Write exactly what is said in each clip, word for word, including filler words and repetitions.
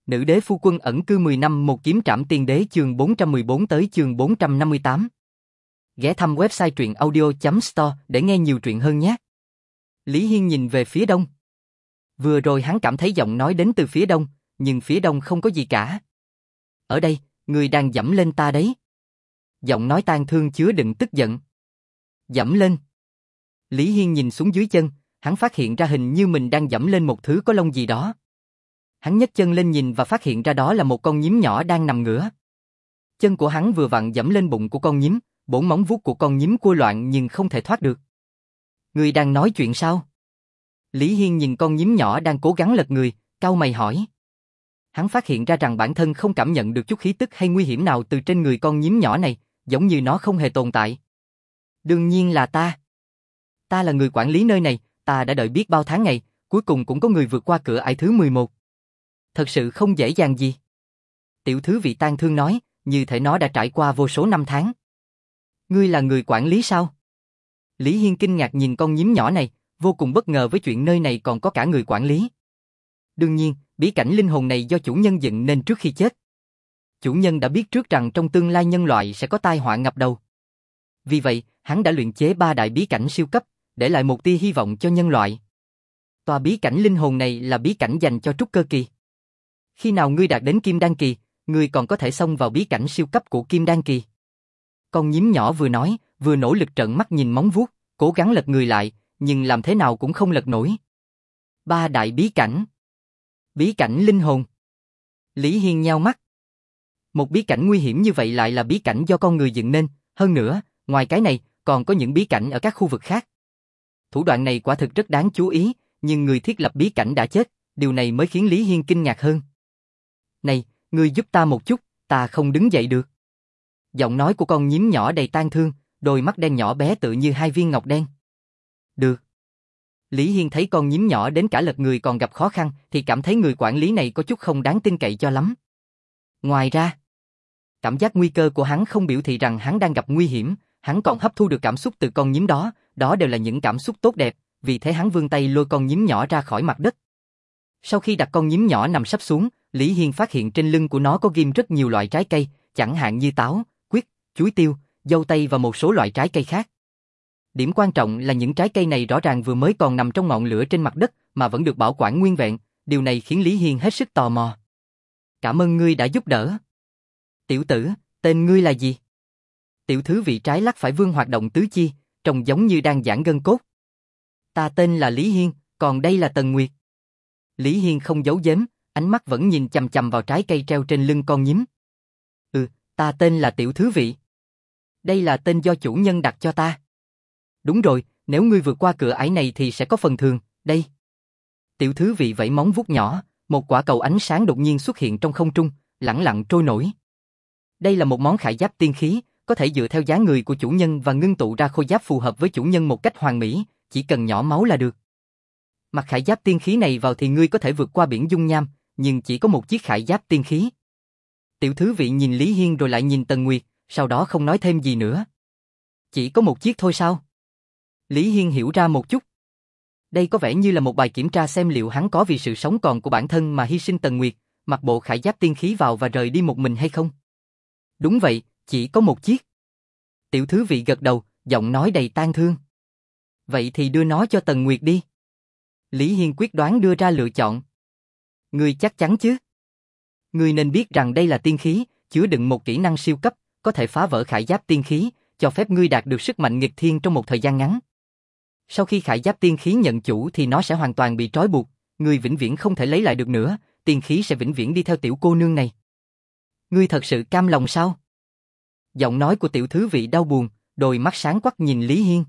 Nữ đế phu quân ẩn cư mười năm một kiếm trảm tiên đế chương bốn trăm mười bốn tới chương bốn trăm năm mươi tám. Ghé thăm website truyện audio chấm store để nghe nhiều truyện hơn nhé. Lý Hiên nhìn về phía đông. Vừa rồi hắn cảm thấy giọng nói đến từ phía đông, nhưng phía đông không có gì cả. Ở đây, người đang dẫm lên ta đấy. Giọng nói tang thương chứa đựng tức giận. Dẫm lên. Lý Hiên nhìn xuống dưới chân, hắn phát hiện ra hình như mình đang dẫm lên một thứ có lông gì đó. Hắn nhấc chân lên nhìn và phát hiện ra đó là một con nhím nhỏ đang nằm ngửa. Chân của hắn vừa vặn dẫm lên bụng của con nhím, bốn móng vuốt của con nhím cua loạn nhưng không thể thoát được. Người đang nói chuyện sao? Lý Hiên nhìn con nhím nhỏ đang cố gắng lật người, cau mày hỏi. Hắn phát hiện ra rằng bản thân không cảm nhận được chút khí tức hay nguy hiểm nào từ trên người con nhím nhỏ này, giống như nó không hề tồn tại. Đương nhiên là ta. Ta là người quản lý nơi này, ta đã đợi biết bao tháng ngày, cuối cùng cũng có người vượt qua cửa ải thứ mười một. Thật sự không dễ dàng gì. Tiểu thư vị tang thương nói, như thể nó đã trải qua vô số năm tháng. Ngươi là người quản lý sao? Lý Hiên kinh ngạc nhìn con nhím nhỏ này, vô cùng bất ngờ với chuyện nơi này còn có cả người quản lý. Đương nhiên, bí cảnh linh hồn này do chủ nhân dựng nên trước khi chết. Chủ nhân đã biết trước rằng trong tương lai nhân loại sẽ có tai họa ngập đầu. Vì vậy, hắn đã luyện chế ba đại bí cảnh siêu cấp, để lại một tia hy vọng cho nhân loại. Tòa bí cảnh linh hồn này là bí cảnh dành cho trúc cơ kỳ. Khi nào ngươi đạt đến kim đan kỳ, ngươi còn có thể xông vào bí cảnh siêu cấp của kim đan kỳ. Con nhím nhỏ vừa nói, vừa nỗ lực trợn mắt nhìn móng vuốt, cố gắng lật người lại, nhưng làm thế nào cũng không lật nổi. Ba đại bí cảnh. Bí cảnh linh hồn. Lý Hiên nheo mắt. Một bí cảnh nguy hiểm như vậy lại là bí cảnh do con người dựng nên, hơn nữa, ngoài cái này, còn có những bí cảnh ở các khu vực khác. Thủ đoạn này quả thực rất đáng chú ý, nhưng người thiết lập bí cảnh đã chết, điều này mới khiến Lý Hiên kinh ngạc hơn. Này, ngươi giúp ta một chút, ta không đứng dậy được. Giọng nói của con nhím nhỏ đầy tang thương, đôi mắt đen nhỏ bé tựa như hai viên ngọc đen. Được. Lý Hiên thấy con nhím nhỏ đến cả lật người còn gặp khó khăn, thì cảm thấy người quản lý này có chút không đáng tin cậy cho lắm. Ngoài ra, cảm giác nguy cơ của hắn không biểu thị rằng hắn đang gặp nguy hiểm, hắn còn hấp thu được cảm xúc từ con nhím đó, đó đều là những cảm xúc tốt đẹp, vì thế hắn vươn tay lôi con nhím nhỏ ra khỏi mặt đất. Sau khi đặt con nhím nhỏ nằm sấp xuống, Lý Hiên phát hiện trên lưng của nó có ghim rất nhiều loại trái cây, chẳng hạn như táo, quýt, chuối tiêu, dâu tây và một số loại trái cây khác. Điểm quan trọng là những trái cây này rõ ràng vừa mới còn nằm trong ngọn lửa trên mặt đất mà vẫn được bảo quản nguyên vẹn, điều này khiến Lý Hiên hết sức tò mò. Cảm ơn ngươi đã giúp đỡ. Tiểu tử, tên ngươi là gì? Tiểu thứ vị trái lắc phải vương hoạt động tứ chi, trông giống như đang giãn gân cốt. Ta tên là Lý Hiên, còn đây là Tần Nguyệt. Lý Hiên không giấu giếm, ánh mắt vẫn nhìn chằm chằm vào trái cây treo trên lưng con nhím. Ừ, ta tên là Tiểu Thứ Vị. Đây là tên do chủ nhân đặt cho ta. Đúng rồi, nếu ngươi vượt qua cửa ải này thì sẽ có phần thưởng, đây. Tiểu Thứ Vị vẫy móng vuốt nhỏ, một quả cầu ánh sáng đột nhiên xuất hiện trong không trung, lẳng lặng trôi nổi. Đây là một món khải giáp tiên khí, có thể dựa theo dáng người của chủ nhân và ngưng tụ ra khôi giáp phù hợp với chủ nhân một cách hoàn mỹ, chỉ cần nhỏ máu là được. Mặc khải giáp tiên khí này vào thì ngươi có thể vượt qua biển dung nham, nhưng chỉ có một chiếc khải giáp tiên khí. Tiểu Thứ Vị nhìn Lý Hiên rồi lại nhìn Tần Nguyệt, sau đó không nói thêm gì nữa. Chỉ có một chiếc thôi sao? Lý Hiên hiểu ra một chút. Đây có vẻ như là một bài kiểm tra xem liệu hắn có vì sự sống còn của bản thân mà hy sinh Tần Nguyệt, mặc bộ khải giáp tiên khí vào và rời đi một mình hay không? Đúng vậy, chỉ có một chiếc. Tiểu Thứ Vị gật đầu, giọng nói đầy tang thương. Vậy thì đưa nó cho Tần Nguyệt đi. Lý Hiên quyết đoán đưa ra lựa chọn. Ngươi chắc chắn chứ? Ngươi nên biết rằng đây là tiên khí, chứa đựng một kỹ năng siêu cấp, có thể phá vỡ khải giáp tiên khí, cho phép ngươi đạt được sức mạnh nghịch thiên trong một thời gian ngắn. Sau khi khải giáp tiên khí nhận chủ thì nó sẽ hoàn toàn bị trói buộc, ngươi vĩnh viễn không thể lấy lại được nữa, tiên khí sẽ vĩnh viễn đi theo tiểu cô nương này. Ngươi thật sự cam lòng sao? Giọng nói của Tiểu Thứ Vị đau buồn, đôi mắt sáng quắc nhìn Lý Hiên.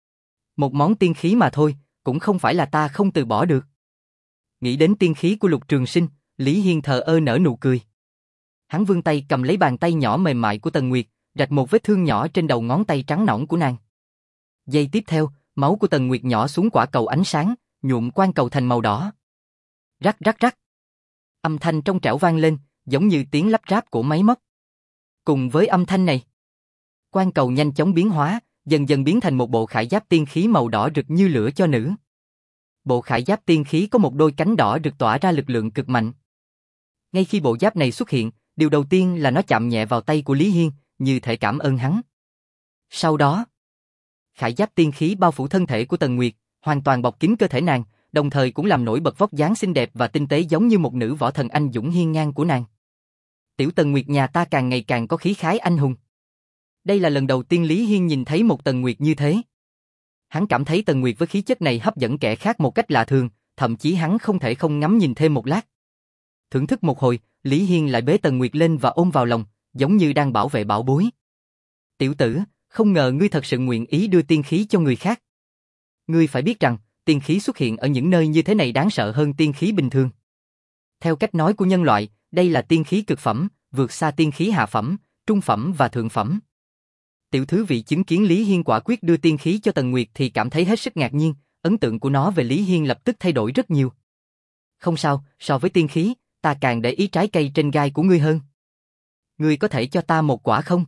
Một món tiên khí mà thôi, cũng không phải là ta không từ bỏ được. Nghĩ đến tiên khí của Lục Trường Sinh, Lý Hiên thờ ơ nở nụ cười. Hắn vươn tay cầm lấy bàn tay nhỏ mềm mại của Tần Nguyệt, rạch một vết thương nhỏ trên đầu ngón tay trắng nõn của nàng. Giây tiếp theo, máu của Tần Nguyệt nhỏ xuống quả cầu ánh sáng, nhuộm quan cầu thành màu đỏ. Rắc rắc rắc. Âm thanh trong trẻo vang lên, giống như tiếng lắp ráp của máy móc. Cùng với âm thanh này, quan cầu nhanh chóng biến hóa, dần dần biến thành một bộ khải giáp tiên khí màu đỏ rực như lửa cho nữ. Bộ khải giáp tiên khí có một đôi cánh đỏ rực tỏa ra lực lượng cực mạnh. Ngay khi bộ giáp này xuất hiện, điều đầu tiên là nó chạm nhẹ vào tay của Lý Hiên, như thể cảm ơn hắn. Sau đó, khải giáp tiên khí bao phủ thân thể của Tần Nguyệt, hoàn toàn bọc kín cơ thể nàng, đồng thời cũng làm nổi bật vóc dáng xinh đẹp và tinh tế giống như một nữ võ thần anh dũng hiên ngang của nàng. Tiểu Tần Nguyệt nhà ta càng ngày càng có khí khái anh hùng. Đây là lần đầu tiên Lý Hiên nhìn thấy một Tần Nguyệt như thế. Hắn cảm thấy Tần Nguyệt với khí chất này hấp dẫn kẻ khác một cách lạ thường, thậm chí hắn không thể không ngắm nhìn thêm một lát. Thưởng thức một hồi, Lý Hiên lại bế Tần Nguyệt lên và ôm vào lòng, giống như đang bảo vệ bảo bối. Tiểu tử, không ngờ ngươi thật sự nguyện ý đưa tiên khí cho người khác. Ngươi phải biết rằng, tiên khí xuất hiện ở những nơi như thế này đáng sợ hơn tiên khí bình thường. Theo cách nói của nhân loại, đây là tiên khí cực phẩm, vượt xa tiên khí hạ phẩm, trung phẩm và thượng phẩm. Tiểu thứ vị chứng kiến Lý Hiên quả quyết đưa tiên khí cho Tần Nguyệt thì cảm thấy hết sức ngạc nhiên, ấn tượng của nó về Lý Hiên lập tức thay đổi rất nhiều. Không sao, so với tiên khí, ta càng để ý trái cây trên gai của ngươi hơn. Ngươi có thể cho ta một quả không?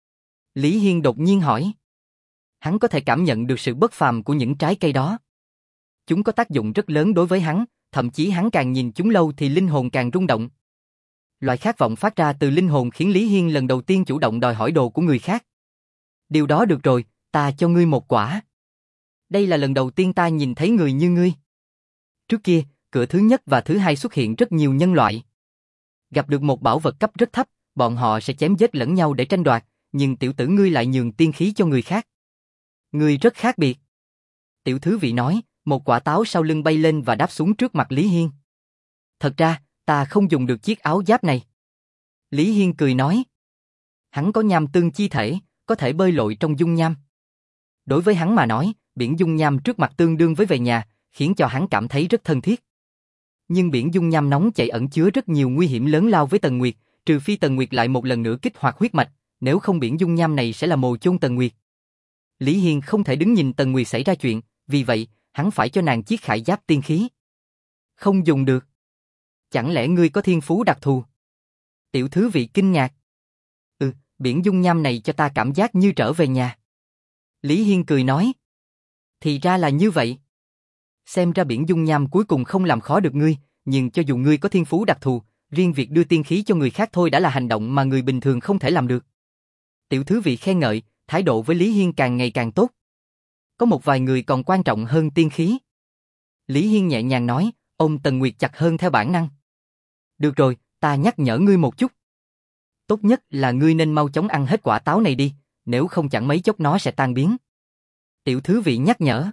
Lý Hiên đột nhiên hỏi. Hắn có thể cảm nhận được sự bất phàm của những trái cây đó. Chúng có tác dụng rất lớn đối với hắn, thậm chí hắn càng nhìn chúng lâu thì linh hồn càng rung động. Loại khát vọng phát ra từ linh hồn khiến Lý Hiên lần đầu tiên chủ động đòi hỏi đồ của người khác. Điều đó được rồi, ta cho ngươi một quả. Đây là lần đầu tiên ta nhìn thấy người như ngươi. Trước kia, cửa thứ nhất và thứ hai xuất hiện rất nhiều nhân loại. Gặp được một bảo vật cấp rất thấp, bọn họ sẽ chém giết lẫn nhau để tranh đoạt, nhưng tiểu tử ngươi lại nhường tiên khí cho người khác. Ngươi rất khác biệt. Tiểu thứ vị nói, một quả táo sau lưng bay lên và đáp xuống trước mặt Lý Hiên. Thật ra, ta không dùng được chiếc áo giáp này. Lý Hiên cười nói. Hắn có nham tương chi thể, có thể bơi lội trong dung nham. Đối với hắn mà nói, biển dung nham trước mặt tương đương với về nhà, khiến cho hắn cảm thấy rất thân thiết. Nhưng biển dung nham nóng chảy ẩn chứa rất nhiều nguy hiểm lớn lao với Tần Nguyệt, trừ phi Tần Nguyệt lại một lần nữa kích hoạt huyết mạch, nếu không biển dung nham này sẽ là mồ chôn Tần Nguyệt. Lý Hiên không thể đứng nhìn Tần Nguyệt xảy ra chuyện, vì vậy, hắn phải cho nàng chiếc khải giáp tiên khí. Không dùng được. Chẳng lẽ ngươi có thiên phú đặc thù? Tiểu thứ vị kinh ngạc. Ừ, biển dung nham này cho ta cảm giác như trở về nhà. Lý Hiên cười nói. Thì ra là như vậy. Xem ra biển dung nham cuối cùng không làm khó được ngươi, nhưng cho dù ngươi có thiên phú đặc thù, riêng việc đưa tiên khí cho người khác thôi đã là hành động mà người bình thường không thể làm được. Tiểu thứ vị khen ngợi, thái độ với Lý Hiên càng ngày càng tốt. Có một vài người còn quan trọng hơn tiên khí. Lý Hiên nhẹ nhàng nói, ôm Tần Nguyệt chặt hơn theo bản năng. Được rồi, ta nhắc nhở ngươi một chút. Tốt nhất là ngươi nên mau chóng ăn hết quả táo này đi, nếu không chẳng mấy chốc nó sẽ tan biến. Tiểu thứ vị nhắc nhở.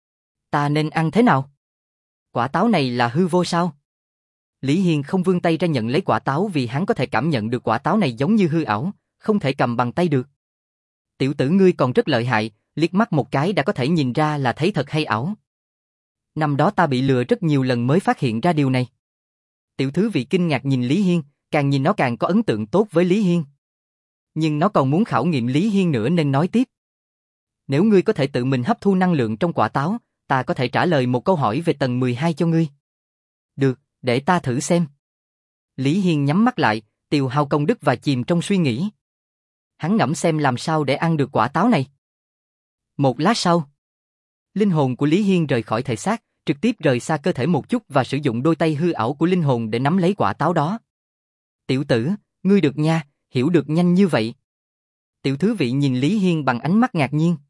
Ta nên ăn thế nào? Quả táo này là hư vô sao? Lý Hiên không vươn tay ra nhận lấy quả táo vì hắn có thể cảm nhận được quả táo này giống như hư ảo, không thể cầm bằng tay được. Tiểu tử ngươi còn rất lợi hại, liếc mắt một cái đã có thể nhìn ra là thấy thật hay ảo. Năm đó ta bị lừa rất nhiều lần mới phát hiện ra điều này. Tiểu thứ vị kinh ngạc nhìn Lý Hiên, càng nhìn nó càng có ấn tượng tốt với Lý Hiên. Nhưng nó còn muốn khảo nghiệm Lý Hiên nữa nên nói tiếp. Nếu ngươi có thể tự mình hấp thu năng lượng trong quả táo, ta có thể trả lời một câu hỏi về tầng mười hai cho ngươi. Được, để ta thử xem. Lý Hiên nhắm mắt lại, tiêu hao công đức và chìm trong suy nghĩ. Hắn ngẫm xem làm sao để ăn được quả táo này. Một lát sau, linh hồn của Lý Hiên rời khỏi thể xác, trực tiếp rời xa cơ thể một chút và sử dụng đôi tay hư ảo của linh hồn để nắm lấy quả táo đó. Tiểu tử, ngươi được nha, hiểu được nhanh như vậy. Tiểu thứ vị nhìn Lý Hiên bằng ánh mắt ngạc nhiên.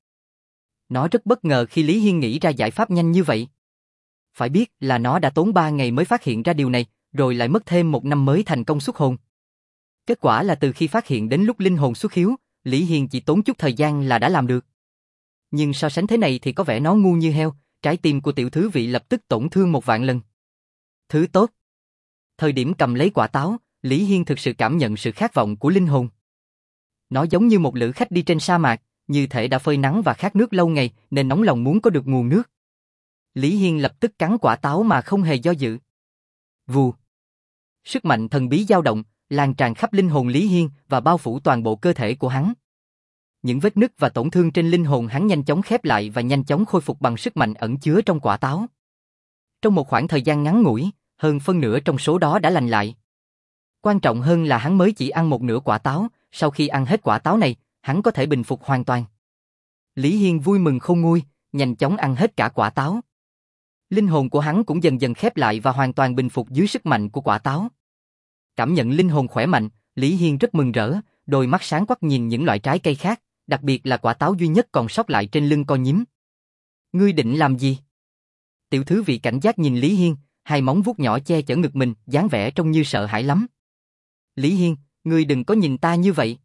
Nó rất bất ngờ khi Lý Hiên nghĩ ra giải pháp nhanh như vậy. Phải biết là nó đã tốn ba ngày mới phát hiện ra điều này, rồi lại mất thêm một năm mới thành công xuất hồn. Kết quả là từ khi phát hiện đến lúc linh hồn xuất hiếu, Lý Hiên chỉ tốn chút thời gian là đã làm được. Nhưng so sánh thế này thì có vẻ nó ngu như heo, trái tim của tiểu thứ vị lập tức tổn thương một vạn lần. Thứ tốt. Thời điểm cầm lấy quả táo, Lý Hiên thực sự cảm nhận sự khát vọng của linh hồn. Nó giống như một lữ khách đi trên sa mạc, như thể đã phơi nắng và khát nước lâu ngày nên nóng lòng muốn có được nguồn nước. Lý Hiên lập tức cắn quả táo mà không hề do dự. Vù. Sức mạnh thần bí dao động, lan tràn khắp linh hồn Lý Hiên và bao phủ toàn bộ cơ thể của hắn. Những vết nứt và tổn thương trên linh hồn hắn nhanh chóng khép lại và nhanh chóng khôi phục bằng sức mạnh ẩn chứa trong quả táo. Trong một khoảng thời gian ngắn ngủi, hơn phân nửa trong số đó đã lành lại. Quan trọng hơn là hắn mới chỉ ăn một nửa quả táo, sau khi ăn hết quả táo này, hắn có thể bình phục hoàn toàn. Lý Hiên vui mừng khôn nguôi, nhanh chóng ăn hết cả quả táo. Linh hồn của hắn cũng dần dần khép lại và hoàn toàn bình phục dưới sức mạnh của quả táo. Cảm nhận linh hồn khỏe mạnh, Lý Hiên rất mừng rỡ, đôi mắt sáng quắc nhìn những loại trái cây khác, đặc biệt là quả táo duy nhất còn sót lại trên lưng con nhím. Ngươi định làm gì? Tiểu thư vị cảnh giác nhìn Lý Hiên, hai móng vuốt nhỏ che chở ngực mình, dáng vẻ trông như sợ hãi lắm. Lý Hiên, ngươi đừng có nhìn ta như vậy.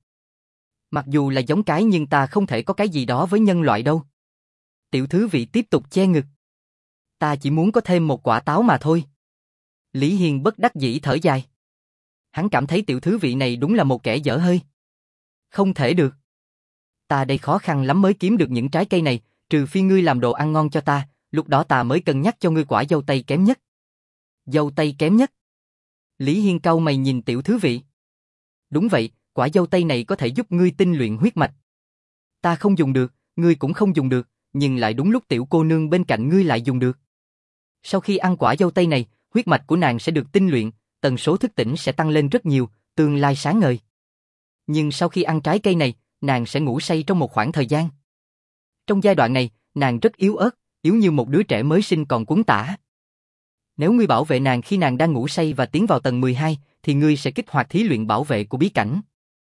Mặc dù là giống cái nhưng ta không thể có cái gì đó với nhân loại đâu. Tiểu thư vị tiếp tục che ngực. Ta chỉ muốn có thêm một quả táo mà thôi. Lý Hiên bất đắc dĩ thở dài. Hắn cảm thấy tiểu thư vị này đúng là một kẻ dở hơi. Không thể được. Ta đây khó khăn lắm mới kiếm được những trái cây này, trừ phi ngươi làm đồ ăn ngon cho ta, lúc đó ta mới cân nhắc cho ngươi quả dâu tây kém nhất. Dâu tây kém nhất? Lý Hiên cau mày nhìn tiểu thư vị. Đúng vậy, quả dâu tây này có thể giúp ngươi tinh luyện huyết mạch. Ta không dùng được, ngươi cũng không dùng được, nhưng lại đúng lúc tiểu cô nương bên cạnh ngươi lại dùng được. Sau khi ăn quả dâu tây này, huyết mạch của nàng sẽ được tinh luyện, tần số thức tỉnh sẽ tăng lên rất nhiều, tương lai sáng ngời. Nhưng sau khi ăn trái cây này, nàng sẽ ngủ say trong một khoảng thời gian. Trong giai đoạn này, nàng rất yếu ớt, yếu như một đứa trẻ mới sinh còn cuốn tả. Nếu ngươi bảo vệ nàng khi nàng đang ngủ say và tiến vào tầng mười hai, thì ngươi sẽ kích hoạt thí luyện bảo vệ của bí cảnh.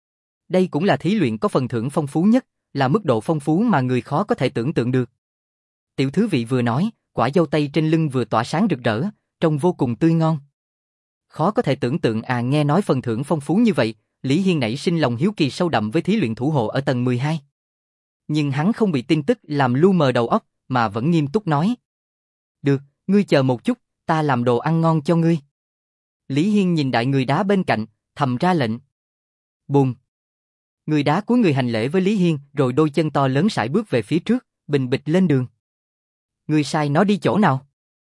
Đây cũng là thí luyện có phần thưởng phong phú nhất, là mức độ phong phú mà người khó có thể tưởng tượng được. Tiểu thư vị vừa nói, quả dâu tây trên lưng vừa tỏa sáng rực rỡ, trông vô cùng tươi ngon. Khó có thể tưởng tượng à nghe nói phần thưởng phong phú như vậy, Lý Hiên nảy sinh lòng hiếu kỳ sâu đậm với thí luyện thủ hộ ở tầng mười hai. Nhưng hắn không bị tin tức làm lu mờ đầu óc, mà vẫn nghiêm túc nói. Được, ngươi chờ một chút, ta làm đồ ăn ngon cho ngươi. Lý Hiên nhìn đại người đá bên cạnh, thầm ra lệnh. Bùm. Người đá cúi người hành lễ với Lý Hiên, rồi đôi chân to lớn sải bước về phía trước, bình bịch lên đường. Ngươi sai nó đi chỗ nào?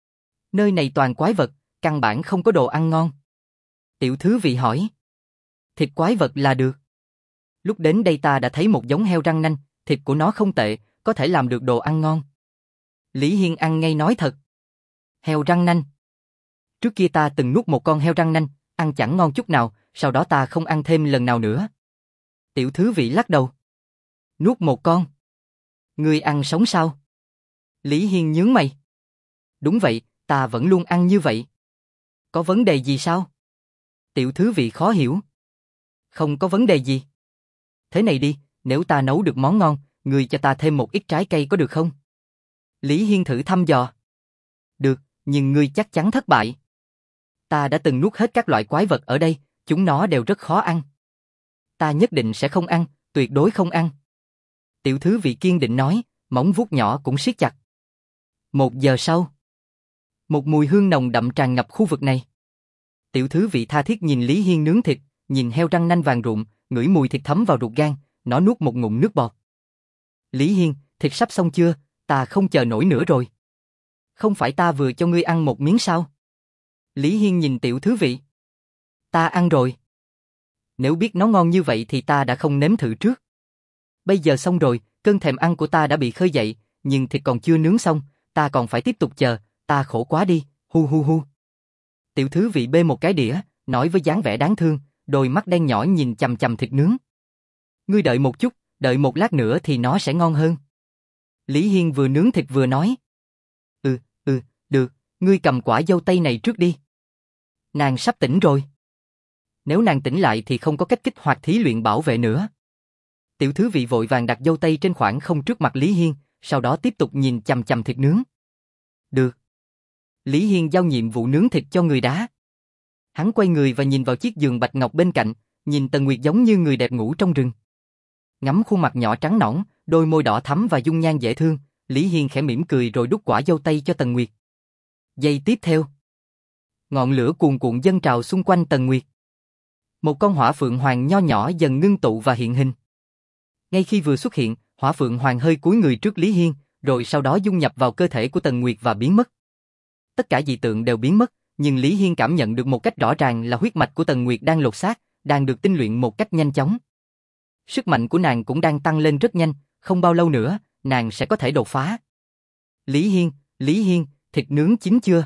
Nơi này toàn quái vật, căn bản không có đồ ăn ngon. Tiểu thư vị hỏi. Thịt quái vật là được. Lúc đến đây ta đã thấy một giống heo răng nanh, thịt của nó không tệ, có thể làm được đồ ăn ngon. Lý Hiên ăn ngay nói thật. Heo răng nanh. Trước kia ta từng nuốt một con heo răng nanh, ăn chẳng ngon chút nào, sau đó ta không ăn thêm lần nào nữa. Tiểu thư vị lắc đầu. Nuốt một con. Ngươi ăn sống sao? Lý Hiên nhướng mày. Đúng vậy, ta vẫn luôn ăn như vậy. Có vấn đề gì sao? Tiểu thư vị khó hiểu. Không có vấn đề gì. Thế này đi, nếu ta nấu được món ngon, ngươi cho ta thêm một ít trái cây có được không? Lý Hiên thử thăm dò. Được, nhưng ngươi chắc chắn thất bại. Ta đã từng nuốt hết các loại quái vật ở đây, chúng nó đều rất khó ăn. Ta nhất định sẽ không ăn, tuyệt đối không ăn. Tiểu thư vị kiên định nói, móng vuốt nhỏ cũng siết chặt. Một giờ sau, một mùi hương nồng đậm tràn ngập khu vực này. Tiểu thư vị tha thiết nhìn Lý Hiên nướng thịt, nhìn heo răng nanh vàng rụm, ngửi mùi thịt thấm vào ruột gan, nó nuốt một ngụm nước bọt. Lý Hiên, thịt sắp xong chưa? Ta không chờ nổi nữa rồi. Không phải ta vừa cho ngươi ăn một miếng sao? Lý Hiên nhìn tiểu thư vị. Ta ăn rồi. Nếu biết nó ngon như vậy thì ta đã không nếm thử trước. Bây giờ xong rồi, cơn thèm ăn của ta đã bị khơi dậy, nhưng thịt còn chưa nướng xong, ta còn phải tiếp tục chờ, ta khổ quá đi, hu hu hu. Tiểu thư vị bê một cái đĩa, nói với dáng vẻ đáng thương, đôi mắt đen nhỏ nhìn chằm chằm thịt nướng. Ngươi đợi một chút, đợi một lát nữa thì nó sẽ ngon hơn. Lý Hiên vừa nướng thịt vừa nói. Ừ, ừ, được, ngươi cầm quả dâu tây này trước đi. Nàng sắp tỉnh rồi. Nếu nàng tỉnh lại thì không có cách kích hoạt thí luyện bảo vệ nữa. Tiểu thư vị vội vàng đặt dâu tây trên khoảng không trước mặt Lý Hiên, sau đó tiếp tục nhìn chằm chằm thịt nướng. Được. Lý Hiên giao nhiệm vụ nướng thịt cho người đá. Hắn quay người và nhìn vào chiếc giường bạch ngọc bên cạnh, nhìn Tần Nguyệt giống như người đẹp ngủ trong rừng. Ngắm khuôn mặt nhỏ trắng nõn, đôi môi đỏ thắm và dung nhan dễ thương, Lý Hiên khẽ mỉm cười rồi đút quả dâu tây cho Tần Nguyệt. Giây tiếp theo, ngọn lửa cuồn cuộn dâng trào xung quanh Tần Nguyệt. Một con hỏa phượng hoàng nho nhỏ dần ngưng tụ và hiện hình. Ngay khi vừa xuất hiện, hỏa phượng hoàng hơi cúi người trước Lý Hiên, rồi sau đó dung nhập vào cơ thể của Tần Nguyệt và biến mất. Tất cả dị tượng đều biến mất, nhưng Lý Hiên cảm nhận được một cách rõ ràng là huyết mạch của Tần Nguyệt đang lột xác, đang được tinh luyện một cách nhanh chóng. Sức mạnh của nàng cũng đang tăng lên rất nhanh, không bao lâu nữa, nàng sẽ có thể đột phá. Lý Hiên, Lý Hiên, thịt nướng chín chưa?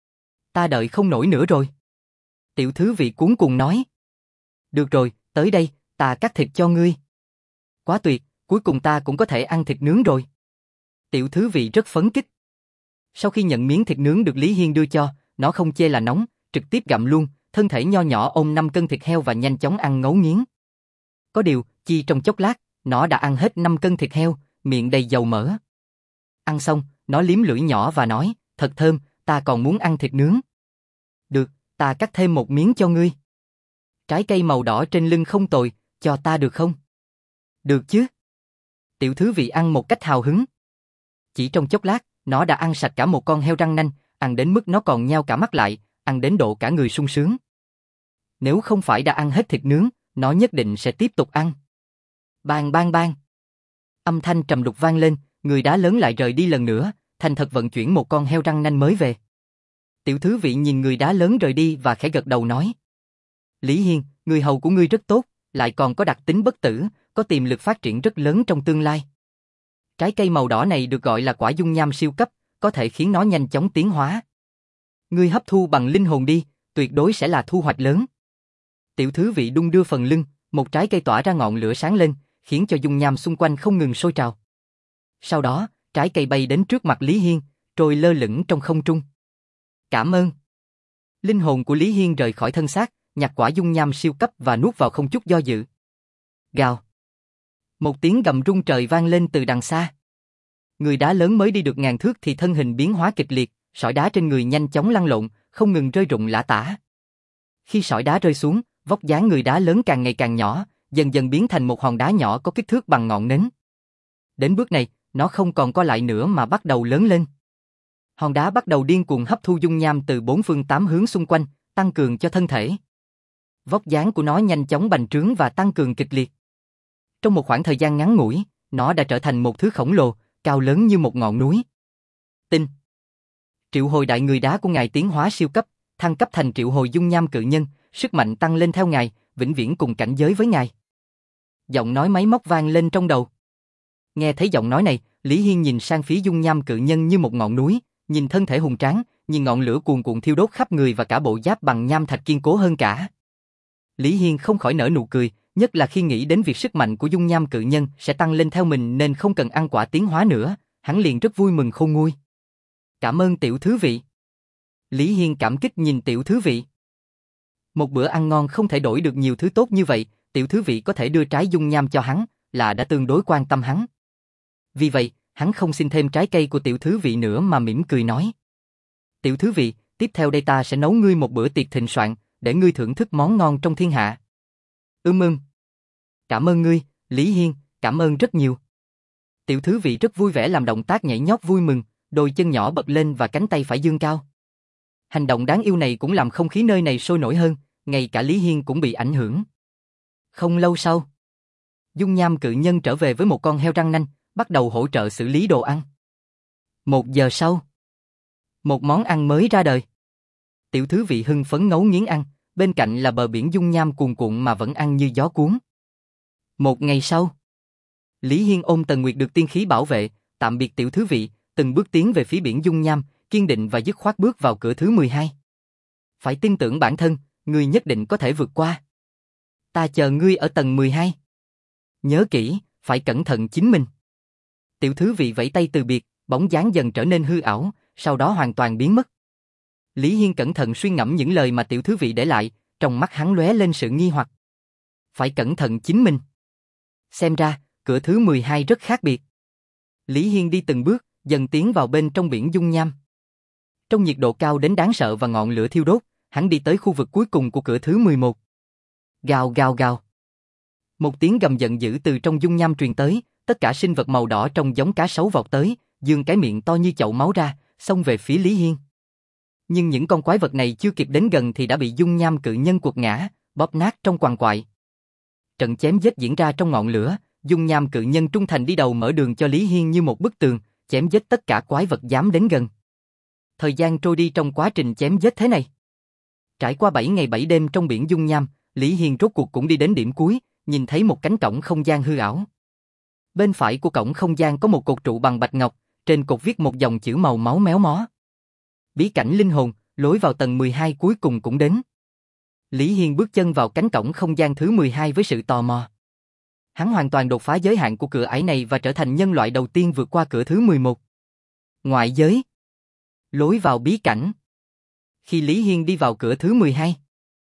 Ta đợi không nổi nữa rồi. Tiểu thư vị cuống cuồng nói. Được rồi, tới đây, ta cắt thịt cho ngươi. Quá tuyệt, cuối cùng ta cũng có thể ăn thịt nướng rồi. Tiểu thư vị rất phấn khích. Sau khi nhận miếng thịt nướng được Lý Hiên đưa cho, nó không chê là nóng, trực tiếp gặm luôn, thân thể nho nhỏ ôm năm cân thịt heo và nhanh chóng ăn ngấu nghiến. Có điều, chỉ trong chốc lát, nó đã ăn hết năm cân thịt heo, miệng đầy dầu mỡ. Ăn xong, nó liếm lưỡi nhỏ và nói, thật thơm, ta còn muốn ăn thịt nướng. Được, ta cắt thêm một miếng cho ngươi. Trái cây màu đỏ trên lưng không tồi, cho ta được không? Được chứ. Tiểu thứ vị ăn một cách hào hứng. Chỉ trong chốc lát, nó đã ăn sạch cả một con heo răng nanh, ăn đến mức nó còn nheo cả mắt lại, ăn đến độ cả người sung sướng. Nếu không phải đã ăn hết thịt nướng, nó nhất định sẽ tiếp tục ăn. Bang bang bang. Âm thanh trầm đục vang lên, người đá lớn lại rời đi lần nữa, thành thật vận chuyển một con heo răng nanh mới về. Tiểu thứ vị nhìn người đá lớn rời đi và khẽ gật đầu nói. Lý Hiên, người hầu của ngươi rất tốt, lại còn có đặc tính bất tử, có tiềm lực phát triển rất lớn trong tương lai. Trái cây màu đỏ này được gọi là quả dung nham siêu cấp, có thể khiến nó nhanh chóng tiến hóa. Ngươi hấp thu bằng linh hồn đi, tuyệt đối sẽ là thu hoạch lớn. Tiểu thứ vị đung đưa phần lưng, một trái cây tỏa ra ngọn lửa sáng lên, khiến cho dung nham xung quanh không ngừng sôi trào. Sau đó, trái cây bay đến trước mặt Lý Hiên, trôi lơ lửng trong không trung. Cảm ơn. Linh hồn của Lý Hiên rời khỏi thân xác, nhặt quả dung nham siêu cấp và nuốt vào không chút do dự. Gào. Một tiếng gầm rung trời vang lên từ đằng xa. Người đá lớn mới đi được ngàn thước thì thân hình biến hóa kịch liệt, sỏi đá trên người nhanh chóng lăn lộn, không ngừng rơi rụng lả tả. Khi sỏi đá rơi xuống, vóc dáng người đá lớn càng ngày càng nhỏ, dần dần biến thành một hòn đá nhỏ có kích thước bằng ngọn nến. Đến bước này, nó không còn co lại nữa mà bắt đầu lớn lên. Hòn đá bắt đầu điên cuồng hấp thu dung nham từ bốn phương tám hướng xung quanh, tăng cường cho thân thể. Vóc dáng của nó nhanh chóng bành trướng và tăng cường kịch liệt. Trong một khoảng thời gian ngắn ngủi, nó đã trở thành một thứ khổng lồ, cao lớn như một ngọn núi. Tinh. Triệu hồi đại người đá của ngài tiến hóa siêu cấp, thăng cấp thành triệu hồi dung nham cự nhân, sức mạnh tăng lên theo ngài, vĩnh viễn cùng cảnh giới với ngài. Giọng nói máy móc vang lên trong đầu. Nghe thấy giọng nói này, Lý Hiên nhìn sang phía dung nham cự nhân như một ngọn núi, nhìn thân thể hùng tráng, nhìn ngọn lửa cuồn cuộn thiêu đốt khắp người và cả bộ giáp bằng nham thạch kiên cố hơn cả. Lý Hiên không khỏi nở nụ cười, nhất là khi nghĩ đến việc sức mạnh của dung nham cự nhân sẽ tăng lên theo mình nên không cần ăn quả tiến hóa nữa, hắn liền rất vui mừng khôn nguôi. Cảm ơn tiểu thứ vị. Lý Hiên cảm kích nhìn tiểu thứ vị. Một bữa ăn ngon không thể đổi được nhiều thứ tốt như vậy, tiểu thứ vị có thể đưa trái dung nham cho hắn, là đã tương đối quan tâm hắn. Vì vậy, hắn không xin thêm trái cây của tiểu thứ vị nữa mà mỉm cười nói. Tiểu thứ vị, tiếp theo đây ta sẽ nấu ngươi một bữa tiệc thịnh soạn, để ngươi thưởng thức món ngon trong thiên hạ. Ưm ưm. Cảm ơn ngươi, Lý Hiên, cảm ơn rất nhiều. Tiểu thứ vị rất vui vẻ làm động tác nhảy nhót vui mừng, đôi chân nhỏ bật lên và cánh tay phải dương cao. Hành động đáng yêu này cũng làm không khí nơi này sôi nổi hơn, ngay cả Lý Hiên cũng bị ảnh hưởng. Không lâu sau, dung nham cự nhân trở về với một con heo răng nanh, bắt đầu hỗ trợ xử lý đồ ăn. Một giờ sau, một món ăn mới ra đời. Tiểu thứ vị hưng phấn ngấu nghiến ăn, bên cạnh là bờ biển dung nham cuồn cuộn mà vẫn ăn như gió cuốn. Một ngày sau, Lý Hiên ôm Tần Nguyệt được tiên khí bảo vệ, tạm biệt tiểu thứ vị, từng bước tiến về phía biển dung nham, kiên định và dứt khoát bước vào cửa thứ mười hai. Phải tin tưởng bản thân, ngươi nhất định có thể vượt qua. Ta chờ ngươi ở tầng mười hai. Nhớ kỹ, phải cẩn thận chính mình. Tiểu thứ vị vẫy tay từ biệt, bóng dáng dần trở nên hư ảo, sau đó hoàn toàn biến mất. Lý Hiên cẩn thận suy ngẫm những lời mà tiểu thứ vị để lại, trong mắt hắn lóe lên sự nghi hoặc. Phải cẩn thận chính mình. Xem ra, cửa thứ mười hai rất khác biệt. Lý Hiên đi từng bước, dần tiến vào bên trong biển dung nham. Trong nhiệt độ cao đến đáng sợ và ngọn lửa thiêu đốt, hắn đi tới khu vực cuối cùng của cửa thứ mười một. Gào gào gào. Một tiếng gầm giận dữ từ trong dung nham truyền tới, tất cả sinh vật màu đỏ trông giống cá sấu vọt tới, giương cái miệng to như chậu máu ra, xông về phía Lý Hiên. Nhưng những con quái vật này chưa kịp đến gần thì đã bị dung nham cự nhân quật ngã, bóp nát trong quằn quại. Trận chém giết diễn ra trong ngọn lửa, dung nham cự nhân trung thành đi đầu mở đường cho Lý Hiên như một bức tường, chém giết tất cả quái vật dám đến gần. Thời gian trôi đi trong quá trình chém giết thế này. Trải qua bảy ngày bảy đêm trong biển dung nham, Lý Hiên rốt cuộc cũng đi đến điểm cuối, nhìn thấy một cánh cổng không gian hư ảo. Bên phải của cổng không gian có một cột trụ bằng bạch ngọc, trên cột viết một dòng chữ màu máu méo mó. Bí cảnh linh hồn, lối vào tầng mười hai cuối cùng cũng đến. Lý Hiên bước chân vào cánh cổng không gian thứ mười hai với sự tò mò. Hắn hoàn toàn đột phá giới hạn của cửa ải này và trở thành nhân loại đầu tiên vượt qua cửa thứ mười một. Ngoại giới. Lối vào bí cảnh. Khi Lý Hiên đi vào cửa thứ mười hai,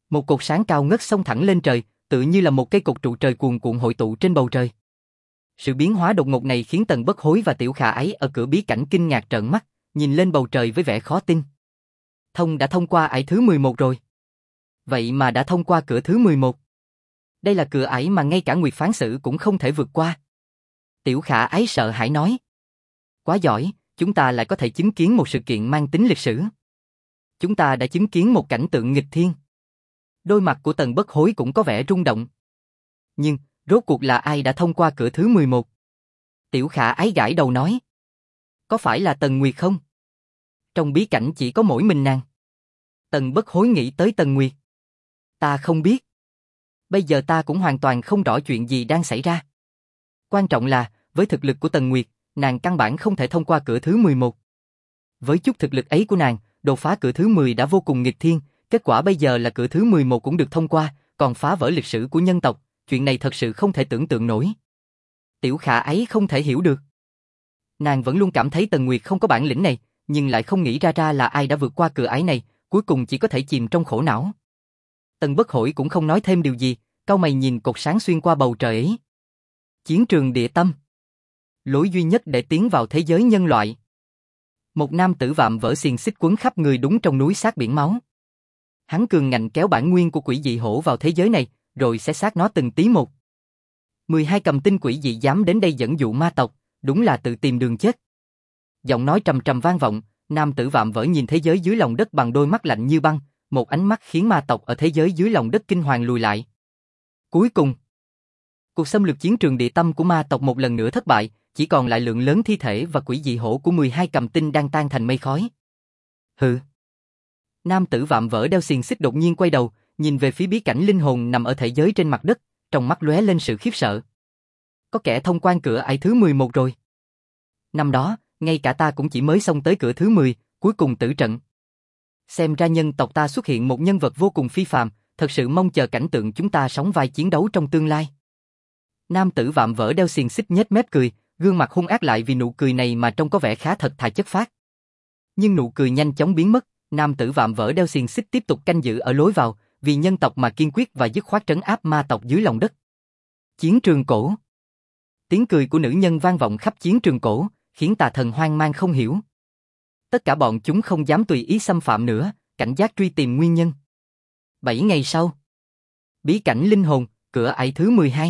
Một cột sáng cao ngất xông thẳng lên trời, tự như là một cây cột trụ trời cuồn cuộn hội tụ trên bầu trời. Sự biến hóa đột ngột này khiến Tần Bất Hối và Tiểu Khả Ái ở cửa bí cảnh kinh ngạc trợn mắt, nhìn lên bầu trời với vẻ khó tin. Thông đã thông qua ải thứ mười một rồi. Vậy mà đã thông qua cửa thứ mười một. Đây là cửa ải mà ngay cả Nguyệt Phán Sử cũng không thể vượt qua. Tiểu Khả Ái sợ hãi nói. Quá giỏi, chúng ta lại có thể chứng kiến một sự kiện mang tính lịch sử. Chúng ta đã chứng kiến một cảnh tượng nghịch thiên. Đôi mặt của Tần Bất Hối cũng có vẻ rung động. Nhưng, rốt cuộc là ai đã thông qua cửa thứ mười một? Tiểu Khả Ái gãi đầu nói. Có phải là Tần Nguyệt không? Trong bí cảnh chỉ có mỗi mình nàng. Tần Bất Hối nghĩ tới Tần Nguyệt. Ta không biết. Bây giờ ta cũng hoàn toàn không rõ chuyện gì đang xảy ra. Quan trọng là, với thực lực của Tần Nguyệt, nàng căn bản không thể thông qua cửa thứ mười một. Với chút thực lực ấy của nàng, đột phá cửa thứ mười đã vô cùng nghịch thiên, kết quả bây giờ là cửa thứ mười một cũng được thông qua, còn phá vỡ lịch sử của nhân tộc, chuyện này thật sự không thể tưởng tượng nổi. Tiểu Khả ấy không thể hiểu được. Nàng vẫn luôn cảm thấy Tần Nguyệt không có bản lĩnh này, nhưng lại không nghĩ ra ra là ai đã vượt qua cửa ải này, cuối cùng chỉ có thể chìm trong khổ não. Tần Bất Hối cũng không nói thêm điều gì, cau mày nhìn cột sáng xuyên qua bầu trời ấy. Chiến trường địa tâm. Lối duy nhất để tiến vào thế giới nhân loại. Một nam tử vạm vỡ xiềng xích quấn khắp người đúng trong núi sát biển máu. Hắn cường ngạnh kéo bản nguyên của quỷ dị hổ vào thế giới này, rồi sẽ sát nó từng tí một. mười hai cầm tinh quỷ dị dám đến đây dẫn dụ ma tộc, đúng là tự tìm đường chết. Giọng nói trầm trầm vang vọng, nam tử vạm vỡ nhìn thế giới dưới lòng đất bằng đôi mắt lạnh như băng, một ánh mắt khiến ma tộc ở thế giới dưới lòng đất kinh hoàng lùi lại. Cuối cùng, cuộc xâm lược chiến trường địa tâm của ma tộc một lần nữa thất bại, chỉ còn lại lượng lớn thi thể và quỷ dị hổ của mười hai cầm tinh đang tan thành mây khói. Hừ. Nam tử vạm vỡ đeo xiềng xích đột nhiên quay đầu, nhìn về phía bí cảnh linh hồn nằm ở thể giới trên mặt đất, trong mắt lóe lên sự khiếp sợ. Có kẻ thông quan cửa ải thứ mười một rồi. Năm đó, ngay cả ta cũng chỉ mới xông tới cửa thứ mười, cuối cùng tử trận. Xem ra nhân tộc ta xuất hiện một nhân vật vô cùng phi phàm, thật sự mong chờ cảnh tượng chúng ta sóng vai chiến đấu trong tương lai. Nam tử vạm vỡ đeo xiềng xích nhếch mép cười, gương mặt hung ác lại vì nụ cười này mà trông có vẻ khá thật thà chất phác. Nhưng nụ cười nhanh chóng biến mất, nam tử vạm vỡ đeo xiềng xích tiếp tục canh giữ ở lối vào, vì nhân tộc mà kiên quyết và dứt khoát trấn áp ma tộc dưới lòng đất. Chiến trường cổ. Tiếng cười của nữ nhân vang vọng khắp chiến trường cổ, khiến tà thần hoang mang không hiểu. Tất cả bọn chúng không dám tùy ý xâm phạm nữa, cảnh giác truy tìm nguyên nhân. Bảy ngày sau, bí cảnh linh hồn, cửa ải thứ mười hai.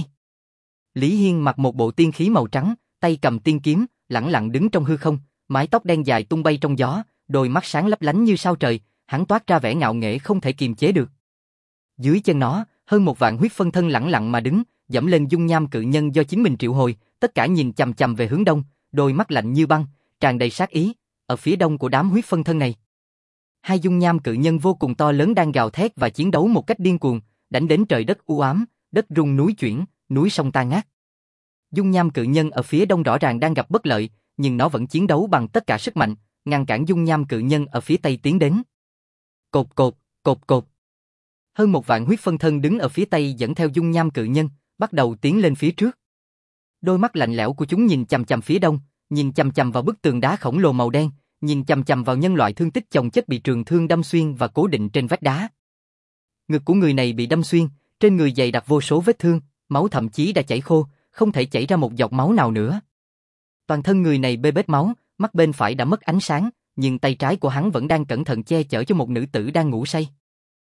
Lý Hiên mặc một bộ tiên khí màu trắng, tay cầm tiên kiếm, lẳng lặng đứng trong hư không, mái tóc đen dài tung bay trong gió, đôi mắt sáng lấp lánh như sao trời, hắn toát ra vẻ ngạo nghễ không thể kiềm chế được. Dưới chân nó, hơn một vạn huyết phân thân lẳng lặng mà đứng, dẫm lên dung nham cự nhân do chính mình triệu hồi, tất cả nhìn chằm chằm về hướng đông, đôi mắt lạnh như băng, tràn đầy sát ý, ở phía đông của đám huyết phân thân này. Hai dung nham cự nhân vô cùng to lớn đang gào thét và chiến đấu một cách điên cuồng, đánh đến trời đất u ám, đất rung núi chuyển, núi sông tan nát. Dung nham cự nhân ở phía đông rõ ràng đang gặp bất lợi, nhưng nó vẫn chiến đấu bằng tất cả sức mạnh, ngăn cản dung nham cự nhân ở phía tây tiến đến. Cột cột, cột cột. Hơn một vạn huyết phân thân đứng ở phía tây dẫn theo dung nham cự nhân, bắt đầu tiến lên phía trước. Đôi mắt lạnh lẽo của chúng nhìn chằm chằm phía đông, nhìn chằm chằm vào bức tường đá khổng lồ màu đen, nhìn chằm chằm vào nhân loại thương tích chồng chất bị trường thương đâm xuyên và cố định trên vách đá. Ngực của người này bị đâm xuyên, trên người dày đặc vô số vết thương, máu thậm chí đã chảy khô, không thể chảy ra một giọt máu nào nữa. Toàn thân người này bê bết máu, mắt bên phải đã mất ánh sáng, nhưng tay trái của hắn vẫn đang cẩn thận che chở cho một nữ tử đang ngủ say.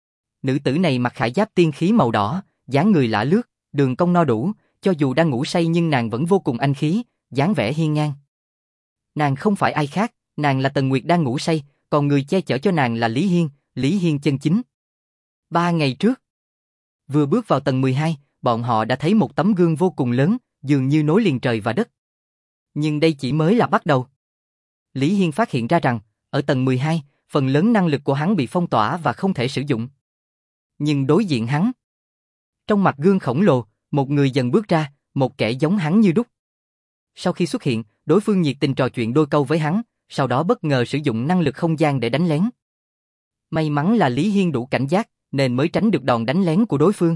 Nữ tử này mặc khải giáp tiên khí màu đỏ, dáng người lả lướt, đường cong no đủ, cho dù đang ngủ say nhưng nàng vẫn vô cùng anh khí, dáng vẻ hiên ngang. Nàng không phải ai khác, nàng là Tần Nguyệt đang ngủ say, còn người che chở cho nàng là Lý Hiên, Lý Hiên chân chính. Ba ngày trước, vừa bước vào tầng mười hai, bọn họ đã thấy một tấm gương vô cùng lớn, dường như nối liền trời và đất. Nhưng đây chỉ mới là bắt đầu. Lý Hiên phát hiện ra rằng, ở tầng mười hai, phần lớn năng lực của hắn bị phong tỏa và không thể sử dụng. Nhưng đối diện hắn, trong mặt gương khổng lồ, một người dần bước ra, một kẻ giống hắn như đúc. Sau khi xuất hiện, đối phương nhiệt tình trò chuyện đôi câu với hắn, sau đó bất ngờ sử dụng năng lực không gian để đánh lén. May mắn là Lý Hiên đủ cảnh giác, nên mới tránh được đòn đánh lén của đối phương.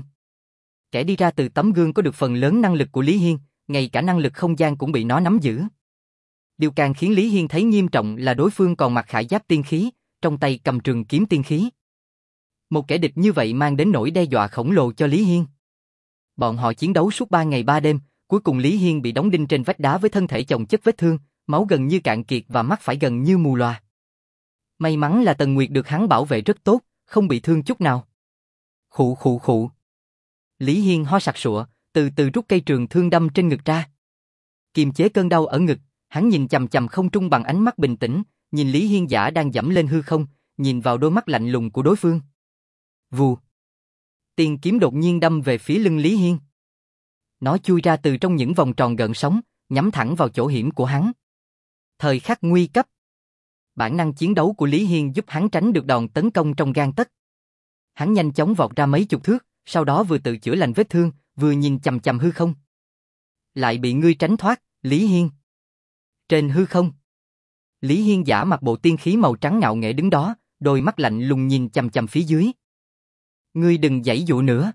Kẻ đi ra từ tấm gương có được phần lớn năng lực của Lý Hiên, ngay cả năng lực không gian cũng bị nó nắm giữ. Điều càng khiến Lý Hiên thấy nghiêm trọng là đối phương còn mặc khải giáp tiên khí, trong tay cầm trường kiếm tiên khí. Một kẻ địch như vậy mang đến nỗi đe dọa khổng lồ cho Lý Hiên. Bọn họ chiến đấu suốt ba ngày ba đêm, cuối cùng Lý Hiên bị đóng đinh trên vách đá với thân thể chồng chất vết thương, máu gần như cạn kiệt và mắt phải gần như mù lòa. May mắn là Tần Nguyệt được hắn bảo vệ rất tốt, không bị thương chút nào. Khụ khụ khụ. Lý Hiên ho sặc sụa, từ từ rút cây trường thương đâm trên ngực ra. Kiềm chế cơn đau ở ngực, hắn nhìn chằm chằm không trung bằng ánh mắt bình tĩnh, nhìn Lý Hiên Giả đang dẫm lên hư không, nhìn vào đôi mắt lạnh lùng của đối phương. Vù. Tiền kiếm đột nhiên đâm về phía lưng Lý Hiên. Nó chui ra từ trong những vòng tròn gợn sóng, nhắm thẳng vào chỗ hiểm của hắn. Thời khắc nguy cấp. Bản năng chiến đấu của Lý Hiên giúp hắn tránh được đòn tấn công trong gang tấc. Hắn nhanh chóng vọt ra mấy chục thước, sau đó vừa tự chữa lành vết thương, vừa nhìn chằm chằm hư không. Lại bị ngươi tránh thoát, Lý Hiên. Trên hư không, Lý Hiên Giả mặc bộ tiên khí màu trắng ngạo nghễ đứng đó, đôi mắt lạnh lùng nhìn chằm chằm phía dưới. Ngươi đừng giãy dụa nữa.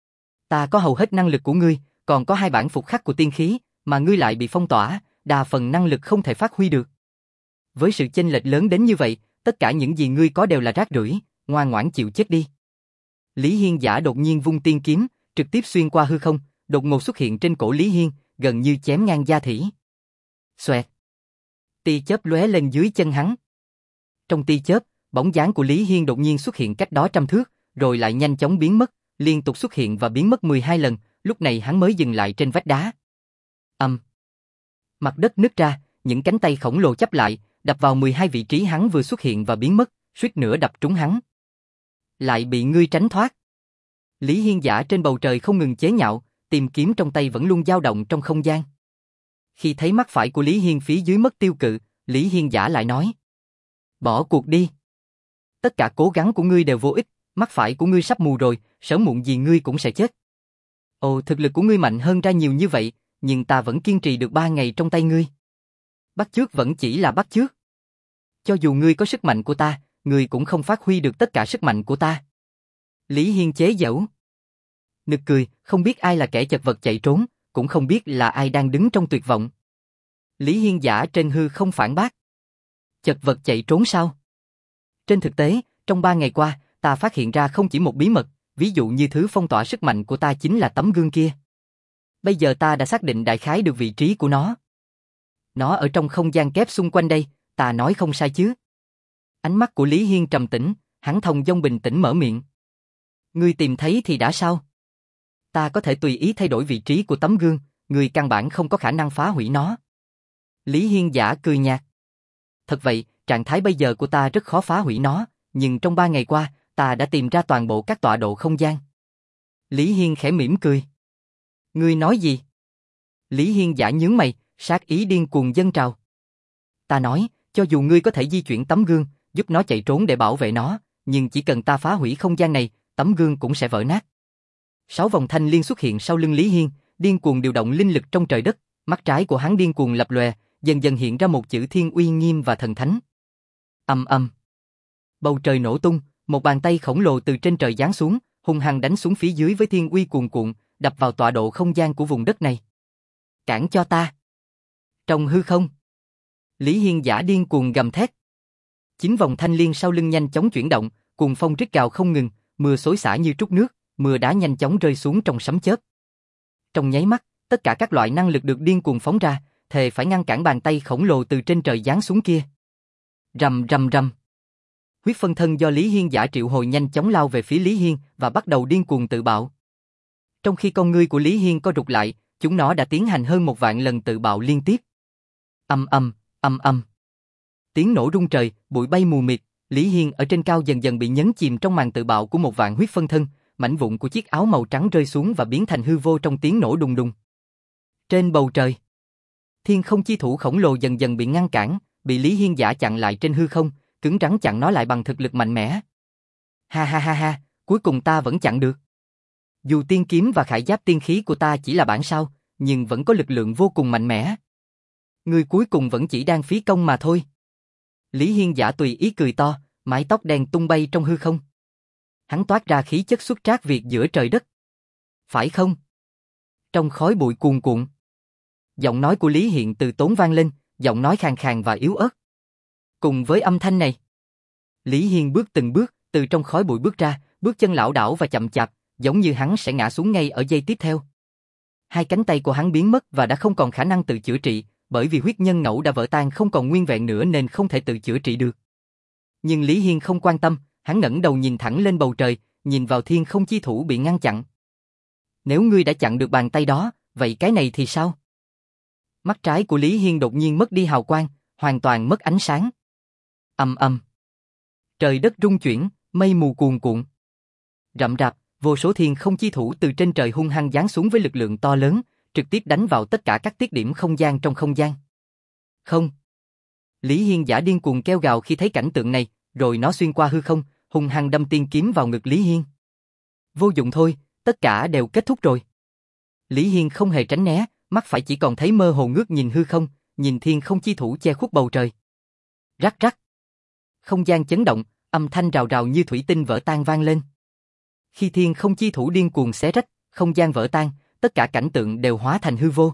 Ta có hầu hết năng lực của ngươi, còn có hai bản phục khắc của tiên khí, mà ngươi lại bị phong tỏa, đa phần năng lực không thể phát huy được. Với sự chênh lệch lớn đến như vậy, tất cả những gì ngươi có đều là rác rưởi, ngoan ngoãn chịu chết đi. Lý Hiên Giả đột nhiên vung tiên kiếm, trực tiếp xuyên qua hư không, đột ngột xuất hiện trên cổ Lý Hiên, gần như chém ngang da thịt. Xoẹt. Tia chớp lóe lên dưới chân hắn. Trong tia chớp, bóng dáng của Lý Hiên đột nhiên xuất hiện cách đó trăm thước, rồi lại nhanh chóng biến mất, liên tục xuất hiện và biến mất mười hai lần, lúc này hắn mới dừng lại trên vách đá. Ầm. Um. Mặt đất nứt ra, những cánh tay khổng lồ chắp lại, đập vào mười hai vị trí hắn vừa xuất hiện và biến mất, suýt nữa đập trúng hắn. Lại bị ngươi tránh thoát. Lý Hiên Giả trên bầu trời không ngừng chế nhạo, tìm kiếm trong tay vẫn luôn dao động trong không gian. Khi thấy mắt phải của Lý Hiên phía dưới mất tiêu cự, Lý Hiên Giả lại nói: bỏ cuộc đi. Tất cả cố gắng của ngươi đều vô ích, mắt phải của ngươi sắp mù rồi, sớm muộn gì ngươi cũng sẽ chết. Ồ, thực lực của ngươi mạnh hơn ra nhiều như vậy, nhưng ta vẫn kiên trì được ba ngày trong tay ngươi. Bắt chước vẫn chỉ là bắt chước. Cho dù ngươi có sức mạnh của ta, ngươi cũng không phát huy được tất cả sức mạnh của ta. Lý Hiên chế giễu. Nực cười, không biết ai là kẻ chật vật chạy trốn, cũng không biết là ai đang đứng trong tuyệt vọng. Lý Hiên Giả trên hư không phản bác. Chật vật chạy trốn sao? Trên thực tế, trong ba ngày qua, ta phát hiện ra không chỉ một bí mật, ví dụ như thứ phong tỏa sức mạnh của ta chính là tấm gương kia. Bây giờ ta đã xác định đại khái được vị trí của nó. Nó ở trong không gian kép xung quanh đây, ta nói không sai chứ? Ánh mắt của Lý Hiên trầm tĩnh, hắn thong dong bình tĩnh mở miệng. Ngươi tìm thấy thì đã sao? Ta có thể tùy ý thay đổi vị trí của tấm gương, ngươi căn bản không có khả năng phá hủy nó. Lý Hiên Giả cười nhạt. Thật vậy, trạng thái bây giờ của ta rất khó phá hủy nó, nhưng trong ba ngày qua, ta đã tìm ra toàn bộ các tọa độ không gian. Lý Hiên khẽ mỉm cười. Ngươi nói gì? Lý Hiên Giả nhướng mày, sát ý điên cuồng dâng trào. Ta nói, cho dù ngươi có thể di chuyển tấm gương, giúp nó chạy trốn để bảo vệ nó, nhưng chỉ cần ta phá hủy không gian này, tấm gương cũng sẽ vỡ nát. Sáu vòng thanh liên xuất hiện sau lưng Lý Hiên, điên cuồng điều động linh lực trong trời đất, mắt trái của hắn điên cuồng lập lòe, dần dần hiện ra một chữ thiên uy nghiêm và thần thánh. Ầm ầm. Bầu trời nổ tung, một bàn tay khổng lồ từ trên trời giáng xuống, hung hăng đánh xuống phía dưới với thiên uy cuồn cuộn, đập vào tọa độ không gian của vùng đất này. Cản cho ta. Trong hư không, Lý Hiên Giả điên cuồng gầm thét. Chín vòng thanh liên sau lưng nhanh chóng chuyển động, cuồng phong rít gào không ngừng, mưa xối xả như trút nước, mưa đá nhanh chóng rơi xuống trong sấm chớp. Trong nháy mắt, tất cả các loại năng lực được điên cuồng phóng ra, thề phải ngăn cản bàn tay khổng lồ từ trên trời giáng xuống kia. Rầm rầm rầm. Huyết phân thân do Lý Hiên Giả triệu hồi nhanh chóng lao về phía Lý Hiên và bắt đầu điên cuồng tự bạo. Trong khi con ngươi của Lý Hiên co rụt lại, chúng nó đã tiến hành hơn một vạn lần tự bạo liên tiếp. Ầm ầm, ầm ầm. Tiếng nổ rung trời, bụi bay mù mịt, Lý Hiên ở trên cao dần dần bị nhấn chìm trong màn tự bạo của một vạn huyết phân thân, mảnh vụn của chiếc áo màu trắng rơi xuống và biến thành hư vô trong tiếng nổ đùng đùng. Trên bầu trời, thiên không chi thủ khổng lồ dần dần bị ngăn cản, bị Lý Hiên Giả chặn lại trên hư không, cứng rắn chặn nó lại bằng thực lực mạnh mẽ. Ha ha ha ha, cuối cùng ta vẫn chặn được. Dù tiên kiếm và khải giáp tiên khí của ta chỉ là bản sao, nhưng vẫn có lực lượng vô cùng mạnh mẽ. Ngươi cuối cùng vẫn chỉ đang phí công mà thôi. Lý Hiên Giả tùy ý cười to, mái tóc đen tung bay trong hư không. Hắn toát ra khí chất xuất trác Việt giữa trời đất. Phải không? Trong khói bụi cuồn cuộn, giọng nói của Lý Hiện từ tốn vang lên, giọng nói khàn khàn và yếu ớt. Cùng với âm thanh này, Lý Hiên bước từng bước từ trong khói bụi bước ra, bước chân lảo đảo và chậm chạp, giống như hắn sẽ ngã xuống ngay ở giây tiếp theo. Hai cánh tay của hắn biến mất và đã không còn khả năng tự chữa trị, bởi vì huyết nhân ngẫu đã vỡ tan không còn nguyên vẹn nữa nên không thể tự chữa trị được. Nhưng Lý Hiên không quan tâm, hắn ngẩng đầu nhìn thẳng lên bầu trời, nhìn vào thiên không chi thủ bị ngăn chặn. Nếu ngươi đã chặn được bàn tay đó, vậy cái này thì sao? Mắt trái của Lý Hiên đột nhiên mất đi hào quang, hoàn toàn mất ánh sáng. Ầm ầm. Trời đất rung chuyển, mây mù cuồn cuộn. Rậm rạp, vô số thiên không chi thủ từ trên trời hung hăng giáng xuống với lực lượng to lớn, trực tiếp đánh vào tất cả các tiết điểm không gian trong không gian. Không. Lý Hiên giả điên cuồng kêu gào khi thấy cảnh tượng này, rồi nó xuyên qua hư không, hung hăng đâm tiên kiếm vào ngực Lý Hiên. Vô dụng thôi, tất cả đều kết thúc rồi. Lý Hiên không hề tránh né, mắt phải chỉ còn thấy mơ hồ ngước nhìn hư không, nhìn thiên không chi thủ che khuất bầu trời. Rắc rắc. Không gian chấn động, âm thanh rào rào như thủy tinh vỡ tan vang lên. Khi thiên không chi thủ điên cuồng xé rách, không gian vỡ tan, tất cả cảnh tượng đều hóa thành hư vô.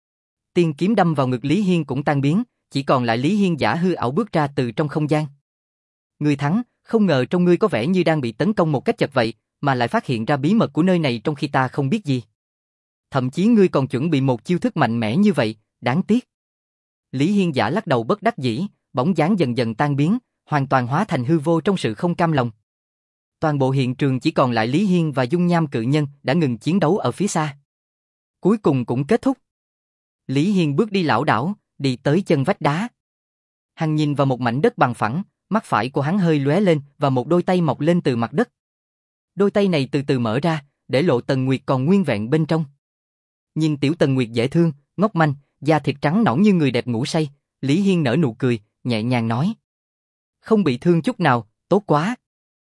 Tiên kiếm đâm vào ngực Lý Hiên cũng tan biến, chỉ còn lại Lý Hiên giả hư ảo bước ra từ trong không gian. Ngươi thắng, không ngờ trong ngươi có vẻ như đang bị tấn công một cách chật vậy, mà lại phát hiện ra bí mật của nơi này trong khi ta không biết gì. Thậm chí ngươi còn chuẩn bị một chiêu thức mạnh mẽ như vậy, đáng tiếc. Lý Hiên giả lắc đầu bất đắc dĩ, bóng dáng dần dần tan biến, hoàn toàn hóa thành hư vô trong sự không cam lòng. Toàn bộ hiện trường chỉ còn lại Lý Hiên và dung nham cự nhân đã ngừng chiến đấu ở phía xa. Cuối cùng cũng kết thúc. Lý Hiên bước đi lảo đảo, đi tới chân vách đá. Hắn nhìn vào một mảnh đất bằng phẳng, mắt phải của hắn hơi lóe lên và một đôi tay mọc lên từ mặt đất. Đôi tay này từ từ mở ra, để lộ Tần Nguyệt còn nguyên vẹn bên trong. Nhìn tiểu Tần Nguyệt dễ thương, ngốc manh, da thịt trắng nõn như người đẹp ngủ say, Lý Hiên nở nụ cười, nhẹ nhàng nói. Không bị thương chút nào, tốt quá.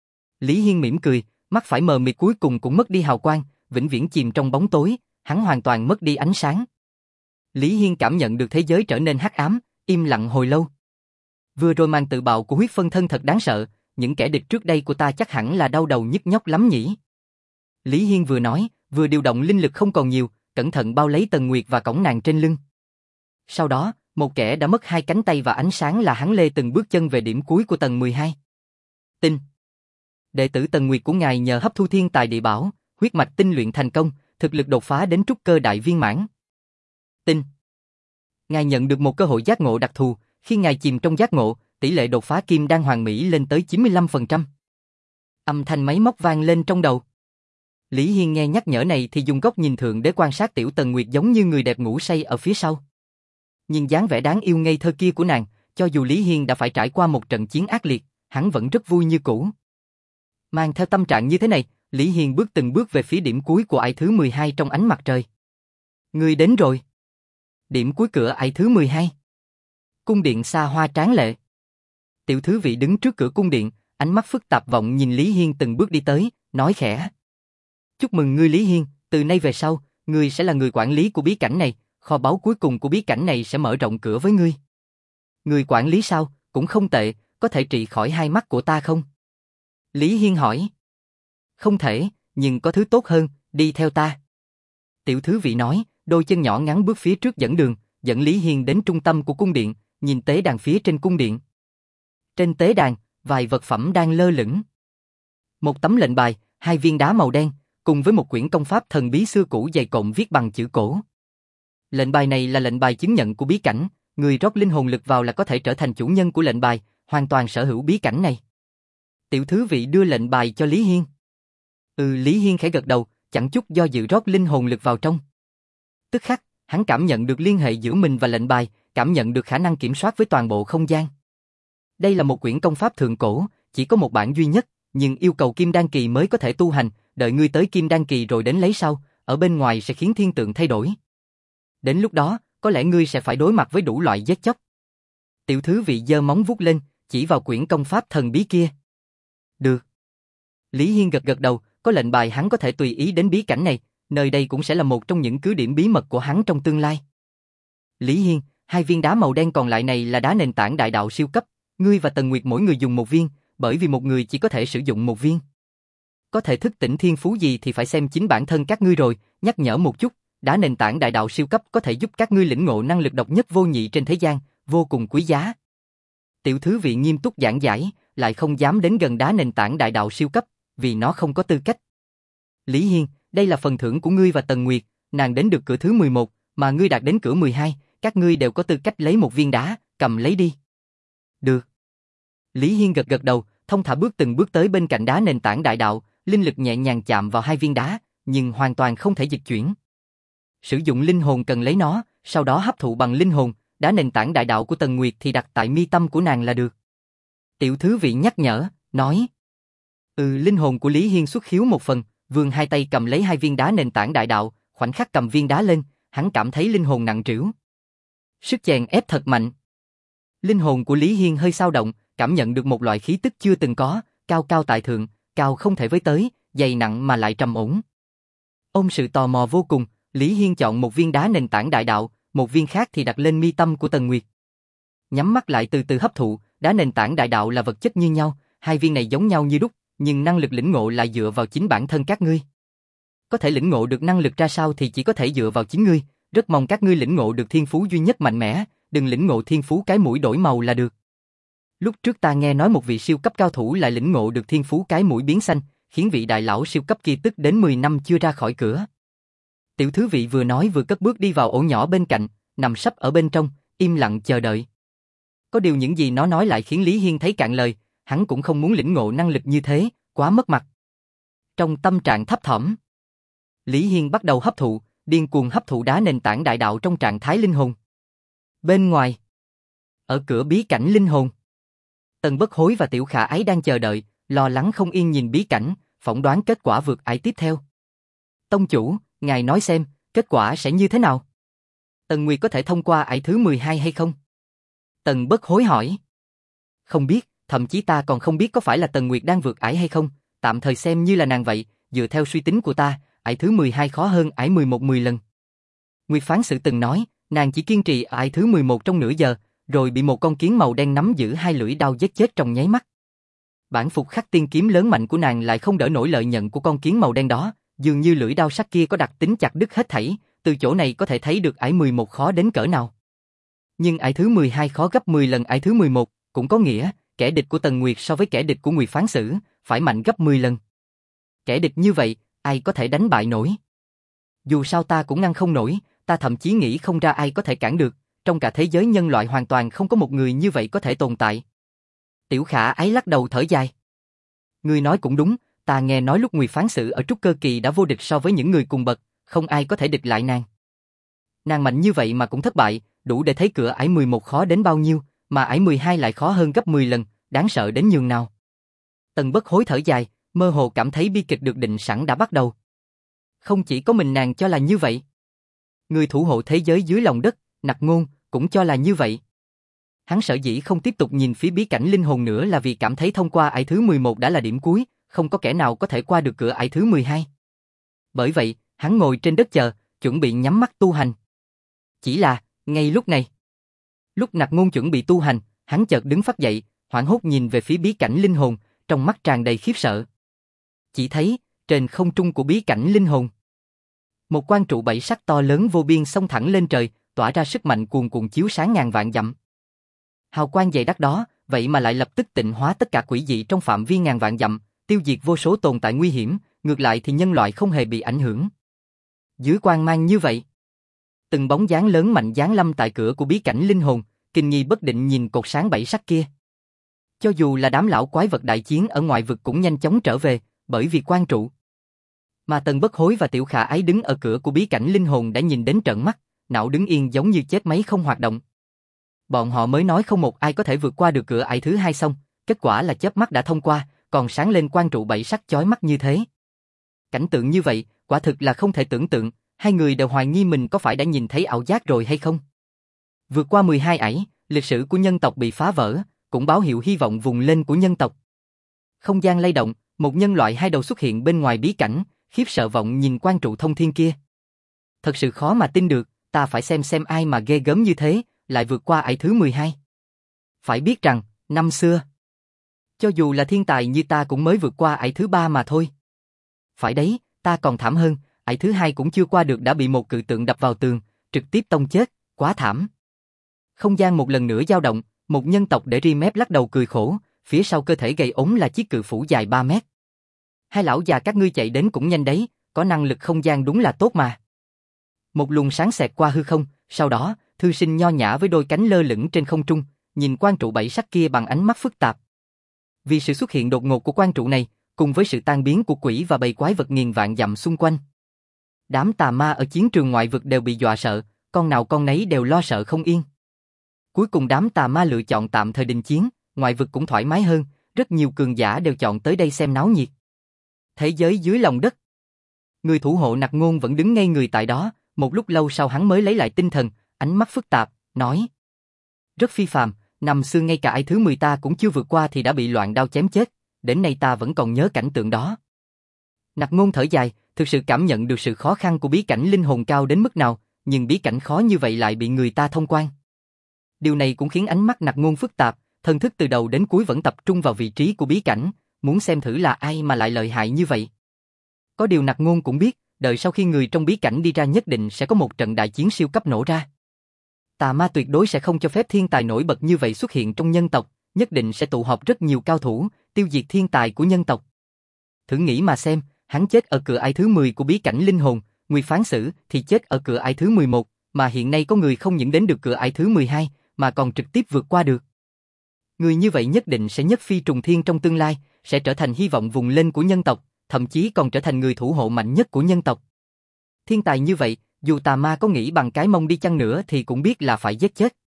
Lý Hiên mỉm cười, mắt phải mờ mịt cuối cùng cũng mất đi hào quang, vĩnh viễn chìm trong bóng tối, hắn hoàn toàn mất đi ánh sáng. Lý Hiên cảm nhận được thế giới trở nên hắc ám, im lặng hồi lâu. Vừa rồi màn tự bạo của huyết phân thân thật đáng sợ, những kẻ địch trước đây của ta chắc hẳn là đau đầu nhức nhóc lắm nhỉ. Lý Hiên vừa nói, vừa điều động linh lực không còn nhiều, cẩn thận bao lấy Tần Nguyệt và cõng nàng trên lưng. Sau đó, một kẻ đã mất hai cánh tay và ánh sáng là hắn lê từng bước chân về điểm cuối của tầng mười hai. Tinh. Đệ tử Tần Nguyệt của ngài nhờ hấp thu thiên tài địa bảo, huyết mạch tinh luyện thành công, thực lực đột phá đến trúc cơ đại viên mãn. Tinh. Ngài nhận được một cơ hội giác ngộ đặc thù, khi ngài chìm trong giác ngộ, tỷ lệ đột phá kim đan hoàn mỹ lên tới chín mươi lăm phần trăm. Âm thanh máy móc vang lên trong đầu. Lý Hiên nghe nhắc nhở này thì dùng góc nhìn thượng để quan sát tiểu Tần Nguyệt giống như người đẹp ngủ say ở phía sau. Nhưng dáng vẻ đáng yêu ngây thơ kia của nàng, cho dù Lý Hiên đã phải trải qua một trận chiến ác liệt, hắn vẫn rất vui như cũ. Mang theo tâm trạng như thế này, Lý Hiên bước từng bước về phía điểm cuối của ải thứ mười hai trong ánh mặt trời. Ngươi đến rồi. Điểm cuối cửa ải thứ mười hai. Cung điện xa hoa tráng lệ. Tiểu thứ vị đứng trước cửa cung điện, ánh mắt phức tạp vọng nhìn Lý Hiên từng bước đi tới, nói khẽ. Chúc mừng ngươi Lý Hiên, từ nay về sau, ngươi sẽ là người quản lý của bí cảnh này, kho báu cuối cùng của bí cảnh này sẽ mở rộng cửa với ngươi. Người quản lý sao, cũng không tệ, có thể trị khỏi hai mắt của ta không? Lý Hiên hỏi. Không thể, nhưng có thứ tốt hơn, đi theo ta. Tiểu thứ vị nói, đôi chân nhỏ ngắn bước phía trước dẫn đường, dẫn Lý Hiên đến trung tâm của cung điện, nhìn tế đàn phía trên cung điện. Trên tế đàn, vài vật phẩm đang lơ lửng. Một tấm lệnh bài, hai viên đá màu đen, cùng với một quyển công pháp thần bí xưa cũ dày cộm viết bằng chữ cổ. Lệnh bài này là lệnh bài chứng nhận của bí cảnh, người rót linh hồn lực vào là có thể trở thành chủ nhân của lệnh bài, hoàn toàn sở hữu bí cảnh này. Tiểu thứ vị đưa lệnh bài cho Lý Hiên. Ừ, Lý Hiên khẽ gật đầu, chẳng chút do dự rót linh hồn lực vào trong. Tức khắc, hắn cảm nhận được liên hệ giữa mình và lệnh bài, cảm nhận được khả năng kiểm soát với toàn bộ không gian. Đây là một quyển công pháp thượng cổ, chỉ có một bản duy nhất, nhưng yêu cầu kim đan kỳ mới có thể tu hành, đợi ngươi tới kim đan kỳ rồi đến lấy sau, ở bên ngoài sẽ khiến thiên tượng thay đổi. Đến lúc đó, có lẽ ngươi sẽ phải đối mặt với đủ loại giết chóc. Tiểu thứ vị giơ móng vuốt lên, chỉ vào quyển công pháp thần bí kia. Được. Lý Hiên gật gật đầu, có lệnh bài hắn có thể tùy ý đến bí cảnh này, nơi đây cũng sẽ là một trong những cứ điểm bí mật của hắn trong tương lai. Lý Hiên, hai viên đá màu đen còn lại này là đá nền tảng đại đạo siêu cấp, ngươi và Tần Nguyệt mỗi người dùng một viên, bởi vì một người chỉ có thể sử dụng một viên. Có thể thức tỉnh thiên phú gì thì phải xem chính bản thân các ngươi rồi, nhắc nhở một chút, đá nền tảng đại đạo siêu cấp có thể giúp các ngươi lĩnh ngộ năng lực độc nhất vô nhị trên thế gian, vô cùng quý giá. Tiểu thứ vị nghiêm túc giảng giải, lại không dám đến gần đá nền tảng đại đạo siêu cấp, vì nó không có tư cách. Lý Hiên, đây là phần thưởng của ngươi và Tần Nguyệt, nàng đến được cửa thứ mười một, mà ngươi đạt đến cửa mười hai, các ngươi đều có tư cách lấy một viên đá, cầm lấy đi. Được. Lý Hiên gật gật đầu, thông thả bước từng bước tới bên cạnh đá nền tảng đại đạo, linh lực nhẹ nhàng chạm vào hai viên đá, nhưng hoàn toàn không thể dịch chuyển. Sử dụng linh hồn cần lấy nó, sau đó hấp thụ bằng linh hồn, đá nền tảng đại đạo của Tần Nguyệt thì đặt tại mi tâm của nàng là được. Tiểu Thứ Vị nhắc nhở, nói. Ừ, linh hồn của Lý Hiên xuất khiếu một phần, vươn hai tay cầm lấy hai viên đá nền tảng đại đạo, khoảnh khắc cầm viên đá lên, hắn cảm thấy linh hồn nặng trĩu. Sức chèn ép thật mạnh. Linh hồn của Lý Hiên hơi dao động, cảm nhận được một loại khí tức chưa từng có, cao cao tại thượng, cao không thể với tới, dày nặng mà lại trầm ổn. Ôm sự tò mò vô cùng, Lý Hiên chọn một viên đá nền tảng đại đạo, một viên khác thì đặt lên mi tâm của Tần Nguyệt. Nhắm mắt lại từ từ hấp thụ, đá nền tảng đại đạo là vật chất như nhau, hai viên này giống nhau như đúc, nhưng năng lực lĩnh ngộ lại dựa vào chính bản thân các ngươi. Có thể lĩnh ngộ được năng lực ra sao thì chỉ có thể dựa vào chính ngươi, rất mong các ngươi lĩnh ngộ được thiên phú duy nhất mạnh mẽ, đừng lĩnh ngộ thiên phú cái mũi đổi màu là được. Lúc trước ta nghe nói một vị siêu cấp cao thủ lại lĩnh ngộ được thiên phú cái mũi biến xanh, khiến vị đại lão siêu cấp kia tức đến mười năm chưa ra khỏi cửa. Tiểu Thứ Vị vừa nói vừa cất bước đi vào ổ nhỏ bên cạnh, nằm sấp ở bên trong, im lặng chờ đợi. Có điều những gì nó nói lại khiến Lý Hiên thấy cạn lời, hắn cũng không muốn lĩnh ngộ năng lực như thế, quá mất mặt. Trong tâm trạng thấp thỏm, Lý Hiên bắt đầu hấp thụ, điên cuồng hấp thụ đá nền tảng đại đạo trong trạng thái linh hồn. Bên ngoài, ở cửa bí cảnh linh hồn, Tần Bất Hối và Tiểu Khả Ái đang chờ đợi, lo lắng không yên nhìn bí cảnh, phỏng đoán kết quả vượt ải tiếp theo. Tông chủ, ngài nói xem, kết quả sẽ như thế nào? Tần Nguyệt có thể thông qua ải thứ mười hai hay không? Tần Bất Hối hỏi. Không biết, thậm chí ta còn không biết có phải là Tần Nguyệt đang vượt ải hay không, tạm thời xem như là nàng vậy, dựa theo suy tính của ta, ải thứ mười hai khó hơn ải mười một mười lần. Nguyệt Phán Sử từng nói, nàng chỉ kiên trì ải thứ mười một trong nửa giờ, rồi bị một con kiến màu đen nắm giữ hai lưỡi đao giết chết trong nháy mắt. Bản phục khắc tiên kiếm lớn mạnh của nàng lại không đỡ nổi lợi nhận của con kiến màu đen đó, dường như lưỡi đao sắc kia có đặc tính chặt đứt hết thảy, từ chỗ này có thể thấy được ải mười một khó đến cỡ nào. Nhưng ải thứ mười hai khó gấp mười lần ải thứ mười một, cũng có nghĩa, kẻ địch của Tần Nguyệt so với kẻ địch của Nguyệt Phán Sử, phải mạnh gấp mười lần. Kẻ địch như vậy, ai có thể đánh bại nổi? Dù sao ta cũng ngăn không nổi, ta thậm chí nghĩ không ra ai có thể cản được, trong cả thế giới nhân loại hoàn toàn không có một người như vậy có thể tồn tại. Tiểu Khả Ái lắc đầu thở dài. Ngươi nói cũng đúng, ta nghe nói lúc Nguyệt Phán Sử ở trúc cơ kỳ đã vô địch so với những người cùng bậc, không ai có thể địch lại nàng. Nàng mạnh như vậy mà cũng thất bại, đủ để thấy cửa ải mười một khó đến bao nhiêu, mà ải mười hai lại khó hơn gấp mười lần, đáng sợ đến nhường nào. Tần Bất Hối thở dài, mơ hồ cảm thấy bi kịch được định sẵn đã bắt đầu. Không chỉ có mình nàng cho là như vậy. Người thủ hộ thế giới dưới lòng đất, Nặc Ngôn, cũng cho là như vậy. Hắn sở dĩ không tiếp tục nhìn phía bí cảnh linh hồn nữa là vì cảm thấy thông qua ải thứ mười một đã là điểm cuối, không có kẻ nào có thể qua được cửa ải thứ mười hai. Bởi vậy, hắn ngồi trên đất chờ, chuẩn bị nhắm mắt tu hành. Chỉ là, ngay lúc này, lúc Nặc Ngôn chuẩn bị tu hành, hắn chợt đứng phát dậy, hoảng hốt nhìn về phía bí cảnh linh hồn, trong mắt tràn đầy khiếp sợ. Chỉ thấy, trên không trung của bí cảnh linh hồn, một quang trụ bảy sắc to lớn vô biên xông thẳng lên trời, tỏa ra sức mạnh cuồn cuộn chiếu sáng ngàn vạn dặm. Hào quang dày đặc đó, vậy mà lại lập tức tịnh hóa tất cả quỷ dị trong phạm vi ngàn vạn dặm, tiêu diệt vô số tồn tại nguy hiểm, ngược lại thì nhân loại không hề bị ảnh hưởng. Dưới quang mang như vậy, từng bóng dáng lớn mạnh giáng lâm tại cửa của bí cảnh linh hồn, kinh nghi bất định nhìn cột sáng bảy sắc kia. Cho dù là đám lão quái vật đại chiến ở ngoại vực cũng nhanh chóng trở về, bởi vì quang trụ. Mà Tần Bất Hối và Tiểu Khả Ái đứng ở cửa của bí cảnh linh hồn đã nhìn đến trợn mắt, não đứng yên giống như chết máy không hoạt động. Bọn họ mới nói không một ai có thể vượt qua được cửa ải thứ hai xong, kết quả là chớp mắt đã thông qua, còn sáng lên quang trụ bảy sắc chói mắt như thế. Cảnh tượng như vậy, quả thực là không thể tưởng tượng, hai người đều hoài nghi mình có phải đã nhìn thấy ảo giác rồi hay không. Vượt qua mười hai ải, lịch sử của nhân tộc bị phá vỡ, cũng báo hiệu hy vọng vùng lên của nhân tộc. Không gian lay động, một nhân loại hai đầu xuất hiện bên ngoài bí cảnh, khiếp sợ vọng nhìn quang trụ thông thiên kia. Thật sự khó mà tin được, ta phải xem xem ai mà ghê gớm như thế, lại vượt qua ải thứ mười hai. Phải biết rằng, năm xưa, cho dù là thiên tài như ta cũng mới vượt qua ải thứ ba mà thôi. Phải đấy, ta còn thảm hơn, ải thứ hai cũng chưa qua được đã bị một cự tượng đập vào tường, trực tiếp tông chết, quá thảm. Không gian một lần nữa dao động, một nhân tộc để ri mép lắc đầu cười khổ, phía sau cơ thể gầy ốm là chiếc cự phủ dài ba mét. Hai lão già các ngươi chạy đến cũng nhanh đấy, có năng lực không gian đúng là tốt mà. Một luồng sáng xẹt qua hư không, sau đó, thư sinh nho nhã với đôi cánh lơ lửng trên không trung, nhìn quan trụ bảy sắc kia bằng ánh mắt phức tạp. Vì sự xuất hiện đột ngột của quan trụ này, cùng với sự tan biến của quỷ và bầy quái vật nghiền vạn dặm xung quanh, đám tà ma ở chiến trường ngoại vực đều bị dọa sợ, con nào con nấy đều lo sợ không yên. Cuối cùng đám tà ma lựa chọn tạm thời đình chiến, ngoại vực cũng thoải mái hơn, rất nhiều cường giả đều chọn tới đây xem náo nhiệt. Thế giới dưới lòng đất. Người thủ hộ Nặc Ngôn vẫn đứng ngây người tại đó, một lúc lâu sau hắn mới lấy lại tinh thần, ánh mắt phức tạp, nói: rất phi phàm, năm xưa ngay cả ai thứ mười ta cũng chưa vượt qua thì đã bị loạn đao chém chết, đến nay ta vẫn còn nhớ cảnh tượng đó. Nặc Ngôn thở dài, thực sự cảm nhận được sự khó khăn của bí cảnh linh hồn cao đến mức nào, nhưng bí cảnh khó như vậy lại bị người ta thông quan. Điều này cũng khiến ánh mắt Nặc Ngôn phức tạp, thần thức từ đầu đến cuối vẫn tập trung vào vị trí của bí cảnh, muốn xem thử là ai mà lại lợi hại như vậy. Có điều Nặc Ngôn cũng biết, đợi sau khi người trong bí cảnh đi ra nhất định sẽ có một trận đại chiến siêu cấp nổ ra. Tà ma tuyệt đối sẽ không cho phép thiên tài nổi bật như vậy xuất hiện trong nhân tộc, nhất định sẽ tụ họp rất nhiều cao thủ, tiêu diệt thiên tài của nhân tộc. Thử nghĩ mà xem, hắn chết ở cửa ải thứ mười của bí cảnh linh hồn, Nguyệt Phán Sử thì chết ở cửa ải thứ mười một, mà hiện nay có người không những đến được cửa ải thứ mười hai, mà còn trực tiếp vượt qua được. Người như vậy nhất định sẽ nhất phi trùng thiên trong tương lai, sẽ trở thành hy vọng vùng lên của nhân tộc, thậm chí còn trở thành người thủ hộ mạnh nhất của nhân tộc. Thiên tài như vậy, dù tà ma có nghĩ bằng cái mông đi chăng nữa thì cũng biết là phải giết chết.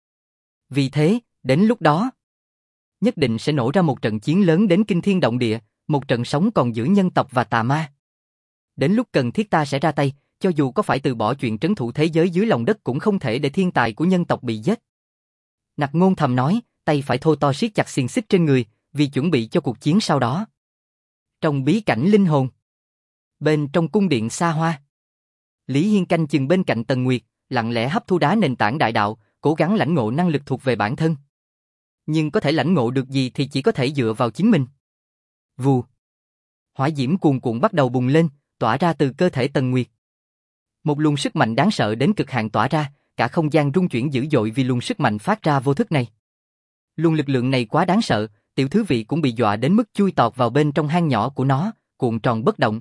Vì thế, đến lúc đó, nhất định sẽ nổ ra một trận chiến lớn đến kinh thiên động địa, một trận sống còn giữa nhân tộc và tà ma. Đến lúc cần thiết ta sẽ ra tay, cho dù có phải từ bỏ chuyện trấn thủ thế giới dưới lòng đất cũng không thể để thiên tài của nhân tộc bị giết. Nặc Ngôn thầm nói, tay phải thô to siết chặt xiềng xích trên người, vì chuẩn bị cho cuộc chiến sau đó. Trong bí cảnh linh hồn, bên trong cung điện xa hoa, Lý Hiên canh chừng bên cạnh Tần Nguyệt, lặng lẽ hấp thu đá nền tảng đại đạo, cố gắng lãnh ngộ năng lực thuộc về bản thân. Nhưng có thể lãnh ngộ được gì thì chỉ có thể dựa vào chính mình. Vù. Hỏa diễm cuồn cuộn bắt đầu bùng lên, tỏa ra từ cơ thể Tần Nguyệt. Một luồng sức mạnh đáng sợ đến cực hạn tỏa ra, cả không gian rung chuyển dữ dội vì luồng sức mạnh phát ra vô thức này. Luồng lực lượng này quá đáng sợ, tiểu thứ vị cũng bị dọa đến mức chui tọt vào bên trong hang nhỏ của nó, cuộn tròn bất động.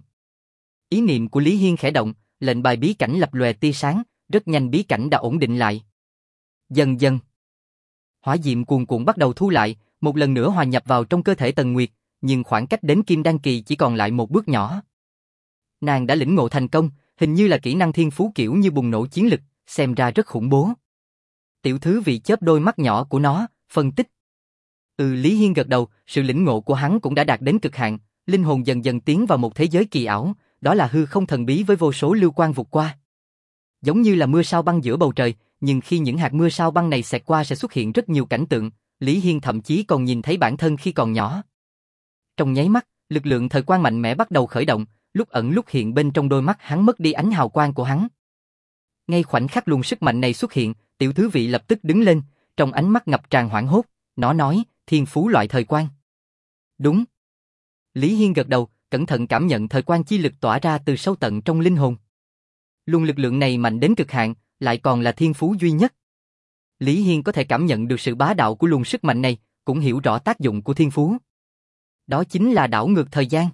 Ý niệm của Lý Hiên khẽ động, lệnh bài bí cảnh lập lòe tia sáng, rất nhanh bí cảnh đã ổn định lại. Dần dần, hỏa diệm cuồn cuộn bắt đầu thu lại, một lần nữa hòa nhập vào trong cơ thể Tần Nguyệt, nhưng khoảng cách đến Kim Đan Kỳ chỉ còn lại một bước nhỏ. Nàng đã lĩnh ngộ thành công, hình như là kỹ năng thiên phú kiểu như bùng nổ chiến lực, xem ra rất khủng bố. Tiểu thứ vị chớp đôi mắt nhỏ của nó, phân tích. Ừ, Lý Hiên gật đầu, sự lĩnh ngộ của hắn cũng đã đạt đến cực hạn, linh hồn dần dần tiến vào một thế giới kỳ ảo, đó là hư không thần bí với vô số lưu quang vụt qua. Giống như là mưa sao băng giữa bầu trời, nhưng khi những hạt mưa sao băng này xẹt qua sẽ xuất hiện rất nhiều cảnh tượng, Lý Hiên thậm chí còn nhìn thấy bản thân khi còn nhỏ. Trong nháy mắt, lực lượng thời quang mạnh mẽ bắt đầu khởi động, lúc ẩn lúc hiện bên trong đôi mắt hắn mất đi ánh hào quang của hắn. Ngay khoảnh khắc luồng sức mạnh này xuất hiện, tiểu thứ vị lập tức đứng lên, trong ánh mắt ngập tràn hoảng hốt, nó nói, thiên phú loại thời quang. Đúng. Lý Hiên gật đầu, cẩn thận cảm nhận thời quang chi lực tỏa ra từ sâu tận trong linh hồn. Luồng lực lượng này mạnh đến cực hạn, lại còn là thiên phú duy nhất. Lý Hiên có thể cảm nhận được sự bá đạo của luồng sức mạnh này, cũng hiểu rõ tác dụng của thiên phú. Đó chính là đảo ngược thời gian.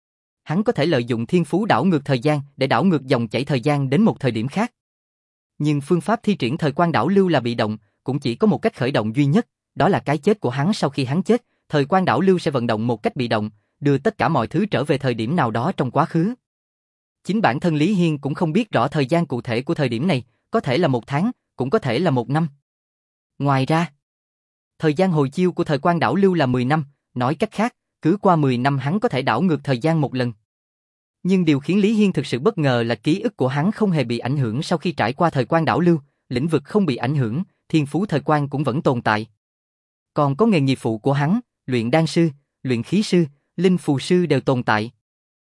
Hắn có thể lợi dụng thiên phú đảo ngược thời gian để đảo ngược dòng chảy thời gian đến một thời điểm khác. Nhưng phương pháp thi triển thời quang đảo lưu là bị động, cũng chỉ có một cách khởi động duy nhất, đó là cái chết của hắn. Sau khi hắn chết, thời quang đảo lưu sẽ vận động một cách bị động, đưa tất cả mọi thứ trở về thời điểm nào đó trong quá khứ. Chính bản thân Lý Hiên cũng không biết rõ thời gian cụ thể của thời điểm này, có thể là một tháng, cũng có thể là một năm. Ngoài ra, thời gian hồi chiêu của thời quang đảo lưu là mười năm, nói cách khác, cứ qua mười năm hắn có thể đảo ngược thời gian một lần. Nhưng điều khiến Lý Hiên thực sự bất ngờ là ký ức của hắn không hề bị ảnh hưởng sau khi trải qua thời quang đảo lưu, lĩnh vực không bị ảnh hưởng, thiên phú thời quang cũng vẫn tồn tại. Còn có nghề nghiệp phụ của hắn, luyện đan sư, luyện khí sư, linh phù sư đều tồn tại.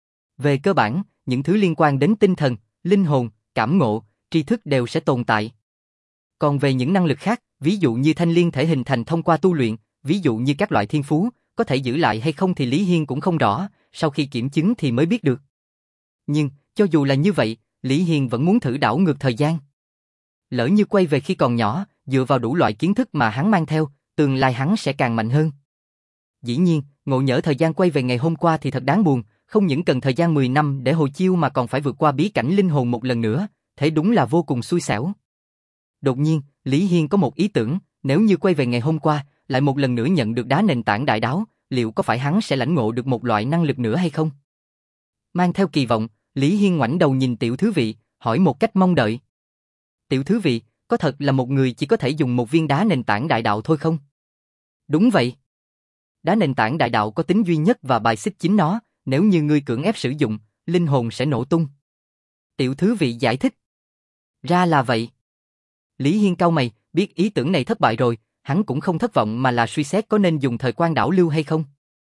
Về cơ bản, những thứ liên quan đến tinh thần, linh hồn, cảm ngộ, tri thức đều sẽ tồn tại. Còn về những năng lực khác, ví dụ như thanh liên thể hình thành thông qua tu luyện, ví dụ như các loại thiên phú, có thể giữ lại hay không thì Lý Hiên cũng không rõ, sau khi kiểm chứng thì mới biết được. Nhưng, cho dù là như vậy, Lý Hiên vẫn muốn thử đảo ngược thời gian. Lỡ như quay về khi còn nhỏ, dựa vào đủ loại kiến thức mà hắn mang theo, tương lai hắn sẽ càng mạnh hơn. Dĩ nhiên, ngộ nhỡ thời gian quay về ngày hôm qua thì thật đáng buồn, Không những cần thời gian mười năm để hồi chiêu mà còn phải vượt qua bí cảnh linh hồn một lần nữa, thế đúng là vô cùng xui xẻo. Đột nhiên, Lý Hiên có một ý tưởng, nếu như quay về ngày hôm qua, lại một lần nữa nhận được đá nền tảng đại đáo, liệu có phải hắn sẽ lãnh ngộ được một loại năng lực nữa hay không? Mang theo kỳ vọng, Lý Hiên ngoảnh đầu nhìn tiểu thứ vị, hỏi một cách mong đợi. Tiểu thứ vị, có thật là một người chỉ có thể dùng một viên đá nền tảng đại đạo thôi không? Đúng vậy. Đá nền tảng đại đạo có tính duy nhất và bài xích chính nó, nếu như ngươi cưỡng ép sử dụng, linh hồn sẽ nổ tung. Tiểu thứ vị giải thích. Ra là vậy. Lý Hiên cau mày, biết ý tưởng này thất bại rồi, hắn cũng không thất vọng mà là suy xét có nên dùng thời quan đảo lưu hay không.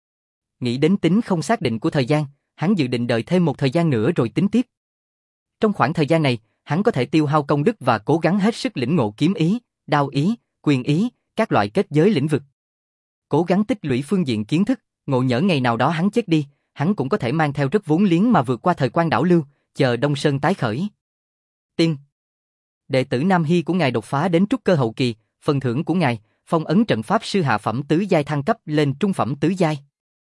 Nghĩ đến tính không xác định của thời gian, hắn dự định đợi thêm một thời gian nữa rồi tính tiếp. Trong khoảng thời gian này, hắn có thể tiêu hao công đức và cố gắng hết sức lĩnh ngộ kiếm ý, đao ý, quyền ý, các loại kết giới lĩnh vực. Cố gắng tích lũy phương diện kiến thức, ngộ nhỡ ngày nào đó hắn chết đi, hắn cũng có thể mang theo rất vốn liếng mà vượt qua thời quan đảo lưu, chờ Đông Sơn tái khởi. Tiên. Đệ tử Nam Hy của ngài đột phá đến trúc cơ hậu kỳ, phần thưởng của ngài, phong ấn trận pháp sư hạ phẩm tứ giai thăng cấp lên trung phẩm tứ giai.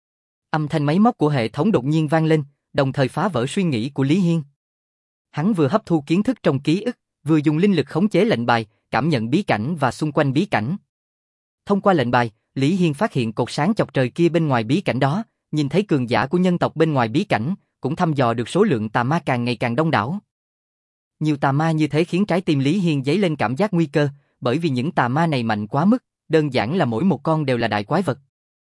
Âm thanh máy móc của hệ thống đột nhiên vang lên, đồng thời phá vỡ suy nghĩ của Lý Hiên. Hắn vừa hấp thu kiến thức trong ký ức, vừa dùng linh lực khống chế lệnh bài, cảm nhận bí cảnh và xung quanh bí cảnh. Thông qua lệnh bài, Lý Hiên phát hiện cột sáng chọc trời kia bên ngoài bí cảnh đó, nhìn thấy cường giả của nhân tộc bên ngoài bí cảnh, cũng thăm dò được số lượng tà ma càng ngày càng đông đảo. Nhiều tà ma như thế khiến trái tim Lý Hiên dấy lên cảm giác nguy cơ, bởi vì những tà ma này mạnh quá mức, đơn giản là mỗi một con đều là đại quái vật.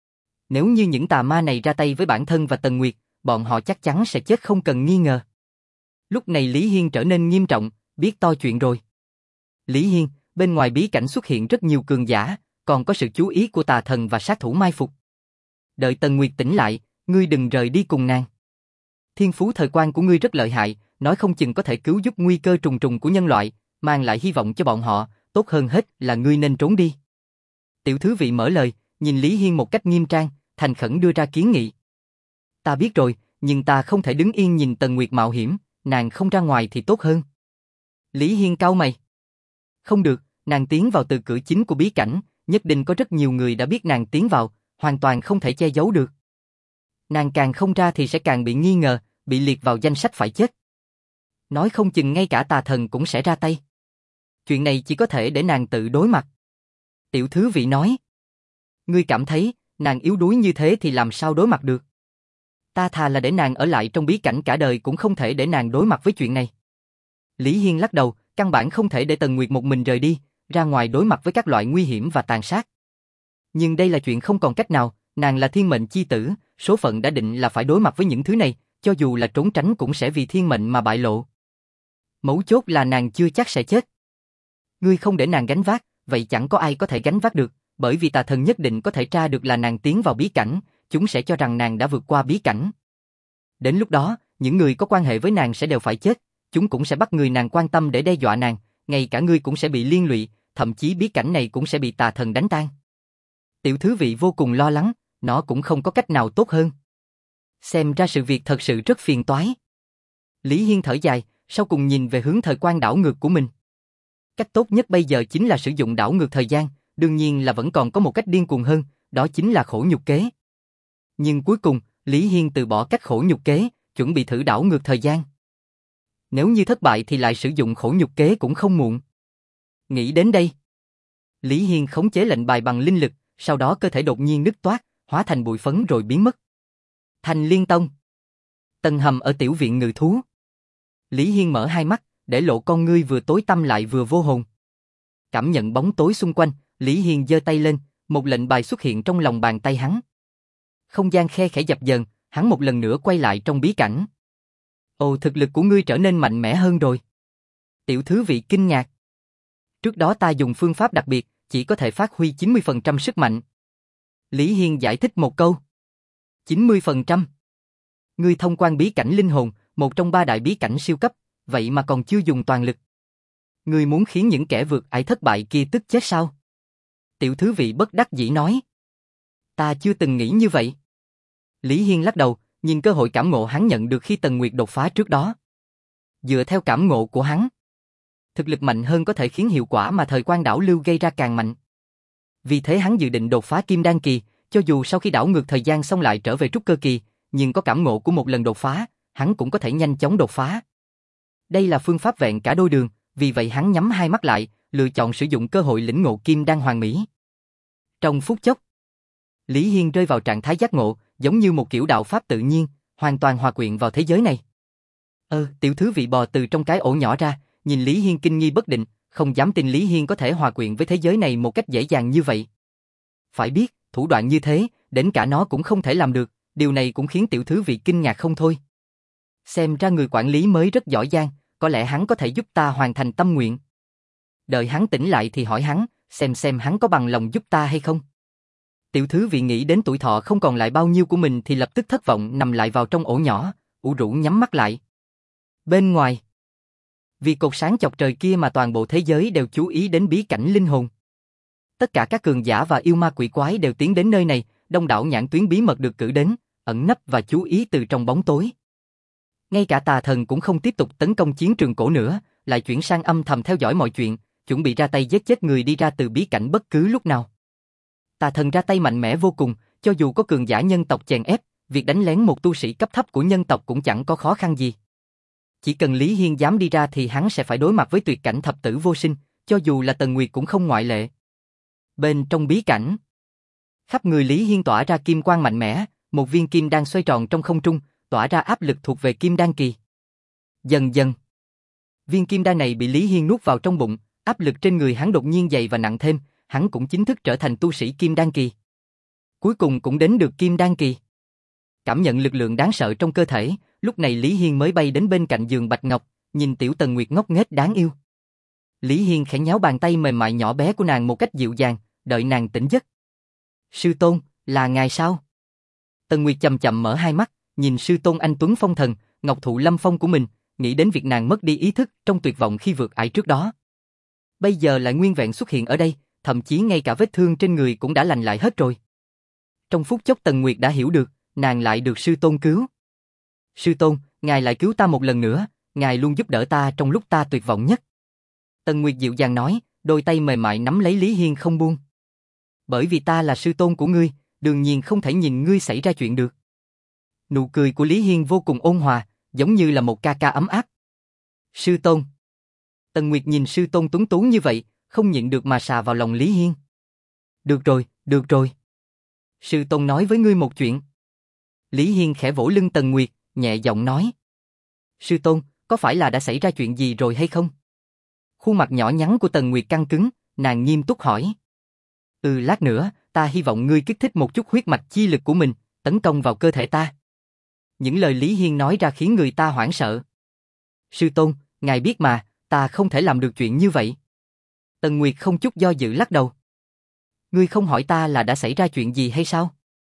Nếu như những tà ma này ra tay với bản thân và Tần Nguyệt, bọn họ chắc chắn sẽ chết không cần nghi ngờ. Lúc này Lý Hiên trở nên nghiêm trọng, biết to chuyện rồi. Lý Hiên, bên ngoài bí cảnh xuất hiện rất nhiều cường giả, còn có sự chú ý của tà thần và sát thủ mai phục. Đợi Tần Nguyệt tỉnh lại, ngươi đừng rời đi cùng nàng. Thiên phú thời quan của ngươi rất lợi hại, nói không chừng có thể cứu giúp nguy cơ trùng trùng của nhân loại, mang lại hy vọng cho bọn họ, tốt hơn hết là ngươi nên trốn đi. Tiểu thứ vị mở lời, nhìn Lý Hiên một cách nghiêm trang, thành khẩn đưa ra kiến nghị. Ta biết rồi, nhưng ta không thể đứng yên nhìn Tần Nguyệt mạo hiểm, nàng không ra ngoài thì tốt hơn. Lý Hiên cau mày. Không được, nàng tiến vào từ cửa chính của bí cảnh, nhất định có rất nhiều người đã biết nàng tiến vào, hoàn toàn không thể che giấu được. Nàng càng không ra thì sẽ càng bị nghi ngờ, bị liệt vào danh sách phải chết. Nói không chừng ngay cả tà thần cũng sẽ ra tay. Chuyện này chỉ có thể để nàng tự đối mặt. Tiểu thứ vị nói. Ngươi cảm thấy, nàng yếu đuối như thế thì làm sao đối mặt được? Ta thà là để nàng ở lại trong bí cảnh cả đời cũng không thể để nàng đối mặt với chuyện này. Lý Hiên lắc đầu, căn bản không thể để Tần Nguyệt một mình rời đi, ra ngoài đối mặt với các loại nguy hiểm và tàn sát. Nhưng đây là chuyện không còn cách nào, nàng là thiên mệnh chi tử, số phận đã định là phải đối mặt với những thứ này, cho dù là trốn tránh cũng sẽ vì thiên mệnh mà bại lộ. Mấu chốt là nàng chưa chắc sẽ chết. Ngươi không để nàng gánh vác, vậy chẳng có ai có thể gánh vác được, bởi vì tà thần nhất định có thể tra được là nàng tiến vào bí cảnh, chúng sẽ cho rằng nàng đã vượt qua bí cảnh. Đến lúc đó, những người có quan hệ với nàng sẽ đều phải chết, chúng cũng sẽ bắt người nàng quan tâm để đe dọa nàng, ngay cả ngươi cũng sẽ bị liên lụy, thậm chí bí cảnh này cũng sẽ bị tà thần đánh tan. Tiểu thứ vị vô cùng lo lắng, nó cũng không có cách nào tốt hơn. Xem ra sự việc thật sự rất phiền toái. Lý Hiên thở dài, sau cùng nhìn về hướng thời quan đảo ngược của mình. Cách tốt nhất bây giờ chính là sử dụng đảo ngược thời gian, đương nhiên là vẫn còn có một cách điên cuồng hơn, đó chính là khổ nhục kế. Nhưng cuối cùng, Lý Hiên từ bỏ cách khổ nhục kế, chuẩn bị thử đảo ngược thời gian. Nếu như thất bại thì lại sử dụng khổ nhục kế cũng không muộn. Nghĩ đến đây, Lý Hiên khống chế lệnh bài bằng linh lực, sau đó cơ thể đột nhiên nứt toát, hóa thành bụi phấn rồi biến mất. Thành Liên Tông. Tầng hầm ở tiểu viện ngự thú. Lý Hiên mở hai mắt, để lộ con ngươi vừa tối tăm lại vừa vô hồn. Cảm nhận bóng tối xung quanh, Lý Hiên giơ tay lên, một lệnh bài xuất hiện trong lòng bàn tay hắn. Không gian khe khẽ dập dờn, hắn một lần nữa quay lại trong bí cảnh. Ồ, thực lực của ngươi trở nên mạnh mẽ hơn rồi. Tiểu thứ vị kinh ngạc. Trước đó ta dùng phương pháp đặc biệt, chỉ có thể phát huy chín mươi phần trăm sức mạnh. Lý Hiên giải thích một câu. chín mươi phần trăm. Ngươi thông quan bí cảnh linh hồn, một trong ba đại bí cảnh siêu cấp, vậy mà còn chưa dùng toàn lực. Ngươi muốn khiến những kẻ vượt ải thất bại kia tức chết sao? Tiểu thứ vị bất đắc dĩ nói. Ta chưa từng nghĩ như vậy. Lý Hiên lắc đầu, nhìn cơ hội cảm ngộ hắn nhận được khi Tần Nguyệt đột phá trước đó. Dựa theo cảm ngộ của hắn, thực lực mạnh hơn có thể khiến hiệu quả mà thời quan đảo lưu gây ra càng mạnh. Vì thế hắn dự định đột phá kim đan kỳ, cho dù sau khi đảo ngược thời gian xong lại trở về trúc cơ kỳ, nhưng có cảm ngộ của một lần đột phá, hắn cũng có thể nhanh chóng đột phá. Đây là phương pháp vẹn cả đôi đường, vì vậy hắn nhắm hai mắt lại, lựa chọn sử dụng cơ hội lĩnh ngộ kim đan hoàn mỹ. Trong phút chốc, Lý Hiên rơi vào trạng thái giác ngộ, giống như một kiểu đạo pháp tự nhiên, hoàn toàn hòa quyện vào thế giới này. Ơ, tiểu thứ vị bò từ trong cái ổ nhỏ ra, nhìn Lý Hiên kinh nghi bất định, không dám tin Lý Hiên có thể hòa quyện với thế giới này một cách dễ dàng như vậy. Phải biết, thủ đoạn như thế, đến cả nó cũng không thể làm được, điều này cũng khiến tiểu thứ vị kinh ngạc không thôi. Xem ra người quản lý mới rất giỏi giang, có lẽ hắn có thể giúp ta hoàn thành tâm nguyện. Đợi hắn tỉnh lại thì hỏi hắn, xem xem hắn có bằng lòng giúp ta hay không. Tiểu thứ vị nghĩ đến tuổi thọ không còn lại bao nhiêu của mình thì lập tức thất vọng nằm lại vào trong ổ nhỏ, ủ rũ nhắm mắt lại. Bên ngoài, vì cột sáng chọc trời kia mà toàn bộ thế giới đều chú ý đến bí cảnh linh hồn. Tất cả các cường giả và yêu ma quỷ quái đều tiến đến nơi này, đông đảo nhãn tuyến bí mật được cử đến, ẩn nấp và chú ý từ trong bóng tối. Ngay cả tà thần cũng không tiếp tục tấn công chiến trường cổ nữa, lại chuyển sang âm thầm theo dõi mọi chuyện, chuẩn bị ra tay giết chết người đi ra từ bí cảnh bất cứ lúc nào. Tà thần ra tay mạnh mẽ vô cùng, cho dù có cường giả nhân tộc chèn ép, việc đánh lén một tu sĩ cấp thấp của nhân tộc cũng chẳng có khó khăn gì. Chỉ cần Lý Hiên dám đi ra thì hắn sẽ phải đối mặt với tuyệt cảnh thập tử vô sinh, cho dù là Tần Nguyệt cũng không ngoại lệ. Bên trong bí cảnh, khắp người Lý Hiên tỏa ra kim quang mạnh mẽ, một viên kim đan xoay tròn trong không trung, tỏa ra áp lực thuộc về kim đan kỳ. Dần dần, viên kim đan này bị Lý Hiên nuốt vào trong bụng, áp lực trên người hắn đột nhiên dày và nặng thêm, hắn cũng chính thức trở thành tu sĩ kim đan kỳ. Cuối cùng cũng đến được kim đan kỳ. Cảm nhận lực lượng đáng sợ trong cơ thể, lúc này Lý Hiên mới bay đến bên cạnh giường Bạch Ngọc, nhìn tiểu Tần Nguyệt ngốc nghếch đáng yêu. Lý Hiên khẽ nhéo bàn tay mềm mại nhỏ bé của nàng một cách dịu dàng, đợi nàng tỉnh giấc. Sư tôn, là ngài sao? Tần Nguyệt chậm chậm mở hai mắt, nhìn sư tôn anh tuấn phong thần, ngọc thụ lâm phong của mình, nghĩ đến việc nàng mất đi ý thức trong tuyệt vọng khi vượt ải trước đó. Bây giờ lại nguyên vẹn xuất hiện ở đây, thậm chí ngay cả vết thương trên người cũng đã lành lại hết rồi. Trong phút chốc Tần Nguyệt đã hiểu được, nàng lại được sư tôn cứu. Sư tôn, ngài lại cứu ta một lần nữa, ngài luôn giúp đỡ ta trong lúc ta tuyệt vọng nhất. Tần Nguyệt dịu dàng nói, đôi tay mềm mại nắm lấy Lý Hiên không buông. Bởi vì ta là sư tôn của ngươi, đương nhiên không thể nhìn ngươi xảy ra chuyện được. Nụ cười của Lý Hiên vô cùng ôn hòa, giống như là một ca ca ấm áp. Sư tôn. Tần Nguyệt nhìn sư tôn tuấn tú như vậy, không nhịn được mà xà vào lòng Lý Hiên. Được rồi, được rồi. Sư tôn nói với ngươi một chuyện. Lý Hiên khẽ vỗ lưng Tần Nguyệt, nhẹ giọng nói. Sư tôn, có phải là đã xảy ra chuyện gì rồi hay không? Khuôn mặt nhỏ nhắn của Tần Nguyệt căng cứng, nàng nghiêm túc hỏi. Ừ, lát nữa, ta hy vọng ngươi kích thích một chút huyết mạch chi lực của mình, tấn công vào cơ thể ta. Những lời Lý Hiên nói ra khiến người ta hoảng sợ. Sư tôn, ngài biết mà, ta không thể làm được chuyện như vậy. Tần Nguyệt không chút do dự lắc đầu. Ngươi không hỏi ta là đã xảy ra chuyện gì hay sao?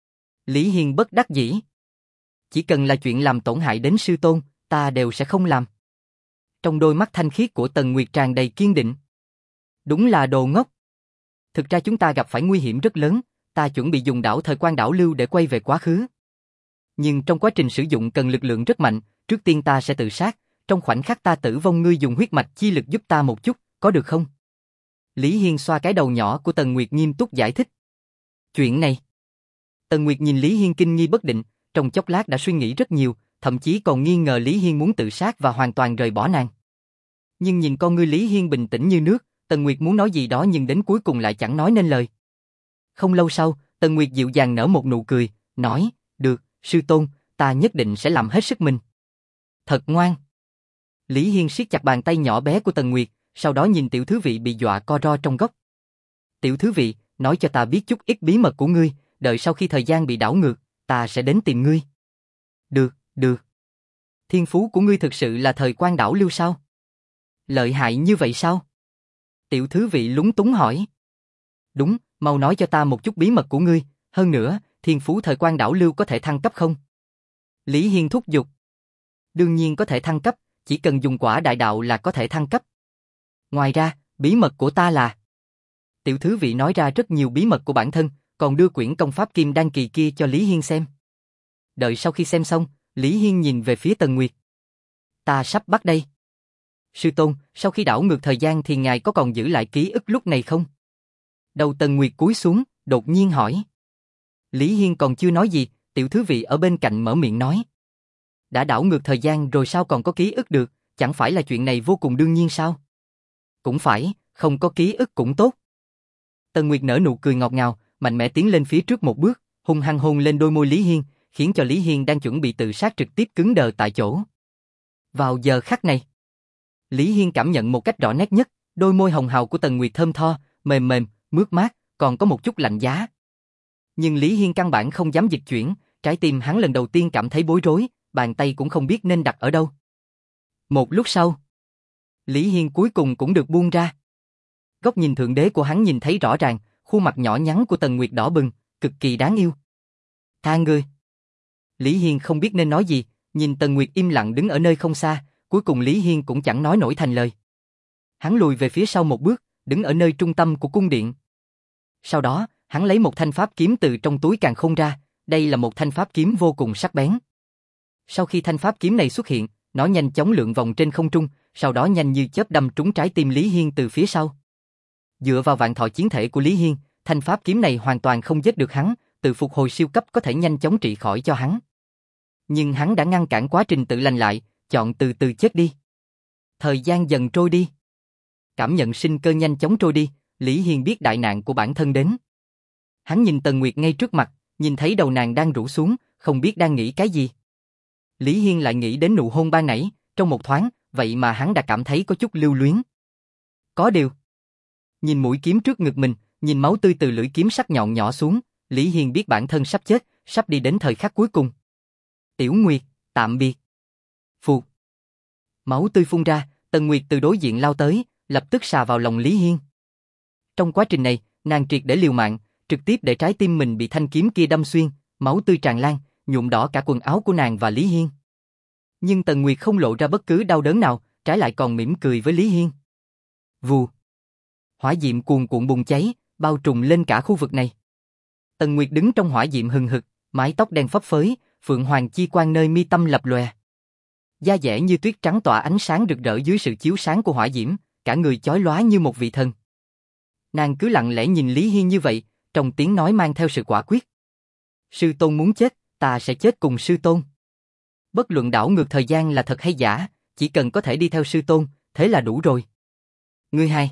Lý Hiên bất đắc dĩ. Chỉ cần là chuyện làm tổn hại đến sư tôn, ta đều sẽ không làm. Trong đôi mắt thanh khiết của Tần Nguyệt tràn đầy kiên định. Đúng là đồ ngốc. Thực ra chúng ta gặp phải nguy hiểm rất lớn, ta chuẩn bị dùng đảo thời quan đảo lưu để quay về quá khứ. Nhưng trong quá trình sử dụng cần lực lượng rất mạnh, trước tiên ta sẽ tự sát, trong khoảnh khắc ta tử vong ngươi dùng huyết mạch chi lực giúp ta một chút, có được không? Lý Hiên xoa cái đầu nhỏ của Tần Nguyệt nghiêm túc giải thích. Chuyện này. Tần Nguyệt nhìn Lý Hiên kinh nghi bất định, trong chốc lát đã suy nghĩ rất nhiều, thậm chí còn nghi ngờ Lý Hiên muốn tự sát và hoàn toàn rời bỏ nàng. Nhưng nhìn con ngươi Lý Hiên bình tĩnh như nước, Tần Nguyệt muốn nói gì đó nhưng đến cuối cùng lại chẳng nói nên lời. Không lâu sau, Tần Nguyệt dịu dàng nở một nụ cười, nói, được, sư tôn, ta nhất định sẽ làm hết sức mình. Thật ngoan. Lý Hiên siết chặt bàn tay nhỏ bé của Tần Nguyệt, sau đó nhìn tiểu thứ vị bị dọa co ro trong góc. Tiểu thứ vị, nói cho ta biết chút ít bí mật của ngươi, đợi sau khi thời gian bị đảo ngược, ta sẽ đến tìm ngươi. Được, được. Thiên phú của ngươi thực sự là thời quan đảo lưu sao? Lợi hại như vậy sao? Tiểu thứ vị lúng túng hỏi. Đúng, mau nói cho ta một chút bí mật của ngươi, hơn nữa, thiên phú thời quan đảo lưu có thể thăng cấp không? Lý Hiên thúc giục. Đương nhiên có thể thăng cấp, chỉ cần dùng quả đại đạo là có thể thăng cấp. Ngoài ra, bí mật của ta là... Tiểu thứ vị nói ra rất nhiều bí mật của bản thân, còn đưa quyển công pháp kim đan kỳ kia cho Lý Hiên xem. Đợi sau khi xem xong, Lý Hiên nhìn về phía Tần Nguyệt. Ta sắp bắt đây. Sư tôn, sau khi đảo ngược thời gian thì ngài có còn giữ lại ký ức lúc này không? Đầu Tần Nguyệt cúi xuống, đột nhiên hỏi. Lý Hiên còn chưa nói gì, Tiểu Thứ Vị ở bên cạnh mở miệng nói. Đã đảo ngược thời gian rồi sao còn có ký ức được, chẳng phải là chuyện này vô cùng đương nhiên sao? Cũng phải, không có ký ức cũng tốt. Tần Nguyệt nở nụ cười ngọt ngào, mạnh mẽ tiến lên phía trước một bước, hung hăng hôn lên đôi môi Lý Hiên, khiến cho Lý Hiên đang chuẩn bị tự sát trực tiếp cứng đờ tại chỗ. Vào giờ khắc này, Lý Hiên cảm nhận một cách rõ nét nhất, đôi môi hồng hào của Tần Nguyệt thơm tho, mềm mềm, mướt mát, còn có một chút lạnh giá. Nhưng Lý Hiên căn bản không dám dịch chuyển, trái tim hắn lần đầu tiên cảm thấy bối rối, bàn tay cũng không biết nên đặt ở đâu. Một lúc sau, Lý Hiên cuối cùng cũng được buông ra. Góc nhìn thượng đế của hắn nhìn thấy rõ ràng, khuôn mặt nhỏ nhắn của Tần Nguyệt đỏ bừng, cực kỳ đáng yêu. Tha ngươi. Lý Hiên không biết nên nói gì, nhìn Tần Nguyệt im lặng đứng ở nơi không xa, cuối cùng Lý Hiên cũng chẳng nói nổi thành lời. Hắn lùi về phía sau một bước, đứng ở nơi trung tâm của cung điện. Sau đó, hắn lấy một thanh pháp kiếm từ trong túi càn khôn ra, đây là một thanh pháp kiếm vô cùng sắc bén. Sau khi thanh pháp kiếm này xuất hiện, nó nhanh chóng lượn vòng trên không trung, sau đó nhanh như chớp đâm trúng trái tim Lý Hiên từ phía sau. Dựa vào vạn thọ chiến thể của Lý Hiên, thanh pháp kiếm này hoàn toàn không giết được hắn, tự phục hồi siêu cấp có thể nhanh chóng trị khỏi cho hắn. Nhưng hắn đã ngăn cản quá trình tự lành lại, chọn từ từ chết đi. Thời gian dần trôi đi. Cảm nhận sinh cơ nhanh chóng trôi đi, Lý Hiên biết đại nạn của bản thân đến. Hắn nhìn Tần Nguyệt ngay trước mặt, nhìn thấy đầu nàng đang rũ xuống, không biết đang nghĩ cái gì. Lý Hiên lại nghĩ đến nụ hôn ban nãy, trong một thoáng, vậy mà hắn đã cảm thấy có chút lưu luyến. Có điều, nhìn mũi kiếm trước ngực mình, nhìn máu tươi từ lưỡi kiếm sắc nhọn nhỏ xuống, Lý Hiên biết bản thân sắp chết, sắp đi đến thời khắc cuối cùng. Tiểu Nguyệt, tạm biệt. Phụt. Máu tươi phun ra, Tần Nguyệt từ đối diện lao tới, lập tức xà vào lòng Lý Hiên. Trong quá trình này, nàng triệt để liều mạng, trực tiếp để trái tim mình bị thanh kiếm kia đâm xuyên, máu tươi tràn lan, nhuộm đỏ cả quần áo của nàng và Lý Hiên. Nhưng Tần Nguyệt không lộ ra bất cứ đau đớn nào, trái lại còn mỉm cười với Lý Hiên. Vù. Hỏa diệm cuồn cuộn bùng cháy, bao trùm lên cả khu vực này. Tần Nguyệt đứng trong hỏa diệm hừng hực, mái tóc đen phấp phới, phượng hoàng chi quang nơi mi tâm lập lòe. Da dẻ như tuyết trắng tỏa ánh sáng rực rỡ dưới sự chiếu sáng của hỏa diễm, cả người chói lóa như một vị thần. Nàng cứ lặng lẽ nhìn Lý Hiên như vậy, trong tiếng nói mang theo sự quả quyết. Sư tôn muốn chết, ta sẽ chết cùng sư tôn. Bất luận đảo ngược thời gian là thật hay giả, chỉ cần có thể đi theo sư tôn, thế là đủ rồi. Ngươi hai.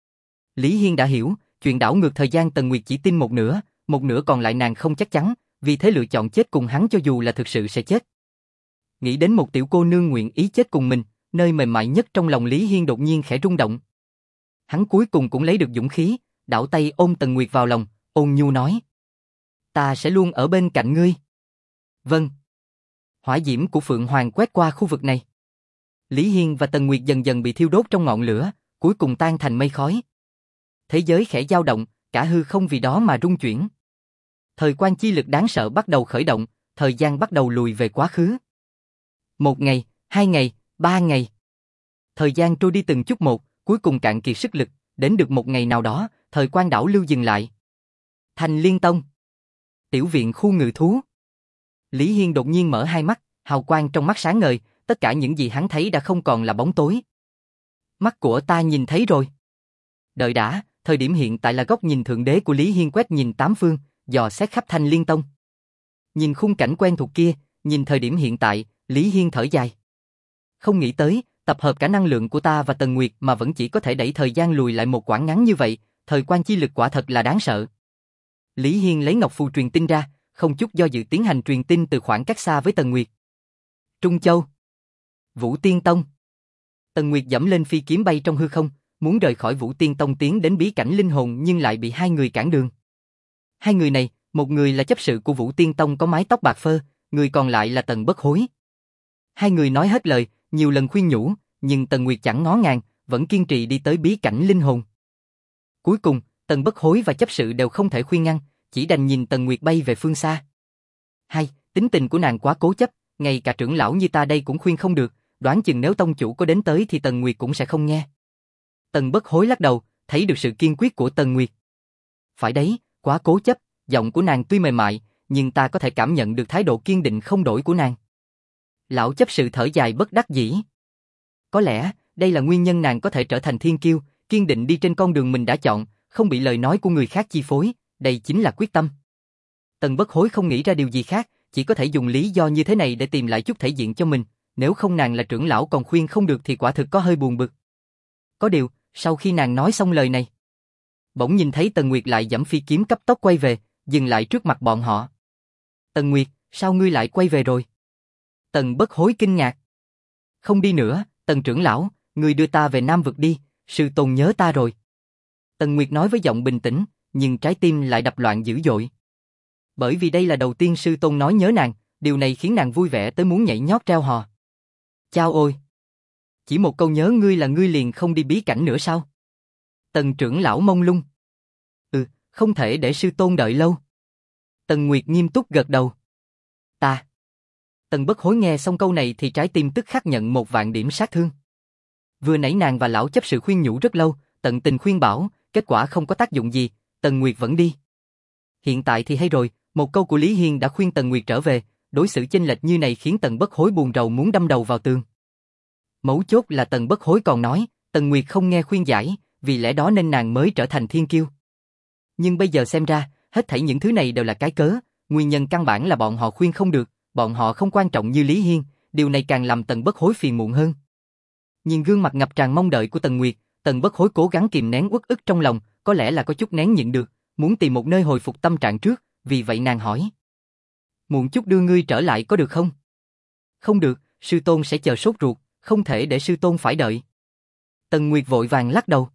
Lý Hiên đã hiểu, chuyện đảo ngược thời gian Tần Nguyệt chỉ tin một nửa, một nửa còn lại nàng không chắc chắn, vì thế lựa chọn chết cùng hắn cho dù là thực sự sẽ chết. Nghĩ đến một tiểu cô nương nguyện ý chết cùng mình, nơi mềm mại nhất trong lòng Lý Hiên đột nhiên khẽ rung động. Hắn cuối cùng cũng lấy được dũng khí, đảo tay ôm Tần Nguyệt vào lòng, ôn nhu nói. Ta sẽ luôn ở bên cạnh ngươi. Vâng. Hỏa diễm của Phượng Hoàng quét qua khu vực này. Lý Hiên và Tần Nguyệt dần dần bị thiêu đốt trong ngọn lửa, cuối cùng tan thành mây khói. Thế giới khẽ dao động, cả hư không vì đó mà rung chuyển. Thời quan chi lực đáng sợ bắt đầu khởi động, thời gian bắt đầu lùi về quá khứ. Một ngày, hai ngày, ba ngày. Thời gian trôi đi từng chút một, cuối cùng cạn kiệt sức lực, đến được một ngày nào đó, thời quan đảo lưu dừng lại. Thành Liên Tông. Tiểu viện khu ngự thú. Lý Hiên đột nhiên mở hai mắt, hào quang trong mắt sáng ngời, tất cả những gì hắn thấy đã không còn là bóng tối. Mắt của ta nhìn thấy rồi. Đợi đã, thời điểm hiện tại là góc nhìn thượng đế của Lý Hiên quét nhìn tám phương, dò xét khắp Thanh Liên Tông. Nhìn khung cảnh quen thuộc kia, nhìn thời điểm hiện tại, Lý Hiên thở dài. Không nghĩ tới, tập hợp cả năng lượng của ta và Tần Nguyệt mà vẫn chỉ có thể đẩy thời gian lùi lại một quãng ngắn như vậy, thời quan chi lực quả thật là đáng sợ. Lý Hiên lấy ngọc phù truyền tin ra, không chút do dự tiến hành truyền tin từ khoảng cách xa với Tần Nguyệt. Trung Châu. Vũ Tiên Tông. Tần Nguyệt dẫm lên phi kiếm bay trong hư không, muốn rời khỏi Vũ Tiên Tông tiến đến bí cảnh linh hồn nhưng lại bị hai người cản đường. Hai người này, một người là chấp sự của Vũ Tiên Tông có mái tóc bạc phơ, người còn lại là Tần Bất Hối. Hai người nói hết lời, nhiều lần khuyên nhủ, nhưng Tần Nguyệt chẳng ngó ngàng, vẫn kiên trì đi tới bí cảnh linh hồn. Cuối cùng, Tần Bất Hối và chấp sự đều không thể khuyên ngăn, chỉ đành nhìn Tần Nguyệt bay về phương xa. Hay, tính tình của nàng quá cố chấp, ngay cả trưởng lão như ta đây cũng khuyên không được, đoán chừng nếu tông chủ có đến tới thì Tần Nguyệt cũng sẽ không nghe. Tần Bất Hối lắc đầu, thấy được sự kiên quyết của Tần Nguyệt. Phải đấy, quá cố chấp, giọng của nàng tuy mềm mại, nhưng ta có thể cảm nhận được thái độ kiên định không đổi của nàng. Lão chấp sự thở dài bất đắc dĩ. Có lẽ, đây là nguyên nhân nàng có thể trở thành thiên kiêu, kiên định đi trên con đường mình đã chọn, không bị lời nói của người khác chi phối, đây chính là quyết tâm. Tần Bất Hối không nghĩ ra điều gì khác, chỉ có thể dùng lý do như thế này để tìm lại chút thể diện cho mình, nếu không nàng là trưởng lão còn khuyên không được thì quả thực có hơi buồn bực. Có điều, sau khi nàng nói xong lời này, bỗng nhìn thấy Tần Nguyệt lại giẫm phi kiếm cấp tốc quay về, dừng lại trước mặt bọn họ. Tần Nguyệt, sao ngươi lại quay về rồi? Tần Bất Hối kinh ngạc. Không đi nữa, Tần trưởng lão, ngươi đưa ta về Nam Vực đi, sư tôn nhớ ta rồi. Tần Nguyệt nói với giọng bình tĩnh, nhưng trái tim lại đập loạn dữ dội. Bởi vì đây là đầu tiên sư tôn nói nhớ nàng, điều này khiến nàng vui vẻ tới muốn nhảy nhót reo hò. Chao ôi! Chỉ một câu nhớ ngươi là ngươi liền không đi bí cảnh nữa sao? Tần trưởng lão mông lung. Ừ, không thể để sư tôn đợi lâu. Tần Nguyệt nghiêm túc gật đầu. Ta. Tần Bất Hối nghe xong câu này thì trái tim tức khắc nhận một vạn điểm sát thương. Vừa nãy nàng và lão chấp sự khuyên nhủ rất lâu, tận tình khuyên bảo, kết quả không có tác dụng gì, Tần Nguyệt vẫn đi. Hiện tại thì hay rồi, một câu của Lý Hiên đã khuyên Tần Nguyệt trở về, đối xử chênh lệch như này khiến Tần Bất Hối buồn rầu muốn đâm đầu vào tường. Mấu chốt là Tần Bất Hối còn nói, Tần Nguyệt không nghe khuyên giải, vì lẽ đó nên nàng mới trở thành thiên kiêu. Nhưng bây giờ xem ra, hết thảy những thứ này đều là cái cớ, nguyên nhân căn bản là bọn họ khuyên không được, bọn họ không quan trọng như Lý Hiên, điều này càng làm Tần Bất Hối phiền muộn hơn. Nhìn gương mặt ngập tràn mong đợi của Tần Nguyệt, Tần Bất Hối cố gắng kìm nén uất ức trong lòng, có lẽ là có chút nén nhịn được, muốn tìm một nơi hồi phục tâm trạng trước, vì vậy nàng hỏi. Muộn chút đưa ngươi trở lại có được không? Không được, sư tôn sẽ chờ sốt ruột, không thể để sư tôn phải đợi. Tần Nguyệt vội vàng lắc đầu.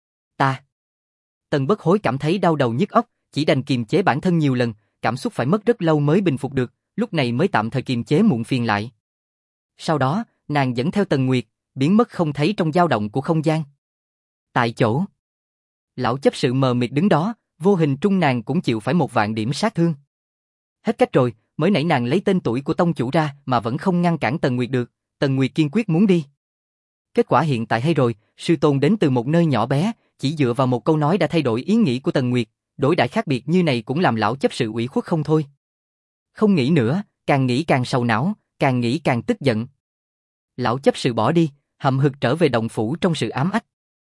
Ta. Tần Bất Hối cảm thấy đau đầu nhức óc, chỉ đành kiềm chế bản thân nhiều lần, cảm xúc phải mất rất lâu mới bình phục được, lúc này mới tạm thời kiềm chế muộn phiền lại. Sau đó, nàng dẫn theo Tần Nguyệt, biến mất không thấy trong dao động của không gian. Tại chỗ, lão chấp sự mờ mịt đứng đó, vô hình trung nàng cũng chịu phải một vạn điểm sát thương. Hết cách rồi, mới nãy nàng lấy tên tuổi của tông chủ ra mà vẫn không ngăn cản Tần Nguyệt được, Tần Nguyệt kiên quyết muốn đi. Kết quả hiện tại hay rồi, sư tôn đến từ một nơi nhỏ bé, chỉ dựa vào một câu nói đã thay đổi ý nghĩ của Tần Nguyệt, đổi đại khác biệt như này cũng làm lão chấp sự ủy khuất không thôi. Không nghĩ nữa, càng nghĩ càng sầu não, càng nghĩ càng tức giận. Lão chấp sự bỏ đi, hậm hực trở về động phủ trong sự ám ách.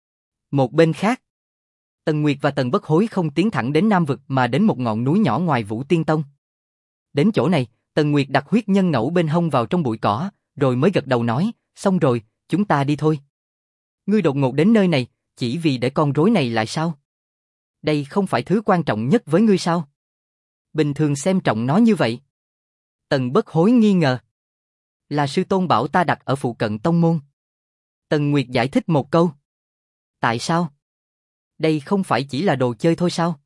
Một bên khác, Tần Nguyệt và Tần Bất Hối không tiến thẳng đến Nam Vực mà đến một ngọn núi nhỏ ngoài Vũ Tiên Tông. Đến chỗ này, Tần Nguyệt đặt huyết nhân ngẫu bên hông vào trong bụi cỏ, rồi mới gật đầu nói, xong rồi, chúng ta đi thôi. Ngươi đột ngột đến nơi này, chỉ vì để con rối này lại sao? Đây không phải thứ quan trọng nhất với ngươi sao? Bình thường xem trọng nó như vậy. Tần Bất Hối nghi ngờ. Là sư tôn bảo ta đặt ở phụ cận tông môn. Tần Nguyệt giải thích một câu. Tại sao? Đây không phải chỉ là đồ chơi thôi sao?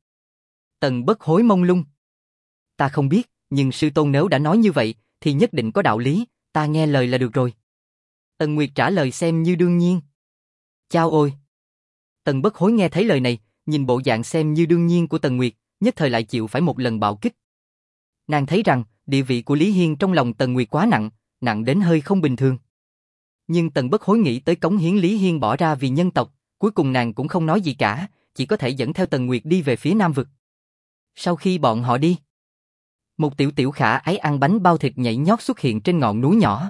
Tần Bất Hối mông lung. Ta không biết, nhưng sư tôn nếu đã nói như vậy, thì nhất định có đạo lý, ta nghe lời là được rồi. Tần Nguyệt trả lời xem như đương nhiên. Chao ôi! Tần Bất Hối nghe thấy lời này, nhìn bộ dạng xem như đương nhiên của Tần Nguyệt, nhất thời lại chịu phải một lần bạo kích. Nàng thấy rằng, địa vị của Lý Hiên trong lòng Tần Nguyệt quá nặng, nặng đến hơi không bình thường. Nhưng Tần Bất Hối nghĩ tới cống hiến Lý Hiên bỏ ra vì nhân tộc, cuối cùng nàng cũng không nói gì cả, chỉ có thể dẫn theo Tần Nguyệt đi về phía Nam Vực. Sau khi bọn họ đi, một tiểu tiểu khả ái ăn bánh bao thịt nhảy nhót xuất hiện trên ngọn núi nhỏ.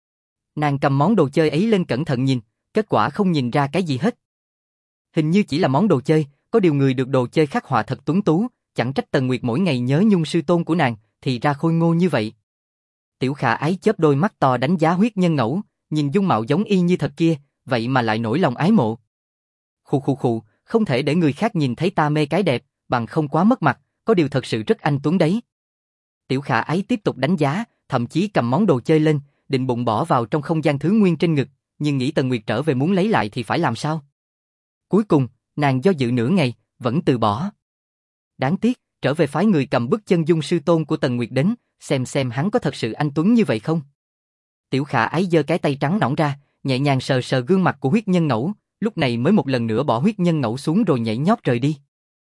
Nàng cầm món đồ chơi ấy lên cẩn thận nhìn, kết quả không nhìn ra cái gì hết. Hình như chỉ là món đồ chơi, có điều người được đồ chơi khắc họa thật tuấn tú, chẳng trách Tần Nguyệt mỗi ngày nhớ nhung sư tôn của nàng, thì ra khôi ngô như vậy. Tiểu khả ái chớp đôi mắt to đánh giá huyết nhân ngẫu, nhìn dung mạo giống y như thật kia, vậy mà lại nổi lòng ái mộ. Khụ khụ khụ, không thể để người khác nhìn thấy ta mê cái đẹp, bằng không quá mất mặt, có điều thật sự rất anh tuấn đấy. Tiểu khả ái tiếp tục đánh giá, thậm chí cầm món đồ chơi lên, định bụng bỏ vào trong không gian thứ nguyên trên ngực, nhưng nghĩ Tần Nguyệt trở về muốn lấy lại thì phải làm sao? Cuối cùng, nàng do dự nửa ngày, vẫn từ bỏ. Đáng tiếc, trở về phái người cầm bức chân dung sư tôn của Tần Nguyệt đến, xem xem hắn có thật sự anh tuấn như vậy không? Tiểu khả ái giơ cái tay trắng nõn ra, nhẹ nhàng sờ sờ gương mặt của huyết nhân ngẫu, lúc này mới một lần nữa bỏ huyết nhân ngẫu xuống rồi nhảy nhót rời đi.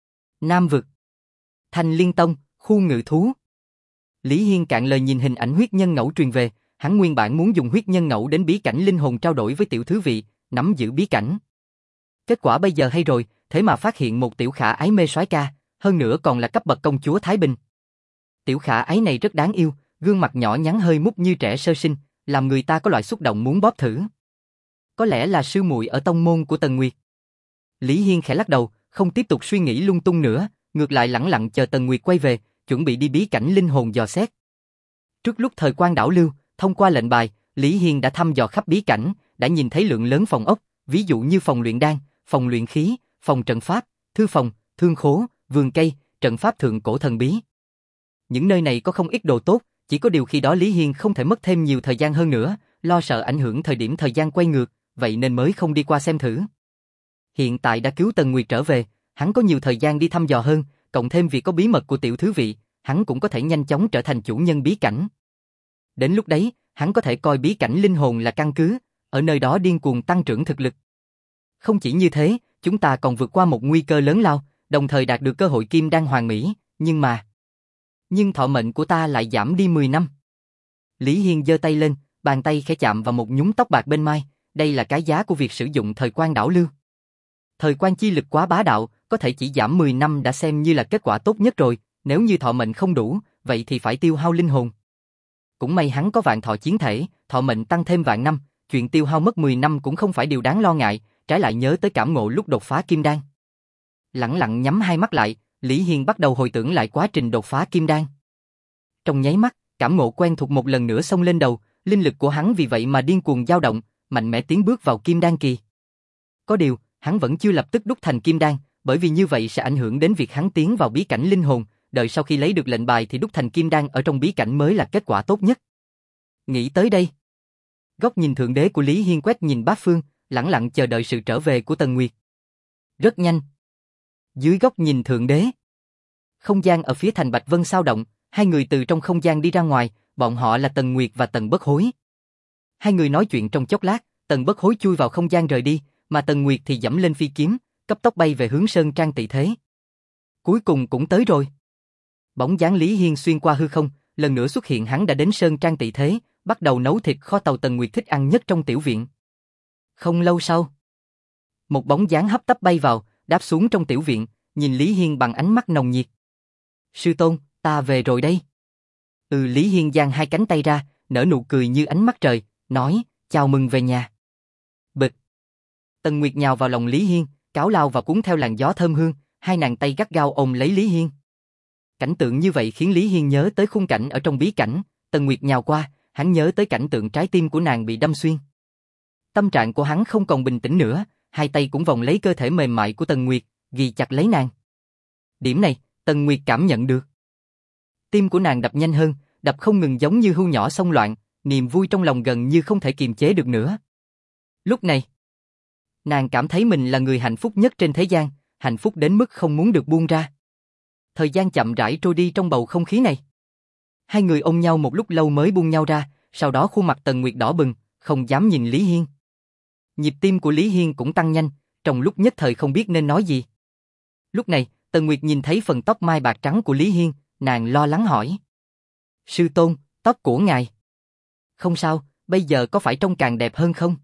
Nam Vực, Thanh Liên Tông, khu ngự thú. Lý Hiên cạn lời nhìn hình ảnh huyết nhân ngẫu truyền về, hắn nguyên bản muốn dùng huyết nhân ngẫu đến bí cảnh linh hồn trao đổi với tiểu thứ vị, nắm giữ bí cảnh. Kết quả bây giờ hay rồi, thế mà phát hiện một tiểu khả ái mê soái ca, hơn nữa còn là cấp bậc công chúa Thái Bình. Tiểu khả ái này rất đáng yêu, gương mặt nhỏ nhắn hơi mút như trẻ sơ sinh, làm người ta có loại xúc động muốn bóp thử. Có lẽ là sư muội ở tông môn của Tần Nguyệt. Lý Hiên khẽ lắc đầu, không tiếp tục suy nghĩ lung tung nữa, ngược lại lẳng lặng chờ Tần Nguyệt quay về, chuẩn bị đi bí cảnh linh hồn dò xét. Trước lúc thời quan đảo lưu, thông qua lệnh bài, Lý Hiên đã thăm dò khắp bí cảnh, đã nhìn thấy lượng lớn phòng ốc, ví dụ như phòng luyện đan, phòng luyện khí, phòng trận pháp, thư phòng, thương khố, vườn cây, trận pháp thượng cổ thần bí. Những nơi này có không ít đồ tốt, chỉ có điều khi đó Lý Hiên không thể mất thêm nhiều thời gian hơn nữa, lo sợ ảnh hưởng thời điểm thời gian quay ngược, vậy nên mới không đi qua xem thử. Hiện tại đã cứu Tần Nguyệt trở về, hắn có nhiều thời gian đi thăm dò hơn, cộng thêm việc có bí mật của tiểu thứ vị, hắn cũng có thể nhanh chóng trở thành chủ nhân bí cảnh. Đến lúc đấy, hắn có thể coi bí cảnh linh hồn là căn cứ, ở nơi đó điên cuồng tăng trưởng thực lực. Không chỉ như thế, chúng ta còn vượt qua một nguy cơ lớn lao, đồng thời đạt được cơ hội kim đan hoàn mỹ, nhưng mà... Nhưng thọ mệnh của ta lại giảm đi mười năm. Lý Hiên giơ tay lên, bàn tay khẽ chạm vào một nhúm tóc bạc bên mai, đây là cái giá của việc sử dụng thời quan đảo lưu. Thời quan chi lực quá bá đạo, có thể chỉ giảm mười năm đã xem như là kết quả tốt nhất rồi, nếu như thọ mệnh không đủ, vậy thì phải tiêu hao linh hồn. Cũng may hắn có vạn thọ chiến thể, thọ mệnh tăng thêm vạn năm, chuyện tiêu hao mất mười năm cũng không phải điều đáng lo ngại, trái lại nhớ tới cảm ngộ lúc đột phá kim đan. Lặng lặng nhắm hai mắt lại, Lý Hiên bắt đầu hồi tưởng lại quá trình đột phá kim đan. Trong nháy mắt, cảm ngộ quen thuộc một lần nữa xông lên đầu, linh lực của hắn vì vậy mà điên cuồng dao động, mạnh mẽ tiến bước vào kim đan kỳ. Có điều, hắn vẫn chưa lập tức đúc thành kim đan, bởi vì như vậy sẽ ảnh hưởng đến việc hắn tiến vào bí cảnh linh hồn, đợi sau khi lấy được lệnh bài thì đúc thành kim đan ở trong bí cảnh mới là kết quả tốt nhất. Nghĩ tới đây, góc nhìn thượng đế của Lý Hiên quét nhìn bát phương, lẳng lặng chờ đợi sự trở về của Tần Nguyệt. Rất nhanh. Dưới góc nhìn thượng đế, không gian ở phía thành Bạch Vân xao động, hai người từ trong không gian đi ra ngoài, bọn họ là Tần Nguyệt và Tần Bất Hối. Hai người nói chuyện trong chốc lát, Tần Bất Hối chui vào không gian rời đi, mà Tần Nguyệt thì dẫm lên phi kiếm, cấp tốc bay về hướng Sơn Trang Tị Thế. Cuối cùng cũng tới rồi. Bóng dáng Lý Hiên xuyên qua hư không, lần nữa xuất hiện, hắn đã đến Sơn Trang Tị Thế, bắt đầu nấu thịt kho tàu Tần Nguyệt thích ăn nhất trong tiểu viện. Không lâu sau, một bóng dáng hấp tấp bay vào, đáp xuống trong tiểu viện, nhìn Lý Hiên bằng ánh mắt nồng nhiệt. Sư tôn, ta về rồi đây. Ừ, Lý Hiên giang hai cánh tay ra, nở nụ cười như ánh mắt trời, nói, chào mừng về nhà. Bịch. Tần Nguyệt nhào vào lòng Lý Hiên, cáo lao và cuốn theo làn gió thơm hương, hai nàng tay gắt gao ôm lấy Lý Hiên. Cảnh tượng như vậy khiến Lý Hiên nhớ tới khung cảnh ở trong bí cảnh, Tần Nguyệt nhào qua, hắn nhớ tới cảnh tượng trái tim của nàng bị đâm xuyên. Tâm trạng của hắn không còn bình tĩnh nữa, hai tay cũng vòng lấy cơ thể mềm mại của Tần Nguyệt, ghi chặt lấy nàng. Điểm này, Tần Nguyệt cảm nhận được. Tim của nàng đập nhanh hơn, đập không ngừng giống như hươu nhỏ xông loạn, niềm vui trong lòng gần như không thể kiềm chế được nữa. Lúc này, nàng cảm thấy mình là người hạnh phúc nhất trên thế gian, hạnh phúc đến mức không muốn được buông ra. Thời gian chậm rãi trôi đi trong bầu không khí này. Hai người ôm nhau một lúc lâu mới buông nhau ra, sau đó khuôn mặt Tần Nguyệt đỏ bừng, không dám nhìn Lý Hiên. Nhịp tim của Lý Hiên cũng tăng nhanh, trong lúc nhất thời không biết nên nói gì. Lúc này, Tần Nguyệt nhìn thấy phần tóc mai bạc trắng của Lý Hiên, nàng lo lắng hỏi. Sư tôn, tóc của ngài. Không sao, bây giờ có phải trông càng đẹp hơn không?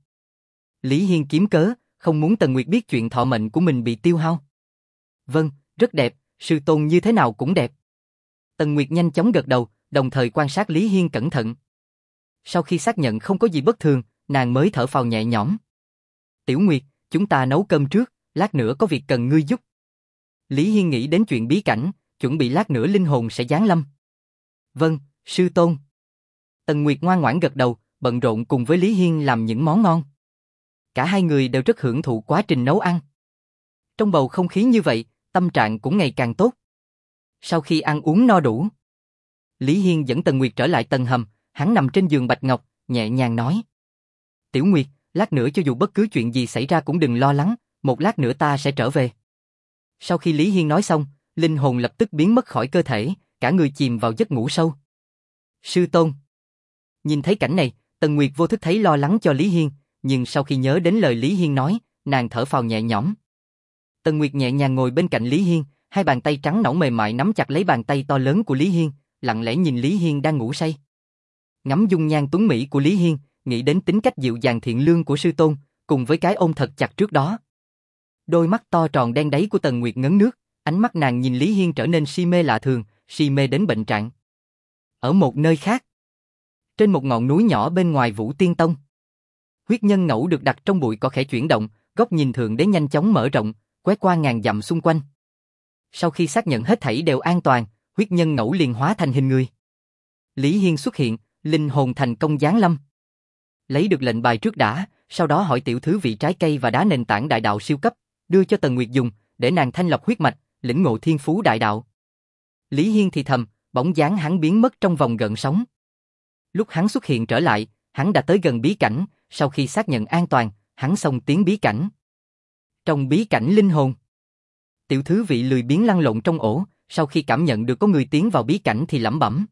Lý Hiên kiếm cớ, không muốn Tần Nguyệt biết chuyện thọ mệnh của mình bị tiêu hao. Vâng, rất đẹp, sư tôn như thế nào cũng đẹp. Tần Nguyệt nhanh chóng gật đầu, đồng thời quan sát Lý Hiên cẩn thận. Sau khi xác nhận không có gì bất thường, nàng mới thở phào nhẹ nhõm. Tiểu Nguyệt, chúng ta nấu cơm trước, lát nữa có việc cần ngươi giúp. Lý Hiên nghĩ đến chuyện bí cảnh, chuẩn bị lát nữa linh hồn sẽ giáng lâm. Vâng, sư tôn. Tần Nguyệt ngoan ngoãn gật đầu, bận rộn cùng với Lý Hiên làm những món ngon. Cả hai người đều rất hưởng thụ quá trình nấu ăn. Trong bầu không khí như vậy, tâm trạng cũng ngày càng tốt. Sau khi ăn uống no đủ, Lý Hiên dẫn Tần Nguyệt trở lại tầng hầm, hắn nằm trên giường bạch ngọc, nhẹ nhàng nói. Tiểu Nguyệt, lát nữa cho dù bất cứ chuyện gì xảy ra cũng đừng lo lắng, một lát nữa ta sẽ trở về. Sau khi Lý Hiên nói xong, linh hồn lập tức biến mất khỏi cơ thể, cả người chìm vào giấc ngủ sâu. Sư tôn. Nhìn thấy cảnh này, Tần Nguyệt vô thức thấy lo lắng cho Lý Hiên, nhưng sau khi nhớ đến lời Lý Hiên nói, nàng thở phào nhẹ nhõm. Tần Nguyệt nhẹ nhàng ngồi bên cạnh Lý Hiên, hai bàn tay trắng nõn mềm mại nắm chặt lấy bàn tay to lớn của Lý Hiên, lặng lẽ nhìn Lý Hiên đang ngủ say. Ngắm dung nhan tuấn mỹ của Lý Hiên, nghĩ đến tính cách dịu dàng thiện lương của sư tôn, cùng với cái ôm thật chặt trước đó. Đôi mắt to tròn đen đáy của Tần Nguyệt ngấn nước, ánh mắt nàng nhìn Lý Hiên trở nên si mê lạ thường, si mê đến bệnh trạng. Ở một nơi khác, trên một ngọn núi nhỏ bên ngoài Vũ Tiên Tông, huyết nhân ngẫu được đặt trong bụi cỏ khẽ chuyển động, góc nhìn thượng đế nhanh chóng mở rộng, quét qua ngàn dặm xung quanh. Sau khi xác nhận hết thảy đều an toàn, huyết nhân ngẫu liền hóa thành hình người. Lý Hiên xuất hiện, linh hồn thành công giáng lâm. Lấy được lệnh bài trước đã, sau đó hỏi tiểu thư vị trái cây và đá nền tảng đại đạo siêu cấp, đưa cho Tần Nguyệt dùng, để nàng thanh lọc huyết mạch, lĩnh ngộ thiên phú đại đạo. Lý Hiên thì thầm, bóng dáng hắn biến mất trong vòng gợn sóng. Lúc hắn xuất hiện trở lại, hắn đã tới gần bí cảnh, sau khi xác nhận an toàn, hắn xông tiến bí cảnh. Trong bí cảnh linh hồn, tiểu thư vị lười biếng lăn lộn trong ổ, sau khi cảm nhận được có người tiến vào bí cảnh thì lẩm bẩm.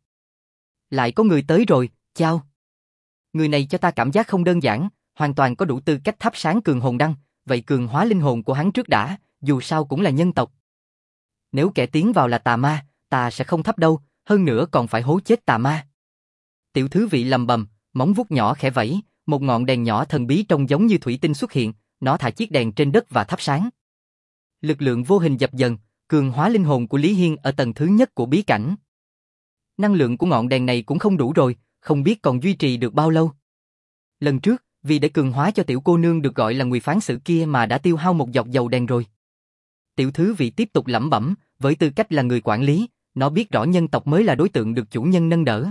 Lại có người tới rồi, chao. Người này cho ta cảm giác không đơn giản, hoàn toàn có đủ tư cách thắp sáng cường hồn đăng, vậy cường hóa linh hồn của hắn trước đã, dù sao cũng là nhân tộc. Nếu kẻ tiến vào là tà ma, ta sẽ không thắp đâu, hơn nữa còn phải hố chết tà ma. Tiểu thư vị lầm bầm, móng vuốt nhỏ khẽ vẫy, một ngọn đèn nhỏ thần bí trông giống như thủy tinh xuất hiện, nó thả chiếc đèn trên đất và thắp sáng. Lực lượng vô hình dập dần, cường hóa linh hồn của Lý Hiên ở tầng thứ nhất của bí cảnh. Năng lượng của ngọn đèn này cũng không đủ rồi, không biết còn duy trì được bao lâu. Lần trước, vì để cường hóa cho tiểu cô nương được gọi là Ngụy Phán Sử kia mà đã tiêu hao một giọt dầu đèn rồi. Tiểu thư vị tiếp tục lẩm bẩm, với tư cách là người quản lý, nó biết rõ nhân tộc mới là đối tượng được chủ nhân nâng đỡ.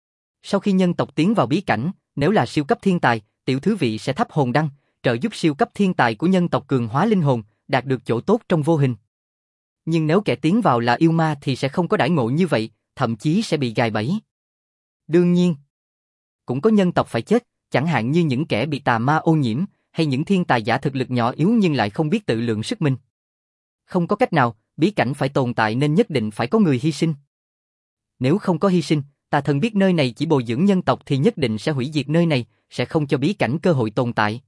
Sau khi nhân tộc tiến vào bí cảnh, nếu là siêu cấp thiên tài, tiểu thư vị sẽ thắp hồn đăng, trợ giúp siêu cấp thiên tài của nhân tộc cường hóa linh hồn, đạt được chỗ tốt trong vô hình. Nhưng nếu kẻ tiến vào là yêu ma thì sẽ không có đãi ngộ như vậy, thậm chí sẽ bị gài bẫy. Đương nhiên, cũng có nhân tộc phải chết, chẳng hạn như những kẻ bị tà ma ô nhiễm, hay những thiên tài giả thực lực nhỏ yếu nhưng lại không biết tự lượng sức mình. Không có cách nào, bí cảnh phải tồn tại nên nhất định phải có người hy sinh. Nếu không có hy sinh, tà thần biết nơi này chỉ bồi dưỡng nhân tộc thì nhất định sẽ hủy diệt nơi này, sẽ không cho bí cảnh cơ hội tồn tại.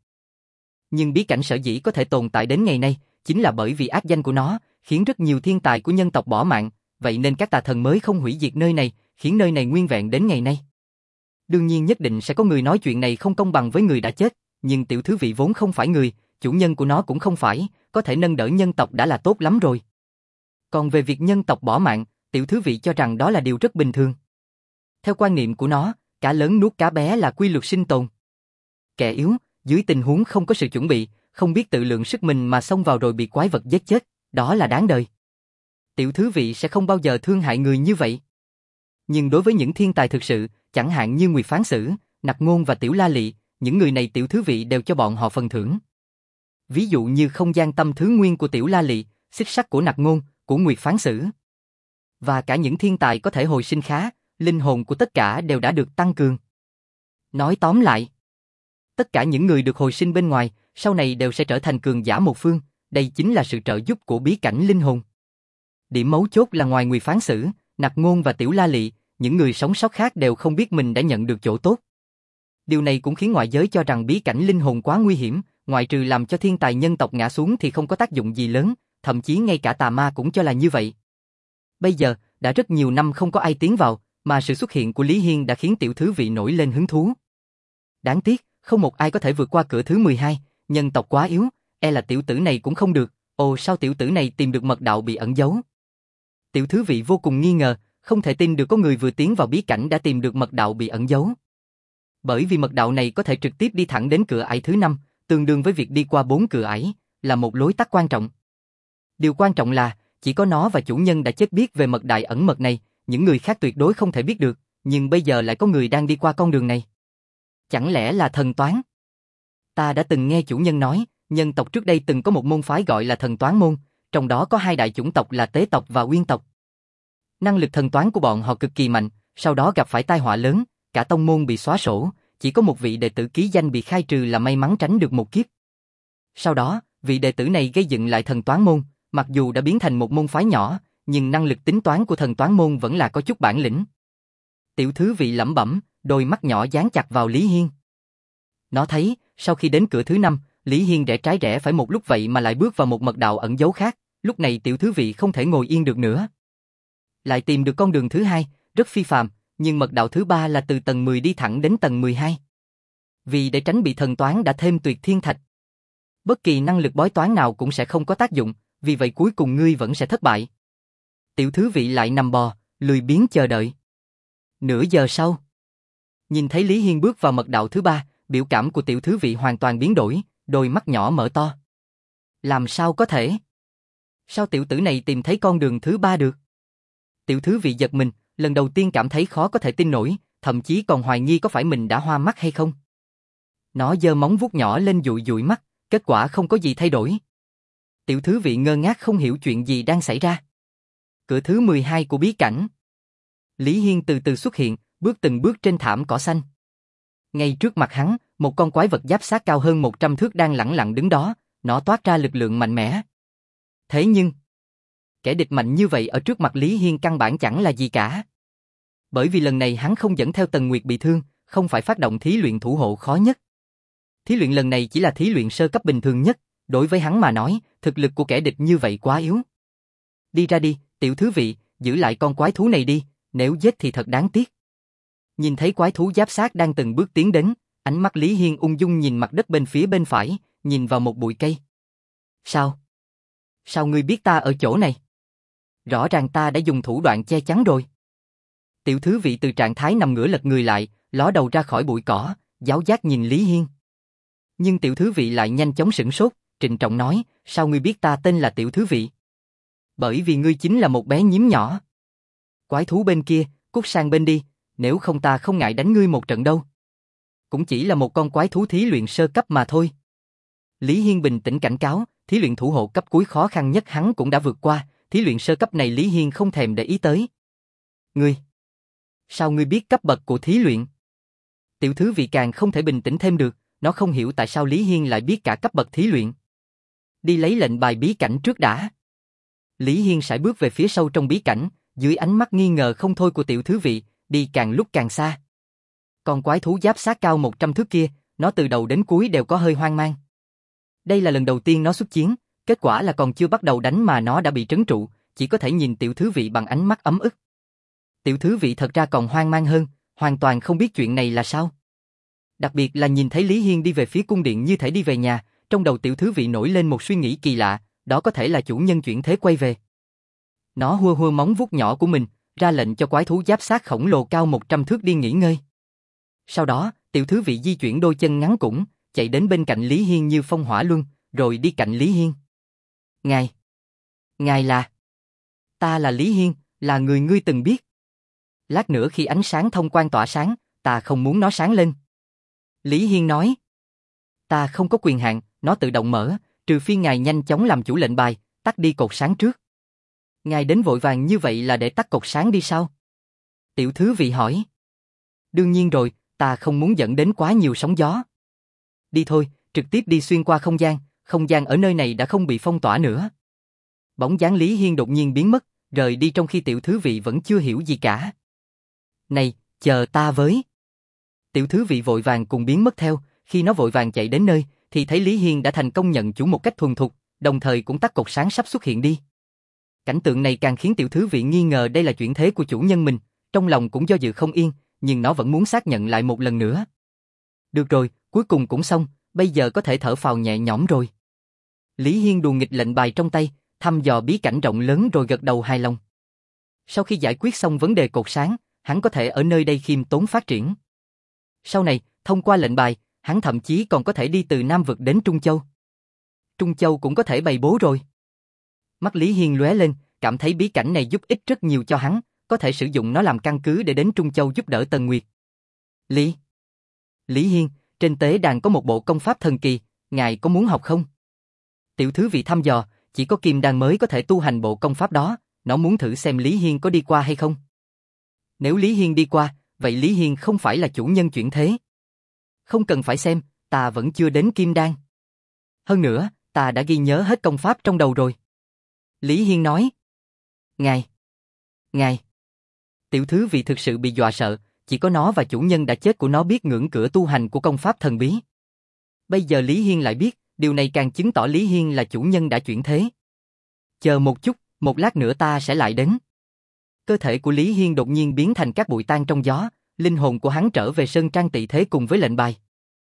Nhưng bí cảnh sở dĩ có thể tồn tại đến ngày nay, chính là bởi vì ác danh của nó, khiến rất nhiều thiên tài của nhân tộc bỏ mạng, vậy nên các tà thần mới không hủy diệt nơi này, khiến nơi này nguyên vẹn đến ngày nay. Đương nhiên nhất định sẽ có người nói chuyện này không công bằng với người đã chết, nhưng tiểu thư vị vốn không phải người, chủ nhân của nó cũng không phải, có thể nâng đỡ nhân tộc đã là tốt lắm rồi. Còn về việc nhân tộc bỏ mạng, tiểu thư vị cho rằng đó là điều rất bình thường. Theo quan niệm của nó, cá lớn nuốt cá bé là quy luật sinh tồn. Kẻ yếu, dưới tình huống không có sự chuẩn bị, không biết tự lượng sức mình mà xông vào rồi bị quái vật giết chết, đó là đáng đời. Tiểu thư vị sẽ không bao giờ thương hại người như vậy. Nhưng đối với những thiên tài thực sự, chẳng hạn như Ngụy Phán Sử, Nặc Ngôn và Tiểu La Lị, những người này tiểu thư vị đều cho bọn họ phần thưởng. Ví dụ như không gian tâm thứ nguyên của Tiểu La Lị, xích sắt của Nặc Ngôn, của Ngụy Phán Sử. Và cả những thiên tài có thể hồi sinh khá, linh hồn của tất cả đều đã được tăng cường. Nói tóm lại, tất cả những người được hồi sinh bên ngoài, sau này đều sẽ trở thành cường giả một phương, đây chính là sự trợ giúp của bí cảnh linh hồn. Điểm mấu chốt là ngoài Ngụy Phán Sử, Nặc Ngôn và Tiểu La Lị, những người sống sót khác đều không biết mình đã nhận được chỗ tốt. Điều này cũng khiến ngoại giới cho rằng bí cảnh linh hồn quá nguy hiểm, ngoại trừ làm cho thiên tài nhân tộc ngã xuống thì không có tác dụng gì lớn, thậm chí ngay cả tà ma cũng cho là như vậy. Bây giờ, đã rất nhiều năm không có ai tiến vào, mà sự xuất hiện của Lý Hiên đã khiến tiểu thư vị nổi lên hứng thú. Đáng tiếc, không một ai có thể vượt qua cửa thứ mười hai, nhân tộc quá yếu, e là tiểu tử này cũng không được, ồ sao tiểu tử này tìm được mật đạo bị ẩn giấu. Tiểu thư vị vô cùng nghi ngờ, không thể tin được có người vừa tiến vào bí cảnh đã tìm được mật đạo bị ẩn giấu. Bởi vì mật đạo này có thể trực tiếp đi thẳng đến cửa ải thứ năm, tương đương với việc đi qua bốn cửa ải, là một lối tắt quan trọng. Điều quan trọng là, chỉ có nó và chủ nhân đã chết biết về mật đại ẩn mật này, những người khác tuyệt đối không thể biết được, nhưng bây giờ lại có người đang đi qua con đường này. Chẳng lẽ là thần toán? Ta đã từng nghe chủ nhân nói, nhân tộc trước đây từng có một môn phái gọi là thần toán môn, trong đó có hai đại chủng tộc là tế tộc và uyên tộc. Năng lực thần toán của bọn họ cực kỳ mạnh, sau đó gặp phải tai họa lớn, cả tông môn bị xóa sổ, chỉ có một vị đệ tử ký danh bị khai trừ là may mắn tránh được một kiếp. Sau đó, vị đệ tử này gây dựng lại thần toán môn, mặc dù đã biến thành một môn phái nhỏ, nhưng năng lực tính toán của thần toán môn vẫn là có chút bản lĩnh. Tiểu thư vị lẩm bẩm, đôi mắt nhỏ dán chặt vào Lý Hiên. Nó thấy, sau khi đến cửa thứ năm, Lý Hiên rẽ trái rẽ phải một lúc vậy mà lại bước vào một mật đạo ẩn giấu khác, lúc này tiểu thư vị không thể ngồi yên được nữa. Lại tìm được con đường thứ hai, rất phi phàm, nhưng mật đạo thứ ba là từ tầng mười đi thẳng đến tầng mười hai. Vì để tránh bị thần toán đã thêm tuyệt thiên thạch. Bất kỳ năng lực bói toán nào cũng sẽ không có tác dụng, vì vậy cuối cùng ngươi vẫn sẽ thất bại. Tiểu thư vị lại nằm bò, lười biếng chờ đợi. Nửa giờ sau, nhìn thấy Lý Hiên bước vào mật đạo thứ ba, biểu cảm của tiểu thư vị hoàn toàn biến đổi, đôi mắt nhỏ mở to. Làm sao có thể? Sao tiểu tử này tìm thấy con đường thứ ba được? Tiểu thư vị giật mình, Lần đầu tiên cảm thấy khó có thể tin nổi, thậm chí còn hoài nghi có phải mình đã hoa mắt hay không. Nó giơ móng vuốt nhỏ lên dụi dụi mắt, kết quả không có gì thay đổi. Tiểu thư vị ngơ ngác không hiểu chuyện gì đang xảy ra. Cửa thứ mười hai của bí cảnh. Lý Hiên từ từ xuất hiện, bước từng bước trên thảm cỏ xanh. Ngay trước mặt hắn, một con quái vật giáp xác cao hơn một trăm thước đang lẳng lặng đứng đó, nó toát ra lực lượng mạnh mẽ. Thế nhưng, kẻ địch mạnh như vậy ở trước mặt Lý Hiên căn bản chẳng là gì cả. Bởi vì lần này hắn không dẫn theo Tần Nguyệt bị thương, không phải phát động thí luyện thủ hộ khó nhất. Thí luyện lần này chỉ là thí luyện sơ cấp bình thường nhất, đối với hắn mà nói, thực lực của kẻ địch như vậy quá yếu. Đi ra đi, tiểu thứ vị, giữ lại con quái thú này đi, nếu giết thì thật đáng tiếc. Nhìn thấy quái thú giáp xác đang từng bước tiến đến, ánh mắt Lý Hiên ung dung nhìn mặt đất bên phía bên phải, nhìn vào một bụi cây. Sao? Sao ngươi biết ta ở chỗ này? Rõ ràng ta đã dùng thủ đoạn che chắn rồi. Tiểu thứ vị từ trạng thái nằm ngửa lật người lại, ló đầu ra khỏi bụi cỏ, giáo giác nhìn Lý Hiên. Nhưng tiểu thứ vị lại nhanh chóng sửng sốt, trịnh trọng nói, sao ngươi biết ta tên là tiểu thứ vị? Bởi vì ngươi chính là một bé nhím nhỏ. Quái thú bên kia, cút sang bên đi, nếu không ta không ngại đánh ngươi một trận đâu. Cũng chỉ là một con quái thú thí luyện sơ cấp mà thôi. Lý Hiên bình tĩnh cảnh cáo, thí luyện thủ hộ cấp cuối khó khăn nhất hắn cũng đã vượt qua, thí luyện sơ cấp này Lý Hiên không thèm để ý tới. Ngươi, sao ngươi biết cấp bậc của thí luyện? Tiểu thứ vị càng không thể bình tĩnh thêm được, nó không hiểu tại sao Lý Hiên lại biết cả cấp bậc thí luyện. Đi lấy lệnh bài bí cảnh trước đã. Lý Hiên sải bước về phía sâu trong bí cảnh, dưới ánh mắt nghi ngờ không thôi của tiểu thứ vị, đi càng lúc càng xa. Con quái thú giáp xác cao một trăm thước kia, nó từ đầu đến cuối đều có hơi hoang mang. Đây là lần đầu tiên nó xuất chiến, kết quả là còn chưa bắt đầu đánh mà nó đã bị trấn trụ, chỉ có thể nhìn tiểu thứ vị bằng ánh mắt ấm ức. Tiểu thứ vị thật ra còn hoang mang hơn, hoàn toàn không biết chuyện này là sao. Đặc biệt là nhìn thấy Lý Hiên đi về phía cung điện như thể đi về nhà, trong đầu tiểu thứ vị nổi lên một suy nghĩ kỳ lạ, đó có thể là chủ nhân chuyển thế quay về. Nó hua hua móng vuốt nhỏ của mình, ra lệnh cho quái thú giáp xác khổng lồ cao một trăm thước đi nghỉ ngơi. Sau đó, tiểu thứ vị di chuyển đôi chân ngắn củng, chạy đến bên cạnh Lý Hiên như phong hỏa luân, rồi đi cạnh Lý Hiên. Ngài! Ngài là... Ta là Lý Hiên, là người ngươi từng biết. Lát nữa khi ánh sáng thông quang tỏa sáng, ta không muốn nó sáng lên. Lý Hiên nói. Ta không có quyền hạn, nó tự động mở, trừ phi ngài nhanh chóng làm chủ lệnh bài, tắt đi cột sáng trước. Ngài đến vội vàng như vậy là để tắt cột sáng đi sao? Tiểu thứ vị hỏi. Đương nhiên rồi, ta không muốn dẫn đến quá nhiều sóng gió. Đi thôi, trực tiếp đi xuyên qua không gian, không gian ở nơi này đã không bị phong tỏa nữa. Bóng dáng Lý Hiên đột nhiên biến mất, rời đi trong khi tiểu thứ vị vẫn chưa hiểu gì cả. Này, chờ ta với. Tiểu thứ vị vội vàng cùng biến mất theo, khi nó vội vàng chạy đến nơi, thì thấy Lý Hiên đã thành công nhận chủ một cách thuần thục, đồng thời cũng tắt cột sáng sắp xuất hiện đi. Cảnh tượng này càng khiến tiểu thứ vị nghi ngờ đây là chuyển thế của chủ nhân mình, trong lòng cũng do dự không yên, nhưng nó vẫn muốn xác nhận lại một lần nữa. Được rồi, cuối cùng cũng xong, bây giờ có thể thở phào nhẹ nhõm rồi. Lý Hiên đùa nghịch lệnh bài trong tay, thăm dò bí cảnh rộng lớn rồi gật đầu hài lòng. Sau khi giải quyết xong vấn đề cột sáng, hắn có thể ở nơi đây khiêm tốn phát triển. Sau này, thông qua lệnh bài, hắn thậm chí còn có thể đi từ Nam Vực đến Trung Châu. Trung Châu cũng có thể bày bố rồi. Mắt Lý Hiên lóe lên, cảm thấy bí cảnh này giúp ích rất nhiều cho hắn, có thể sử dụng nó làm căn cứ để đến Trung Châu giúp đỡ Tần Nguyệt. Lý Lý Hiên, trên tế đàn có một bộ công pháp thần kỳ, ngài có muốn học không? Tiểu thứ vị thăm dò, chỉ có kim đan mới có thể tu hành bộ công pháp đó, nó muốn thử xem Lý Hiên có đi qua hay không. Nếu Lý Hiên đi qua, vậy Lý Hiên không phải là chủ nhân chuyển thế. Không cần phải xem, ta vẫn chưa đến kim đan. Hơn nữa, ta đã ghi nhớ hết công pháp trong đầu rồi. Lý Hiên nói. Ngài! Ngài! Tiểu thứ vị thực sự bị dọa sợ, chỉ có nó và chủ nhân đã chết của nó biết ngưỡng cửa tu hành của công pháp thần bí. Bây giờ Lý Hiên lại biết, điều này càng chứng tỏ Lý Hiên là chủ nhân đã chuyển thế. Chờ một chút, một lát nữa ta sẽ lại đến. Cơ thể của Lý Hiên đột nhiên biến thành các bụi tan trong gió, linh hồn của hắn trở về Sơn Trang Tị Thế cùng với lệnh bài.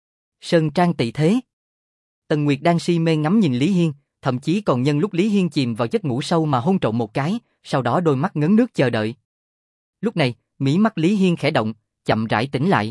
Sơn Trang Tị Thế. Tần Nguyệt đang si mê ngắm nhìn Lý Hiên, thậm chí còn nhân lúc Lý Hiên chìm vào giấc ngủ sâu mà hôn trộm một cái, sau đó đôi mắt ngấn nước chờ đợi. Lúc này, mí mắt Lý Hiên khẽ động, chậm rãi tỉnh lại.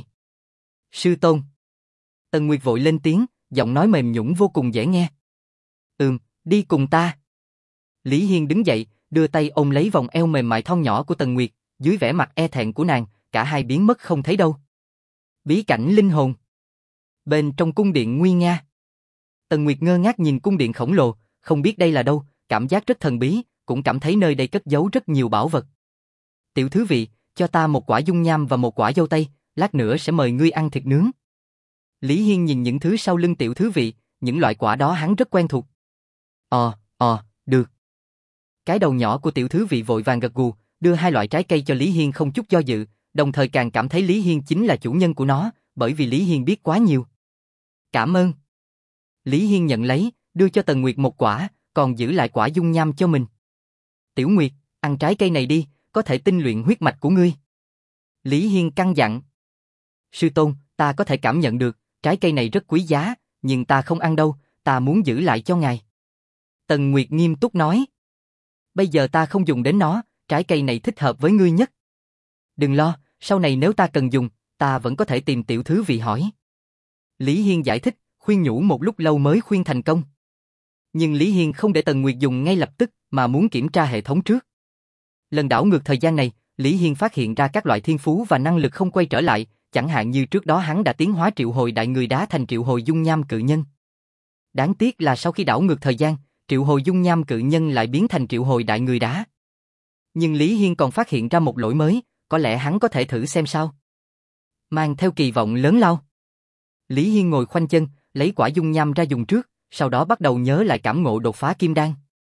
Sư tôn. Tần Nguyệt vội lên tiếng, giọng nói mềm nhũn vô cùng dễ nghe. Ừm, đi cùng ta. Lý Hiên đứng dậy, đưa tay ôm lấy vòng eo mềm mại thon nhỏ của Tần Nguyệt, Dưới vẻ mặt e thẹn của nàng, cả hai biến mất không thấy đâu. Bí cảnh linh hồn. Bên trong cung điện nguy nga. Tần Nguyệt ngơ ngác nhìn cung điện khổng lồ, không biết đây là đâu, cảm giác rất thần bí, cũng cảm thấy nơi đây cất giấu rất nhiều bảo vật. Tiểu thứ vị, cho ta một quả dung nham và một quả dâu tây, lát nữa sẽ mời ngươi ăn thịt nướng. Lý Hiên nhìn những thứ sau lưng tiểu thứ vị, những loại quả đó hắn rất quen thuộc. Ờ, ờ, được. Cái đầu nhỏ của tiểu thứ vị vội vàng gật gù, đưa hai loại trái cây cho Lý Hiên không chút do dự, đồng thời càng cảm thấy Lý Hiên chính là chủ nhân của nó, bởi vì Lý Hiên biết quá nhiều. Cảm ơn. Lý Hiên nhận lấy, đưa cho Tần Nguyệt một quả, còn giữ lại quả dung nham cho mình. Tiểu Nguyệt, ăn trái cây này đi, có thể tinh luyện huyết mạch của ngươi. Lý Hiên căn dặn. Sư tôn, ta có thể cảm nhận được, trái cây này rất quý giá, nhưng ta không ăn đâu, ta muốn giữ lại cho ngài. Tần Nguyệt nghiêm túc nói. Bây giờ ta không dùng đến nó, trái cây này thích hợp với ngươi nhất. Đừng lo, sau này nếu ta cần dùng, ta vẫn có thể tìm tiểu thứ vị hỏi. Lý Hiên giải thích, khuyên nhủ một lúc lâu mới khuyên thành công. Nhưng Lý Hiên không để Tần Nguyệt dùng ngay lập tức, mà muốn kiểm tra hệ thống trước. Lần đảo ngược thời gian này, Lý Hiên phát hiện ra các loại thiên phú và năng lực không quay trở lại, chẳng hạn như trước đó hắn đã tiến hóa triệu hồi đại người đá thành triệu hồi dung nham cự nhân. Đáng tiếc là sau khi đảo ngược thời gian, triệu hồi dung nham cự nhân lại biến thành triệu hồi đại người đá. Nhưng Lý Hiên còn phát hiện ra một lỗi mới, có lẽ hắn có thể thử xem sao. Mang theo kỳ vọng lớn lao. Lý Hiên ngồi khoanh chân, lấy quả dung nham ra dùng trước, sau đó bắt đầu nhớ lại cảm ngộ đột phá kim đan.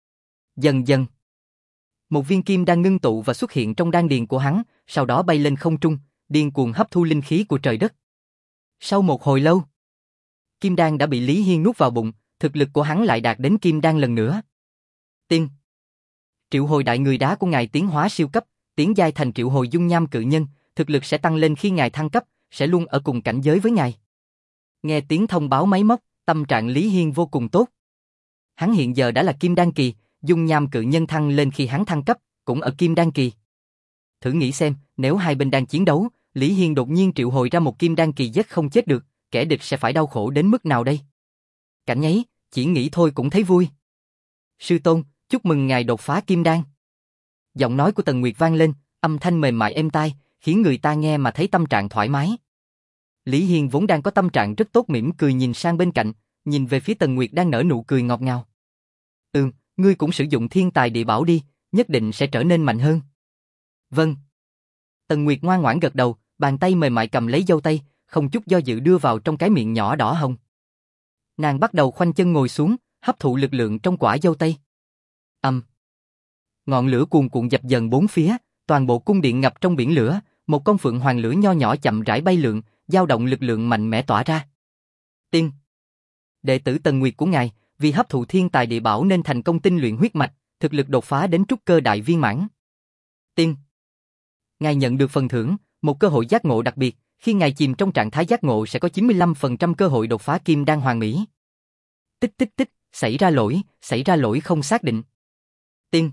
Dần dần, một viên kim đan ngưng tụ và xuất hiện trong đan điền của hắn, sau đó bay lên không trung, điên cuồng hấp thu linh khí của trời đất. Sau một hồi lâu, kim đan đã bị Lý Hiên nuốt vào bụng, thực lực của hắn lại đạt đến kim đan lần nữa. Tiên. Triệu hồi đại người đá của ngài tiến hóa siêu cấp, tiến giai thành triệu hồi dung nham cự nhân, thực lực sẽ tăng lên khi ngài thăng cấp, sẽ luôn ở cùng cảnh giới với ngài. Nghe tiếng thông báo máy móc, tâm trạng Lý Hiên vô cùng tốt. Hắn hiện giờ đã là kim đan kỳ, dung nham cự nhân thăng lên khi hắn thăng cấp, cũng ở kim đan kỳ. Thử nghĩ xem, nếu hai bên đang chiến đấu, Lý Hiên đột nhiên triệu hồi ra một kim đan kỳ giết không chết được, kẻ địch sẽ phải đau khổ đến mức nào đây? Cảnh ấy, chỉ nghĩ thôi cũng thấy vui. Sư tôn, chúc mừng ngài đột phá kim đan. Giọng nói của Tần Nguyệt vang lên, âm thanh mềm mại êm tai, khiến người ta nghe mà thấy tâm trạng thoải mái. Lý Hiên vốn đang có tâm trạng rất tốt, mỉm cười nhìn sang bên cạnh, nhìn về phía Tần Nguyệt đang nở nụ cười ngọt ngào. Ừm, ngươi cũng sử dụng thiên tài địa bảo đi, nhất định sẽ trở nên mạnh hơn. Vâng. Tần Nguyệt ngoan ngoãn gật đầu, bàn tay mềm mại cầm lấy dâu tây, không chút do dự đưa vào trong cái miệng nhỏ đỏ hồng. Nàng bắt đầu khoanh chân ngồi xuống, hấp thụ lực lượng trong quả dâu tây. Ầm. Ngọn lửa cuồn cuộn dập dần bốn phía, toàn bộ cung điện ngập trong biển lửa, một con phượng hoàng lửa nho nhỏ chậm rãi bay lượn, dao động lực lượng mạnh mẽ tỏa ra. Tiên. Đệ tử Tần Nguyệt của ngài, vì hấp thụ thiên tài địa bảo nên thành công tinh luyện huyết mạch, thực lực đột phá đến trúc cơ đại viên mãn. Tiên. Ngài nhận được phần thưởng, một cơ hội giác ngộ đặc biệt, khi ngài chìm trong trạng thái giác ngộ sẽ có chín mươi lăm phần trăm cơ hội đột phá kim đan hoàn mỹ. Tích tích tích, xảy ra lỗi, xảy ra lỗi không xác định. Tiên.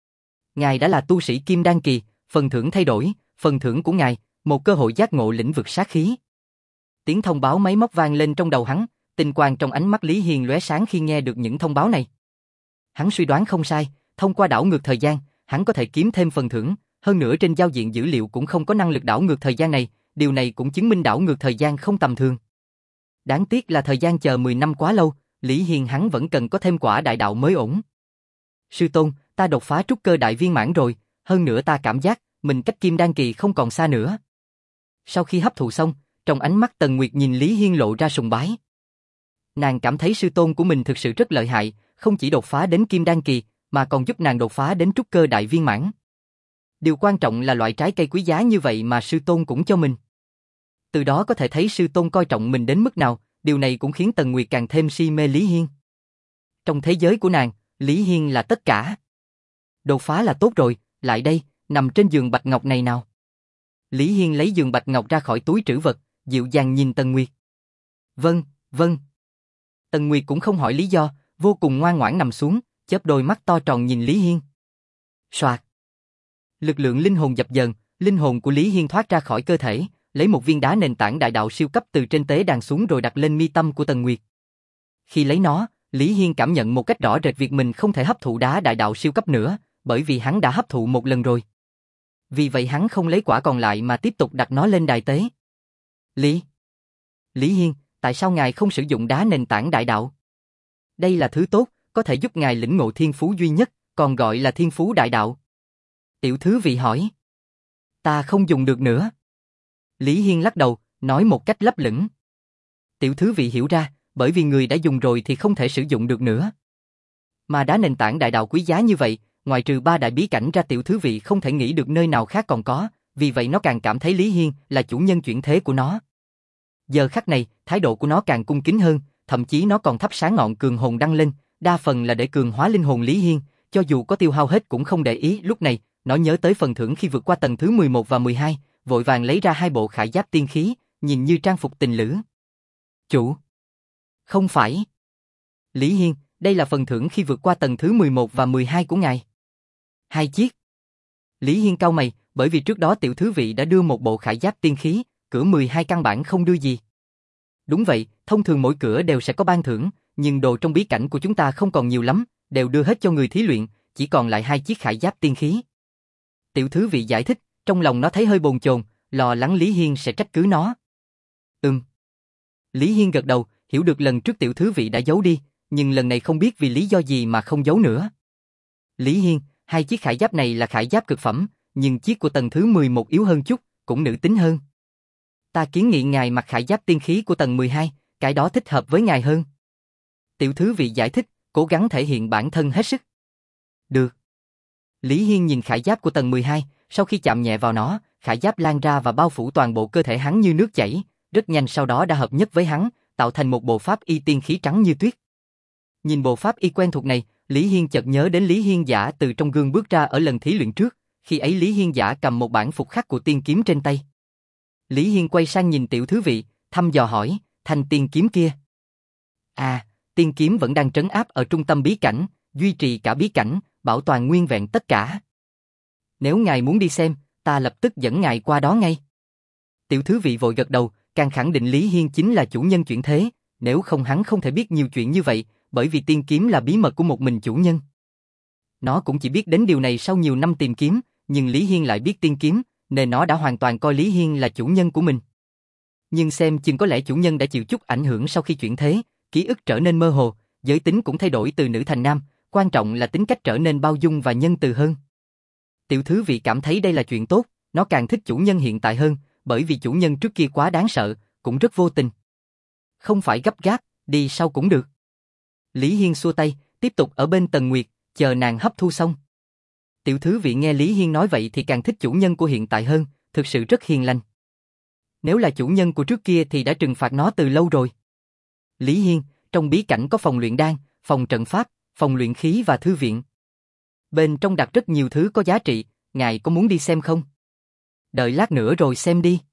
Ngài đã là tu sĩ kim đan kỳ, phần thưởng thay đổi, phần thưởng của ngài, một cơ hội giác ngộ lĩnh vực sát khí. Tiếng thông báo máy móc vang lên trong đầu hắn, tinh quang trong ánh mắt Lý Hiên lóe sáng khi nghe được những thông báo này. Hắn suy đoán không sai, thông qua đảo ngược thời gian, hắn có thể kiếm thêm phần thưởng, hơn nữa trên giao diện dữ liệu cũng không có năng lực đảo ngược thời gian này, điều này cũng chứng minh đảo ngược thời gian không tầm thường. Đáng tiếc là thời gian chờ mười năm quá lâu, Lý Hiên hắn vẫn cần có thêm quả đại đạo mới ổn. Sư tôn, ta đột phá trúc cơ đại viên mãn rồi, hơn nữa ta cảm giác mình cách kim đan kỳ không còn xa nữa. Sau khi hấp thụ xong, trong ánh mắt Tần Nguyệt nhìn Lý Hiên lộ ra sùng bái. Nàng cảm thấy sư tôn của mình thực sự rất lợi hại, không chỉ đột phá đến kim đan kỳ, mà còn giúp nàng đột phá đến trúc cơ đại viên mãn. Điều quan trọng là loại trái cây quý giá như vậy mà sư tôn cũng cho mình. Từ đó có thể thấy sư tôn coi trọng mình đến mức nào, điều này cũng khiến Tần Nguyệt càng thêm si mê Lý Hiên. Trong thế giới của nàng, Lý Hiên là tất cả. Đột phá là tốt rồi, lại đây, nằm trên giường bạch ngọc này nào. Lý Hiên lấy giường bạch ngọc ra khỏi túi trữ vật, dịu dàng nhìn Tần Nguyệt. Vâng, vâng. Tần Nguyệt cũng không hỏi lý do, vô cùng ngoan ngoãn nằm xuống, chớp đôi mắt to tròn nhìn Lý Hiên. Soạt. Lực lượng linh hồn dập dờn, linh hồn của Lý Hiên thoát ra khỏi cơ thể, lấy một viên đá nền tảng đại đạo siêu cấp từ trên tế đàn xuống rồi đặt lên mi tâm của Tần Nguyệt. Khi lấy nó, Lý Hiên cảm nhận một cách rõ rệt việc mình không thể hấp thụ đá đại đạo siêu cấp nữa, bởi vì hắn đã hấp thụ một lần rồi. vì vậy hắn không lấy quả còn lại mà tiếp tục đặt nó lên đài tế. Lý Lý Hiên, tại sao ngài không sử dụng đá nền tảng đại đạo? Đây là thứ tốt, có thể giúp ngài lĩnh ngộ thiên phú duy nhất, còn gọi là thiên phú đại đạo. Tiểu thứ vị hỏi. Ta không dùng được nữa. Lý Hiên lắc đầu, nói một cách lấp lửng. Tiểu thứ vị hiểu ra, bởi vì người đã dùng rồi thì không thể sử dụng được nữa. Mà đá nền tảng đại đạo quý giá như vậy, ngoài trừ ba đại bí cảnh ra tiểu thứ vị không thể nghĩ được nơi nào khác còn có, vì vậy nó càng cảm thấy Lý Hiên là chủ nhân chuyển thế của nó. Giờ khắc này, thái độ của nó càng cung kính hơn, thậm chí nó còn thắp sáng ngọn cường hồn đăng lên, đa phần là để cường hóa linh hồn Lý Hiên, cho dù có tiêu hao hết cũng không để ý. Lúc này, nó nhớ tới phần thưởng khi vượt qua tầng thứ mười một và mười hai, vội vàng lấy ra hai bộ khải giáp tiên khí, nhìn như trang phục tình lữ. Chủ. Không phải. Lý Hiên, đây là phần thưởng khi vượt qua tầng thứ mười một và mười hai của ngài. Hai chiếc. Lý Hiên cau mày, bởi vì trước đó tiểu thứ vị đã đưa một bộ khải giáp tiên khí, cửa mười hai căn bản không đưa gì. Đúng vậy, thông thường mỗi cửa đều sẽ có ban thưởng, nhưng đồ trong bí cảnh của chúng ta không còn nhiều lắm, đều đưa hết cho người thí luyện, chỉ còn lại hai chiếc khải giáp tiên khí. Tiểu thứ vị giải thích, trong lòng nó thấy hơi bồn chồn, lo lắng Lý Hiên sẽ trách cứ nó. Ừm. Lý Hiên gật đầu, hiểu được lần trước tiểu thứ vị đã giấu đi, nhưng lần này không biết vì lý do gì mà không giấu nữa. Lý Hiên, hai chiếc khải giáp này là khải giáp cực phẩm, nhưng chiếc của tầng thứ mười một yếu hơn chút, cũng nữ tính hơn. Ta kiến nghị ngài mặc khải giáp tiên khí của tầng mười hai, cái đó thích hợp với ngài hơn. Tiểu thứ vị giải thích, cố gắng thể hiện bản thân hết sức. Được. Lý Hiên nhìn khải giáp của tầng mười hai, sau khi chạm nhẹ vào nó, khải giáp lan ra và bao phủ toàn bộ cơ thể hắn như nước chảy, rất nhanh sau đó đã hợp nhất với hắn, tạo thành một bộ pháp y tiên khí trắng như tuyết. Nhìn bộ pháp y quen thuộc này, Lý Hiên chợt nhớ đến Lý Hiên Giả từ trong gương bước ra ở lần thí luyện trước, khi ấy Lý Hiên Giả cầm một bản phục khắc của tiên kiếm trên tay. Lý Hiên quay sang nhìn tiểu thứ vị, thăm dò hỏi, thanh tiên kiếm kia. À, tiên kiếm vẫn đang trấn áp ở trung tâm bí cảnh, duy trì cả bí cảnh, bảo toàn nguyên vẹn tất cả. Nếu ngài muốn đi xem, ta lập tức dẫn ngài qua đó ngay. Tiểu thứ vị vội gật đầu, càng khẳng định Lý Hiên chính là chủ nhân chuyển thế, nếu không hắn không thể biết nhiều chuyện như vậy, bởi vì tiên kiếm là bí mật của một mình chủ nhân. Nó cũng chỉ biết đến điều này sau nhiều năm tìm kiếm, nhưng Lý Hiên lại biết tiên kiếm, nên nó đã hoàn toàn coi Lý Hiên là chủ nhân của mình. Nhưng xem chừng có lẽ chủ nhân đã chịu chút ảnh hưởng sau khi chuyển thế, ký ức trở nên mơ hồ, giới tính cũng thay đổi từ nữ thành nam, quan trọng là tính cách trở nên bao dung và nhân từ hơn. Tiểu thứ vị cảm thấy đây là chuyện tốt, nó càng thích chủ nhân hiện tại hơn, bởi vì chủ nhân trước kia quá đáng sợ, cũng rất vô tình. Không phải gấp gáp, đi sau cũng được. Lý Hiên xua tay, tiếp tục ở bên Tần Nguyệt, chờ nàng hấp thu xong. Tiểu thứ vị nghe Lý Hiên nói vậy thì càng thích chủ nhân của hiện tại hơn, thực sự rất hiền lành. Nếu là chủ nhân của trước kia thì đã trừng phạt nó từ lâu rồi. Lý Hiên, trong bí cảnh có phòng luyện đan, phòng trận pháp, phòng luyện khí và thư viện. Bên trong đặt rất nhiều thứ có giá trị, ngài có muốn đi xem không? Đợi lát nữa rồi xem đi.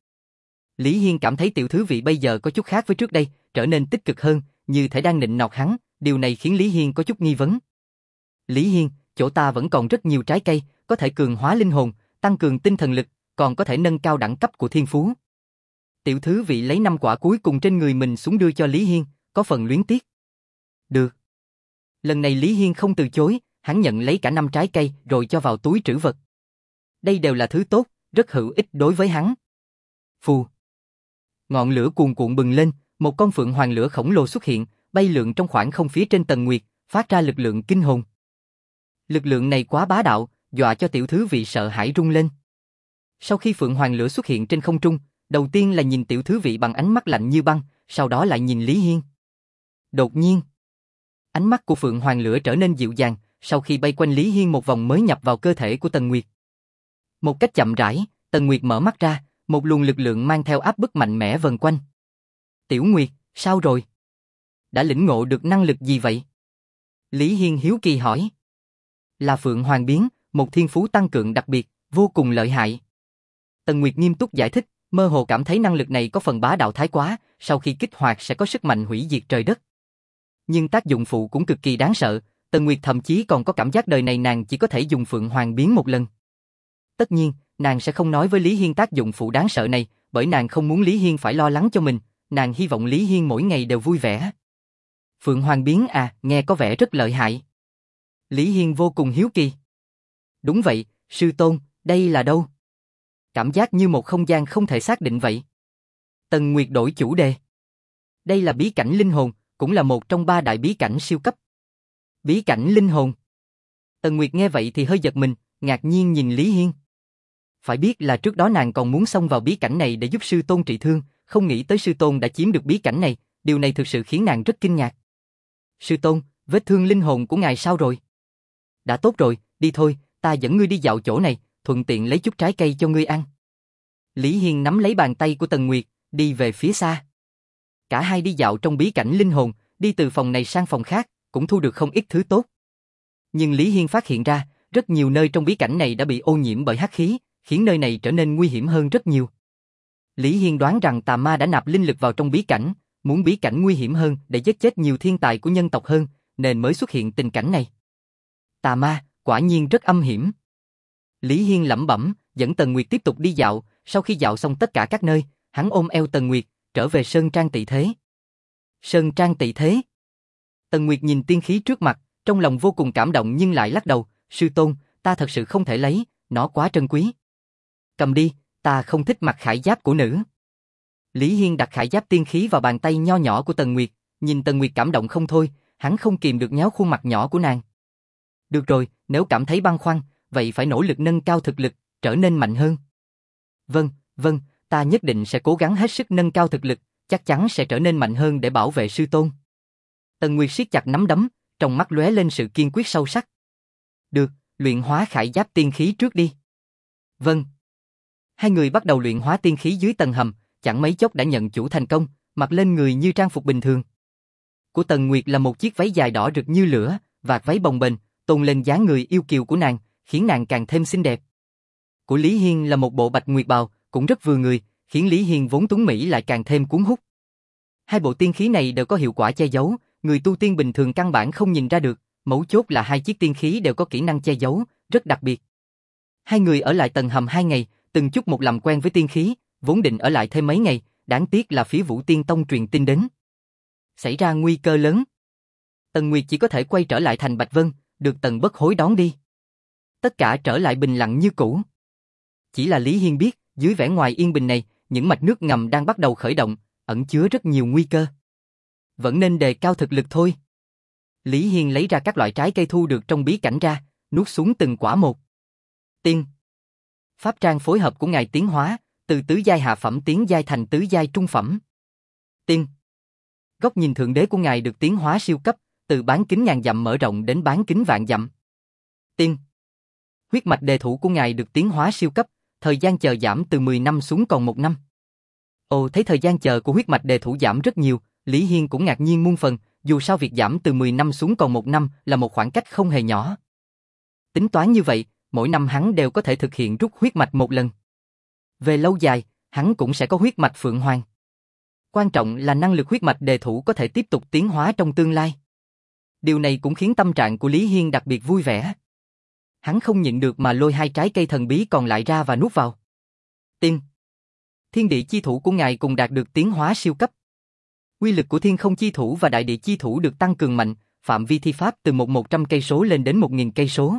Lý Hiên cảm thấy tiểu thứ vị bây giờ có chút khác với trước đây, trở nên tích cực hơn, như thể đang nịnh nọt hắn, điều này khiến Lý Hiên có chút nghi vấn. Lý Hiên, chỗ ta vẫn còn rất nhiều trái cây, có thể cường hóa linh hồn, tăng cường tinh thần lực, còn có thể nâng cao đẳng cấp của thiên phú. Tiểu thứ vị lấy năm quả cuối cùng trên người mình xuống đưa cho Lý Hiên, có phần luyến tiếc. Được. Lần này Lý Hiên không từ chối, hắn nhận lấy cả năm trái cây rồi cho vào túi trữ vật. Đây đều là thứ tốt, rất hữu ích đối với hắn. Phù. Ngọn lửa cuồn cuộn bừng lên, một con phượng hoàng lửa khổng lồ xuất hiện, bay lượn trong khoảng không phía trên Tần Nguyệt, phát ra lực lượng kinh hồn. Lực lượng này quá bá đạo, dọa cho tiểu thứ vị sợ hãi rung lên. Sau khi phượng hoàng lửa xuất hiện trên không trung, đầu tiên là nhìn tiểu thứ vị bằng ánh mắt lạnh như băng, sau đó lại nhìn Lý Hiên. Đột nhiên, ánh mắt của phượng hoàng lửa trở nên dịu dàng, sau khi bay quanh Lý Hiên một vòng mới nhập vào cơ thể của Tần Nguyệt. Một cách chậm rãi, Tần Nguyệt mở mắt ra, một luồng lực lượng mang theo áp bức mạnh mẽ vần quanh. Tiểu Nguyệt, sao rồi? Đã lĩnh ngộ được năng lực gì vậy? Lý Hiên hiếu kỳ hỏi. Là Phượng Hoàng biến, một thiên phú tăng cường đặc biệt, vô cùng lợi hại. Tần Nguyệt nghiêm túc giải thích, mơ hồ cảm thấy năng lực này có phần bá đạo thái quá, sau khi kích hoạt sẽ có sức mạnh hủy diệt trời đất. Nhưng tác dụng phụ cũng cực kỳ đáng sợ, Tần Nguyệt thậm chí còn có cảm giác đời này nàng chỉ có thể dùng Phượng Hoàng biến một lần. Tất nhiên, nàng sẽ không nói với Lý Hiên tác dụng phụ đáng sợ này, bởi nàng không muốn Lý Hiên phải lo lắng cho mình, nàng hy vọng Lý Hiên mỗi ngày đều vui vẻ. Phượng Hoàng biến à, nghe có vẻ rất lợi hại. Lý Hiên vô cùng hiếu kỳ. Đúng vậy, sư tôn, đây là đâu? Cảm giác như một không gian không thể xác định vậy. Tần Nguyệt đổi chủ đề. Đây là bí cảnh linh hồn, cũng là một trong ba đại bí cảnh siêu cấp. Bí cảnh linh hồn. Tần Nguyệt nghe vậy thì hơi giật mình, ngạc nhiên nhìn Lý Hiên. Phải biết là trước đó nàng còn muốn xông vào bí cảnh này để giúp sư tôn trị thương, không nghĩ tới sư tôn đã chiếm được bí cảnh này, điều này thực sự khiến nàng rất kinh ngạc. Sư tôn, vết thương linh hồn của ngài sao rồi? Đã tốt rồi, đi thôi, ta dẫn ngươi đi dạo chỗ này, thuận tiện lấy chút trái cây cho ngươi ăn. Lý Hiên nắm lấy bàn tay của Tần Nguyệt, đi về phía xa. Cả hai đi dạo trong bí cảnh linh hồn, đi từ phòng này sang phòng khác, cũng thu được không ít thứ tốt. Nhưng Lý Hiên phát hiện ra, rất nhiều nơi trong bí cảnh này đã bị ô nhiễm bởi hắc khí, khiến nơi này trở nên nguy hiểm hơn rất nhiều. Lý Hiên đoán rằng tà ma đã nạp linh lực vào trong bí cảnh, muốn bí cảnh nguy hiểm hơn để giết chết nhiều thiên tài của nhân tộc hơn, nên mới xuất hiện tình cảnh này. Tà ma, quả nhiên rất âm hiểm. Lý Hiên lẩm bẩm, dẫn Tần Nguyệt tiếp tục đi dạo, sau khi dạo xong tất cả các nơi, hắn ôm eo Tần Nguyệt, trở về Sơn Trang Tị Thế. Sơn Trang Tị Thế. Tần Nguyệt nhìn tiên khí trước mặt, trong lòng vô cùng cảm động nhưng lại lắc đầu, sư tôn, ta thật sự không thể lấy, nó quá trân quý. Cầm đi, ta không thích mặc khải giáp của nữ. Lý Hiên đặt khải giáp tiên khí vào bàn tay nho nhỏ của Tần Nguyệt, nhìn Tần Nguyệt cảm động không thôi, hắn không kìm được nhéo khuôn mặt nhỏ của nàng. Được rồi, nếu cảm thấy băn khoăn, vậy phải nỗ lực nâng cao thực lực, trở nên mạnh hơn. Vâng, vâng, ta nhất định sẽ cố gắng hết sức nâng cao thực lực, chắc chắn sẽ trở nên mạnh hơn để bảo vệ sư tôn. Tần Nguyệt siết chặt nắm đấm, trong mắt lóe lên sự kiên quyết sâu sắc. Được, luyện hóa khải giáp tiên khí trước đi. Vâng. Hai người bắt đầu luyện hóa tiên khí dưới tầng hầm, chẳng mấy chốc đã nhận chủ thành công, mặc lên người như trang phục bình thường. Của Tần Nguyệt là một chiếc váy dài đỏ rực như lửa, vạt váy bồng bềnh, tôn lên dáng người yêu kiều của nàng, khiến nàng càng thêm xinh đẹp. Của Lý Hiên là một bộ bạch nguyệt bào, cũng rất vừa người, khiến Lý Hiên vốn tuấn mỹ lại càng thêm cuốn hút. Hai bộ tiên khí này đều có hiệu quả che giấu, người tu tiên bình thường căn bản không nhìn ra được, mấu chốt là hai chiếc tiên khí đều có kỹ năng che giấu, rất đặc biệt. Hai người ở lại tầng hầm hai ngày, từng chút một làm quen với tiên khí, vốn định ở lại thêm mấy ngày, đáng tiếc là phía Vũ Tiên Tông truyền tin đến. Xảy ra nguy cơ lớn. Tần Nguyệt chỉ có thể quay trở lại thành Bạch Vân, được Tần Bất Hối đón đi. Tất cả trở lại bình lặng như cũ. Chỉ là Lý Hiên biết, dưới vẻ ngoài yên bình này, những mạch nước ngầm đang bắt đầu khởi động, ẩn chứa rất nhiều nguy cơ. Vẫn nên đề cao thực lực thôi. Lý Hiên lấy ra các loại trái cây thu được trong bí cảnh ra, nuốt xuống từng quả một. Tiên. Pháp trang phối hợp của ngài tiến hóa, từ tứ giai hạ phẩm tiến giai thành tứ giai trung phẩm. Tiên. Góc nhìn thượng đế của ngài được tiến hóa siêu cấp, từ bán kính ngàn dặm mở rộng đến bán kính vạn dặm. Tiên. Huyết mạch đề thủ của ngài được tiến hóa siêu cấp, thời gian chờ giảm từ mười năm xuống còn một năm. Ồ, thấy thời gian chờ của huyết mạch đề thủ giảm rất nhiều, Lý Hiên cũng ngạc nhiên muôn phần, dù sao việc giảm từ mười năm xuống còn một năm là một khoảng cách không hề nhỏ. Tính toán như vậy, mỗi năm hắn đều có thể thực hiện rút huyết mạch một lần. Về lâu dài, hắn cũng sẽ có huyết mạch Phượng Hoàng. Quan trọng là năng lực huyết mạch đề thủ có thể tiếp tục tiến hóa trong tương lai. Điều này cũng khiến tâm trạng của Lý Hiên đặc biệt vui vẻ. Hắn không nhịn được mà lôi hai trái cây thần bí còn lại ra và nuốt vào. Tiên. Thiên địa chi thủ của ngài cùng đạt được tiến hóa siêu cấp. Uy lực của thiên không chi thủ và đại địa chi thủ được tăng cường mạnh, phạm vi thi pháp từ một một trăm cây số lên đến một nghìn cây số.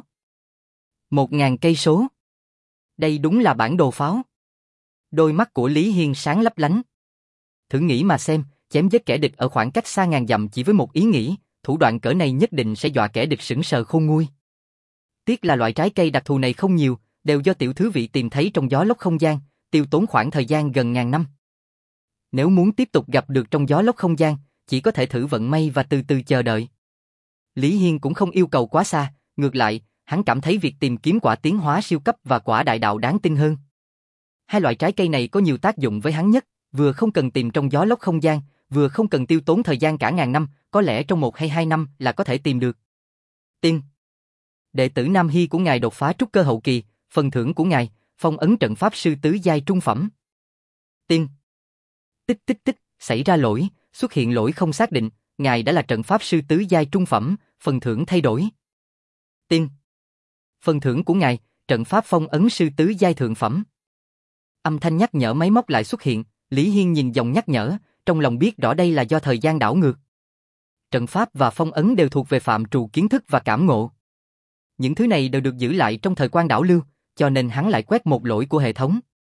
Một ngàn cây số. Đây đúng là bản đồ pháo. Đôi mắt của Lý Hiên sáng lấp lánh. Thử nghĩ mà xem, chém giết kẻ địch ở khoảng cách xa ngàn dặm chỉ với một ý nghĩ, thủ đoạn cỡ này nhất định sẽ dọa kẻ địch sững sờ khôn nguôi. Tiếc là loại trái cây đặc thù này không nhiều, đều do tiểu thứ vị tìm thấy trong gió lốc không gian, tiêu tốn khoảng thời gian gần ngàn năm. Nếu muốn tiếp tục gặp được trong gió lốc không gian, chỉ có thể thử vận may và từ từ chờ đợi. Lý Hiên cũng không yêu cầu quá xa, ngược lại, hắn cảm thấy việc tìm kiếm quả tiến hóa siêu cấp và quả đại đạo đáng tin hơn. Hai loại trái cây này có nhiều tác dụng với hắn nhất, vừa không cần tìm trong gió lốc không gian, vừa không cần tiêu tốn thời gian cả ngàn năm, có lẽ trong một hay hai năm là có thể tìm được. Tiên. Đệ tử Nam Hy của ngài đột phá trúc cơ hậu kỳ, phần thưởng của ngài, phong ấn trận pháp sư tứ giai trung phẩm. Tiên. Tích tích tích, xảy ra lỗi, xuất hiện lỗi không xác định, ngài đã là trận pháp sư tứ giai trung phẩm, phần thưởng thay đổi. Tiên. Phần thưởng của ngài, trận pháp phong ấn sư tứ giai thượng phẩm. Âm thanh nhắc nhở máy móc lại xuất hiện, Lý Hiên nhìn dòng nhắc nhở, trong lòng biết rõ đây là do thời gian đảo ngược. Trận pháp và phong ấn đều thuộc về phạm trù kiến thức và cảm ngộ. Những thứ này đều được giữ lại trong thời quan đảo lưu, cho nên hắn lại quét một lỗi của hệ thống.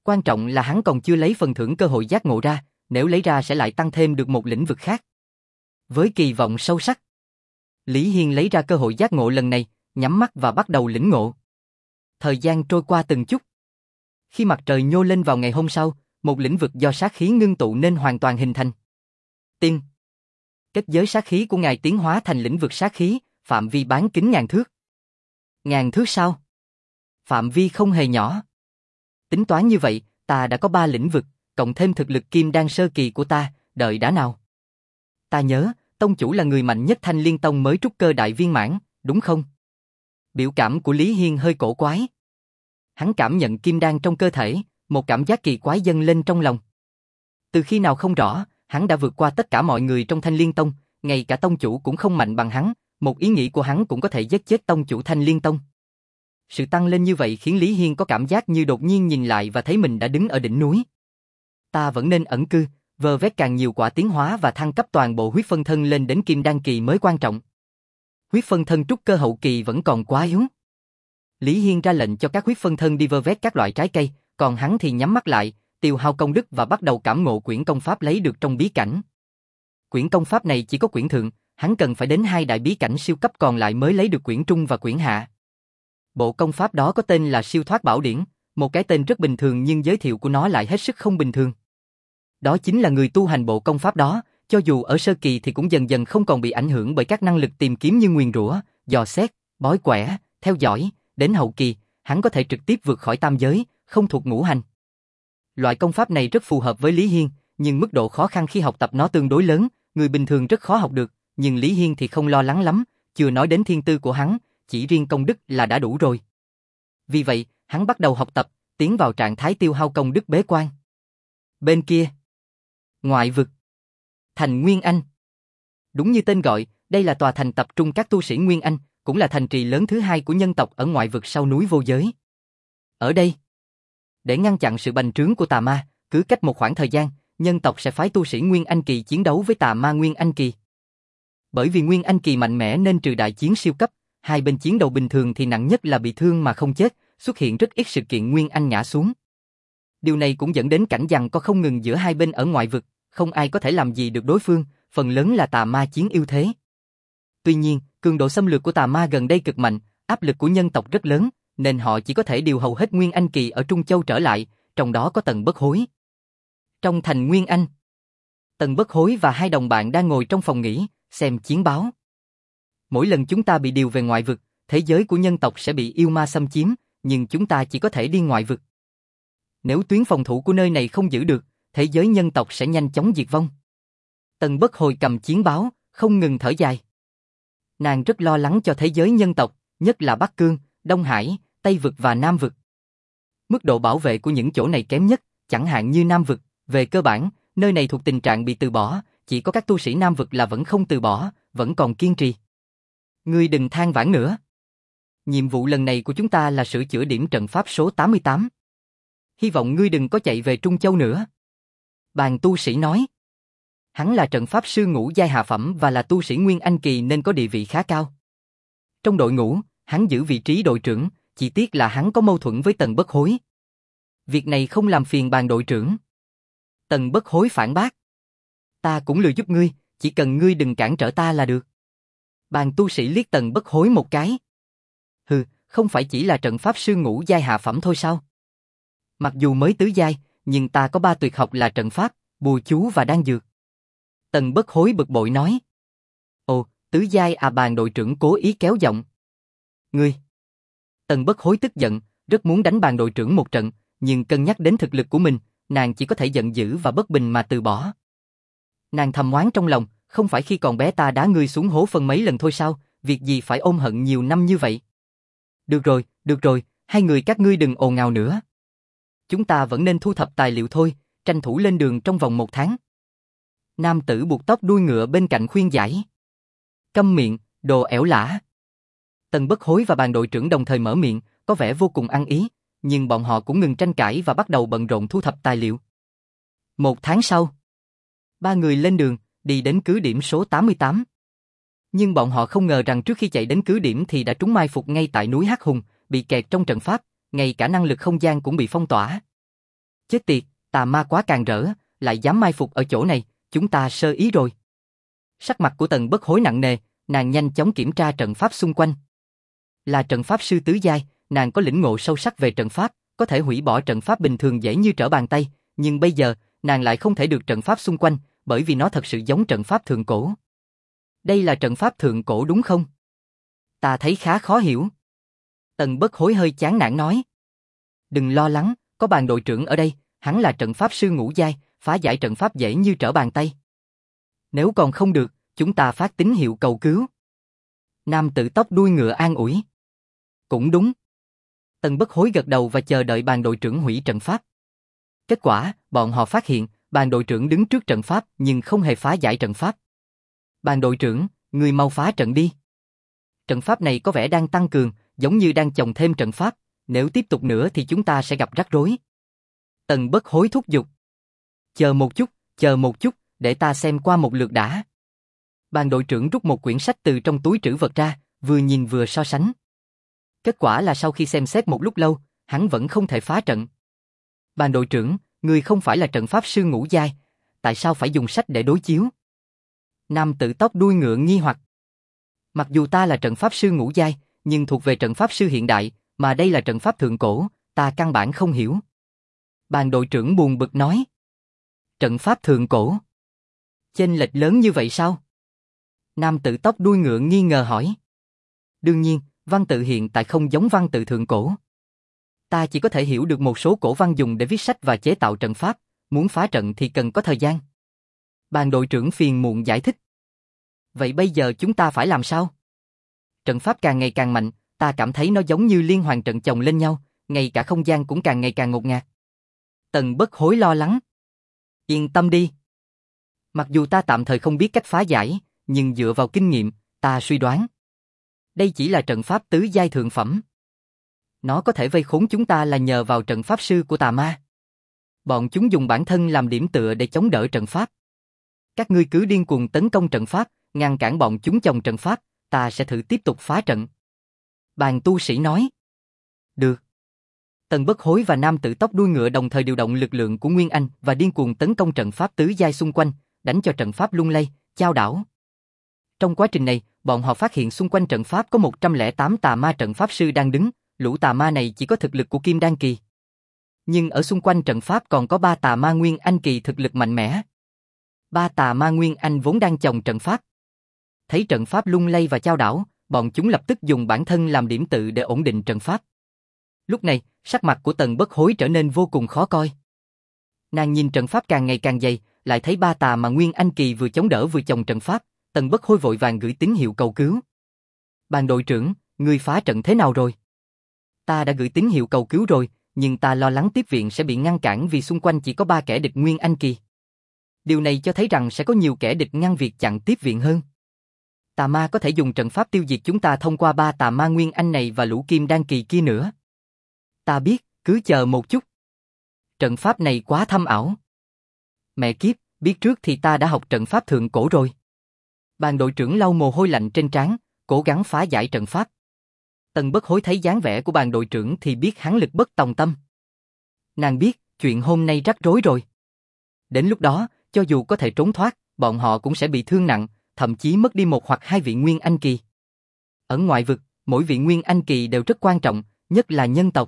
Quan trọng là hắn còn chưa lấy phần thưởng cơ hội giác ngộ ra, nếu lấy ra sẽ lại tăng thêm được một lĩnh vực khác. Với kỳ vọng sâu sắc, Lý Hiên lấy ra cơ hội giác ngộ lần này, nhắm mắt và bắt đầu lĩnh ngộ. Thời gian trôi qua từng chút. Khi mặt trời nhô lên vào ngày hôm sau, một lĩnh vực do sát khí ngưng tụ nên hoàn toàn hình thành. Tiên. Kết giới sát khí của ngài tiến hóa thành lĩnh vực sát khí, phạm vi bán kính ngàn thước. Ngàn thước sao? Phạm vi không hề nhỏ. Tính toán như vậy, ta đã có ba lĩnh vực, cộng thêm thực lực kim đan sơ kỳ của ta, đợi đã nào. Ta nhớ, tông chủ là người mạnh nhất Thanh Liên Tông mới trúc cơ đại viên mãn, đúng không? Biểu cảm của Lý Hiên hơi cổ quái. Hắn cảm nhận kim đan trong cơ thể, một cảm giác kỳ quái dâng lên trong lòng. Từ khi nào không rõ, hắn đã vượt qua tất cả mọi người trong Thanh Liên Tông, ngay cả tông chủ cũng không mạnh bằng hắn, một ý nghĩ của hắn cũng có thể giết chết tông chủ Thanh Liên Tông. Sự tăng lên như vậy khiến Lý Hiên có cảm giác như đột nhiên nhìn lại và thấy mình đã đứng ở đỉnh núi. Ta vẫn nên ẩn cư, vơ vét càng nhiều quả tiến hóa và thăng cấp toàn bộ huyết phân thân lên đến kim đan kỳ mới quan trọng. Huyết phân thân trúc cơ hậu kỳ vẫn còn quá yếu. Lý Hiên ra lệnh cho các huyết phân thân đi vơ vét các loại trái cây, còn hắn thì nhắm mắt lại, tiêu hao công đức và bắt đầu cảm ngộ quyển công pháp lấy được trong bí cảnh. Quyển công pháp này chỉ có quyển thượng, hắn cần phải đến hai đại bí cảnh siêu cấp còn lại mới lấy được quyển trung và quyển hạ. Bộ công pháp đó có tên là Siêu Thoát Bảo Điển, một cái tên rất bình thường nhưng giới thiệu của nó lại hết sức không bình thường. Đó chính là người tu hành bộ công pháp đó, cho dù ở sơ kỳ thì cũng dần dần không còn bị ảnh hưởng bởi các năng lực tìm kiếm như nguyền rủa, dò xét, bói quẻ, theo dõi, đến hậu kỳ, hắn có thể trực tiếp vượt khỏi tam giới, không thuộc ngũ hành. Loại công pháp này rất phù hợp với Lý Hiên, nhưng mức độ khó khăn khi học tập nó tương đối lớn, người bình thường rất khó học được, nhưng Lý Hiên thì không lo lắng lắm, chưa nói đến thiên tư của hắn, chỉ riêng công đức là đã đủ rồi. Vì vậy, hắn bắt đầu học tập, tiến vào trạng thái tiêu hao công đức bế quan. Bên kia, ngoại vực, thành Nguyên Anh. Đúng như tên gọi, đây là tòa thành tập trung các tu sĩ Nguyên Anh, cũng là thành trì lớn thứ hai của nhân tộc ở ngoại vực sau núi vô giới. Ở đây, để ngăn chặn sự bành trướng của tà ma, cứ cách một khoảng thời gian, nhân tộc sẽ phái tu sĩ Nguyên Anh kỳ chiến đấu với tà ma Nguyên Anh kỳ. Bởi vì Nguyên Anh kỳ mạnh mẽ nên trừ đại chiến siêu cấp, hai bên chiến đấu bình thường thì nặng nhất là bị thương mà không chết, xuất hiện rất ít sự kiện Nguyên Anh ngã xuống. Điều này cũng dẫn đến cảnh giằng co không ngừng giữa hai bên ở ngoại vực, không ai có thể làm gì được đối phương, phần lớn là tà ma chiếm ưu thế. Tuy nhiên, cường độ xâm lược của tà ma gần đây cực mạnh, áp lực của nhân tộc rất lớn, nên họ chỉ có thể điều hầu hết Nguyên Anh kỳ ở Trung Châu trở lại, trong đó có Tần Bất Hối. Trong thành Nguyên Anh, Tần Bất Hối và hai đồng bạn đang ngồi trong phòng nghỉ, xem chiến báo. Mỗi lần chúng ta bị điều về ngoại vực, thế giới của nhân tộc sẽ bị yêu ma xâm chiếm, nhưng chúng ta chỉ có thể đi ngoại vực. Nếu tuyến phòng thủ của nơi này không giữ được, thế giới nhân tộc sẽ nhanh chóng diệt vong. Tần Bất Hồi cầm chiến báo, không ngừng thở dài. Nàng rất lo lắng cho thế giới nhân tộc, nhất là Bắc Cương, Đông Hải, Tây vực và Nam vực. Mức độ bảo vệ của những chỗ này kém nhất, chẳng hạn như Nam vực, về cơ bản, nơi này thuộc tình trạng bị từ bỏ, chỉ có các tu sĩ Nam vực là vẫn không từ bỏ, vẫn còn kiên trì. Ngươi đừng than vãn nữa. Nhiệm vụ lần này của chúng ta là sửa chữa điểm trận pháp số tám mươi tám. Hy vọng ngươi đừng có chạy về Trung Châu nữa. Bàn tu sĩ nói. Hắn là trận pháp sư ngũ giai hạ phẩm và là tu sĩ Nguyên Anh kỳ nên có địa vị khá cao. Trong đội ngũ, hắn giữ vị trí đội trưởng, chỉ tiếc là hắn có mâu thuẫn với Tần Bất Hối. Việc này không làm phiền bàn đội trưởng. Tần Bất Hối phản bác. Ta cũng lừa giúp ngươi, chỉ cần ngươi đừng cản trở ta là được. Bàn tu sĩ liếc Tần Bất Hối một cái. Hừ, không phải chỉ là trận pháp sư ngũ giai hạ phẩm thôi sao? Mặc dù mới tứ giai, nhưng ta có ba tuyệt học là trận pháp, bùa chú và đan dược. Tần Bất Hối bực bội nói. Ồ, tứ giai à, bàn đội trưởng cố ý kéo giọng. Ngươi. Tần Bất Hối tức giận, rất muốn đánh bàn đội trưởng một trận, nhưng cân nhắc đến thực lực của mình, nàng chỉ có thể giận dữ và bất bình mà từ bỏ. Nàng thầm oán trong lòng, không phải khi còn bé ta đá ngươi xuống hố phân mấy lần thôi sao, việc gì phải ôm hận nhiều năm như vậy. Được rồi, được rồi, hai người các ngươi đừng ồn ào nữa. Chúng ta vẫn nên thu thập tài liệu thôi, tranh thủ lên đường trong vòng một tháng. Nam tử buộc tóc đuôi ngựa bên cạnh khuyên giải. Câm miệng, đồ ẻo lả. Tần Bất Hối và bàn đội trưởng đồng thời mở miệng, có vẻ vô cùng ăn ý, nhưng bọn họ cũng ngừng tranh cãi và bắt đầu bận rộn thu thập tài liệu. Một tháng sau, ba người lên đường, đi đến cứ điểm số tám mươi tám. Nhưng bọn họ không ngờ rằng trước khi chạy đến cứ điểm thì đã trúng mai phục ngay tại núi Hắc Hùng, bị kẹt trong trận pháp, ngay cả năng lực không gian cũng bị phong tỏa. Chết tiệt, tà ma quá càng rỡ, lại dám mai phục ở chỗ này, chúng ta sơ ý rồi. Sắc mặt của Tần Bất Hối nặng nề, nàng nhanh chóng kiểm tra trận pháp xung quanh. Là trận pháp sư tứ giai, nàng có lĩnh ngộ sâu sắc về trận pháp, có thể hủy bỏ trận pháp bình thường dễ như trở bàn tay, nhưng bây giờ, nàng lại không thể được trận pháp xung quanh, bởi vì nó thật sự giống trận pháp thượng cổ. Đây là trận pháp thượng cổ đúng không? Ta thấy khá khó hiểu. Tần Bất Hối hơi chán nản nói. Đừng lo lắng, có Bàn đội trưởng ở đây, hắn là trận pháp sư ngũ giai, phá giải trận pháp dễ như trở bàn tay. Nếu còn không được, chúng ta phát tín hiệu cầu cứu. Nam tử tóc đuôi ngựa an ủi. Cũng đúng. Tần Bất Hối gật đầu và chờ đợi Bàn đội trưởng hủy trận pháp. Kết quả, bọn họ phát hiện, Bàn đội trưởng đứng trước trận pháp nhưng không hề phá giải trận pháp. Bàn đội trưởng, người mau phá trận đi. Trận pháp này có vẻ đang tăng cường, giống như đang chồng thêm trận pháp, nếu tiếp tục nữa thì chúng ta sẽ gặp rắc rối. Tần Bất Hối thúc giục. Chờ một chút, chờ một chút, để ta xem qua một lượt đã. Bàn đội trưởng rút một quyển sách từ trong túi trữ vật ra, vừa nhìn vừa so sánh. Kết quả là sau khi xem xét một lúc lâu, hắn vẫn không thể phá trận. Bàn đội trưởng, người không phải là trận pháp sư ngũ giai, tại sao phải dùng sách để đối chiếu? Nam tử tóc đuôi ngựa nghi hoặc. Mặc dù ta là trận pháp sư ngũ giai, nhưng thuộc về trận pháp sư hiện đại, mà đây là trận pháp thượng cổ, ta căn bản không hiểu. Bàn đội trưởng buồn bực nói. Trận pháp thượng cổ? Chênh lệch lớn như vậy sao? Nam tử tóc đuôi ngựa nghi ngờ hỏi. Đương nhiên, văn tự hiện tại không giống văn tự thượng cổ. Ta chỉ có thể hiểu được một số cổ văn dùng để viết sách và chế tạo trận pháp, muốn phá trận thì cần có thời gian. Bàn đội trưởng phiền muộn giải thích. Vậy bây giờ chúng ta phải làm sao? Trận pháp càng ngày càng mạnh, ta cảm thấy nó giống như liên hoàn trận chồng lên nhau, ngay cả không gian cũng càng ngày càng ngột ngạt. Tần Bất Hối lo lắng. Yên tâm đi. Mặc dù ta tạm thời không biết cách phá giải, nhưng dựa vào kinh nghiệm, ta suy đoán. Đây chỉ là trận pháp tứ giai thượng phẩm. Nó có thể vây khốn chúng ta là nhờ vào trận pháp sư của tà ma. Bọn chúng dùng bản thân làm điểm tựa để chống đỡ trận pháp. Các ngươi cứ điên cuồng tấn công trận pháp, ngăn cản bọn chúng chồng trận pháp, ta sẽ thử tiếp tục phá trận. Bàn tu sĩ nói. Được. Tần Bất Hối và nam tử tóc đuôi ngựa đồng thời điều động lực lượng của Nguyên Anh và điên cuồng tấn công trận pháp tứ giai xung quanh, đánh cho trận pháp lung lay, chao đảo. Trong quá trình này, bọn họ phát hiện xung quanh trận pháp có một trăm lẻ tám tà ma trận pháp sư đang đứng, lũ tà ma này chỉ có thực lực của Kim Đan kỳ. Nhưng ở xung quanh trận pháp còn có ba tà ma Nguyên Anh kỳ thực lực mạnh mẽ. Ba tà ma Nguyên Anh vốn đang chồng trận pháp. Thấy trận pháp lung lay và chao đảo, bọn chúng lập tức dùng bản thân làm điểm tựa để ổn định trận pháp. Lúc này, sắc mặt của Tần Bất Hối trở nên vô cùng khó coi. Nàng nhìn trận pháp càng ngày càng dày, lại thấy ba tà mà Nguyên Anh kỳ vừa chống đỡ vừa chồng trận pháp, Tần Bất Hối vội vàng gửi tín hiệu cầu cứu. Bàn đội trưởng, ngươi phá trận thế nào rồi? Ta đã gửi tín hiệu cầu cứu rồi, nhưng ta lo lắng tiếp viện sẽ bị ngăn cản vì xung quanh chỉ có ba kẻ địch Nguyên Anh kỳ. Điều này cho thấy rằng sẽ có nhiều kẻ địch ngăn việc chặn tiếp viện hơn. Tà ma có thể dùng trận pháp tiêu diệt chúng ta thông qua ba tà ma Nguyên Anh này và lũ Kim Đan kỳ kia nữa. Ta biết, cứ chờ một chút. Trận pháp này quá thâm ảo. Mẹ kiếp, biết trước thì ta đã học trận pháp thượng cổ rồi. Bàn đội trưởng lau mồ hôi lạnh trên trán, cố gắng phá giải trận pháp. Tần Bất Hối thấy dáng vẻ của bàn đội trưởng thì biết hắn lực bất tòng tâm. Nàng biết, chuyện hôm nay rắc rối rồi. Đến lúc đó, cho dù có thể trốn thoát, bọn họ cũng sẽ bị thương nặng, thậm chí mất đi một hoặc hai vị Nguyên Anh kỳ. Ở ngoại vực, mỗi vị Nguyên Anh kỳ đều rất quan trọng, nhất là nhân tộc.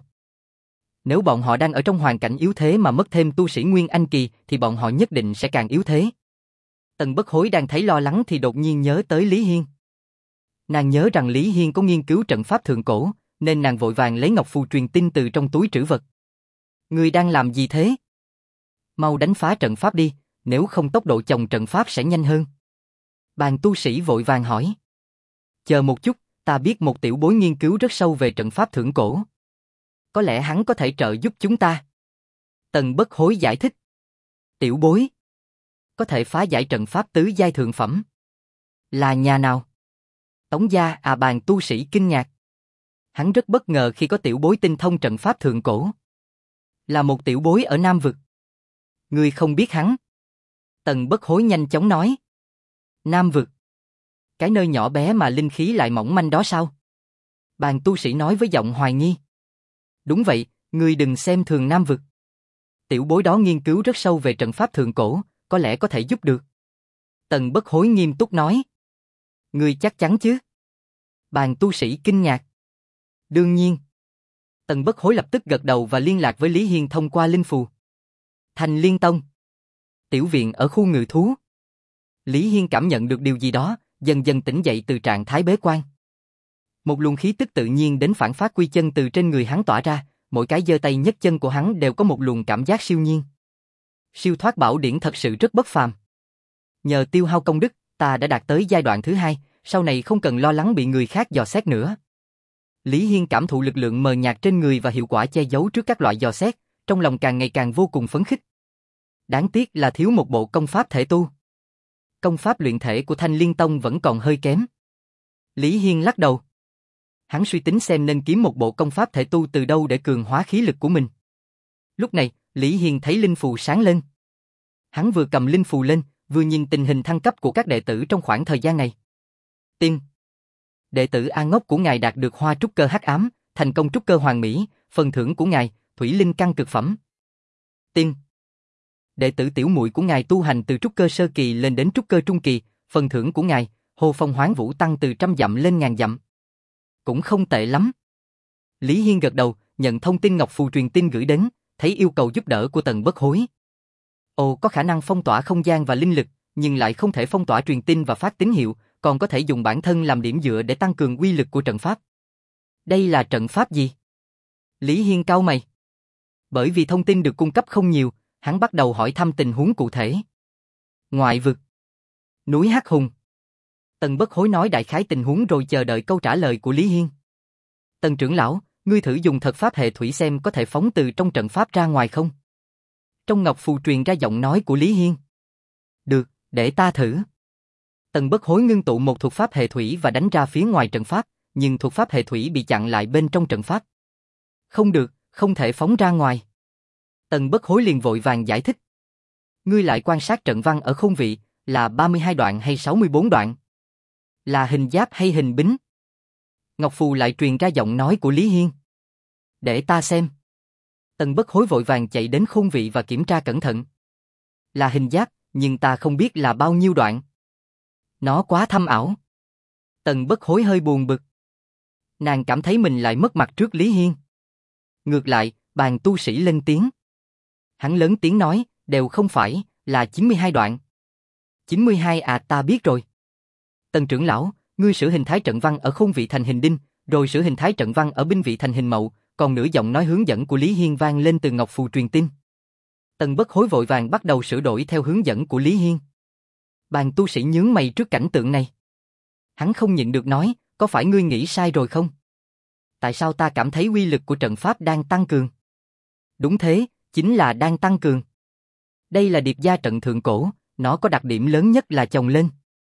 Nếu bọn họ đang ở trong hoàn cảnh yếu thế mà mất thêm tu sĩ Nguyên Anh kỳ thì bọn họ nhất định sẽ càng yếu thế. Tần Bất Hối đang thấy lo lắng thì đột nhiên nhớ tới Lý Hiên. Nàng nhớ rằng Lý Hiên có nghiên cứu trận pháp thượng cổ, nên nàng vội vàng lấy ngọc phù truyền tin từ trong túi trữ vật. Ngươi đang làm gì thế? Mau đánh phá trận pháp đi, nếu không tốc độ chồng trận pháp sẽ nhanh hơn. Bàn tu sĩ vội vàng hỏi. Chờ một chút, ta biết một tiểu bối nghiên cứu rất sâu về trận pháp thượng cổ. Có lẽ hắn có thể trợ giúp chúng ta. Tần Bất Hối giải thích. Tiểu bối? Có thể phá giải trận pháp tứ giai thượng phẩm. Là nhà nào? Tống gia à, bàn tu sĩ kinh ngạc. Hắn rất bất ngờ khi có tiểu bối tinh thông trận pháp thượng cổ. Là một tiểu bối ở Nam Vực. Ngươi không biết hắn. Tần Bất Hối nhanh chóng nói. Nam Vực? Cái nơi nhỏ bé mà linh khí lại mỏng manh đó sao? Bàn tu sĩ nói với giọng hoài nghi. Đúng vậy, ngươi đừng xem thường Nam Vực. Tiểu bối đó nghiên cứu rất sâu về trận pháp thượng cổ, có lẽ có thể giúp được. Tần Bất Hối nghiêm túc nói. Ngươi chắc chắn chứ? Bàn tu sĩ kinh ngạc. Đương nhiên. Tần Bất Hối lập tức gật đầu và liên lạc với Lý Hiên thông qua linh phù. Thành Liên Tông. Tiểu viện ở khu ngự thú. Lý Hiên cảm nhận được điều gì đó, dần dần tỉnh dậy từ trạng thái bế quan. Một luồng khí tức tự nhiên đến phản phát quy chân từ trên người hắn tỏa ra, mỗi cái giơ tay nhấc chân của hắn đều có một luồng cảm giác siêu nhiên. Siêu thoát bảo điển thật sự rất bất phàm. Nhờ tiêu hao công đức, ta đã đạt tới giai đoạn thứ hai, sau này không cần lo lắng bị người khác dò xét nữa. Lý Hiên cảm thụ lực lượng mờ nhạt trên người và hiệu quả che giấu trước các loại dò xét, trong lòng càng ngày càng vô cùng phấn khích. Đáng tiếc là thiếu một bộ công pháp thể tu. Công pháp luyện thể của Thanh Liên Tông vẫn còn hơi kém. Lý Hiên lắc đầu. Hắn suy tính xem nên kiếm một bộ công pháp thể tu từ đâu để cường hóa khí lực của mình. Lúc này, Lý Hiên thấy linh phù sáng lên. Hắn vừa cầm linh phù lên, vừa nhìn tình hình thăng cấp của các đệ tử trong khoảng thời gian này. Tin. Đệ tử A Ngốc của ngài đạt được hoa trúc cơ hắc ám, thành công trúc cơ hoàn mỹ, phần thưởng của ngài, thủy linh căn cực phẩm. Tin. Đệ tử tiểu muội của ngài tu hành từ trúc cơ sơ kỳ lên đến trúc cơ trung kỳ, phần thưởng của ngài, hồ phong hoán vũ tăng từ trăm dặm lên ngàn dặm. Cũng không tệ lắm. Lý Hiên gật đầu, nhận thông tin ngọc phù truyền tin gửi đến, thấy yêu cầu giúp đỡ của Tần Bất Hối. Ồ, có khả năng phong tỏa không gian và linh lực, nhưng lại không thể phong tỏa truyền tin và phát tín hiệu, còn có thể dùng bản thân làm điểm dựa để tăng cường uy lực của trận pháp. Đây là trận pháp gì? Lý Hiên cau mày. Bởi vì thông tin được cung cấp không nhiều, hắn bắt đầu hỏi thăm tình huống cụ thể. Ngoại vực. Núi Hắc Hùng. Tần Bất Hối nói đại khái tình huống rồi chờ đợi câu trả lời của Lý Hiên. Tần trưởng lão, ngươi thử dùng thật pháp hệ thủy xem có thể phóng từ trong trận pháp ra ngoài không? Trong ngọc phù truyền ra giọng nói của Lý Hiên. Được, để ta thử. Tần Bất Hối ngưng tụ một thuật pháp hệ thủy và đánh ra phía ngoài trận pháp, nhưng thuật pháp hệ thủy bị chặn lại bên trong trận pháp. Không được, không thể phóng ra ngoài. Tần Bất Hối liền vội vàng giải thích. Ngươi lại quan sát trận văn ở khung vị, là ba mươi hai đoạn hay sáu mươi bốn đoạn? Là hình giáp hay hình bính? Ngọc phù lại truyền ra giọng nói của Lý Hiên. Để ta xem. Tần Bất Hối vội vàng chạy đến khung vị và kiểm tra cẩn thận. Là hình giáp, nhưng ta không biết là bao nhiêu đoạn. Nó quá thâm ảo. Tần Bất Hối hơi buồn bực. Nàng cảm thấy mình lại mất mặt trước Lý Hiên. Ngược lại, bàn tu sĩ lên tiếng. Hắn lớn tiếng nói, đều không phải, là chín mươi hai đoạn. chín mươi hai à, ta biết rồi. Tần trưởng lão, ngươi sửa hình thái trận văn ở khung vị thành hình đinh, rồi sửa hình thái trận văn ở binh vị thành hình mậu, còn nửa giọng nói hướng dẫn của Lý Hiên vang lên từ ngọc phù truyền tin. Tần Bất Hối vội vàng bắt đầu sửa đổi theo hướng dẫn của Lý Hiên. Bàn tu sĩ nhướng mày trước cảnh tượng này. Hắn không nhịn được nói, có phải ngươi nghĩ sai rồi không? Tại sao ta cảm thấy uy lực của trận pháp đang tăng cường? Đúng thế, chính là đang tăng cường. Đây là điệp gia trận thượng cổ, nó có đặc điểm lớn nhất là chồng lên.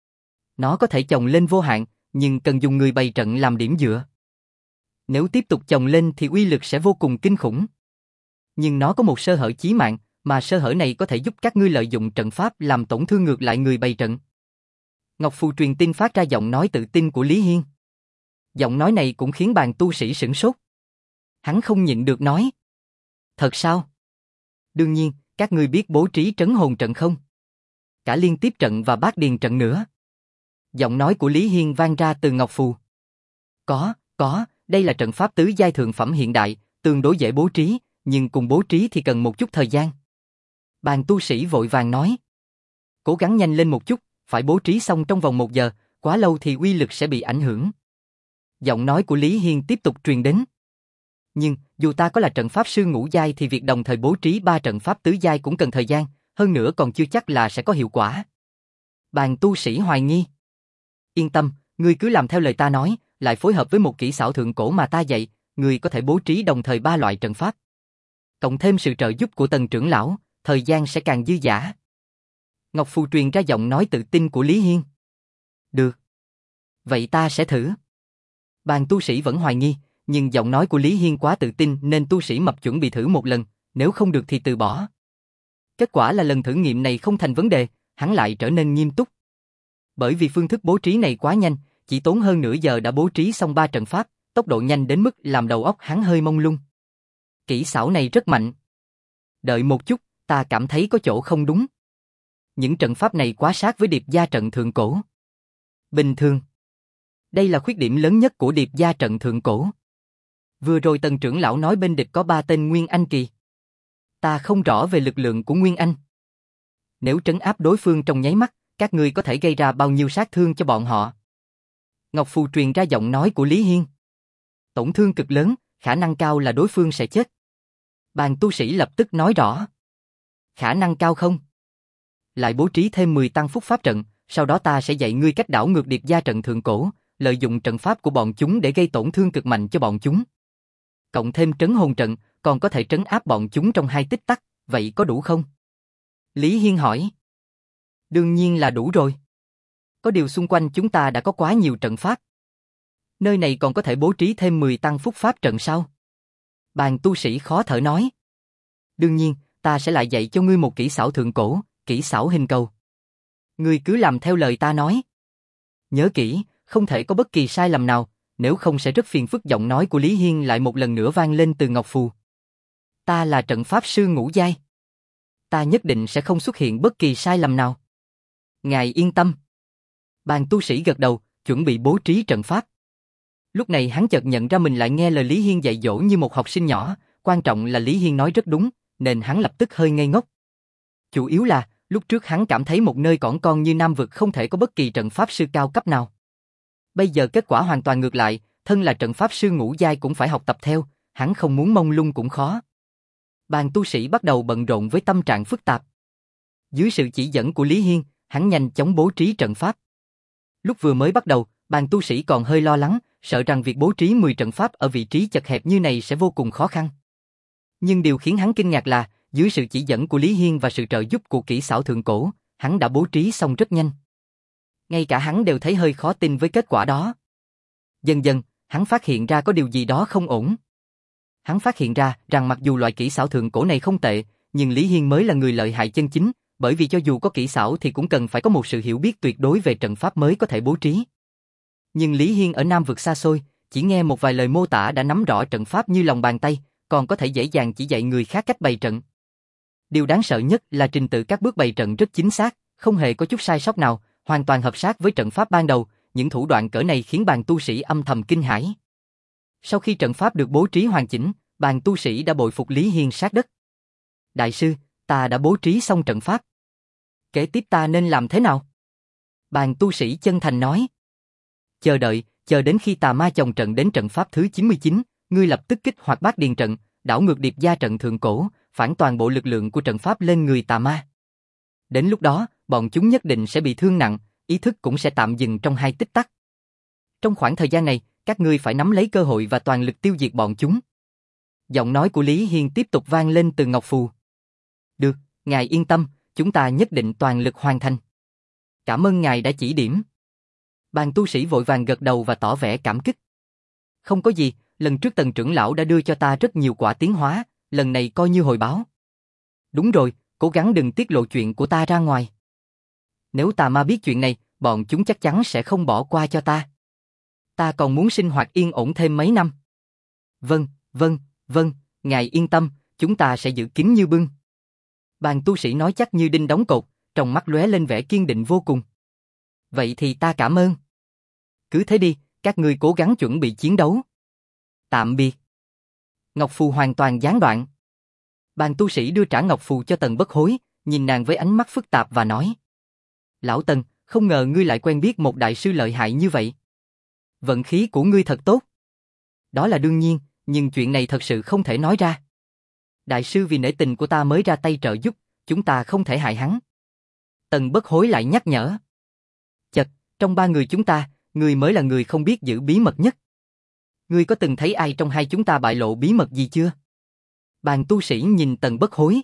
Nó có thể chồng lên vô hạn, nhưng cần dùng người bày trận làm điểm dựa. Nếu tiếp tục chồng lên thì uy lực sẽ vô cùng kinh khủng. Nhưng nó có một sơ hở chí mạng, mà sơ hở này có thể giúp các ngươi lợi dụng trận pháp làm tổn thương ngược lại người bày trận. Ngọc phù truyền tin phát ra giọng nói tự tin của Lý Hiên. Giọng nói này cũng khiến bàn tu sĩ sửng sốt. Hắn không nhịn được nói. Thật sao? Đương nhiên, các ngươi biết bố trí trấn hồn trận không? Cả liên tiếp trận và bát điền trận nữa. Giọng nói của Lý Hiên vang ra từ ngọc phù. Có, có, đây là trận pháp tứ giai thượng phẩm hiện đại, tương đối dễ bố trí, nhưng cùng bố trí thì cần một chút thời gian. Bàn tu sĩ vội vàng nói. Cố gắng nhanh lên một chút, phải bố trí xong trong vòng một giờ, quá lâu thì uy lực sẽ bị ảnh hưởng. Giọng nói của Lý Hiên tiếp tục truyền đến. Nhưng, dù ta có là trận pháp sư ngũ giai thì việc đồng thời bố trí ba trận pháp tứ giai cũng cần thời gian, hơn nữa còn chưa chắc là sẽ có hiệu quả. Bàn tu sĩ hoài nghi. Yên tâm, ngươi cứ làm theo lời ta nói, lại phối hợp với một kỹ xảo thượng cổ mà ta dạy, ngươi có thể bố trí đồng thời ba loại trận pháp. Cộng thêm sự trợ giúp của Tần trưởng lão, thời gian sẽ càng dư dả. Ngọc phù truyền ra giọng nói tự tin của Lý Hiên. Được. Vậy ta sẽ thử. Bàn tu sĩ vẫn hoài nghi, nhưng giọng nói của Lý Hiên quá tự tin nên tu sĩ mập chuẩn bị thử một lần, nếu không được thì từ bỏ. Kết quả là lần thử nghiệm này không thành vấn đề, hắn lại trở nên nghiêm túc. Bởi vì phương thức bố trí này quá nhanh, chỉ tốn hơn nửa giờ đã bố trí xong ba trận pháp, tốc độ nhanh đến mức làm đầu óc hắn hơi mông lung. Kỹ xảo này rất mạnh. Đợi một chút, ta cảm thấy có chỗ không đúng. Những trận pháp này quá sát với điệp gia trận thượng cổ. Bình thường. Đây là khuyết điểm lớn nhất của điệp gia trận thượng cổ. Vừa rồi Tần trưởng lão nói bên địch có ba tên Nguyên Anh kỳ. Ta không rõ về lực lượng của Nguyên Anh. Nếu trấn áp đối phương trong nháy mắt, các ngươi có thể gây ra bao nhiêu sát thương cho bọn họ? Ngọc Phù truyền ra giọng nói của Lý Hiên. Tổn thương cực lớn, khả năng cao là đối phương sẽ chết. Bàn tu sĩ lập tức nói rõ. Khả năng cao không? Lại bố trí thêm mười tăng phúc pháp trận, sau đó ta sẽ dạy ngươi cách đảo ngược điệp gia trận thượng cổ, lợi dụng trận pháp của bọn chúng để gây tổn thương cực mạnh cho bọn chúng. Cộng thêm trấn hồn trận, còn có thể trấn áp bọn chúng trong hai tích tắc, vậy có đủ không? Lý Hiên hỏi. Đương nhiên là đủ rồi. Có điều xung quanh chúng ta đã có quá nhiều trận pháp. Nơi này còn có thể bố trí thêm mười tăng phúc pháp trận sao? Bàn tu sĩ khó thở nói. Đương nhiên, ta sẽ lại dạy cho ngươi một kỹ xảo thượng cổ, kỹ xảo hình cầu. Ngươi cứ làm theo lời ta nói. Nhớ kỹ, không thể có bất kỳ sai lầm nào, nếu không sẽ rất phiền phức. Giọng nói của Lý Hiên lại một lần nữa vang lên từ Ngọc Phù. Ta là trận pháp sư ngũ giai. Ta nhất định sẽ không xuất hiện bất kỳ sai lầm nào. Ngài yên tâm. Bàn tu sĩ gật đầu, chuẩn bị bố trí trận pháp. Lúc này hắn chợt nhận ra mình lại nghe lời Lý Hiên dạy dỗ như một học sinh nhỏ, quan trọng là Lý Hiên nói rất đúng, nên hắn lập tức hơi ngây ngốc. Chủ yếu là, lúc trước hắn cảm thấy một nơi cỏn con như Nam Vực không thể có bất kỳ trận pháp sư cao cấp nào. Bây giờ kết quả hoàn toàn ngược lại, thân là trận pháp sư ngũ giai cũng phải học tập theo, hắn không muốn mông lung cũng khó. Bàn tu sĩ bắt đầu bận rộn với tâm trạng phức tạp. Dưới sự chỉ dẫn của Lý Hiên, hắn nhanh chóng bố trí trận pháp. Lúc vừa mới bắt đầu, bàn tu sĩ còn hơi lo lắng, sợ rằng việc bố trí mười trận pháp ở vị trí chật hẹp như này sẽ vô cùng khó khăn. Nhưng điều khiến hắn kinh ngạc là, dưới sự chỉ dẫn của Lý Hiên và sự trợ giúp của kỹ xảo thượng cổ, hắn đã bố trí xong rất nhanh. Ngay cả hắn đều thấy hơi khó tin với kết quả đó. Dần dần, hắn phát hiện ra có điều gì đó không ổn. Hắn phát hiện ra rằng mặc dù loại kỹ xảo thượng cổ này không tệ, nhưng Lý Hiên mới là người lợi hại chân chính, bởi vì cho dù có kỹ xảo thì cũng cần phải có một sự hiểu biết tuyệt đối về trận pháp mới có thể bố trí. Nhưng Lý Hiên ở Nam Vực xa xôi, chỉ nghe một vài lời mô tả đã nắm rõ trận pháp như lòng bàn tay, còn có thể dễ dàng chỉ dạy người khác cách bày trận. Điều đáng sợ nhất là trình tự các bước bày trận rất chính xác, không hề có chút sai sót nào, hoàn toàn hợp sát với trận pháp ban đầu. Những thủ đoạn cỡ này khiến bàn tu sĩ âm thầm kinh hãi. Sau khi trận pháp được bố trí hoàn chỉnh, bàn tu sĩ đã bội phục Lý Hiên sát đất. Đại sư, ta đã bố trí xong trận pháp. Kế tiếp ta nên làm thế nào? Bàn tu sĩ chân thành nói. Chờ đợi, chờ đến khi tà ma chồng trận đến trận pháp thứ chín mươi chín, ngươi lập tức kích hoạt bát điền trận, đảo ngược điệp gia trận thượng cổ, phản toàn bộ lực lượng của trận pháp lên người tà ma. Đến lúc đó, bọn chúng nhất định sẽ bị thương nặng, ý thức cũng sẽ tạm dừng trong hai tích tắc. Trong khoảng thời gian này, các ngươi phải nắm lấy cơ hội và toàn lực tiêu diệt bọn chúng. Giọng nói của Lý Hiên tiếp tục vang lên từ Ngọc Phù. Được, ngài yên tâm, chúng ta nhất định toàn lực hoàn thành. Cảm ơn ngài đã chỉ điểm. Bàn tu sĩ vội vàng gật đầu và tỏ vẻ cảm kích. Không có gì, lần trước Tần trưởng lão đã đưa cho ta rất nhiều quả tiến hóa, lần này coi như hồi báo. Đúng rồi, cố gắng đừng tiết lộ chuyện của ta ra ngoài. Nếu tà ma biết chuyện này, bọn chúng chắc chắn sẽ không bỏ qua cho ta. Ta còn muốn sinh hoạt yên ổn thêm mấy năm. Vâng, vâng, vâng, ngài yên tâm, chúng ta sẽ giữ kín như bưng. Bàn tu sĩ nói chắc như đinh đóng cột, trong mắt lóe lên vẻ kiên định vô cùng. Vậy thì ta cảm ơn. Cứ thế đi, các ngươi cố gắng chuẩn bị chiến đấu. Tạm biệt. Ngọc Phù hoàn toàn gián đoạn. Bàn tu sĩ đưa trả Ngọc Phù cho Tần Bất Hối, nhìn nàng với ánh mắt phức tạp và nói. Lão Tần, không ngờ ngươi lại quen biết một đại sư lợi hại như vậy. Vận khí của ngươi thật tốt. Đó là đương nhiên, nhưng chuyện này thật sự không thể nói ra. Đại sư vì nể tình của ta mới ra tay trợ giúp, chúng ta không thể hại hắn. Tần Bất Hối lại nhắc nhở. Chật, trong ba người chúng ta, ngươi mới là người không biết giữ bí mật nhất. Ngươi có từng thấy ai trong hai chúng ta bại lộ bí mật gì chưa? Bàn tu sĩ nhìn Tần Bất Hối.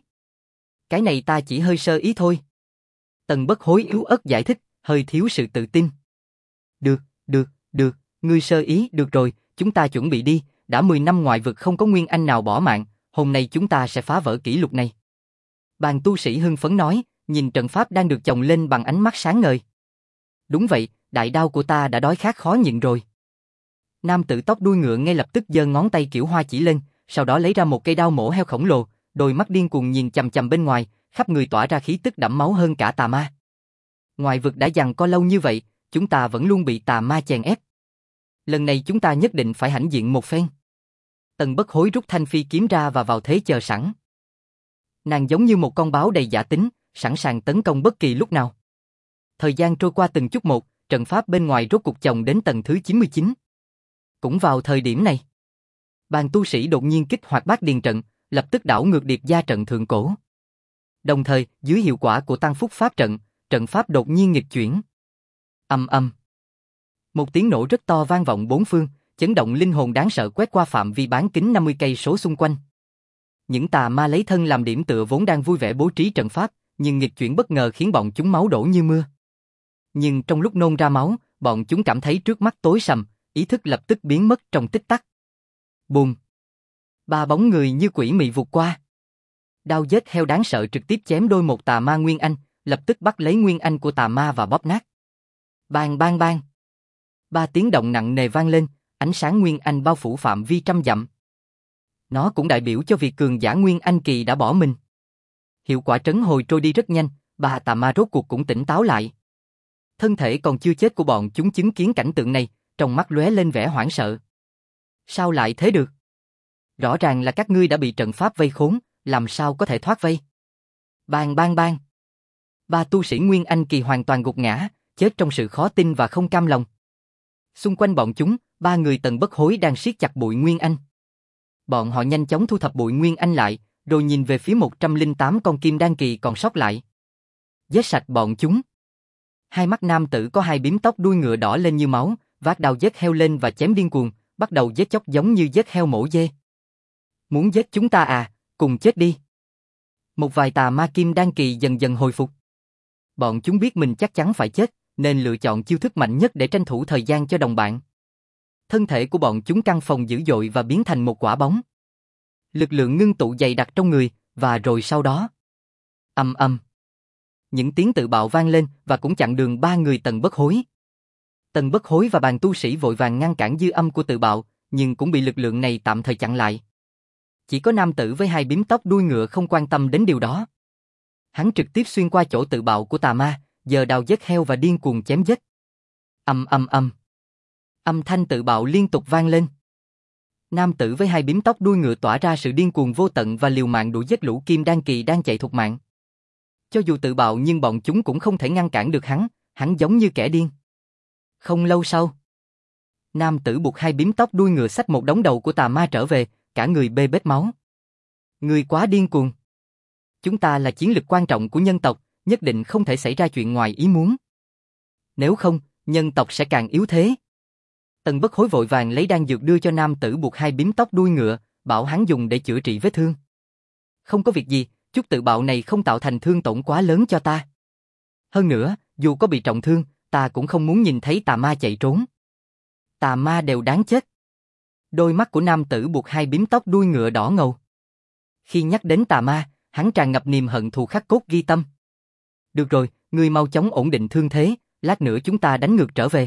Cái này ta chỉ hơi sơ ý thôi. Tần Bất Hối yếu ớt giải thích, hơi thiếu sự tự tin. Được, được, được, ngươi sơ ý, được rồi, chúng ta chuẩn bị đi, đã mười năm ngoại vực không có nguyên anh nào bỏ mạng, hôm nay chúng ta sẽ phá vỡ kỷ lục này. Bàn tu sĩ hưng phấn nói, nhìn trận pháp đang được chồng lên bằng ánh mắt sáng ngời. Đúng vậy, đại đao của ta đã đói khát khó nhịn rồi. Nam tử tóc đuôi ngựa ngay lập tức giơ ngón tay kiểu hoa chỉ lên, sau đó lấy ra một cây đao mổ heo khổng lồ, đôi mắt điên cuồng nhìn chằm chằm bên ngoài, khắp người tỏa ra khí tức đẫm máu hơn cả tà ma. Ngoài vực đã giằng co lâu như vậy, chúng ta vẫn luôn bị tà ma chèn ép. Lần này chúng ta nhất định phải hãnh diện một phen. Tần Bất Hối rút thanh phi kiếm ra và vào thế chờ sẵn. Nàng giống như một con báo đầy dã tính, sẵn sàng tấn công bất kỳ lúc nào. Thời gian trôi qua từng chút một, trận pháp bên ngoài rốt cục chồng đến tầng thứ chín mươi chín. Cũng vào thời điểm này, bàn tu sĩ đột nhiên kích hoạt Bát Điền trận, lập tức đảo ngược điệp gia trận thượng cổ. Đồng thời, dưới hiệu quả của tăng phúc pháp trận, trận pháp đột nhiên nghịch chuyển. Ầm ầm. Một tiếng nổ rất to vang vọng bốn phương, chấn động linh hồn đáng sợ quét qua phạm vi bán kính năm mươi cây số xung quanh. Những tà ma lấy thân làm điểm tựa vốn đang vui vẻ bố trí trận pháp, nhưng nghịch chuyển bất ngờ khiến bọn chúng máu đổ như mưa. Nhưng trong lúc nôn ra máu, bọn chúng cảm thấy trước mắt tối sầm, ý thức lập tức biến mất trong tích tắc. Bùm! Ba bóng người như quỷ mị vụt qua. Đao giết heo đáng sợ trực tiếp chém đôi một tà ma Nguyên Anh, lập tức bắt lấy Nguyên Anh của tà ma và bóp nát. Bang bang bang! Ba tiếng động nặng nề vang lên, ánh sáng Nguyên Anh bao phủ phạm vi trăm dặm. Nó cũng đại biểu cho việc cường giả Nguyên Anh kỳ đã bỏ mình. Hiệu quả trấn hồi trôi đi rất nhanh, ba tà ma rốt cuộc cũng tỉnh táo lại. Thân thể còn chưa chết của bọn chúng chứng kiến cảnh tượng này, trong mắt lóe lên vẻ hoảng sợ. Sao lại thế được? Rõ ràng là các ngươi đã bị trận pháp vây khốn, làm sao có thể thoát vây? Bang bang bang! Ba tu sĩ Nguyên Anh kỳ hoàn toàn gục ngã, chết trong sự khó tin và không cam lòng. Xung quanh bọn chúng, ba người Tần Bất Hối đang siết chặt bụi Nguyên Anh. Bọn họ nhanh chóng thu thập bụi Nguyên Anh lại, rồi nhìn về phía một trăm lẻ tám con kim đan kỳ còn sót lại. Giết sạch bọn chúng. Hai mắt nam tử có hai bím tóc đuôi ngựa đỏ lên như máu, vác đao giết heo lên và chém điên cuồng, bắt đầu giết chóc giống như giết heo mổ dê. Muốn giết chúng ta à, cùng chết đi. Một vài tà ma kim đan kỳ dần dần hồi phục. Bọn chúng biết mình chắc chắn phải chết, nên lựa chọn chiêu thức mạnh nhất để tranh thủ thời gian cho đồng bạn. Thân thể của bọn chúng căng phồng dữ dội và biến thành một quả bóng. Lực lượng ngưng tụ dày đặc trong người, và rồi sau đó... Ầm ầm. Những tiếng tự bạo vang lên và cũng chặn đường ba người Tần Bất Hối. Tần Bất Hối và bàn tu sĩ vội vàng ngăn cản dư âm của tự bạo, nhưng cũng bị lực lượng này tạm thời chặn lại. Chỉ có nam tử với hai bím tóc đuôi ngựa không quan tâm đến điều đó. Hắn trực tiếp xuyên qua chỗ tự bạo của tà ma, giờ đào giết heo và điên cuồng chém giết. Ầm ầm ầm. Âm thanh tự bạo liên tục vang lên. Nam tử với hai bím tóc đuôi ngựa tỏa ra sự điên cuồng vô tận và liều mạng đuổi giết lũ kim đan kỳ đang chạy thục mạng. Cho dù tự bạo nhưng bọn chúng cũng không thể ngăn cản được hắn, hắn giống như kẻ điên. Không lâu sau, nam tử buộc hai bím tóc đuôi ngựa xách một đống đầu của tà ma trở về, cả người bê bết máu. Người quá điên cuồng. Chúng ta là chiến lực quan trọng của nhân tộc, nhất định không thể xảy ra chuyện ngoài ý muốn. Nếu không, nhân tộc sẽ càng yếu thế. Tần Bất Hối vội vàng lấy đan dược đưa cho nam tử buộc hai bím tóc đuôi ngựa, bảo hắn dùng để chữa trị vết thương. Không có việc gì, chút tự bạo này không tạo thành thương tổn quá lớn cho ta. Hơn nữa, dù có bị trọng thương, ta cũng không muốn nhìn thấy tà ma chạy trốn. Tà ma đều đáng chết. Đôi mắt của nam tử buộc hai bím tóc đuôi ngựa đỏ ngầu. Khi nhắc đến tà ma, hắn tràn ngập niềm hận thù khắc cốt ghi tâm. Được rồi, ngươi mau chóng ổn định thương thế, lát nữa chúng ta đánh ngược trở về.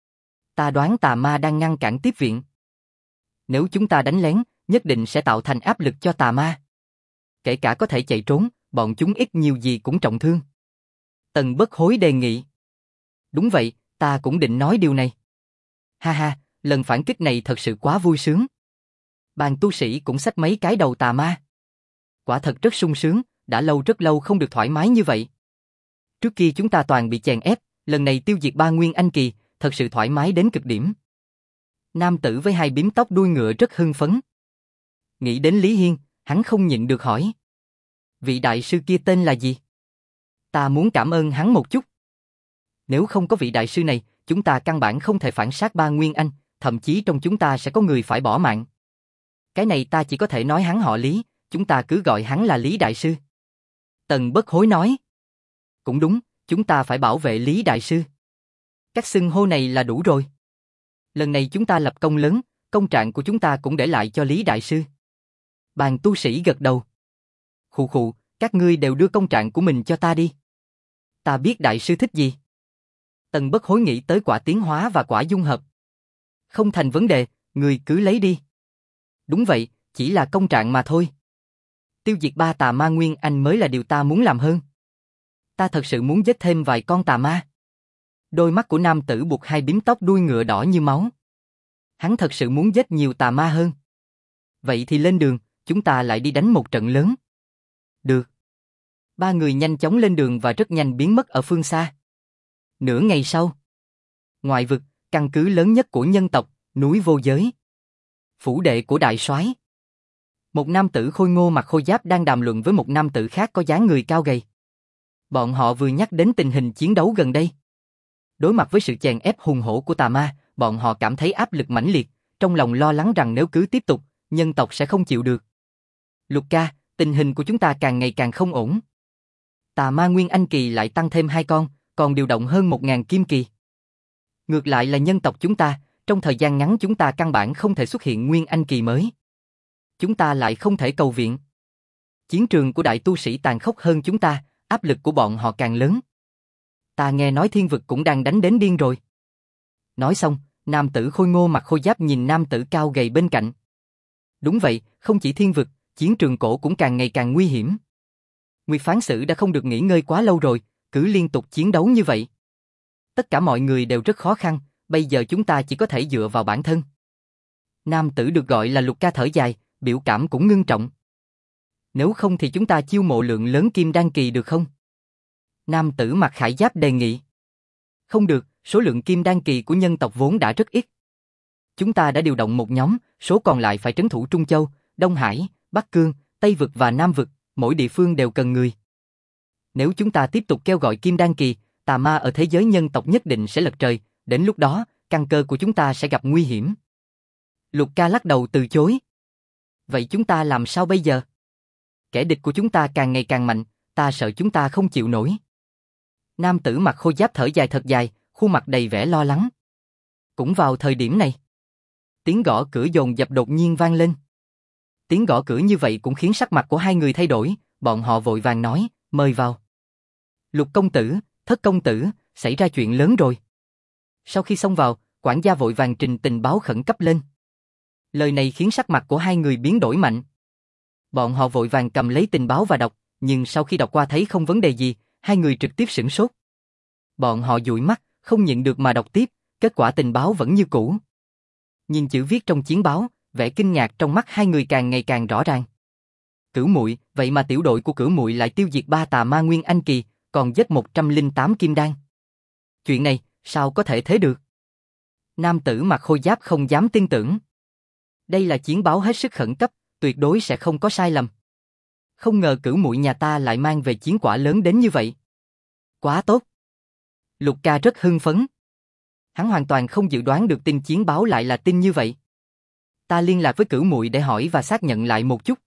Ta đoán tà ma đang ngăn cản tiếp viện. Nếu chúng ta đánh lén, nhất định sẽ tạo thành áp lực cho tà ma. Kể cả có thể chạy trốn, bọn chúng ít nhiều gì cũng trọng thương. Tần Bất Hối đề nghị. Đúng vậy, ta cũng định nói điều này. Ha ha, lần phản kích này thật sự quá vui sướng. Bàn tu sĩ cũng xách mấy cái đầu tà ma. Quả thật rất sung sướng, đã lâu rất lâu không được thoải mái như vậy. Trước kia chúng ta toàn bị chèn ép, lần này tiêu diệt ba nguyên anh kỳ, thật sự thoải mái đến cực điểm. Nam tử với hai bím tóc đuôi ngựa rất hưng phấn. Nghĩ đến Lý Hiên, hắn không nhịn được hỏi. Vị đại sư kia tên là gì? Ta muốn cảm ơn hắn một chút. Nếu không có vị đại sư này, chúng ta căn bản không thể phản sát ba nguyên anh, thậm chí trong chúng ta sẽ có người phải bỏ mạng. Cái này ta chỉ có thể nói hắn họ Lý, chúng ta cứ gọi hắn là Lý đại sư. Tần Bất Hối nói. Cũng đúng, chúng ta phải bảo vệ Lý đại sư. Các xưng hô này là đủ rồi. Lần này chúng ta lập công lớn, công trạng của chúng ta cũng để lại cho Lý đại sư. Bàn tu sĩ gật đầu. Khụ khụ, các ngươi đều đưa công trạng của mình cho ta đi. Ta biết đại sư thích gì. Tần Bất Hối nghĩ tới quả tiến hóa và quả dung hợp. Không thành vấn đề, ngươi cứ lấy đi. Đúng vậy, chỉ là công trạng mà thôi. Tiêu diệt ba tà ma Nguyên Anh mới là điều ta muốn làm hơn. Ta thật sự muốn giết thêm vài con tà ma. Đôi mắt của nam tử buộc hai bím tóc đuôi ngựa đỏ như máu. Hắn thật sự muốn giết nhiều tà ma hơn. Vậy thì lên đường, chúng ta lại đi đánh một trận lớn. Được. Ba người nhanh chóng lên đường và rất nhanh biến mất ở phương xa. Nửa ngày sau. Ngoại vực, căn cứ lớn nhất của nhân tộc, núi vô giới. Phủ đệ của đại soái. Một nam tử khôi ngô mặc khôi giáp đang đàm luận với một nam tử khác có dáng người cao gầy. Bọn họ vừa nhắc đến tình hình chiến đấu gần đây. Đối mặt với sự chèn ép hùng hổ của tà ma, bọn họ cảm thấy áp lực mãnh liệt, trong lòng lo lắng rằng nếu cứ tiếp tục, nhân tộc sẽ không chịu được. Lục ca, tình hình của chúng ta càng ngày càng không ổn. Tà ma Nguyên Anh Kỳ lại tăng thêm hai con, còn điều động hơn một ngàn kim kỳ. Ngược lại là nhân tộc chúng ta, trong thời gian ngắn chúng ta căn bản không thể xuất hiện Nguyên Anh Kỳ mới. Chúng ta lại không thể cầu viện. Chiến trường của đại tu sĩ tàn khốc hơn chúng ta, áp lực của bọn họ càng lớn. Ta nghe nói thiên vực cũng đang đánh đến điên rồi. Nói xong, nam tử khôi ngô mặc khôi giáp nhìn nam tử cao gầy bên cạnh. Đúng vậy, không chỉ thiên vực, chiến trường cổ cũng càng ngày càng nguy hiểm. Nguyệt phán sử đã không được nghỉ ngơi quá lâu rồi, cứ liên tục chiến đấu như vậy. Tất cả mọi người đều rất khó khăn, bây giờ chúng ta chỉ có thể dựa vào bản thân. Nam tử được gọi là Lục ca thở dài, biểu cảm cũng ngưng trọng. Nếu không thì chúng ta chiêu mộ lượng lớn kim đan kỳ được không? Nam tử mặc khải giáp đề nghị. Không được, số lượng kim đan kỳ của nhân tộc vốn đã rất ít. Chúng ta đã điều động một nhóm, số còn lại phải trấn thủ Trung Châu, Đông Hải, Bắc Cương, Tây Vực và Nam Vực, mỗi địa phương đều cần người. Nếu chúng ta tiếp tục kêu gọi kim đan kỳ, tà ma ở thế giới nhân tộc nhất định sẽ lật trời, đến lúc đó, căn cơ của chúng ta sẽ gặp nguy hiểm. Lục ca lắc đầu từ chối. Vậy chúng ta làm sao bây giờ? Kẻ địch của chúng ta càng ngày càng mạnh, ta sợ chúng ta không chịu nổi. Nam tử mặc khôi giáp thở dài thật dài, khuôn mặt đầy vẻ lo lắng. Cũng vào thời điểm này, tiếng gõ cửa dồn dập đột nhiên vang lên. Tiếng gõ cửa như vậy cũng khiến sắc mặt của hai người thay đổi, bọn họ vội vàng nói, mời vào. Lục công tử, Thất công tử, xảy ra chuyện lớn rồi. Sau khi xông vào, quản gia vội vàng trình tình báo khẩn cấp lên. Lời này khiến sắc mặt của hai người biến đổi mạnh. Bọn họ vội vàng cầm lấy tình báo và đọc, nhưng sau khi đọc qua thấy không vấn đề gì, hai người trực tiếp sửng sốt. Bọn họ dụi mắt, không nhịn được mà đọc tiếp, kết quả tình báo vẫn như cũ. Nhìn chữ viết trong chiến báo, vẻ kinh ngạc trong mắt hai người càng ngày càng rõ ràng. Cửu Muội, vậy mà tiểu đội của Cửu Muội lại tiêu diệt ba tà ma Nguyên Anh Kỳ, còn giết một trăm lẻ tám kim đan. Chuyện này, sao có thể thế được? Nam tử mặc khôi giáp không dám tin tưởng. Đây là chiến báo hết sức khẩn cấp, tuyệt đối sẽ không có sai lầm. Không ngờ Cửu Muội nhà ta lại mang về chiến quả lớn đến như vậy. Quá tốt. Lục ca rất hưng phấn. Hắn hoàn toàn không dự đoán được tin chiến báo lại là tin như vậy. Ta liên lạc với Cửu Muội để hỏi và xác nhận lại một chút.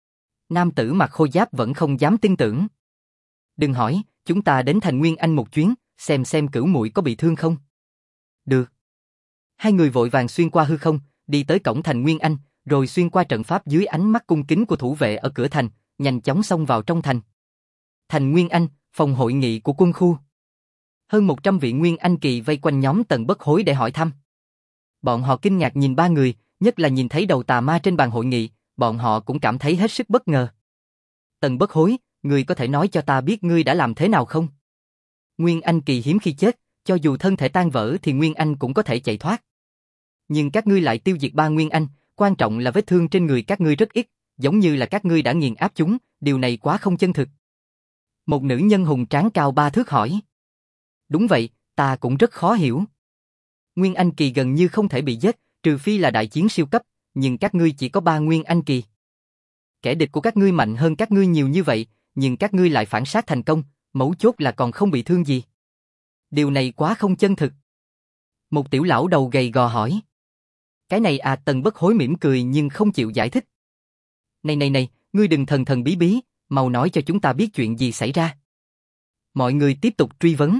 Nam tử mặc khôi giáp vẫn không dám tin tưởng. Đừng hỏi, chúng ta đến thành Nguyên Anh một chuyến, xem xem Cửu Muội có bị thương không. Được. Hai người vội vàng xuyên qua hư không, đi tới cổng thành Nguyên Anh, rồi xuyên qua trận pháp dưới ánh mắt cung kính của thủ vệ ở cửa thành, nhanh chóng xông vào trong thành. Thành Nguyên Anh, phòng hội nghị của quân khu. Hơn một trăm vị Nguyên Anh kỳ vây quanh nhóm Tần Bất Hối để hỏi thăm. Bọn họ kinh ngạc nhìn ba người, nhất là nhìn thấy đầu tà ma trên bàn hội nghị, bọn họ cũng cảm thấy hết sức bất ngờ. Tần Bất Hối, ngươi có thể nói cho ta biết ngươi đã làm thế nào không? Nguyên Anh kỳ hiếm khi chết, cho dù thân thể tan vỡ thì Nguyên Anh cũng có thể chạy thoát. Nhưng các ngươi lại tiêu diệt ba Nguyên Anh, quan trọng là vết thương trên người các ngươi rất ít, giống như là các ngươi đã nghiền áp chúng, điều này quá không chân thực. Một nữ nhân hùng tráng cao ba thước hỏi. Đúng vậy, ta cũng rất khó hiểu. Nguyên Anh kỳ gần như không thể bị giết, trừ phi là đại chiến siêu cấp, nhưng các ngươi chỉ có ba Nguyên Anh kỳ. Kẻ địch của các ngươi mạnh hơn các ngươi nhiều như vậy, nhưng các ngươi lại phản sát thành công, mấu chốt là còn không bị thương gì. Điều này quá không chân thực. Một tiểu lão đầu gầy gò hỏi. Cái này à, Tần Bất Hối mỉm cười nhưng không chịu giải thích. Này này này, ngươi đừng thần thần bí bí, mau nói cho chúng ta biết chuyện gì xảy ra. Mọi người tiếp tục truy vấn.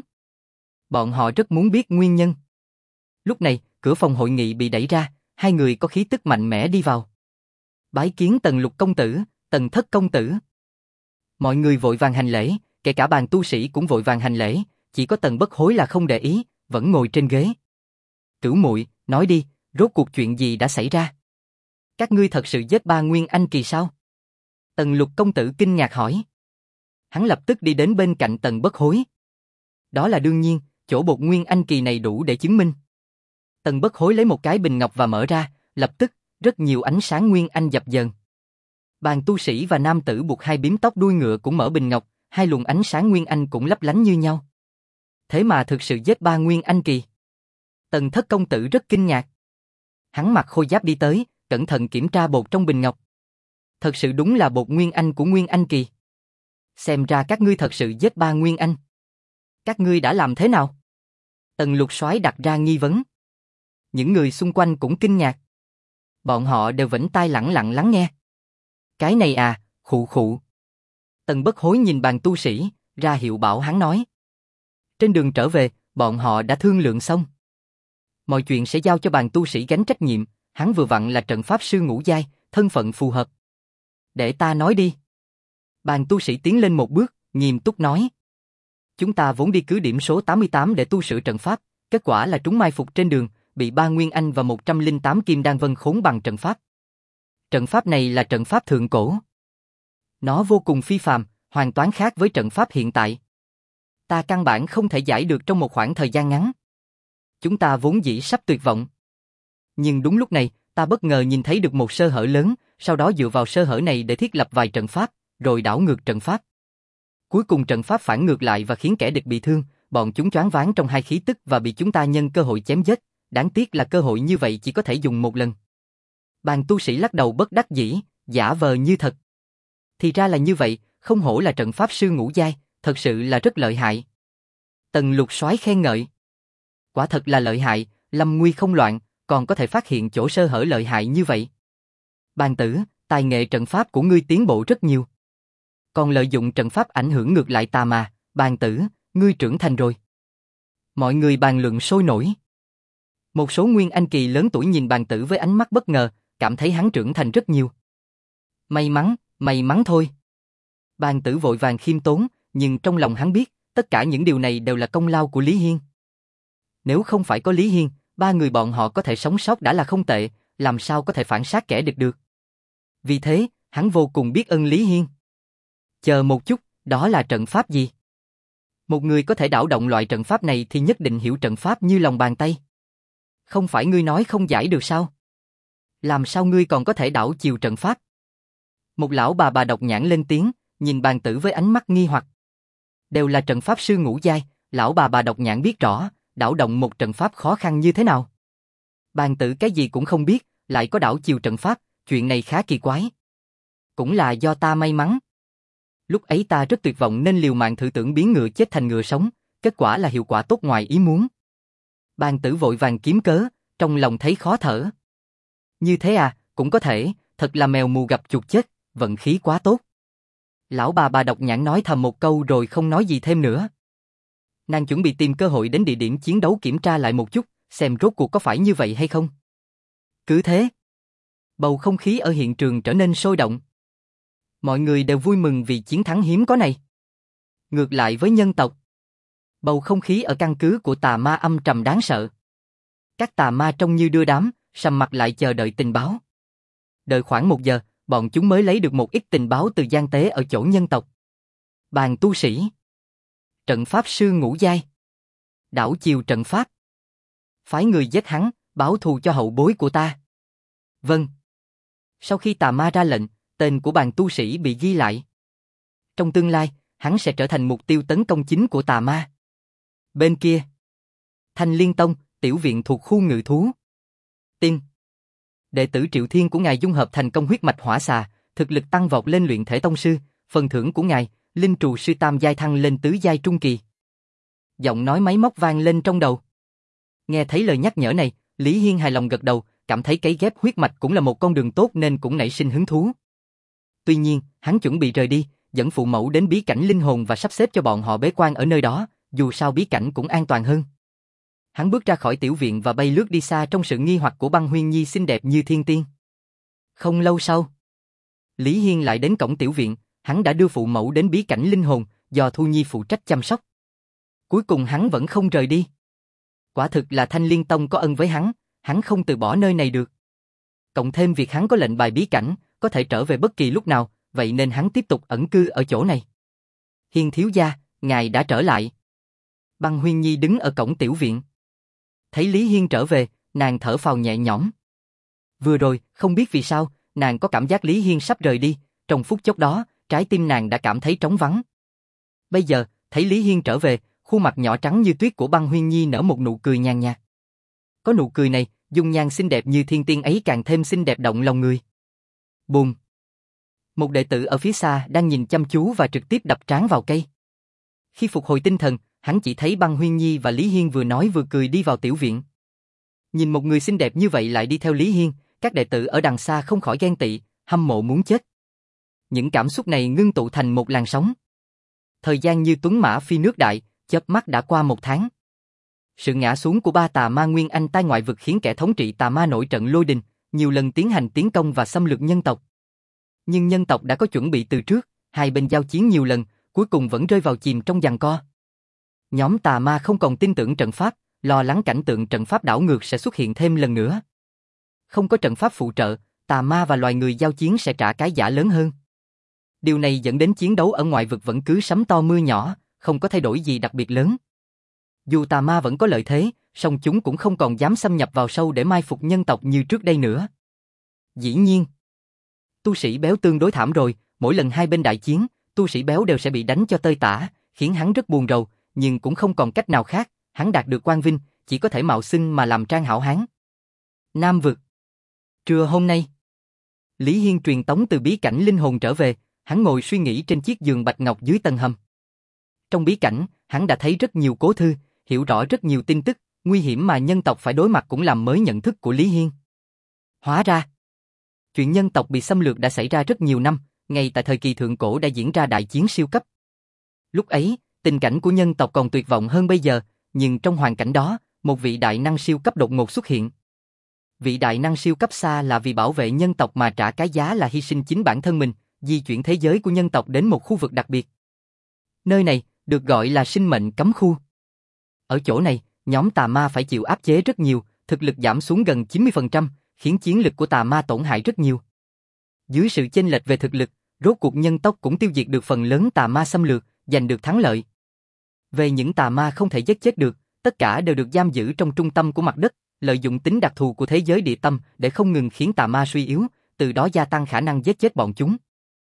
Bọn họ rất muốn biết nguyên nhân. Lúc này, cửa phòng hội nghị bị đẩy ra, hai người có khí tức mạnh mẽ đi vào. Bái kiến Tần Lục công tử, Tần Thất công tử. Mọi người vội vàng hành lễ, kể cả bàn tu sĩ cũng vội vàng hành lễ, chỉ có Tần Bất Hối là không để ý, vẫn ngồi trên ghế. Cửu Muội, nói đi, rốt cuộc chuyện gì đã xảy ra? Các ngươi thật sự giết ba Nguyên Anh kỳ sao? Tần Lục công tử kinh ngạc hỏi. Hắn lập tức đi đến bên cạnh Tần Bất Hối. Đó là đương nhiên, chỗ bột nguyên anh kỳ này đủ để chứng minh. Tần Bất Hối lấy một cái bình ngọc và mở ra, lập tức, rất nhiều ánh sáng nguyên anh dập dờn. Bàn tu sĩ và nam tử buộc hai bím tóc đuôi ngựa cũng mở bình ngọc, hai luồng ánh sáng nguyên anh cũng lấp lánh như nhau. Thế mà thực sự giết ba nguyên anh kỳ. Tần Thất công tử rất kinh ngạc. Hắn mặc khôi giáp đi tới, cẩn thận kiểm tra bột trong bình ngọc. Thật sự đúng là bột nguyên anh của nguyên anh kỳ. Xem ra các ngươi thật sự giết ba nguyên anh. Các ngươi đã làm thế nào? Tần Lục Soái đặt ra nghi vấn. Những người xung quanh cũng kinh ngạc. Bọn họ đều vĩnh tai lẳng lặng lắng nghe. Cái này à, khụ khụ. Tần Bất Hối nhìn bàn tu sĩ, ra hiệu bảo hắn nói. Trên đường trở về, bọn họ đã thương lượng xong. Mọi chuyện sẽ giao cho bàn tu sĩ gánh trách nhiệm, hắn vừa vặn là trận pháp sư ngũ giai, thân phận phù hợp. Để ta nói đi. Bàn tu sĩ tiến lên một bước, nghiêm túc nói. Chúng ta vốn đi cứ điểm số tám mươi tám để tu sửa trận pháp, kết quả là trúng mai phục trên đường, bị ba nguyên anh và một trăm lẻ tám kim đan vân khốn bằng trận pháp. Trận pháp này là trận pháp thượng cổ. Nó vô cùng phi phàm, hoàn toàn khác với trận pháp hiện tại. Ta căn bản không thể giải được trong một khoảng thời gian ngắn. Chúng ta vốn dĩ sắp tuyệt vọng. Nhưng đúng lúc này, ta bất ngờ nhìn thấy được một sơ hở lớn, sau đó dựa vào sơ hở này để thiết lập vài trận pháp, rồi đảo ngược trận pháp. Cuối cùng trận pháp phản ngược lại và khiến kẻ địch bị thương, bọn chúng choáng váng trong hai khí tức và bị chúng ta nhân cơ hội chém giết. Đáng tiếc là cơ hội như vậy chỉ có thể dùng một lần. Bàn tu sĩ lắc đầu bất đắc dĩ, giả vờ như thật. Thì ra là như vậy, không hổ là trận pháp sư ngũ giai, thật sự là rất lợi hại. Tần Lục Soái khen ngợi. Quả thật là lợi hại, lâm nguy không loạn, còn có thể phát hiện chỗ sơ hở lợi hại như vậy. Bàn tử, tài nghệ trận pháp của ngươi tiến bộ rất nhiều. Còn lợi dụng trận pháp ảnh hưởng ngược lại ta mà, bàn tử, ngươi trưởng thành rồi. Mọi người bàn luận sôi nổi. Một số nguyên anh kỳ lớn tuổi nhìn bàn tử với ánh mắt bất ngờ, cảm thấy hắn trưởng thành rất nhiều. May mắn, may mắn thôi. Bàn tử vội vàng khiêm tốn, nhưng trong lòng hắn biết, tất cả những điều này đều là công lao của Lý Hiên. Nếu không phải có Lý Hiên, ba người bọn họ có thể sống sót đã là không tệ, làm sao có thể phản sát kẻ địch được. Vì thế, hắn vô cùng biết ơn Lý Hiên. Chờ một chút, đó là trận pháp gì? Một người có thể đảo động loại trận pháp này thì nhất định hiểu trận pháp như lòng bàn tay. Không phải ngươi nói không giải được sao? Làm sao ngươi còn có thể đảo chiều trận pháp? Một lão bà bà độc nhãn lên tiếng, nhìn bàn tử với ánh mắt nghi hoặc. Đều là trận pháp sư ngũ giai, lão bà bà độc nhãn biết rõ, đảo động một trận pháp khó khăn như thế nào. Bàn tử cái gì cũng không biết, lại có đảo chiều trận pháp, chuyện này khá kỳ quái. Cũng là do ta may mắn. Lúc ấy ta rất tuyệt vọng nên liều mạng thử tưởng biến ngựa chết thành ngựa sống, kết quả là hiệu quả tốt ngoài ý muốn. Bàn tử vội vàng kiếm cớ, trong lòng thấy khó thở. Như thế à, cũng có thể, thật là mèo mù gặp chuột chết, vận khí quá tốt. Lão bà bà độc nhãn nói thầm một câu rồi không nói gì thêm nữa. Nàng chuẩn bị tìm cơ hội đến địa điểm chiến đấu kiểm tra lại một chút, xem rốt cuộc có phải như vậy hay không. Cứ thế, bầu không khí ở hiện trường trở nên sôi động. Mọi người đều vui mừng vì chiến thắng hiếm có này. Ngược lại với nhân tộc, bầu không khí ở căn cứ của tà ma âm trầm đáng sợ. Các tà ma trông như đưa đám, sầm mặt lại chờ đợi tình báo. Đợi khoảng một giờ, bọn chúng mới lấy được một ít tình báo từ gian tế ở chỗ nhân tộc. Bàn tu sĩ, trận pháp sư ngũ giai, đảo chiều trận pháp, phái người giết hắn, báo thù cho hậu bối của ta. Vâng. Sau khi tà ma ra lệnh, tên của bàn tu sĩ bị ghi lại. Trong tương lai, hắn sẽ trở thành mục tiêu tấn công chính của tà ma. Bên kia, Thanh Liên Tông, tiểu viện thuộc khu ngự thú. Tin. Đệ tử Triệu Thiên của ngài dung hợp thành công huyết mạch hỏa xà, thực lực tăng vọt lên luyện thể tông sư, phần thưởng của ngài, linh trù sư tam giai thăng lên tứ giai trung kỳ. Giọng nói máy móc vang lên trong đầu. Nghe thấy lời nhắc nhở này, Lý Hiên hài lòng gật đầu, cảm thấy cấy ghép huyết mạch cũng là một con đường tốt nên cũng nảy sinh hứng thú. Tuy nhiên, hắn chuẩn bị rời đi, dẫn phụ mẫu đến bí cảnh linh hồn và sắp xếp cho bọn họ bế quan ở nơi đó, dù sao bí cảnh cũng an toàn hơn. Hắn bước ra khỏi tiểu viện và bay lướt đi xa trong sự nghi hoặc của Băng Huyên Nhi xinh đẹp như thiên tiên. Không lâu sau, Lý Hiên lại đến cổng tiểu viện, hắn đã đưa phụ mẫu đến bí cảnh linh hồn, do Thu Nhi phụ trách chăm sóc. Cuối cùng hắn vẫn không rời đi. Quả thực là Thanh Liên Tông có ân với hắn, hắn không từ bỏ nơi này được. Cộng thêm việc hắn có lệnh bài bí cảnh, có thể trở về bất kỳ lúc nào, vậy nên hắn tiếp tục ẩn cư ở chỗ này. Hiên thiếu gia, ngài đã trở lại. Băng Huyên Nhi đứng ở cổng tiểu viện. Thấy Lý Hiên trở về, nàng thở phào nhẹ nhõm. Vừa rồi, không biết vì sao, nàng có cảm giác Lý Hiên sắp rời đi, trong phút chốc đó, trái tim nàng đã cảm thấy trống vắng. Bây giờ, thấy Lý Hiên trở về, khuôn mặt nhỏ trắng như tuyết của Băng Huyên Nhi nở một nụ cười nhàn nhạt. Có nụ cười này, dung nhan xinh đẹp như thiên tiên ấy càng thêm xinh đẹp động lòng người. Bùm! Một đệ tử ở phía xa đang nhìn chăm chú và trực tiếp đập trán vào cây. Khi phục hồi tinh thần, hắn chỉ thấy Băng Huyên Nhi và Lý Hiên vừa nói vừa cười đi vào tiểu viện. Nhìn một người xinh đẹp như vậy lại đi theo Lý Hiên, các đệ tử ở đằng xa không khỏi ghen tị, hâm mộ muốn chết. Những cảm xúc này ngưng tụ thành một làn sóng. Thời gian như tuấn mã phi nước đại, chớp mắt đã qua một tháng. Sự ngã xuống của ba tà ma Nguyên Anh tai ngoại vực khiến kẻ thống trị tà ma nổi trận lôi đình, nhiều lần tiến hành tiến công và xâm lược nhân tộc. Nhưng nhân tộc đã có chuẩn bị từ trước, hai bên giao chiến nhiều lần, cuối cùng vẫn rơi vào chìm trong giằng co. Nhóm tà ma không còn tin tưởng trận pháp, lo lắng cảnh tượng trận pháp đảo ngược sẽ xuất hiện thêm lần nữa. Không có trận pháp phụ trợ, tà ma và loài người giao chiến sẽ trả cái giá lớn hơn. Điều này dẫn đến chiến đấu ở ngoại vực vẫn cứ sấm to mưa nhỏ, không có thay đổi gì đặc biệt lớn. Dù tà ma vẫn có lợi thế, song chúng cũng không còn dám xâm nhập vào sâu để mai phục nhân tộc như trước đây nữa. Dĩ nhiên, tu sĩ béo tương đối thảm rồi, mỗi lần hai bên đại chiến, tu sĩ béo đều sẽ bị đánh cho tơi tả, khiến hắn rất buồn rầu, nhưng cũng không còn cách nào khác, hắn đạt được quang vinh, chỉ có thể mạo xưng mà làm trang hảo hán. Nam vực. Trưa hôm nay, Lý Hiên truyền tống từ bí cảnh linh hồn trở về, hắn ngồi suy nghĩ trên chiếc giường bạch ngọc dưới tầng hầm. Trong bí cảnh, hắn đã thấy rất nhiều cố thư, hiểu rõ rất nhiều tin tức, nguy hiểm mà nhân tộc phải đối mặt cũng làm mới nhận thức của Lý Hiên. Hóa ra, chuyện nhân tộc bị xâm lược đã xảy ra rất nhiều năm, ngay tại thời kỳ thượng cổ đã diễn ra đại chiến siêu cấp. Lúc ấy, tình cảnh của nhân tộc còn tuyệt vọng hơn bây giờ, nhưng trong hoàn cảnh đó, một vị đại năng siêu cấp đột ngột xuất hiện. Vị đại năng siêu cấp xa là vì bảo vệ nhân tộc mà trả cái giá là hy sinh chính bản thân mình, di chuyển thế giới của nhân tộc đến một khu vực đặc biệt. Nơi này được gọi là sinh mệnh cấm khu. Ở chỗ này, nhóm tà ma phải chịu áp chế rất nhiều, thực lực giảm xuống gần chín mươi phần trăm, khiến chiến lực của tà ma tổn hại rất nhiều. Dưới sự chênh lệch về thực lực, rốt cuộc nhân tộc cũng tiêu diệt được phần lớn tà ma xâm lược, giành được thắng lợi. Về những tà ma không thể giết chết được, tất cả đều được giam giữ trong trung tâm của mặt đất, lợi dụng tính đặc thù của thế giới địa tâm để không ngừng khiến tà ma suy yếu, từ đó gia tăng khả năng giết chết bọn chúng.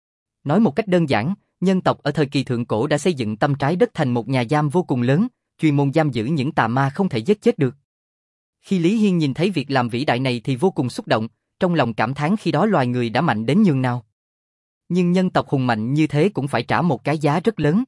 Nói một cách đơn giản, nhân tộc ở thời kỳ thượng cổ đã xây dựng tâm trái đất thành một nhà giam vô cùng lớn, chuyên môn giam giữ những tà ma không thể giết chết được. Khi Lý Hiên nhìn thấy việc làm vĩ đại này thì vô cùng xúc động, trong lòng cảm thán khi đó loài người đã mạnh đến nhường nào. Nhưng nhân tộc hùng mạnh như thế cũng phải trả một cái giá rất lớn.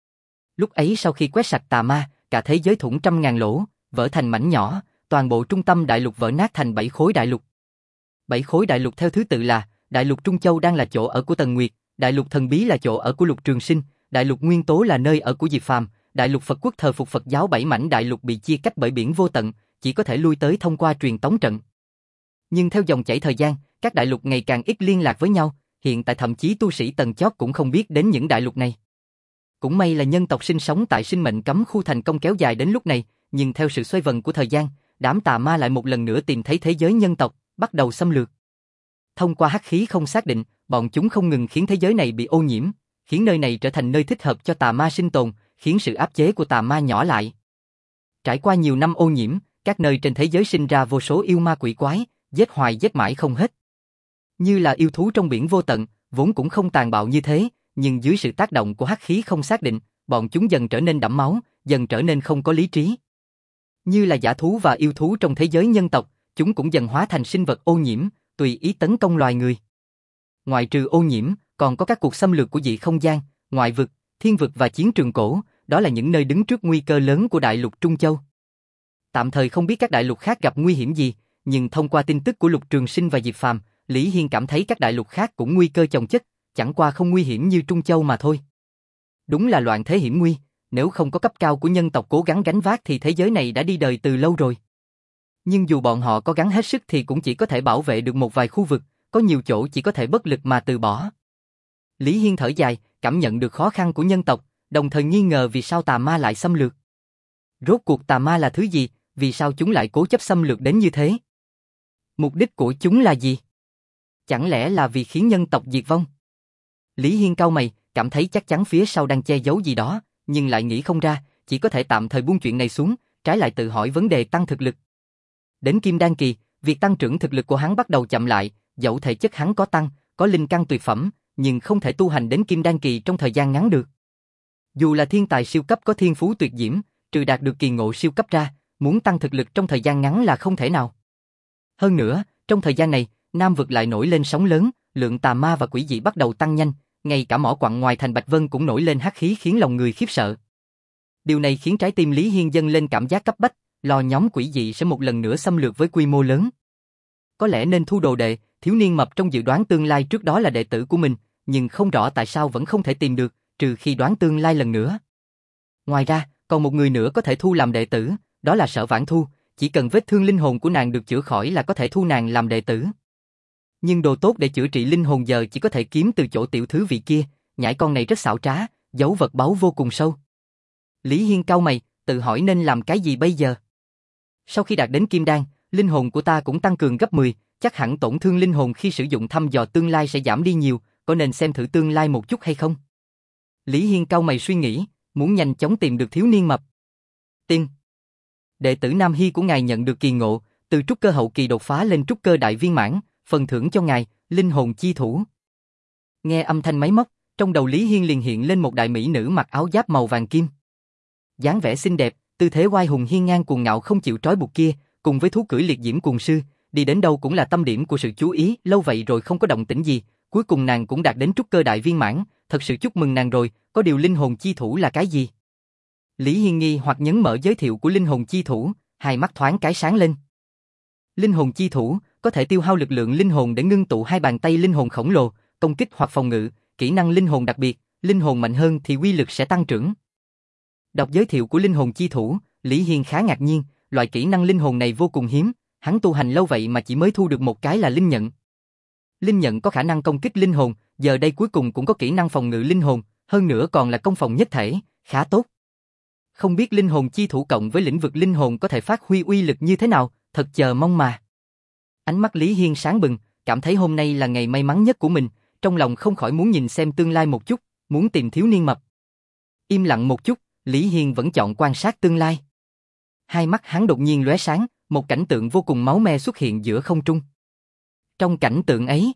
Lúc ấy sau khi quét sạch tà ma, cả thế giới thủng trăm ngàn lỗ, vỡ thành mảnh nhỏ, toàn bộ trung tâm đại lục vỡ nát thành bảy khối đại lục. Bảy khối đại lục theo thứ tự là: đại lục Trung Châu đang là chỗ ở của Tần Nguyệt, đại lục Thần Bí là chỗ ở của Lục Trường Sinh, đại lục Nguyên Tố là nơi ở của Diệp Phàm, đại lục Phật Quốc thờ phục Phật giáo. Bảy mảnh đại lục bị chia cách bởi biển vô tận, chỉ có thể lui tới thông qua truyền tống trận. Nhưng theo dòng chảy thời gian, các đại lục ngày càng ít liên lạc với nhau, hiện tại thậm chí tu sĩ tầng chót cũng không biết đến những đại lục này. Cũng may là nhân tộc sinh sống tại sinh mệnh cấm khu thành công kéo dài đến lúc này, nhưng theo sự xoay vần của thời gian, đám tà ma lại một lần nữa tìm thấy thế giới nhân tộc, bắt đầu xâm lược. Thông qua hắc khí không xác định, bọn chúng không ngừng khiến thế giới này bị ô nhiễm, khiến nơi này trở thành nơi thích hợp cho tà ma sinh tồn, khiến sự áp chế của tà ma nhỏ lại. Trải qua nhiều năm ô nhiễm, các nơi trên thế giới sinh ra vô số yêu ma quỷ quái, giết hoài giết mãi không hết. Như là yêu thú trong biển vô tận, vốn cũng không tàn bạo như thế, nhưng dưới sự tác động của hắc khí không xác định, bọn chúng dần trở nên đẫm máu, dần trở nên không có lý trí. Như là dã thú và yêu thú trong thế giới nhân tộc, chúng cũng dần hóa thành sinh vật ô nhiễm, tùy ý tấn công loài người. Ngoài trừ ô nhiễm, còn có các cuộc xâm lược của dị không gian, ngoại vực, thiên vực và chiến trường cổ, đó là những nơi đứng trước nguy cơ lớn của đại lục Trung Châu. Tạm thời không biết các đại lục khác gặp nguy hiểm gì, nhưng thông qua tin tức của Lục Trường Sinh và Diệp Phàm, Lý Hiên cảm thấy các đại lục khác cũng nguy cơ chồng chất, chẳng qua không nguy hiểm như Trung Châu mà thôi. Đúng là loạn thế hiểm nguy, nếu không có cấp cao của nhân tộc cố gắng gánh vác thì thế giới này đã đi đời từ lâu rồi. Nhưng dù bọn họ có gắng hết sức thì cũng chỉ có thể bảo vệ được một vài khu vực, có nhiều chỗ chỉ có thể bất lực mà từ bỏ. Lý Hiên thở dài, cảm nhận được khó khăn của nhân tộc, đồng thời nghi ngờ vì sao tà ma lại xâm lược. Rốt cuộc tà ma là thứ gì, vì sao chúng lại cố chấp xâm lược đến như thế? Mục đích của chúng là gì? Chẳng lẽ là vì khiến nhân tộc diệt vong? Lý Hiên cau mày, cảm thấy chắc chắn phía sau đang che giấu gì đó, nhưng lại nghĩ không ra, chỉ có thể tạm thời buông chuyện này xuống, trái lại tự hỏi vấn đề tăng thực lực. Đến Kim Đan kỳ, việc tăng trưởng thực lực của hắn bắt đầu chậm lại, dẫu thể chất hắn có tăng, có linh căn tuyệt phẩm, nhưng không thể tu hành đến Kim Đan kỳ trong thời gian ngắn được. Dù là thiên tài siêu cấp có thiên phú tuyệt diễm, trừ đạt được kỳ ngộ siêu cấp ra, muốn tăng thực lực trong thời gian ngắn là không thể nào. Hơn nữa, trong thời gian này, Nam vực lại nổi lên sóng lớn, lượng tà ma và quỷ dị bắt đầu tăng nhanh, ngay cả mỏ quặng ngoài thành Bạch Vân cũng nổi lên hắc khí khiến lòng người khiếp sợ. Điều này khiến trái tim Lý Hiên dâng lên cảm giác cấp bách, lo nhóm quỷ dị sẽ một lần nữa xâm lược với quy mô lớn. Có lẽ nên thu đồ đệ, thiếu niên mập trong dự đoán tương lai trước đó là đệ tử của mình, nhưng không rõ tại sao vẫn không thể tìm được, trừ khi đoán tương lai lần nữa. Ngoài ra, còn một người nữa có thể thu làm đệ tử, đó là Sở Vãn Thu, chỉ cần vết thương linh hồn của nàng được chữa khỏi là có thể thu nàng làm đệ tử. Nhưng đồ tốt để chữa trị linh hồn giờ chỉ có thể kiếm từ chỗ tiểu thứ vị kia, nhãi con này rất xảo trá, giấu vật báu vô cùng sâu. Lý Hiên cau mày, tự hỏi nên làm cái gì bây giờ. Sau khi đạt đến Kim Đan, linh hồn của ta cũng tăng cường gấp mười, chắc hẳn tổn thương linh hồn khi sử dụng thăm dò tương lai sẽ giảm đi nhiều, có nên xem thử tương lai một chút hay không? Lý Hiên cau mày suy nghĩ, muốn nhanh chóng tìm được thiếu niên mập. Tiên. Đệ tử Nam Hy của ngài nhận được kỳ ngộ, từ trúc cơ hậu kỳ đột phá lên trúc cơ đại viên mãn, phần thưởng cho ngài, linh hồn chi thủ. Nghe âm thanh máy móc, trong đầu Lý Hiên liền hiện lên một đại mỹ nữ mặc áo giáp màu vàng kim. Dáng vẻ xinh đẹp, tư thế oai hùng hiên ngang cuồng ngạo không chịu trói buộc kia, cùng với thú cưỡi liệt diễm cuồng sư, đi đến đâu cũng là tâm điểm của sự chú ý, lâu vậy rồi không có động tĩnh gì, cuối cùng nàng cũng đạt đến trúc cơ đại viên mãn, thật sự chúc mừng nàng rồi, có điều linh hồn chi thủ là cái gì? Lý Hiên nghi hoặc nhấn mở giới thiệu của linh hồn chi thủ, hai mắt thoáng cái sáng lên. Linh hồn chi thủ có thể tiêu hao lực lượng linh hồn để ngưng tụ hai bàn tay linh hồn khổng lồ, công kích hoặc phòng ngự, kỹ năng linh hồn đặc biệt, linh hồn mạnh hơn thì uy lực sẽ tăng trưởng. Đọc giới thiệu của linh hồn chi thủ, Lý Hiên khá ngạc nhiên, loại kỹ năng linh hồn này vô cùng hiếm, hắn tu hành lâu vậy mà chỉ mới thu được một cái là linh nhận. Linh nhận có khả năng công kích linh hồn, giờ đây cuối cùng cũng có kỹ năng phòng ngự linh hồn, hơn nữa còn là công phòng nhất thể, khá tốt. Không biết linh hồn chi thủ cộng với lĩnh vực linh hồn có thể phát huy uy lực như thế nào, thật chờ mong mà. Ánh mắt Lý Hiên sáng bừng, cảm thấy hôm nay là ngày may mắn nhất của mình, trong lòng không khỏi muốn nhìn xem tương lai một chút, muốn tìm thiếu niên mập. Im lặng một chút, Lý Hiên vẫn chọn quan sát tương lai. Hai mắt hắn đột nhiên lóe sáng, một cảnh tượng vô cùng máu me xuất hiện giữa không trung. Trong cảnh tượng ấy,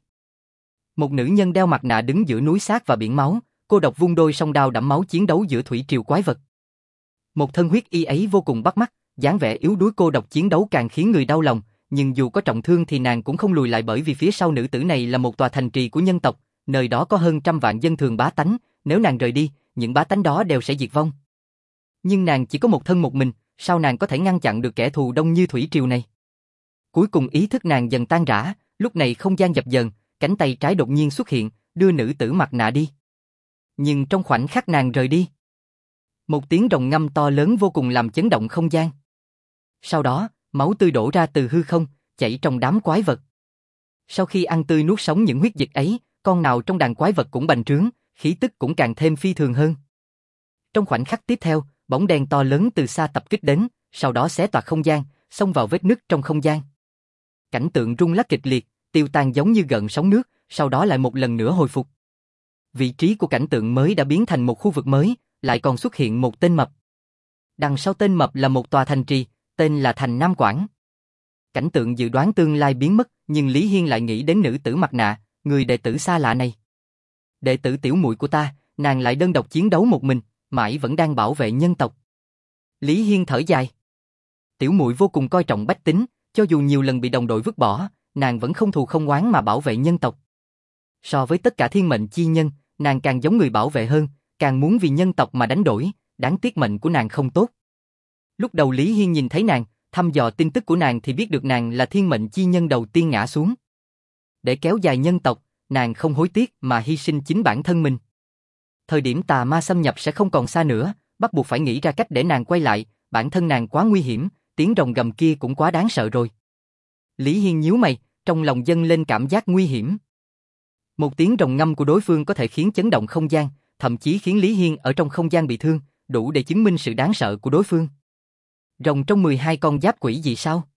một nữ nhân đeo mặt nạ đứng giữa núi xác và biển máu, cô độc vung đôi song đao đẫm máu chiến đấu giữa thủy triều quái vật. Một thân huyết y ấy vô cùng bắt mắt, dáng vẻ yếu đuối cô độc chiến đấu càng khiến người đau lòng, nhưng dù có trọng thương thì nàng cũng không lùi lại bởi vì phía sau nữ tử này là một tòa thành trì của nhân tộc, nơi đó có hơn trăm vạn dân thường bá tánh, nếu nàng rời đi, những bá tánh đó đều sẽ diệt vong. Nhưng nàng chỉ có một thân một mình, sao nàng có thể ngăn chặn được kẻ thù đông như thủy triều này? Cuối cùng ý thức nàng dần tan rã, lúc này không gian dập dờn, cánh tay trái đột nhiên xuất hiện, đưa nữ tử mặt nạ đi. Nhưng trong khoảnh khắc nàng rời đi, một tiếng rồng ngâm to lớn vô cùng làm chấn động không gian. Sau đó, máu tươi đổ ra từ hư không, chảy trong đám quái vật. Sau khi ăn tươi nuốt sống những huyết dịch ấy, con nào trong đàn quái vật cũng bành trướng, khí tức cũng càng thêm phi thường hơn. Trong khoảnh khắc tiếp theo, bóng đen to lớn từ xa tập kích đến, sau đó xé toạc không gian, xông vào vết nứt trong không gian. Cảnh tượng rung lắc kịch liệt, tiêu tan giống như gợn sóng nước, sau đó lại một lần nữa hồi phục. Vị trí của cảnh tượng mới đã biến thành một khu vực mới, lại còn xuất hiện một tên mập. Đằng sau tên mập là một tòa thành trì, tên là thành Nam Quảng. Cảnh tượng dự đoán tương lai biến mất, nhưng Lý Hiên lại nghĩ đến nữ tử mặt nạ, người đệ tử xa lạ này. Đệ tử tiểu muội của ta, nàng lại đơn độc chiến đấu một mình, mãi vẫn đang bảo vệ nhân tộc. Lý Hiên thở dài. Tiểu muội vô cùng coi trọng bách tính, cho dù nhiều lần bị đồng đội vứt bỏ, nàng vẫn không thù không oán mà bảo vệ nhân tộc. So với tất cả thiên mệnh chi nhân, nàng càng giống người bảo vệ hơn, càng muốn vì nhân tộc mà đánh đổi, đáng tiếc mệnh của nàng không tốt. Lúc đầu Lý Hiên nhìn thấy nàng, thăm dò tin tức của nàng thì biết được nàng là thiên mệnh chi nhân đầu tiên ngã xuống. Để kéo dài nhân tộc, nàng không hối tiếc mà hy sinh chính bản thân mình. Thời điểm tà ma xâm nhập sẽ không còn xa nữa, bắt buộc phải nghĩ ra cách để nàng quay lại, bản thân nàng quá nguy hiểm, tiếng rồng gầm kia cũng quá đáng sợ rồi. Lý Hiên nhíu mày, trong lòng dâng lên cảm giác nguy hiểm. Một tiếng rồng ngâm của đối phương có thể khiến chấn động không gian, thậm chí khiến Lý Hiên ở trong không gian bị thương, đủ để chứng minh sự đáng sợ của đối phương. Rồng trong mười hai con giáp quỷ gì sao?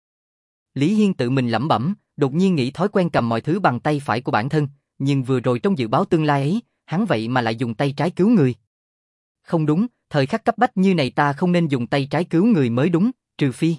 Lý Hiên tự mình lẩm bẩm, đột nhiên nghĩ thói quen cầm mọi thứ bằng tay phải của bản thân, nhưng vừa rồi trong dự báo tương lai ấy, hắn vậy mà lại dùng tay trái cứu người. Không đúng, thời khắc cấp bách như này ta không nên dùng tay trái cứu người mới đúng, trừ phi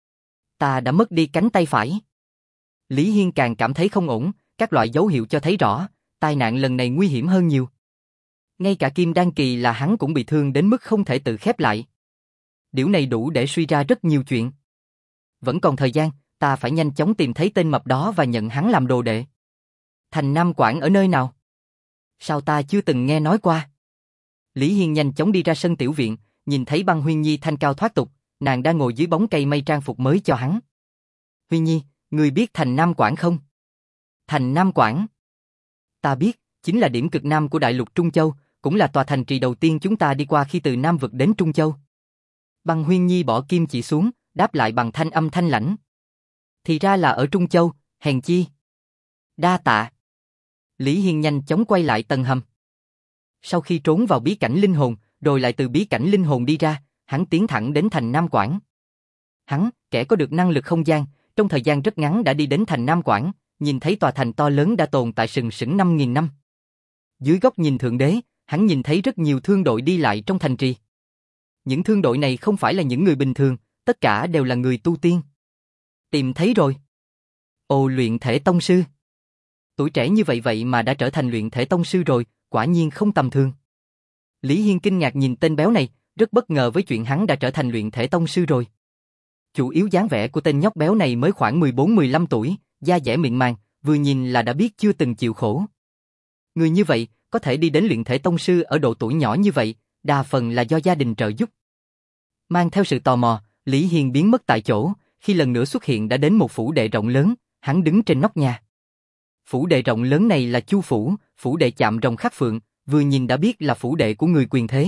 ta đã mất đi cánh tay phải. Lý Hiên càng cảm thấy không ổn, các loại dấu hiệu cho thấy rõ, tai nạn lần này nguy hiểm hơn nhiều. Ngay cả kim đan kỳ là hắn cũng bị thương đến mức không thể tự khép lại. Điều này đủ để suy ra rất nhiều chuyện. Vẫn còn thời gian, ta phải nhanh chóng tìm thấy tên mập đó và nhận hắn làm đồ đệ. Thành Nam Quảng ở nơi nào? Sao ta chưa từng nghe nói qua? Lý Hiên nhanh chóng đi ra sân tiểu viện, nhìn thấy Băng Huyên Nhi thanh cao thoát tục, nàng đang ngồi dưới bóng cây mây trang phục mới cho hắn. Huyên Nhi, ngươi biết Thành Nam Quảng không? Thành Nam Quảng? Ta biết, chính là điểm cực nam của đại lục Trung Châu, cũng là tòa thành trì đầu tiên chúng ta đi qua khi từ Nam vực đến Trung Châu. Băng Huyên Nhi bỏ kim chỉ xuống, đáp lại bằng thanh âm thanh lãnh. Thì ra là ở Trung Châu, hèn chi. Đa tạ. Lý Hiên nhanh chóng quay lại tầng hầm. Sau khi trốn vào bí cảnh linh hồn, rồi lại từ bí cảnh linh hồn đi ra, hắn tiến thẳng đến thành Nam Quảng. Hắn, kẻ có được năng lực không gian, trong thời gian rất ngắn đã đi đến thành Nam Quảng, nhìn thấy tòa thành to lớn đã tồn tại sừng sững năm nghìn năm. Dưới góc nhìn thượng đế, hắn nhìn thấy rất nhiều thương đội đi lại trong thành trì. Những thương đội này không phải là những người bình thường, tất cả đều là người tu tiên. Tìm thấy rồi. Ồ, luyện thể tông sư. Tuổi trẻ như vậy vậy mà đã trở thành luyện thể tông sư rồi, quả nhiên không tầm thường. Lý Hiên kinh ngạc nhìn tên béo này, rất bất ngờ với chuyện hắn đã trở thành luyện thể tông sư rồi. Chủ yếu dáng vẻ của tên nhóc béo này mới khoảng mười bốn mười lăm tuổi, da dẻ mịn màng, vừa nhìn là đã biết chưa từng chịu khổ. Người như vậy, có thể đi đến luyện thể tông sư ở độ tuổi nhỏ như vậy, đa phần là do gia đình trợ giúp. Mang theo sự tò mò, Lý Hiên biến mất tại chỗ, khi lần nữa xuất hiện đã đến một phủ đệ rộng lớn, hắn đứng trên nóc nhà. Phủ đệ rộng lớn này là Chu phủ, phủ đệ chạm rồng khắc phượng, vừa nhìn đã biết là phủ đệ của người quyền thế.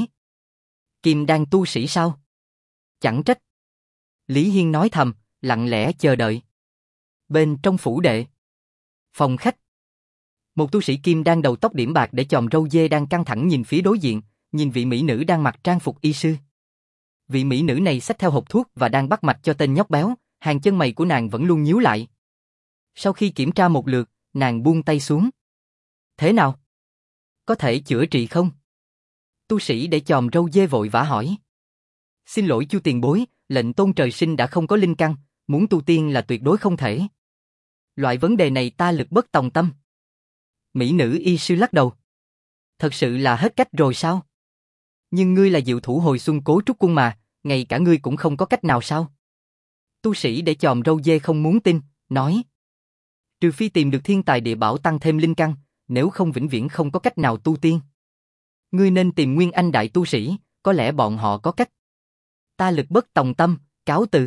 Kim đan tu sĩ sao? Chẳng trách. Lý Hiên nói thầm, lặng lẽ chờ đợi. Bên trong phủ đệ, phòng khách, một tu sĩ kim đan đầu tóc điểm bạc để chòm râu dê đang căng thẳng nhìn phía đối diện, nhìn vị mỹ nữ đang mặc trang phục y sư. Vị mỹ nữ này xách theo hộp thuốc và đang bắt mạch cho tên nhóc béo, hàng chân mày của nàng vẫn luôn nhíu lại. Sau khi kiểm tra một lượt, nàng buông tay xuống. Thế nào? Có thể chữa trị không? Tu sĩ để chòm râu dê vội vã hỏi. Xin lỗi Chu tiền bối, lệnh tôn trời sinh đã không có linh căn, muốn tu tiên là tuyệt đối không thể. Loại vấn đề này ta lực bất tòng tâm. Mỹ nữ y sư lắc đầu. Thật sự là hết cách rồi sao? Nhưng ngươi là diệu thủ hồi xuân Cố Trúc Cung mà, ngay cả ngươi cũng không có cách nào sao? Tu sĩ để chòm râu dê không muốn tin, nói. Trừ phi tìm được thiên tài địa bảo tăng thêm linh căn, nếu không vĩnh viễn không có cách nào tu tiên. Ngươi nên tìm Nguyên Anh đại tu sĩ, có lẽ bọn họ có cách. Ta lực bất tòng tâm, cáo từ.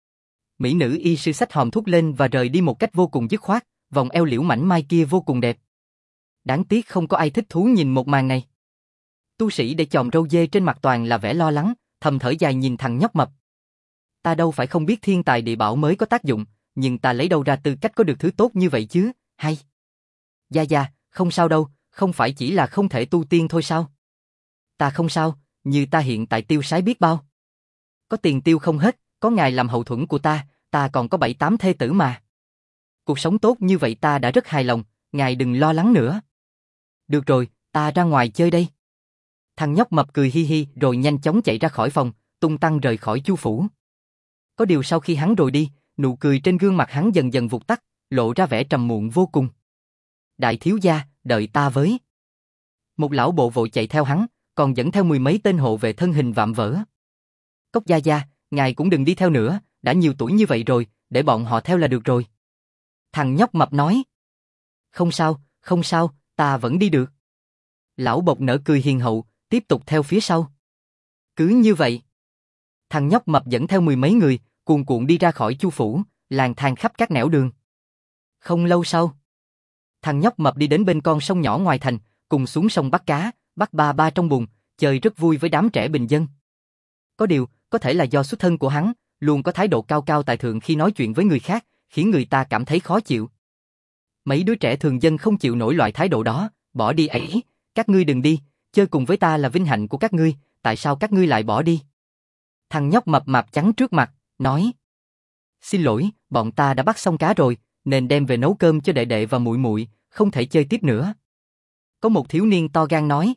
Mỹ nữ y sư xách hòm thuốc lên và rời đi một cách vô cùng dứt khoát, vòng eo liễu mảnh mai kia vô cùng đẹp. Đáng tiếc không có ai thích thú nhìn một màn này. Tu sĩ để chòm râu dê trên mặt toàn là vẻ lo lắng, thầm thở dài nhìn thằng nhóc mập. Ta đâu phải không biết thiên tài địa bảo mới có tác dụng, nhưng ta lấy đâu ra tư cách có được thứ tốt như vậy chứ, hay? Gia Gia, không sao đâu, không phải chỉ là không thể tu tiên thôi sao? Ta không sao, như ta hiện tại tiêu sái biết bao. Có tiền tiêu không hết, có ngài làm hậu thuẫn của ta, ta còn có bảy tám thê tử mà. Cuộc sống tốt như vậy ta đã rất hài lòng, ngài đừng lo lắng nữa. Được rồi, ta ra ngoài chơi đây. Thằng nhóc mập cười hi hi rồi nhanh chóng chạy ra khỏi phòng, tung tăng rời khỏi Chu phủ. Có điều sau khi hắn rồi đi, nụ cười trên gương mặt hắn dần dần vụt tắt, lộ ra vẻ trầm muộn vô cùng. Đại thiếu gia, đợi ta với. Một lão bộ vội chạy theo hắn, còn dẫn theo mười mấy tên hộ vệ thân hình vạm vỡ. Cốc gia gia, ngài cũng đừng đi theo nữa, đã nhiều tuổi như vậy rồi, để bọn họ theo là được rồi. Thằng nhóc mập nói. Không sao, không sao, ta vẫn đi được. Lão bộc nở cười hiền hậu, tiếp tục theo phía sau. Cứ như vậy, thằng nhóc mập dẫn theo mười mấy người, cuồn cuộn đi ra khỏi Chu phủ, lang thang khắp các nẻo đường. Không lâu sau, thằng nhóc mập đi đến bên con sông nhỏ ngoài thành, cùng xuống sông bắt cá, bắt ba ba trong bùn, chơi rất vui với đám trẻ bình dân. Có điều, có thể là do xuất thân của hắn, luôn có thái độ cao cao tại thượng khi nói chuyện với người khác, khiến người ta cảm thấy khó chịu. Mấy đứa trẻ thường dân không chịu nổi loại thái độ đó, bỏ đi ấy, các ngươi đừng đi, chơi cùng với ta là vinh hạnh của các ngươi, tại sao các ngươi lại bỏ đi? Thằng nhóc mập mạp trắng trước mặt, nói. Xin lỗi, bọn ta đã bắt xong cá rồi, nên đem về nấu cơm cho đệ đệ và muội muội, không thể chơi tiếp nữa. Có một thiếu niên to gan nói.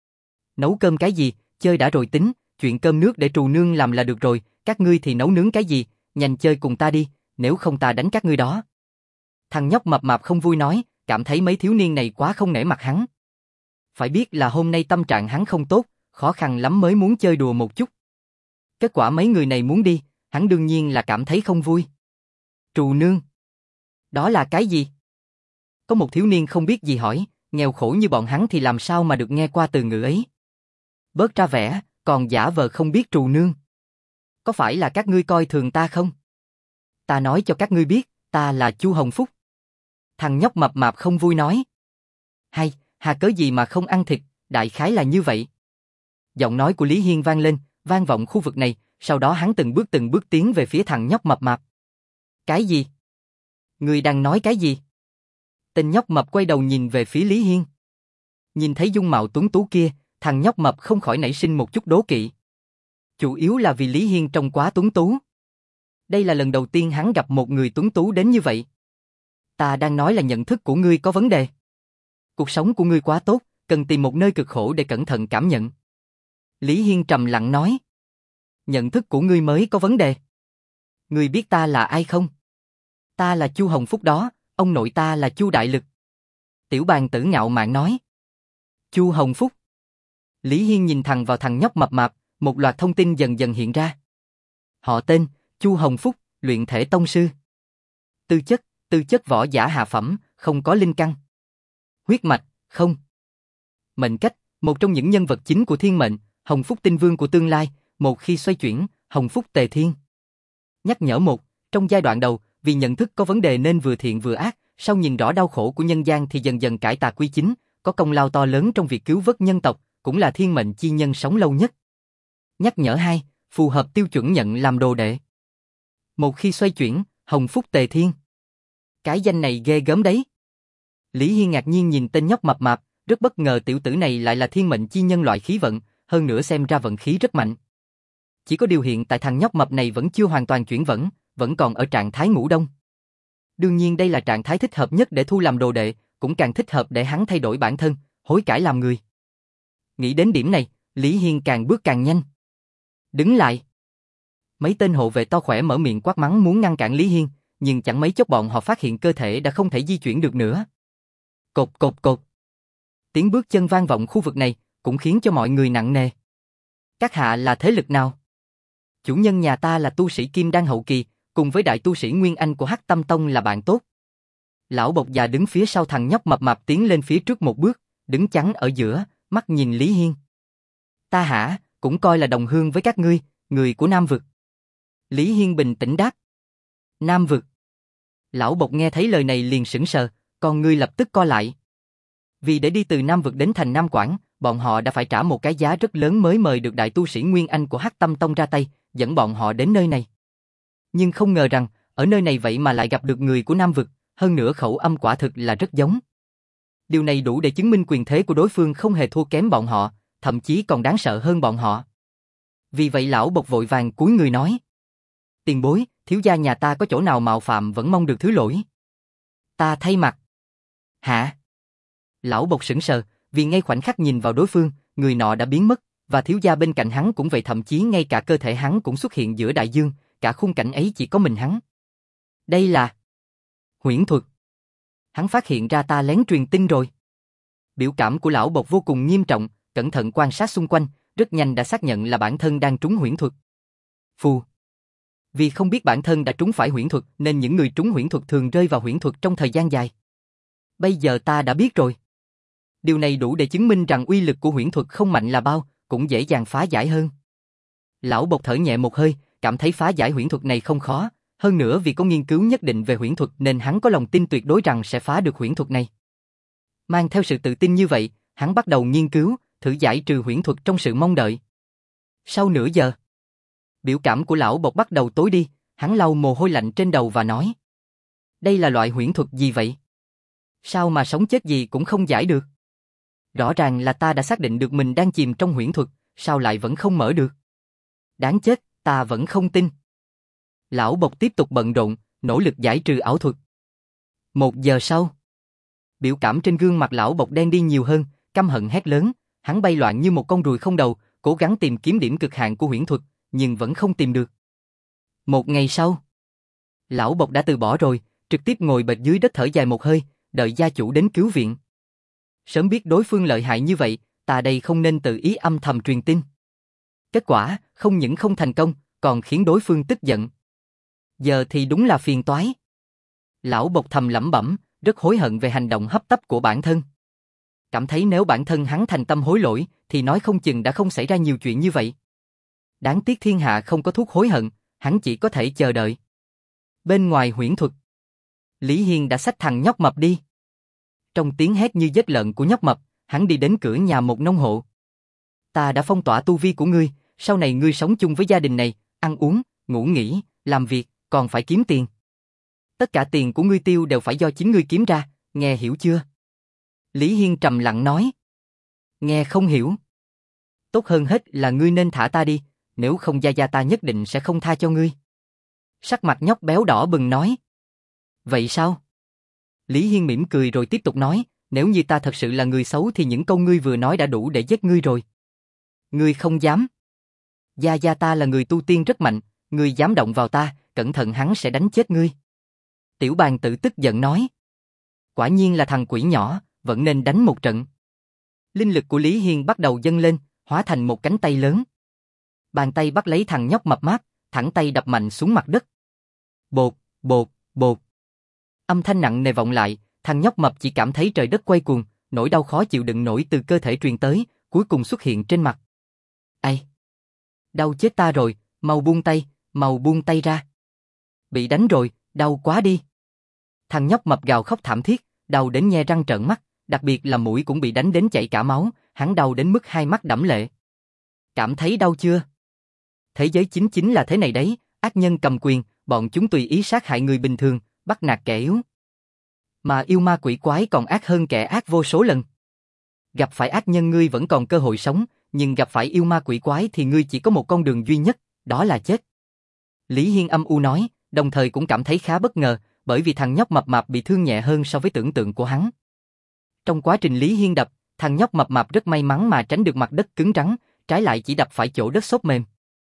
Nấu cơm cái gì, chơi đã rồi tính, chuyện cơm nước để trù nương làm là được rồi, các ngươi thì nấu nướng cái gì, nhanh chơi cùng ta đi, nếu không ta đánh các ngươi đó. Thằng nhóc mập mạp không vui nói, cảm thấy mấy thiếu niên này quá không nể mặt hắn. Phải biết là hôm nay tâm trạng hắn không tốt, khó khăn lắm mới muốn chơi đùa một chút. Kết quả mấy người này muốn đi, hắn đương nhiên là cảm thấy không vui. Trù nương. Đó là cái gì? Có một thiếu niên không biết gì hỏi, nghèo khổ như bọn hắn thì làm sao mà được nghe qua từ ngữ ấy. Bớt ra vẻ, còn giả vờ không biết trù nương. Có phải là các ngươi coi thường ta không? Ta nói cho các ngươi biết, ta là Chu Hồng Phúc. Thằng nhóc mập mạp không vui nói. Hay, hà cớ gì mà không ăn thịt, đại khái là như vậy. Giọng nói của Lý Hiên vang lên, vang vọng khu vực này, sau đó hắn từng bước từng bước tiến về phía thằng nhóc mập mạp. Cái gì? Ngươi đang nói cái gì? Tên nhóc mập quay đầu nhìn về phía Lý Hiên. Nhìn thấy dung mạo tuấn tú kia, thằng nhóc mập không khỏi nảy sinh một chút đố kỵ. Chủ yếu là vì Lý Hiên trông quá tuấn tú. Đây là lần đầu tiên hắn gặp một người tuấn tú đến như vậy. Ta đang nói là nhận thức của ngươi có vấn đề. Cuộc sống của ngươi quá tốt, cần tìm một nơi cực khổ để cẩn thận cảm nhận. Lý Hiên trầm lặng nói. Nhận thức của ngươi mới có vấn đề. Ngươi biết ta là ai không? Ta là Chu Hồng Phúc đó, ông nội ta là Chu Đại Lực. Tiểu bàn tử ngạo mạn nói. Chu Hồng Phúc. Lý Hiên nhìn thẳng vào thằng nhóc mập mạp, một loạt thông tin dần dần hiện ra. Họ tên, Chu Hồng Phúc, luyện thể tông sư. Tư chất, tư chất võ giả hạ phẩm, không có linh căn. Huyết mạch, không. Mệnh cách, một trong những nhân vật chính của thiên mệnh, Hồng Phúc tinh vương của tương lai, một khi xoay chuyển, Hồng Phúc tề thiên. Nhắc nhở một, trong giai đoạn đầu, vì nhận thức có vấn đề nên vừa thiện vừa ác, sau nhìn rõ đau khổ của nhân gian thì dần dần cải tà quy chính, có công lao to lớn trong việc cứu vớt nhân tộc, cũng là thiên mệnh chi nhân sống lâu nhất. Nhắc nhở hai, phù hợp tiêu chuẩn nhận làm đồ đệ. Một khi xoay chuyển, Hồng Phúc tề thiên. Cái danh này ghê gớm đấy. Lý Hiên ngạc nhiên nhìn tên nhóc mập mạp, rất bất ngờ tiểu tử này lại là thiên mệnh chi nhân loại khí vận, hơn nữa xem ra vận khí rất mạnh. Chỉ có điều hiện tại thằng nhóc mập này vẫn chưa hoàn toàn chuyển vận, vẫn còn ở trạng thái ngủ đông. Đương nhiên đây là trạng thái thích hợp nhất để thu làm đồ đệ, cũng càng thích hợp để hắn thay đổi bản thân, hối cải làm người. Nghĩ đến điểm này, Lý Hiên càng bước càng nhanh. Đứng lại. Mấy tên hộ vệ to khỏe mở miệng quát mắng muốn ngăn cản Lý Hiên, nhưng chẳng mấy chốc bọn họ phát hiện cơ thể đã không thể di chuyển được nữa. Cột cột cột. Tiếng bước chân vang vọng khu vực này, cũng khiến cho mọi người nặng nề. Các hạ là thế lực nào? Chủ nhân nhà ta là tu sĩ Kim Đan hậu kỳ, cùng với đại tu sĩ Nguyên Anh của Hắc Tâm Tông là bạn tốt. Lão bộc già đứng phía sau thằng nhóc mập mạp tiến lên phía trước một bước, đứng chắn ở giữa, mắt nhìn Lý Hiên. Ta hả, cũng coi là đồng hương với các ngươi, người của Nam Vực. Lý Hiên bình tĩnh đáp. Nam Vực. Lão bộc nghe thấy lời này liền sững sờ, con ngươi lập tức co lại. Vì để đi từ Nam Vực đến thành Nam Quảng, bọn họ đã phải trả một cái giá rất lớn mới mời được đại tu sĩ Nguyên Anh của Hắc Tâm Tông ra tay, dẫn bọn họ đến nơi này. Nhưng không ngờ rằng, ở nơi này vậy mà lại gặp được người của Nam Vực, hơn nữa khẩu âm quả thực là rất giống. Điều này đủ để chứng minh quyền thế của đối phương không hề thua kém bọn họ, thậm chí còn đáng sợ hơn bọn họ. Vì vậy lão bộc vội vàng cúi người nói. Tiền bối, thiếu gia nhà ta có chỗ nào mạo phạm vẫn mong được thứ lỗi. Ta thay mặt. Hả? Lão bộc sững sờ, vì ngay khoảnh khắc nhìn vào đối phương, người nọ đã biến mất, và thiếu gia bên cạnh hắn cũng vậy, thậm chí ngay cả cơ thể hắn cũng xuất hiện giữa đại dương, cả khung cảnh ấy chỉ có mình hắn. Đây là huyễn thuật. Hắn phát hiện ra ta lén truyền tin rồi. Biểu cảm của lão bộc vô cùng nghiêm trọng, cẩn thận quan sát xung quanh, rất nhanh đã xác nhận là bản thân đang trúng huyễn thuật. Phù. Vì không biết bản thân đã trúng phải huyễn thuật nên những người trúng huyễn thuật thường rơi vào huyễn thuật trong thời gian dài. Bây giờ ta đã biết rồi. Điều này đủ để chứng minh rằng uy lực của huyễn thuật không mạnh là bao, cũng dễ dàng phá giải hơn. Lão bộc thở nhẹ một hơi, cảm thấy phá giải huyễn thuật này không khó, hơn nữa vì có nghiên cứu nhất định về huyễn thuật nên hắn có lòng tin tuyệt đối rằng sẽ phá được huyễn thuật này. Mang theo sự tự tin như vậy, hắn bắt đầu nghiên cứu, thử giải trừ huyễn thuật trong sự mong đợi. Sau nửa giờ, biểu cảm của lão bộc bắt đầu tối đi, hắn lau mồ hôi lạnh trên đầu và nói. Đây là loại huyễn thuật gì vậy? Sao mà sống chết gì cũng không giải được? Rõ ràng là ta đã xác định được mình đang chìm trong huyễn thuật, sao lại vẫn không mở được? Đáng chết, ta vẫn không tin. Lão bộc tiếp tục bận rộn, nỗ lực giải trừ ảo thuật. Một giờ sau, biểu cảm trên gương mặt lão bộc đen đi nhiều hơn, căm hận hét lớn, hắn bay loạn như một con ruồi không đầu, cố gắng tìm kiếm điểm cực hạn của huyễn thuật, nhưng vẫn không tìm được. Một ngày sau, lão Bộc đã từ bỏ rồi, trực tiếp ngồi bệt dưới đất thở dài một hơi, đợi gia chủ đến cứu viện. Sớm biết đối phương lợi hại như vậy, ta đây không nên tự ý âm thầm truyền tin. Kết quả, không những không thành công, còn khiến đối phương tức giận. Giờ thì đúng là phiền toái. Lão Bộc thầm lẩm bẩm, rất hối hận về hành động hấp tấp của bản thân. Cảm thấy nếu bản thân hắn thành tâm hối lỗi, thì nói không chừng đã không xảy ra nhiều chuyện như vậy. Đáng tiếc thiên hạ không có thuốc hối hận, hắn chỉ có thể chờ đợi. Bên ngoài huyễn thuật, Lý Hiên đã xách thằng nhóc mập đi. Trong tiếng hét như giết lợn của nhóc mập, hắn đi đến cửa nhà một nông hộ. Ta đã phong tỏa tu vi của ngươi, sau này ngươi sống chung với gia đình này, ăn uống, ngủ nghỉ, làm việc, còn phải kiếm tiền. Tất cả tiền của ngươi tiêu đều phải do chính ngươi kiếm ra, nghe hiểu chưa? Lý Hiên trầm lặng nói. Nghe không hiểu. Tốt hơn hết là ngươi nên thả ta đi, nếu không gia gia ta nhất định sẽ không tha cho ngươi. Sắc mặt nhóc béo đỏ bừng nói. Vậy sao? Lý Hiên mỉm cười rồi tiếp tục nói, nếu như ta thật sự là người xấu thì những câu ngươi vừa nói đã đủ để giết ngươi rồi. Ngươi không dám. Gia gia ta là người tu tiên rất mạnh, ngươi dám động vào ta, cẩn thận hắn sẽ đánh chết ngươi. Tiểu Bàn Tử tức giận nói. Quả nhiên là thằng quỷ nhỏ, vẫn nên đánh một trận. Linh lực của Lý Hiên bắt đầu dâng lên, hóa thành một cánh tay lớn. Bàn tay bắt lấy thằng nhóc mập máp, thẳng tay đập mạnh xuống mặt đất. Bột, bột, bột. Âm thanh nặng nề vọng lại, thằng nhóc mập chỉ cảm thấy trời đất quay cuồng, nỗi đau khó chịu đựng nổi từ cơ thể truyền tới, cuối cùng xuất hiện trên mặt. Ai? Đau chết ta rồi, mau buông tay, mau buông tay ra. Bị đánh rồi, đau quá đi. Thằng nhóc mập gào khóc thảm thiết, đau đến nhe răng trợn mắt, đặc biệt là mũi cũng bị đánh đến chảy cả máu, hắn đau đến mức hai mắt đẫm lệ. Cảm thấy đau chưa? Thế giới chính chính là thế này đấy, ác nhân cầm quyền, bọn chúng tùy ý sát hại người bình thường, bắt nạt kẻ yếu. Mà yêu ma quỷ quái còn ác hơn kẻ ác vô số lần. Gặp phải ác nhân ngươi vẫn còn cơ hội sống, nhưng gặp phải yêu ma quỷ quái thì ngươi chỉ có một con đường duy nhất, đó là chết. Lý Hiên âm u nói, đồng thời cũng cảm thấy khá bất ngờ, bởi vì thằng nhóc mập mạp bị thương nhẹ hơn so với tưởng tượng của hắn. Trong quá trình Lý Hiên đập, thằng nhóc mập mạp rất may mắn mà tránh được mặt đất cứng rắn, trái lại chỉ đập phải chỗ đất xốp mềm.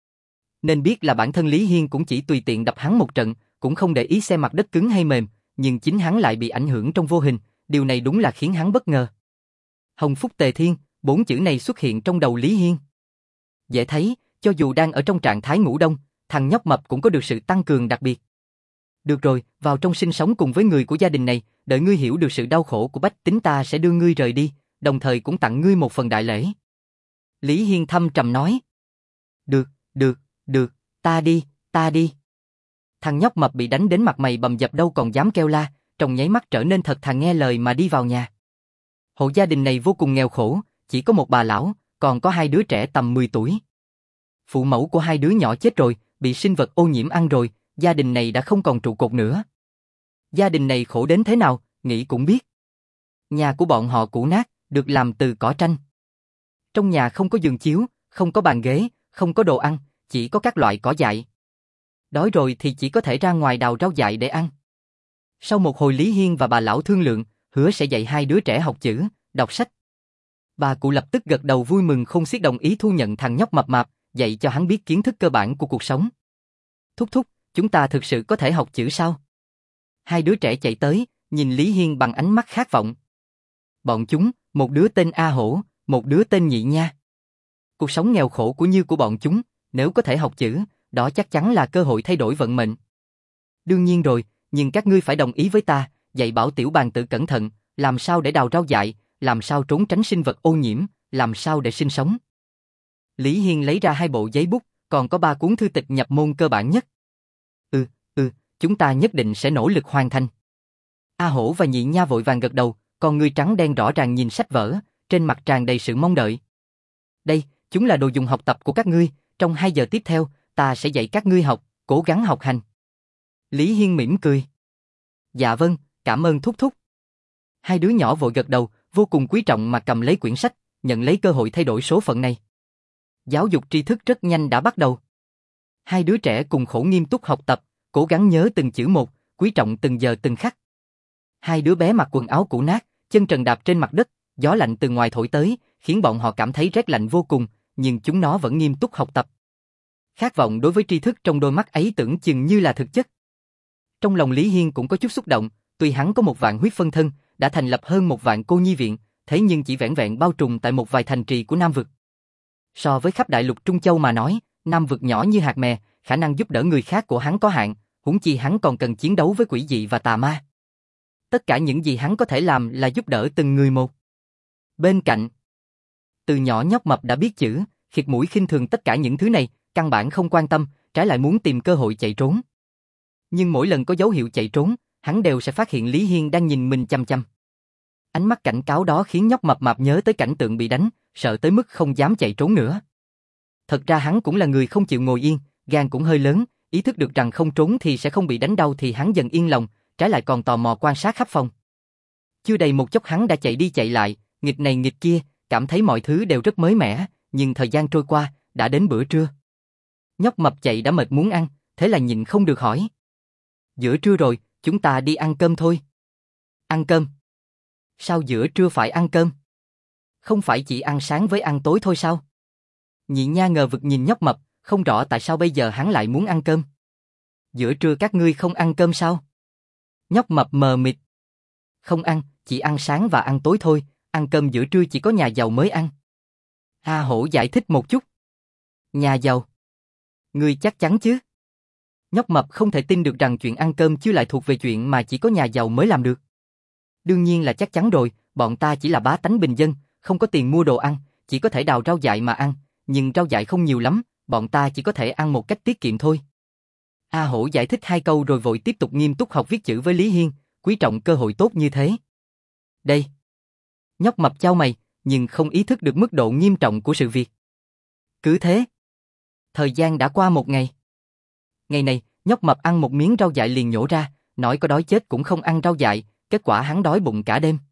Nên biết là bản thân Lý Hiên cũng chỉ tùy tiện đập hắn một trận, cũng không để ý xem mặt đất cứng hay mềm, nhưng chính hắn lại bị ảnh hưởng trong vô hình, điều này đúng là khiến hắn bất ngờ. Hồng Phúc Tề Thiên, bốn chữ này xuất hiện trong đầu Lý Hiên. Dễ thấy, cho dù đang ở trong trạng thái ngủ đông, thằng nhóc mập cũng có được sự tăng cường đặc biệt. Được rồi, vào trong sinh sống cùng với người của gia đình này, đợi ngươi hiểu được sự đau khổ của bách tính ta sẽ đưa ngươi rời đi, đồng thời cũng tặng ngươi một phần đại lễ. Lý Hiên thâm trầm nói. Được, được, được, ta đi, ta đi. Thằng nhóc mập bị đánh đến mặt mày bầm dập đâu còn dám kêu la, trong nháy mắt trở nên thật thà nghe lời mà đi vào nhà. Hộ gia đình này vô cùng nghèo khổ, chỉ có một bà lão, còn có hai đứa trẻ tầm mười tuổi. Phụ mẫu của hai đứa nhỏ chết rồi, bị sinh vật ô nhiễm ăn rồi, gia đình này đã không còn trụ cột nữa. Gia đình này khổ đến thế nào, nghĩ cũng biết. Nhà của bọn họ cũ nát, được làm từ cỏ tranh. Trong nhà không có giường chiếu, không có bàn ghế, không có đồ ăn, chỉ có các loại cỏ dại. Đói rồi thì chỉ có thể ra ngoài đào rau dại để ăn. Sau một hồi Lý Hiên và bà lão thương lượng, hứa sẽ dạy hai đứa trẻ học chữ, đọc sách. Bà cụ lập tức gật đầu vui mừng không xiết đồng ý thu nhận thằng nhóc mập mạp, dạy cho hắn biết kiến thức cơ bản của cuộc sống. Thúc thúc, chúng ta thực sự có thể học chữ sao? Hai đứa trẻ chạy tới, nhìn Lý Hiên bằng ánh mắt khát vọng. Bọn chúng, một đứa tên A Hổ, một đứa tên Nhị Nha. Cuộc sống nghèo khổ của như của bọn chúng, nếu có thể học chữ, đó chắc chắn là cơ hội thay đổi vận mệnh. Đương nhiên rồi, nhưng các ngươi phải đồng ý với ta, dạy bảo Tiểu Bàn Tử cẩn thận, làm sao để đào rau dại, làm sao trốn tránh sinh vật ô nhiễm, làm sao để sinh sống. Lý Hiên lấy ra hai bộ giấy bút, còn có ba cuốn thư tịch nhập môn cơ bản nhất. Ừ, ừ, chúng ta nhất định sẽ nỗ lực hoàn thành. A Hổ và Nhị Nha vội vàng gật đầu, con ngươi trắng đen rõ ràng nhìn sách vở, trên mặt tràn đầy sự mong đợi. Đây, chúng là đồ dùng học tập của các ngươi, trong hai giờ tiếp theo, ta sẽ dạy các ngươi học, cố gắng học hành. Lý Hiên mỉm cười. Dạ vâng, cảm ơn thúc thúc. Hai đứa nhỏ vội gật đầu, vô cùng quý trọng mà cầm lấy quyển sách, nhận lấy cơ hội thay đổi số phận này. Giáo dục tri thức rất nhanh đã bắt đầu. Hai đứa trẻ cùng khổ nghiêm túc học tập, cố gắng nhớ từng chữ một, quý trọng từng giờ từng khắc. Hai đứa bé mặc quần áo cũ nát, chân trần đạp trên mặt đất, Gió lạnh từ ngoài thổi tới, khiến bọn họ cảm thấy rét lạnh vô cùng, nhưng chúng nó vẫn nghiêm túc học tập. Khát vọng đối với tri thức trong đôi mắt ấy tưởng chừng như là thực chất. Trong lòng Lý Hiên cũng có chút xúc động, tuy hắn có một vạn huyết phân thân, đã thành lập hơn một vạn cô nhi viện, thế nhưng chỉ vẻn vẹn bao trùm tại một vài thành trì của Nam Vực. So với khắp đại lục Trung Châu mà nói, Nam Vực nhỏ như hạt mè, khả năng giúp đỡ người khác của hắn có hạn, huống chi hắn còn cần chiến đấu với quỷ dị và tà ma. Tất cả những gì hắn có thể làm là giúp đỡ từng người một. Bên cạnh, từ nhỏ nhóc mập đã biết chữ, khịt mũi khinh thường tất cả những thứ này, căn bản không quan tâm, trái lại muốn tìm cơ hội chạy trốn. Nhưng mỗi lần có dấu hiệu chạy trốn, hắn đều sẽ phát hiện Lý Hiên đang nhìn mình chăm chăm. Ánh mắt cảnh cáo đó khiến nhóc mập mạp nhớ tới cảnh tượng bị đánh, sợ tới mức không dám chạy trốn nữa. Thật ra hắn cũng là người không chịu ngồi yên, gan cũng hơi lớn, ý thức được rằng không trốn thì sẽ không bị đánh đau thì hắn dần yên lòng, trái lại còn tò mò quan sát khắp phòng. Chưa đầy một chốc hắn đã chạy đi chạy lại, nghịch này nghịch kia, cảm thấy mọi thứ đều rất mới mẻ, nhưng thời gian trôi qua, đã đến bữa trưa. Nhóc mập chạy đã mệt muốn ăn, thế là nhịn không được hỏi. Giữa trưa rồi, chúng ta đi ăn cơm thôi. Ăn cơm? Sao giữa trưa phải ăn cơm? Không phải chỉ ăn sáng với ăn tối thôi sao? Nhị nha ngờ vực nhìn nhóc mập, không rõ tại sao bây giờ hắn lại muốn ăn cơm. Giữa trưa các ngươi không ăn cơm sao? Nhóc mập mờ mịt. Không ăn, chỉ ăn sáng và ăn tối thôi, ăn cơm giữa trưa chỉ có nhà giàu mới ăn. A Hổ giải thích một chút. Nhà giàu? Ngươi chắc chắn chứ? Nhóc mập không thể tin được rằng chuyện ăn cơm chứ lại thuộc về chuyện mà chỉ có nhà giàu mới làm được. Đương nhiên là chắc chắn rồi, bọn ta chỉ là bá tánh bình dân, không có tiền mua đồ ăn, chỉ có thể đào rau dại mà ăn, nhưng rau dại không nhiều lắm, bọn ta chỉ có thể ăn một cách tiết kiệm thôi. A Hổ giải thích hai câu rồi vội tiếp tục nghiêm túc học viết chữ với Lý Hiên, quý trọng cơ hội tốt như thế. Đây. Nhóc mập chau mày, nhưng không ý thức được mức độ nghiêm trọng của sự việc. Cứ thế. Thời gian đã qua một ngày. Ngày này, nhóc mập ăn một miếng rau dại liền nhổ ra, nói có đói chết cũng không ăn rau dại, kết quả hắn đói bụng cả đêm.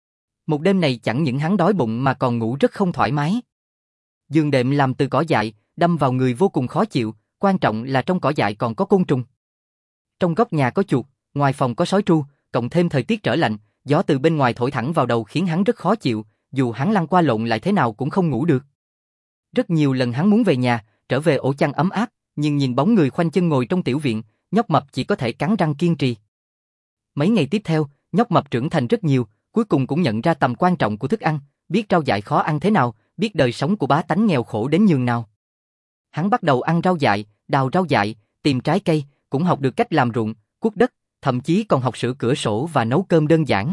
Một đêm này chẳng những hắn đói bụng mà còn ngủ rất không thoải mái. Giường đệm làm từ cỏ dại, đâm vào người vô cùng khó chịu, quan trọng là trong cỏ dại còn có côn trùng. Trong góc nhà có chuột, ngoài phòng có sói tru, cộng thêm thời tiết trở lạnh, gió từ bên ngoài thổi thẳng vào đầu khiến hắn rất khó chịu, dù hắn lăn qua lộn lại thế nào cũng không ngủ được. Rất nhiều lần hắn muốn về nhà, trở về ổ chăn ấm áp, nhưng nhìn bóng người khoanh chân ngồi trong tiểu viện, nhóc mập chỉ có thể cắn răng kiên trì. Mấy ngày tiếp theo, nhóc mập trưởng thành rất nhiều, cuối cùng cũng nhận ra tầm quan trọng của thức ăn, biết rau dại khó ăn thế nào, biết đời sống của bá tánh nghèo khổ đến nhường nào. Hắn bắt đầu ăn rau dại, đào rau dại, tìm trái cây, cũng học được cách làm ruộng, cuốc đất, thậm chí còn học sửa cửa sổ và nấu cơm đơn giản.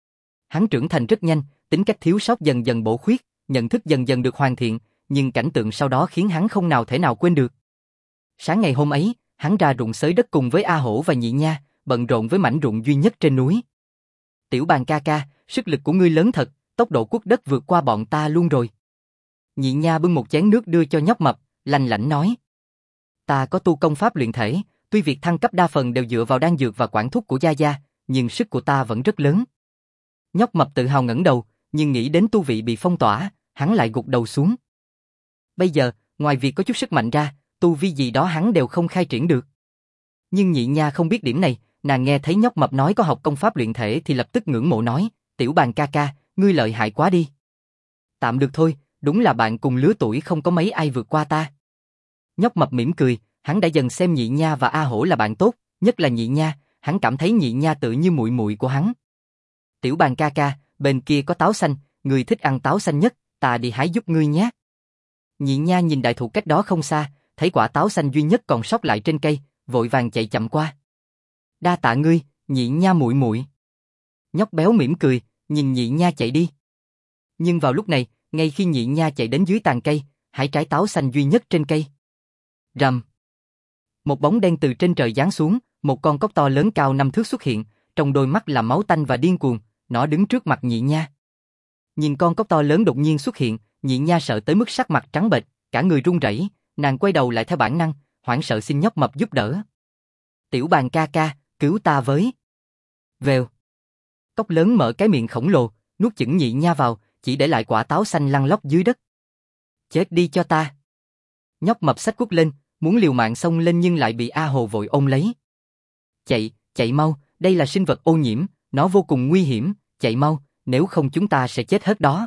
Hắn trưởng thành rất nhanh, tính cách thiếu sót dần dần bổ khuyết, nhận thức dần dần được hoàn thiện, nhưng cảnh tượng sau đó khiến hắn không nào thể nào quên được. Sáng ngày hôm ấy, hắn ra ruộng xới đất cùng với A Hổ và Nhị Nha, bận rộn với mảnh ruộng duy nhất trên núi. Tiểu Bàn ca ca, sức lực của ngươi lớn thật, tốc độ cuốc đất vượt qua bọn ta luôn rồi. Nhị Nha bưng một chén nước đưa cho nhóc mập, lanh lảnh nói. Ta có tu công pháp luyện thể, tuy việc thăng cấp đa phần đều dựa vào đan dược và quản thúc của Gia Gia, nhưng sức của ta vẫn rất lớn. Nhóc mập tự hào ngẩng đầu, nhưng nghĩ đến tu vị bị phong tỏa, hắn lại gục đầu xuống. Bây giờ, ngoài việc có chút sức mạnh ra, tu vi gì đó hắn đều không khai triển được. Nhưng Nhị Nha không biết điểm này, nàng nghe thấy nhóc mập nói có học công pháp luyện thể thì lập tức ngưỡng mộ nói, Tiểu Bàn ca ca, ngươi lợi hại quá đi. Tạm được thôi, đúng là bạn cùng lứa tuổi không có mấy ai vượt qua ta. Nhóc mập mỉm cười, hắn đã dần xem Nhị Nha và A Hổ là bạn tốt, nhất là Nhị Nha, hắn cảm thấy Nhị Nha tự như muội muội của hắn. Tiểu Bàn ca ca, bên kia có táo xanh, ngươi thích ăn táo xanh nhất, ta đi hái giúp ngươi nhé. Nhị Nha nhìn đại thụ cách đó không xa, thấy quả táo xanh duy nhất còn sót lại trên cây, vội vàng chạy chậm qua. Đa tạ ngươi, Nhị Nha muội muội. Nhóc béo mỉm cười, nhìn Nhị Nha chạy đi. Nhưng vào lúc này, ngay khi Nhị Nha chạy đến dưới tàn cây, hái trái táo xanh duy nhất trên cây. Rầm. Một bóng đen từ trên trời giáng xuống, một con cóc to lớn cao năm thước xuất hiện, trong đôi mắt là máu tanh và điên cuồng, nó đứng trước mặt Nhị Nha. Nhìn con cóc to lớn đột nhiên xuất hiện, Nhị Nha sợ tới mức sắc mặt trắng bệch, cả người run rẩy, nàng quay đầu lại theo bản năng, hoảng sợ xin nhóc mập giúp đỡ. Tiểu Bàn ca ca, cứu ta với. Vèo. Cóc lớn mở cái miệng khổng lồ, nuốt chửng Nhị Nha vào, chỉ để lại quả táo xanh lăn lóc dưới đất. Chết đi cho ta. Nhóc mập xách cuốc lên, muốn liều mạng xông lên nhưng lại bị A Hồ vội ôm lấy. Chạy, chạy mau, đây là sinh vật ô nhiễm, nó vô cùng nguy hiểm, chạy mau, nếu không chúng ta sẽ chết hết đó.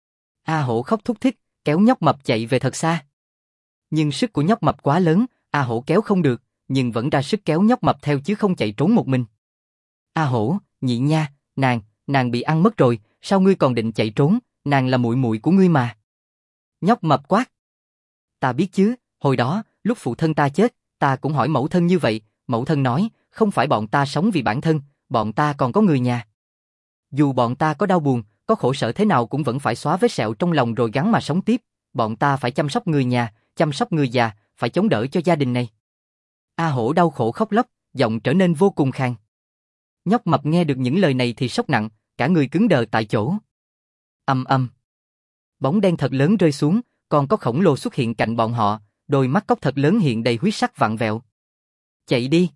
A Hổ khóc thúc thích, kéo nhóc mập chạy về thật xa. Nhưng sức của nhóc mập quá lớn, A Hổ kéo không được, nhưng vẫn ra sức kéo nhóc mập theo chứ không chạy trốn một mình. A Hổ, Nhị Nha, nàng, nàng bị ăn mất rồi, sao ngươi còn định chạy trốn, nàng là muội muội của ngươi mà. Nhóc mập quát. Ta biết chứ, hồi đó, lúc phụ thân ta chết, ta cũng hỏi mẫu thân như vậy, mẫu thân nói, không phải bọn ta sống vì bản thân, bọn ta còn có người nhà. Dù bọn ta có đau buồn, có khổ sở thế nào cũng vẫn phải xóa vết sẹo trong lòng rồi gắng mà sống tiếp, bọn ta phải chăm sóc người nhà, chăm sóc người già, phải chống đỡ cho gia đình này. A Hổ đau khổ khóc lóc, giọng trở nên vô cùng khàn. Nhóc mập nghe được những lời này thì sốc nặng, cả người cứng đờ tại chỗ. Ầm ầm. Bóng đen thật lớn rơi xuống, còn có khổng lồ xuất hiện cạnh bọn họ, đôi mắt cóc thật lớn hiện đầy huyết sắc vặn vẹo. Chạy đi.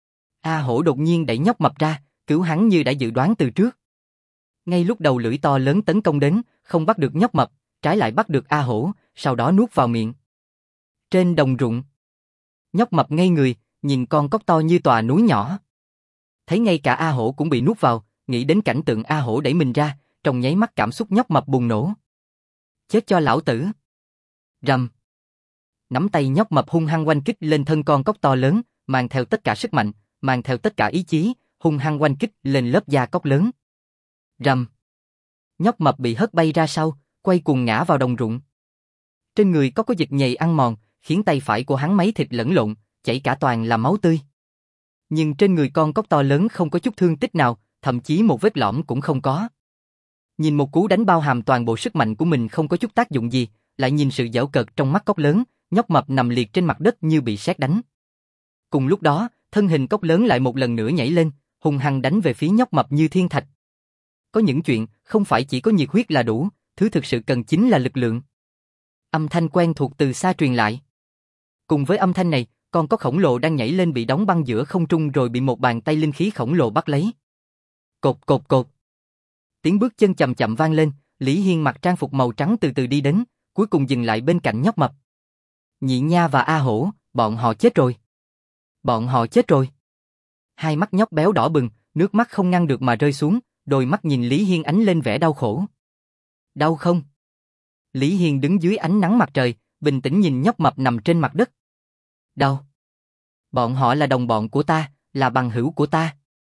A Hổ đột nhiên đẩy nhóc mập ra, cứu hắn như đã dự đoán từ trước. Ngay lúc đầu lưỡi to lớn tấn công đến, không bắt được nhóc mập, trái lại bắt được A Hổ, sau đó nuốt vào miệng. Trên đồng ruộng, nhóc mập ngây người, nhìn con cóc to như tòa núi nhỏ. Thấy ngay cả A Hổ cũng bị nuốt vào, nghĩ đến cảnh tượng A Hổ đẩy mình ra, trong nháy mắt cảm xúc nhóc mập bùng nổ. Chết cho lão tử. Rầm. Nắm tay nhóc mập hung hăng oanh kích lên thân con cóc to lớn, mang theo tất cả sức mạnh, mang theo tất cả ý chí, hung hăng oanh kích lên lớp da cóc lớn. Rầm. Nhóc mập bị hất bay ra sau, quay cuồng ngã vào đồng ruộng. Trên người có có dịch nhầy ăn mòn, khiến tay phải của hắn mấy thịt lẫn lộn, chảy cả toàn là máu tươi. Nhưng trên người con cóc to lớn không có chút thương tích nào, thậm chí một vết lõm cũng không có. Nhìn một cú đánh bao hàm toàn bộ sức mạnh của mình không có chút tác dụng gì, lại nhìn sự giễu cợt trong mắt cóc lớn, nhóc mập nằm liệt trên mặt đất như bị sét đánh. Cùng lúc đó, thân hình cóc lớn lại một lần nữa nhảy lên, hung hăng đánh về phía nhóc mập như thiên thạch. Có những chuyện, không phải chỉ có nhiệt huyết là đủ, thứ thực sự cần chính là lực lượng. Âm thanh quen thuộc từ xa truyền lại. Cùng với âm thanh này, con cóc khổng lồ đang nhảy lên bị đóng băng giữa không trung rồi bị một bàn tay linh khí khổng lồ bắt lấy. Cột cột cột. Tiếng bước chân chậm chậm vang lên, Lý Hiên mặc trang phục màu trắng từ từ đi đến, cuối cùng dừng lại bên cạnh nhóc mập. Nhị Nha và A Hổ, bọn họ chết rồi. Bọn họ chết rồi. Hai mắt nhóc béo đỏ bừng, nước mắt không ngăn được mà rơi xuống, đôi mắt nhìn Lý Hiên ánh lên vẻ đau khổ. Đau không? Lý Hiên đứng dưới ánh nắng mặt trời, bình tĩnh nhìn nhóc mập nằm trên mặt đất. Đau. Bọn họ là đồng bọn của ta, là bằng hữu của ta.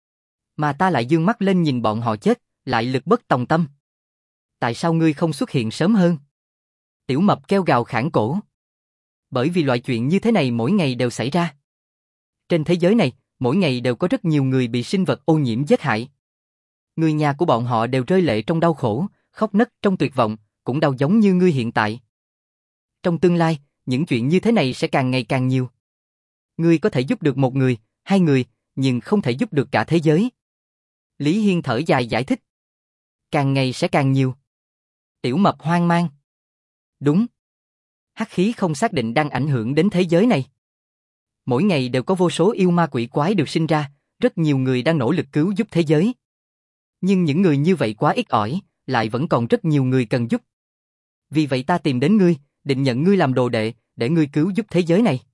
Mà ta lại dương mắt lên nhìn bọn họ chết, lại lực bất tòng tâm. Tại sao ngươi không xuất hiện sớm hơn? Tiểu mập kêu gào khản cổ. Bởi vì loại chuyện như thế này mỗi ngày đều xảy ra. Trên thế giới này, mỗi ngày đều có rất nhiều người bị sinh vật ô nhiễm giết hại. Người nhà của bọn họ đều rơi lệ trong đau khổ, khóc nấc trong tuyệt vọng, cũng đau giống như ngươi hiện tại. Trong tương lai, những chuyện như thế này sẽ càng ngày càng nhiều. Ngươi có thể giúp được một người, hai người, nhưng không thể giúp được cả thế giới. Lý Hiên thở dài giải thích. Càng ngày sẽ càng nhiều. Tiểu mập hoang mang. Đúng. Hắc khí không xác định đang ảnh hưởng đến thế giới này. Mỗi ngày đều có vô số yêu ma quỷ quái được sinh ra, rất nhiều người đang nỗ lực cứu giúp thế giới. Nhưng những người như vậy quá ít ỏi, lại vẫn còn rất nhiều người cần giúp. Vì vậy ta tìm đến ngươi, định nhận ngươi làm đồ đệ, để ngươi cứu giúp thế giới này.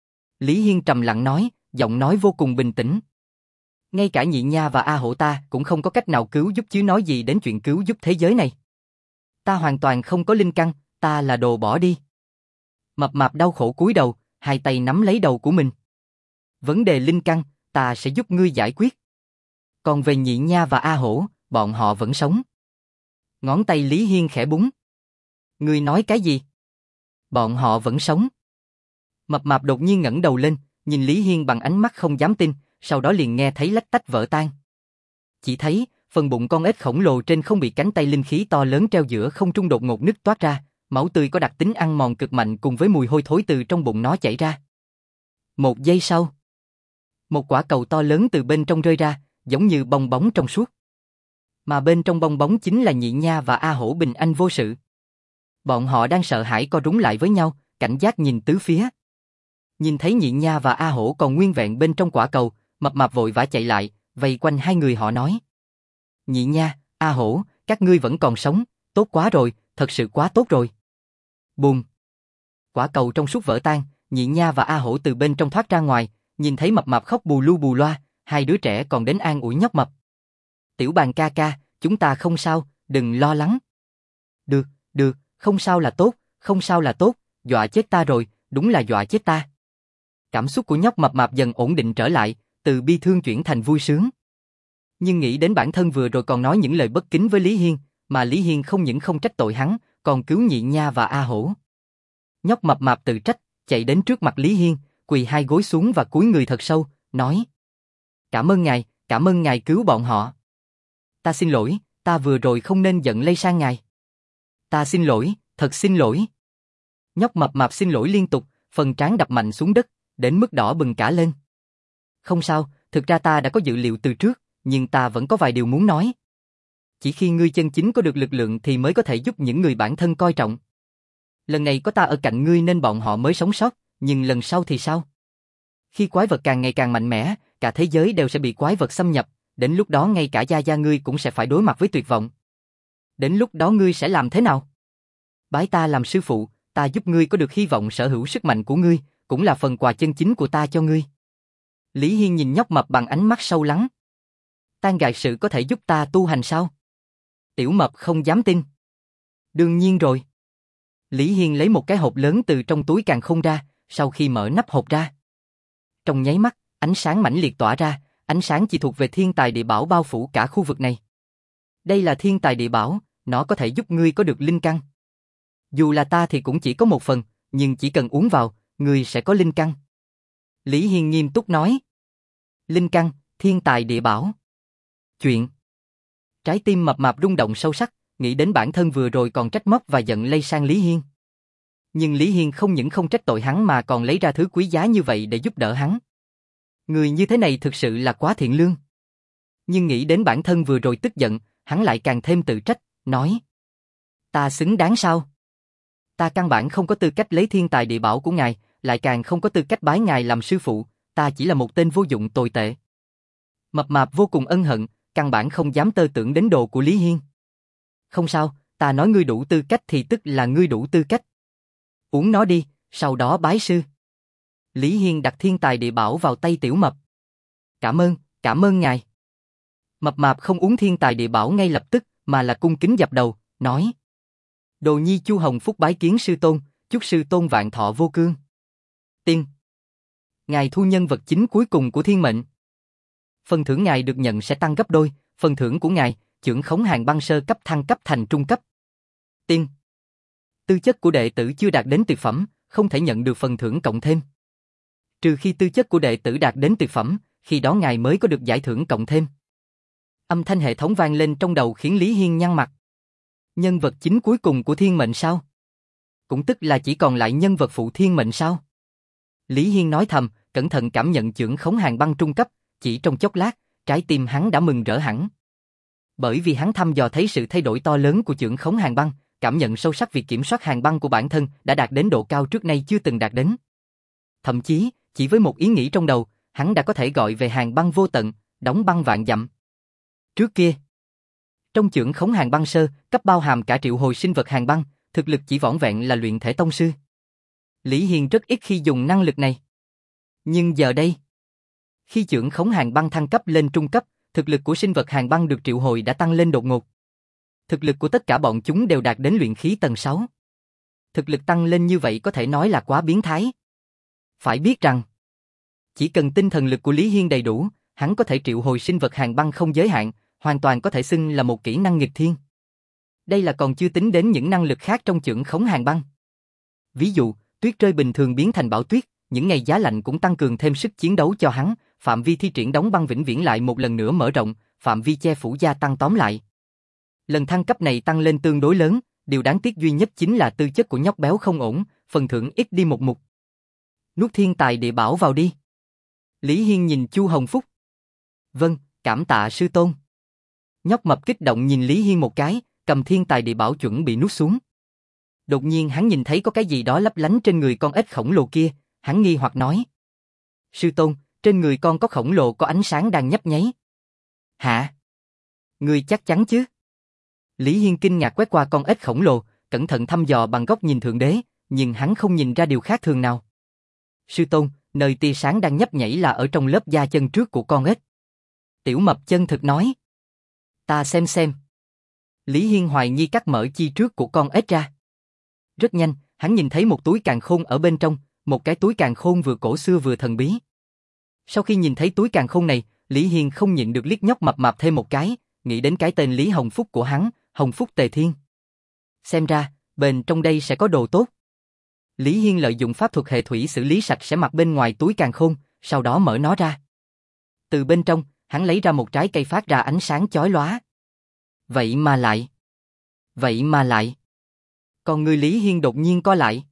Lý Hiên trầm lặng nói, giọng nói vô cùng bình tĩnh. Ngay cả Nhị Nha và A Hổ ta cũng không có cách nào cứu giúp chứ nói gì đến chuyện cứu giúp thế giới này. Ta hoàn toàn không có linh căn, ta là đồ bỏ đi. Mập mạp đau khổ cúi đầu, hai tay nắm lấy đầu của mình. Vấn đề linh căn, ta sẽ giúp ngươi giải quyết. Còn về Nhị Nha và A Hổ, bọn họ vẫn sống. Ngón tay Lý Hiên khẽ búng. Ngươi nói cái gì? Bọn họ vẫn sống. Mập mạp đột nhiên ngẩng đầu lên, nhìn Lý Hiên bằng ánh mắt không dám tin, sau đó liền nghe thấy lách tách vỡ tan. Chỉ thấy, phần bụng con ếch khổng lồ trên không bị cánh tay linh khí to lớn treo giữa không trung đột ngột nứt toát ra, máu tươi có đặc tính ăn mòn cực mạnh cùng với mùi hôi thối từ trong bụng nó chảy ra. Một giây sau, một quả cầu to lớn từ bên trong rơi ra, giống như bong bóng trong suốt. Mà bên trong bong bóng chính là Nhị Nha và A Hổ bình an vô sự. Bọn họ đang sợ hãi co rúm lại với nhau, cảnh giác nhìn tứ phía. Nhìn thấy Nhị Nha và A Hổ còn nguyên vẹn bên trong quả cầu, mập mạp vội vã chạy lại, vây quanh hai người họ nói. Nhị Nha, A Hổ, các ngươi vẫn còn sống, tốt quá rồi, thật sự quá tốt rồi. Bùm. Quả cầu trong suốt vỡ tan, Nhị Nha và A Hổ từ bên trong thoát ra ngoài, nhìn thấy mập mạp khóc bù lu bù loa, hai đứa trẻ còn đến an ủi nhóc mập. Tiểu Bàn ca ca, chúng ta không sao, đừng lo lắng. Được, được, không sao là tốt, không sao là tốt, dọa chết ta rồi, đúng là dọa chết ta. Cảm xúc của nhóc mập mạp dần ổn định trở lại, từ bi thương chuyển thành vui sướng. Nhưng nghĩ đến bản thân vừa rồi còn nói những lời bất kính với Lý Hiên, mà Lý Hiên không những không trách tội hắn, còn cứu Nhị Nha và A Hổ. Nhóc mập mạp tự trách, chạy đến trước mặt Lý Hiên, quỳ hai gối xuống và cúi người thật sâu, nói: Cảm ơn ngài, cảm ơn ngài cứu bọn họ. Ta xin lỗi, ta vừa rồi không nên giận lây sang ngài. Ta xin lỗi, thật xin lỗi. Nhóc mập mạp xin lỗi liên tục, phần trán đập mạnh xuống đất, đến mức đỏ bừng cả lên. Không sao, thực ra ta đã có dự liệu từ trước, nhưng ta vẫn có vài điều muốn nói. Chỉ khi ngươi chân chính có được lực lượng thì mới có thể giúp những người bản thân coi trọng. Lần này có ta ở cạnh ngươi nên bọn họ mới sống sót, nhưng lần sau thì sao? Khi quái vật càng ngày càng mạnh mẽ, cả thế giới đều sẽ bị quái vật xâm nhập, đến lúc đó ngay cả gia gia ngươi cũng sẽ phải đối mặt với tuyệt vọng. Đến lúc đó ngươi sẽ làm thế nào? Bái ta làm sư phụ, ta giúp ngươi có được hy vọng sở hữu sức mạnh của ngươi, cũng là phần quà chân chính của ta cho ngươi. Lý Hiên nhìn nhóc mập bằng ánh mắt sâu lắng. Tang gại sự có thể giúp ta tu hành sao? Tiểu mập không dám tin. Đương nhiên rồi. Lý Hiên lấy một cái hộp lớn từ trong túi càn khôn ra, sau khi mở nắp hộp ra. Trong nháy mắt, ánh sáng mãnh liệt tỏa ra, ánh sáng chỉ thuộc về thiên tài địa bảo bao phủ cả khu vực này. Đây là thiên tài địa bảo, nó có thể giúp ngươi có được linh căn. Dù là ta thì cũng chỉ có một phần, nhưng chỉ cần uống vào, ngươi sẽ có linh căn. Lý Hiên nghiêm túc nói. Linh căn, thiên tài địa bảo. Chuyện. Trái tim mập mạp rung động sâu sắc, nghĩ đến bản thân vừa rồi còn trách móc và giận lây sang Lý Hiên. Nhưng Lý Hiên không những không trách tội hắn mà còn lấy ra thứ quý giá như vậy để giúp đỡ hắn. Người như thế này thực sự là quá thiện lương. Nhưng nghĩ đến bản thân vừa rồi tức giận, hắn lại càng thêm tự trách, nói: Ta xứng đáng sao? Ta căn bản không có tư cách lấy thiên tài địa bảo của ngài, lại càng không có tư cách bái ngài làm sư phụ, ta chỉ là một tên vô dụng tồi tệ. Mập mạp vô cùng ân hận, căn bản không dám tơ tưởng đến đồ của Lý Hiên. Không sao, ta nói ngươi đủ tư cách thì tức là ngươi đủ tư cách. Uống nó đi, sau đó bái sư. Lý Hiên đặt thiên tài địa bảo vào tay tiểu mập. Cảm ơn, cảm ơn ngài. Mập mạp không uống thiên tài địa bảo ngay lập tức, mà là cung kính dập đầu, nói: Đồ nhi Chu Hồng Phúc bái kiến sư tôn, chúc sư tôn vạn thọ vô cương. Tiên. Ngài thu nhân vật chính cuối cùng của thiên mệnh. Phần thưởng ngài được nhận sẽ tăng gấp đôi, phần thưởng của ngài, chưởng khống hàng băng sơ cấp thăng cấp thành trung cấp. Tiên. Tư chất của đệ tử chưa đạt đến tuyệt phẩm, không thể nhận được phần thưởng cộng thêm. Trừ khi tư chất của đệ tử đạt đến tuyệt phẩm, khi đó ngài mới có được giải thưởng cộng thêm. Âm thanh hệ thống vang lên trong đầu khiến Lý Hiên nhăn mặt. Nhân vật chính cuối cùng của thiên mệnh sao? Cũng tức là chỉ còn lại nhân vật phụ thiên mệnh sao? Lý Hiên nói thầm, cẩn thận cảm nhận chưởng khống hàng băng trung cấp, chỉ trong chốc lát, trái tim hắn đã mừng rỡ hẳn. Bởi vì hắn thăm dò thấy sự thay đổi to lớn của chưởng khống hàng băng, cảm nhận sâu sắc việc kiểm soát hàng băng của bản thân đã đạt đến độ cao trước nay chưa từng đạt đến. Thậm chí, chỉ với một ý nghĩ trong đầu, hắn đã có thể gọi về hàng băng vô tận, đóng băng vạn dặm. Trước kia, trong chưởng khống hàng băng sơ, cấp bao hàm cả triệu hồi sinh vật hàng băng, thực lực chỉ vỏn vẹn là luyện thể tông sư. Lý Hiên rất ít khi dùng năng lực này. Nhưng giờ đây, khi chưởng khống hàng băng thăng cấp lên trung cấp, thực lực của sinh vật hàng băng được triệu hồi đã tăng lên đột ngột. Thực lực của tất cả bọn chúng đều đạt đến luyện khí tầng sáu. Thực lực tăng lên như vậy có thể nói là quá biến thái. Phải biết rằng, chỉ cần tinh thần lực của Lý Hiên đầy đủ, hắn có thể triệu hồi sinh vật hàng băng không giới hạn, hoàn toàn có thể xưng là một kỹ năng nghịch thiên. Đây là còn chưa tính đến những năng lực khác trong chưởng khống hàng băng. Ví dụ, tuyết rơi bình thường biến thành bão tuyết, những ngày giá lạnh cũng tăng cường thêm sức chiến đấu cho hắn, phạm vi thi triển đóng băng vĩnh viễn lại một lần nữa mở rộng, phạm vi che phủ gia tăng tóm lại. Lần thăng cấp này tăng lên tương đối lớn, điều đáng tiếc duy nhất chính là tư chất của nhóc béo không ổn, phần thưởng ít đi một mục. Nuốt thiên tài địa bảo vào đi. Lý Hiên nhìn Chu Hồng Phúc. Vâng, cảm tạ sư tôn. Nhóc mập kích động nhìn Lý Hiên một cái, cầm thiên tài địa bảo chuẩn bị nuốt xuống. Đột nhiên hắn nhìn thấy có cái gì đó lấp lánh trên người con ếch khổng lồ kia, hắn nghi hoặc nói: Sư tôn, trên người con có khổng lồ có ánh sáng đang nhấp nháy. Hả? Ngươi chắc chắn chứ? Lý Hiên kinh ngạc quét qua con ếch khổng lồ, cẩn thận thăm dò bằng góc nhìn thượng đế, nhưng hắn không nhìn ra điều khác thường nào. Sư tôn, nơi tia sáng đang nhấp nhảy là ở trong lớp da chân trước của con ếch. Tiểu mập chân thực nói. Ta xem xem. Lý Hiên hoài nghi cắt mở chi trước của con ếch ra. Rất nhanh, hắn nhìn thấy một túi càn khôn ở bên trong, một cái túi càn khôn vừa cổ xưa vừa thần bí. Sau khi nhìn thấy túi càn khôn này, Lý Hiên không nhịn được liếc nhóc mập mạp thêm một cái, nghĩ đến cái tên Lý Hồng Phúc của hắn, Hồng Phúc Tề Thiên. Xem ra, bên trong đây sẽ có đồ tốt. Lý Hiên lợi dụng pháp thuật hệ thủy xử lý sạch sẽ mặt bên ngoài túi càn khôn, sau đó mở nó ra. Từ bên trong, hắn lấy ra một trái cây phát ra ánh sáng chói lóa. Vậy mà lại... Vậy mà lại... Còn người Lý Hiên đột nhiên co lại.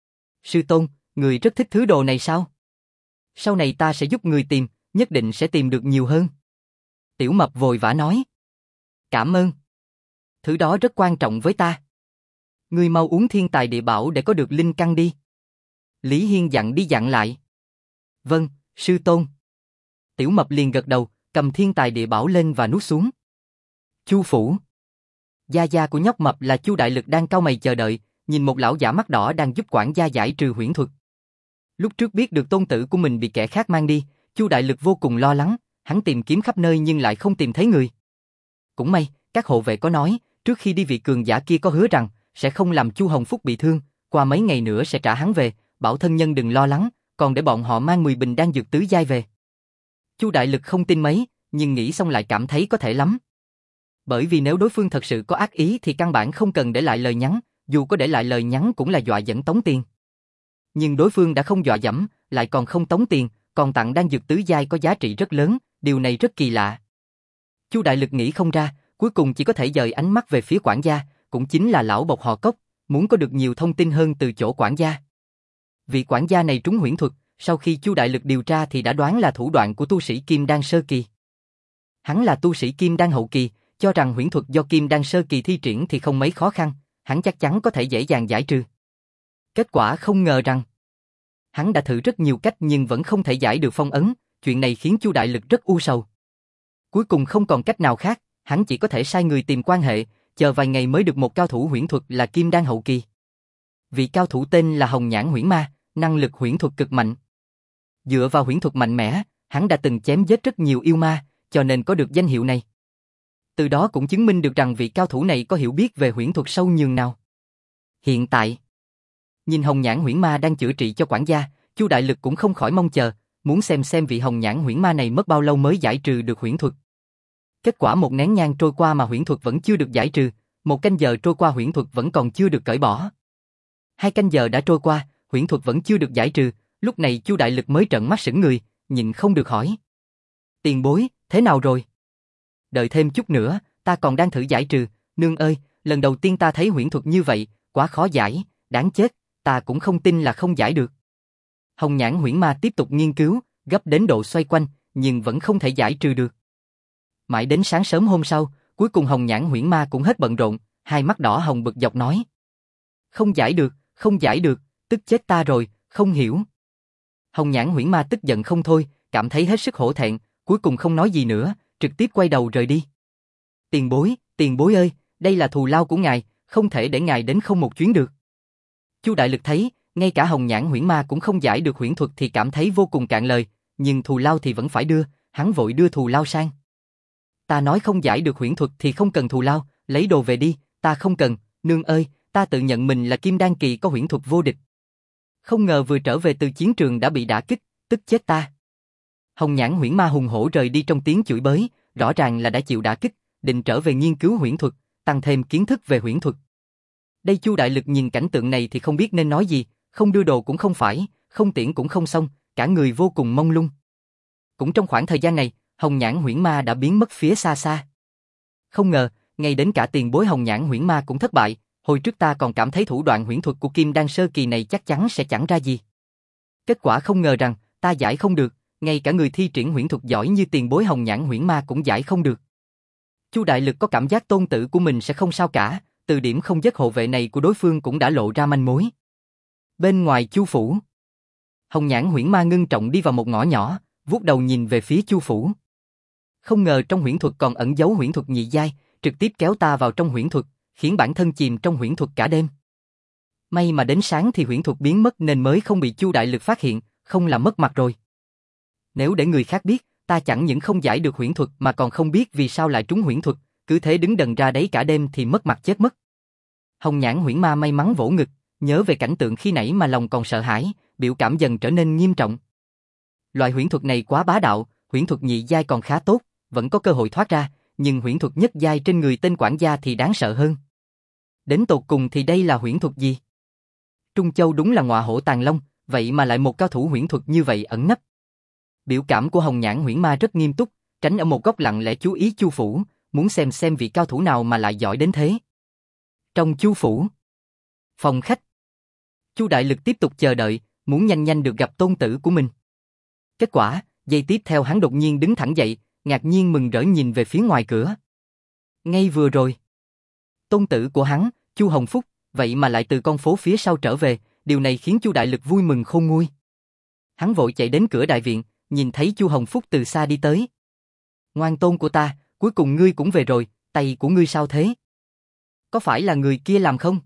Sư tôn, người rất thích thứ đồ này sao? Sau này ta sẽ giúp người tìm, nhất định sẽ tìm được nhiều hơn. Tiểu Mập vội vã nói. Cảm ơn. Thứ đó rất quan trọng với ta. Ngươi mau uống thiên tài địa bảo để có được linh căn đi. Lý Hiên dặn đi dặn lại. Vâng, sư tôn. Tiểu Mập liền gật đầu, cầm thiên tài địa bảo lên và nuốt xuống. Chu phủ. Gia gia của nhóc mập là Chu Đại Lực đang cau mày chờ đợi, nhìn một lão giả mắt đỏ đang giúp quản gia giải trừ huyễn thuật. Lúc trước biết được tôn tử của mình bị kẻ khác mang đi, Chu Đại Lực vô cùng lo lắng, hắn tìm kiếm khắp nơi nhưng lại không tìm thấy người. Cũng may, các hộ vệ có nói, trước khi đi vị cường giả kia có hứa rằng sẽ không làm Chu Hồng Phúc bị thương, qua mấy ngày nữa sẽ trả hắn về, bảo thân nhân đừng lo lắng, còn để bọn họ mang mười bình đan dược tứ giai về. Chu Đại Lực không tin mấy, nhưng nghĩ xong lại cảm thấy có thể lắm. Bởi vì nếu đối phương thật sự có ác ý thì căn bản không cần để lại lời nhắn, dù có để lại lời nhắn cũng là dọa dẫn tống tiền. Nhưng đối phương đã không dọa dẫm, lại còn không tống tiền, còn tặng đan dược tứ giai có giá trị rất lớn, điều này rất kỳ lạ. Chu Đại Lực nghĩ không ra, cuối cùng chỉ có thể dời ánh mắt về phía quản gia, cũng chính là lão bộc họ Cốc, muốn có được nhiều thông tin hơn từ chỗ quản gia. Vị quản gia này trúng huyễn thuật, sau khi Chu Đại Lực điều tra thì đã đoán là thủ đoạn của tu sĩ Kim Đan sơ kỳ. Hắn là tu sĩ Kim Đan hậu kỳ, cho rằng huyễn thuật do Kim Đan sơ kỳ thi triển thì không mấy khó khăn, hắn chắc chắn có thể dễ dàng giải trừ. Kết quả không ngờ rằng hắn đã thử rất nhiều cách nhưng vẫn không thể giải được phong ấn, chuyện này khiến Chu Đại Lực rất u sầu. Cuối cùng không còn cách nào khác, hắn chỉ có thể sai người tìm quan hệ, chờ vài ngày mới được một cao thủ huyễn thuật là Kim Đan hậu kỳ. Vị cao thủ tên là Hồng Nhãn Huyễn Ma, năng lực huyễn thuật cực mạnh. Dựa vào huyễn thuật mạnh mẽ, hắn đã từng chém giết rất nhiều yêu ma, cho nên có được danh hiệu này. Từ đó cũng chứng minh được rằng vị cao thủ này có hiểu biết về huyễn thuật sâu nhường nào. Hiện tại, nhìn Hồng Nhãn Huyễn Ma đang chữa trị cho quản gia, Chu Đại Lực cũng không khỏi mong chờ, muốn xem xem vị Hồng Nhãn Huyễn Ma này mất bao lâu mới giải trừ được huyễn thuật. Kết quả một nén nhang trôi qua mà huyễn thuật vẫn chưa được giải trừ, một canh giờ trôi qua huyễn thuật vẫn còn chưa được cởi bỏ. Hai canh giờ đã trôi qua, huyễn thuật vẫn chưa được giải trừ, lúc này Chu Đại Lực mới trợn mắt sững người, nhìn không được hỏi. Tiền bối, thế nào rồi? Đợi thêm chút nữa, ta còn đang thử giải trừ, nương ơi, lần đầu tiên ta thấy huyễn thuật như vậy, quá khó giải, đáng chết, ta cũng không tin là không giải được. Hồng Nhãn Huyễn Ma tiếp tục nghiên cứu, gấp đến độ xoay quanh, nhưng vẫn không thể giải trừ được. Mãi đến sáng sớm hôm sau, cuối cùng Hồng Nhãn Huyễn Ma cũng hết bận rộn, hai mắt đỏ hồng bực dọc nói. Không giải được, không giải được, tức chết ta rồi, không hiểu. Hồng Nhãn Huyễn Ma tức giận không thôi, cảm thấy hết sức hổ thẹn, cuối cùng không nói gì nữa, trực tiếp quay đầu rời đi. Tiền bối, tiền bối ơi, đây là thù lao của ngài, không thể để ngài đến không một chuyến được. Chu Đại Lực thấy, ngay cả Hồng Nhãn Huyễn Ma cũng không giải được huyễn thuật thì cảm thấy vô cùng cạn lời, nhưng thù lao thì vẫn phải đưa, hắn vội đưa thù lao sang. Ta nói không giải được huyễn thuật thì không cần thù lao, lấy đồ về đi, ta không cần, nương ơi, ta tự nhận mình là Kim Đan kỳ có huyễn thuật vô địch. Không ngờ vừa trở về từ chiến trường đã bị đả kích, tức chết ta. Hồng Nhãn Huyễn Ma hùng hổ rời đi trong tiếng chửi bới, rõ ràng là đã chịu đả kích, định trở về nghiên cứu huyễn thuật, tăng thêm kiến thức về huyễn thuật. Đây Chu Đại Lực nhìn cảnh tượng này thì không biết nên nói gì, không đưa đồ cũng không phải, không tiễn cũng không xong, cả người vô cùng mông lung. Cũng trong khoảng thời gian này, Hồng Nhãn Huyễn Ma đã biến mất phía xa xa. Không ngờ, ngay đến cả tiền bối Hồng Nhãn Huyễn Ma cũng thất bại, hồi trước ta còn cảm thấy thủ đoạn huyễn thuật của Kim Đan sơ kỳ này chắc chắn sẽ chẳng ra gì. Kết quả không ngờ rằng, ta giải không được, ngay cả người thi triển huyễn thuật giỏi như tiền bối Hồng Nhãn Huyễn Ma cũng giải không được. Chu Đại Lực có cảm giác tôn tử của mình sẽ không sao cả, từ điểm không giết hộ vệ này của đối phương cũng đã lộ ra manh mối. Bên ngoài Chu phủ, Hồng Nhãn Huyễn Ma ngưng trọng đi vào một ngõ nhỏ, vuốt đầu nhìn về phía Chu phủ. Không ngờ trong huyễn thuật còn ẩn giấu huyễn thuật nhị giai, trực tiếp kéo ta vào trong huyễn thuật, khiến bản thân chìm trong huyễn thuật cả đêm. May mà đến sáng thì huyễn thuật biến mất nên mới không bị Chu Đại Lực phát hiện, không là mất mặt rồi. Nếu để người khác biết, ta chẳng những không giải được huyễn thuật mà còn không biết vì sao lại trúng huyễn thuật, cứ thế đứng đần ra đấy cả đêm thì mất mặt chết mất. Hồng Nhãn Huyễn Ma may mắn vỗ ngực, nhớ về cảnh tượng khi nãy mà lòng còn sợ hãi, biểu cảm dần trở nên nghiêm trọng. Loại huyễn thuật này quá bá đạo, huyễn thuật nhị giai còn khá tốt, vẫn có cơ hội thoát ra, nhưng huyễn thuật nhất giai trên người tên quản gia thì đáng sợ hơn. Đến tột cùng thì đây là huyễn thuật gì? Trung Châu đúng là ngọa hổ tàng long, vậy mà lại một cao thủ huyễn thuật như vậy ẩn nấp. Biểu cảm của Hồng Nhãn Huyễn Ma rất nghiêm túc, tránh ở một góc lặng lẽ chú ý Chu phủ, muốn xem xem vị cao thủ nào mà lại giỏi đến thế. Trong Chu phủ, phòng khách, Chu Đại Lực tiếp tục chờ đợi, muốn nhanh nhanh được gặp tôn tử của mình. Kết quả, giây tiếp theo hắn đột nhiên đứng thẳng dậy, ngạc nhiên mừng rỡ nhìn về phía ngoài cửa. Ngay vừa rồi, tôn tử của hắn, Chu Hồng Phúc, vậy mà lại từ con phố phía sau trở về, điều này khiến Chu Đại Lực vui mừng khôn nguôi. Hắn vội chạy đến cửa đại viện, nhìn thấy Chu Hồng Phúc từ xa đi tới. Ngoan tôn của ta, cuối cùng ngươi cũng về rồi, tay của ngươi sao thế? Có phải là người kia làm không?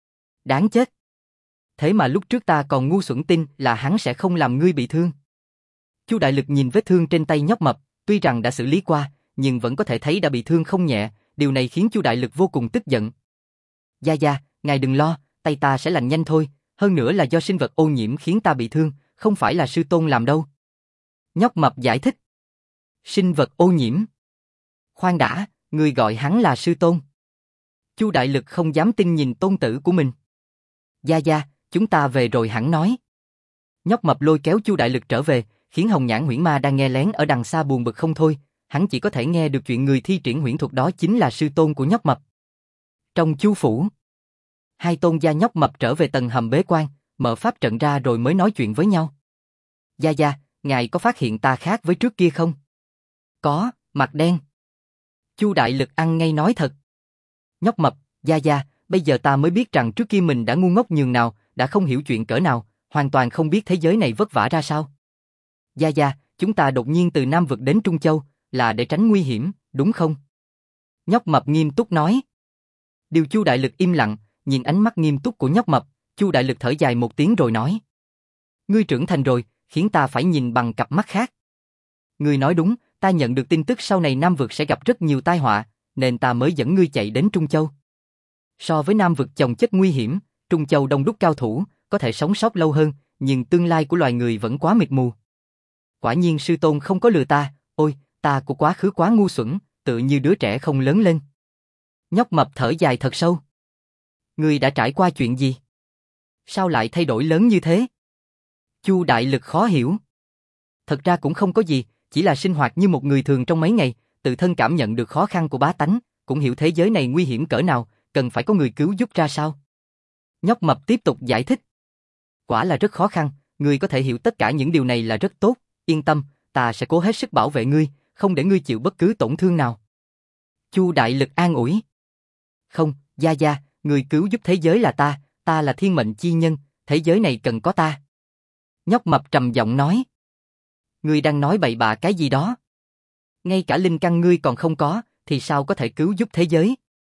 Đáng chết. Thế mà lúc trước ta còn ngu xuẩn tin là hắn sẽ không làm ngươi bị thương. Chu Đại Lực nhìn vết thương trên tay nhóc mập, tuy rằng đã xử lý qua, nhưng vẫn có thể thấy đã bị thương không nhẹ, điều này khiến Chu Đại Lực vô cùng tức giận. Gia Gia, ngài đừng lo, tay ta sẽ lành nhanh thôi, hơn nữa là do sinh vật ô nhiễm khiến ta bị thương, không phải là sư tôn làm đâu. Nhóc mập giải thích. Sinh vật ô nhiễm? Khoan đã, người gọi hắn là sư tôn. Chu Đại Lực không dám tin nhìn tôn tử của mình. Gia Gia, chúng ta về rồi hẳn nói. Nhóc mập lôi kéo Chu Đại Lực trở về, khiến Hồng Nhãn Huyễn Ma đang nghe lén ở đằng xa buồn bực không thôi, hắn chỉ có thể nghe được chuyện người thi triển huyễn thuật đó chính là sư tôn của nhóc mập. Trong Chu phủ, hai tôn gia nhóc mập trở về tầng hầm bế quan, mở pháp trận ra rồi mới nói chuyện với nhau. Gia Gia, ngài có phát hiện ta khác với trước kia không? Có, mặt đen. Chu Đại Lực ăn ngay nói thật. Nhóc mập, Gia Gia, bây giờ ta mới biết rằng trước kia mình đã ngu ngốc nhường nào, đã không hiểu chuyện cỡ nào, hoàn toàn không biết thế giới này vất vả ra sao. Gia Gia, chúng ta đột nhiên từ Nam Vực đến Trung Châu, là để tránh nguy hiểm, đúng không? Nhóc mập nghiêm túc nói. Điều Chu Đại Lực im lặng, nhìn ánh mắt nghiêm túc của nhóc mập, Chu Đại Lực thở dài một tiếng rồi nói. Ngươi trưởng thành rồi, khiến ta phải nhìn bằng cặp mắt khác. Ngươi nói đúng, ta nhận được tin tức sau này Nam Vực sẽ gặp rất nhiều tai họa, nên ta mới dẫn ngươi chạy đến Trung Châu. So với Nam Vực chồng chất nguy hiểm, Trung Châu đông đúc cao thủ, có thể sống sót lâu hơn, nhưng tương lai của loài người vẫn quá mịt mù. Quả nhiên sư tôn không có lừa ta, ôi, ta của quá khứ quá ngu xuẩn, tự như đứa trẻ không lớn lên. Nhóc mập thở dài thật sâu. Ngươi đã trải qua chuyện gì? Sao lại thay đổi lớn như thế? Chu Đại Lực khó hiểu. Thật ra cũng không có gì, chỉ là sinh hoạt như một người thường trong mấy ngày, tự thân cảm nhận được khó khăn của bá tánh, cũng hiểu thế giới này nguy hiểm cỡ nào, cần phải có người cứu giúp ra sao. Nhóc mập tiếp tục giải thích. Quả là rất khó khăn, ngươi có thể hiểu tất cả những điều này là rất tốt, yên tâm, ta sẽ cố hết sức bảo vệ ngươi, không để ngươi chịu bất cứ tổn thương nào. Chu Đại Lực an ủi. Không, Gia Gia, người cứu giúp thế giới là ta, ta là thiên mệnh chi nhân, thế giới này cần có ta. Nhóc mập trầm giọng nói. Ngươi đang nói bậy bạ cái gì đó? Ngay cả linh căn ngươi còn không có, thì sao có thể cứu giúp thế giới?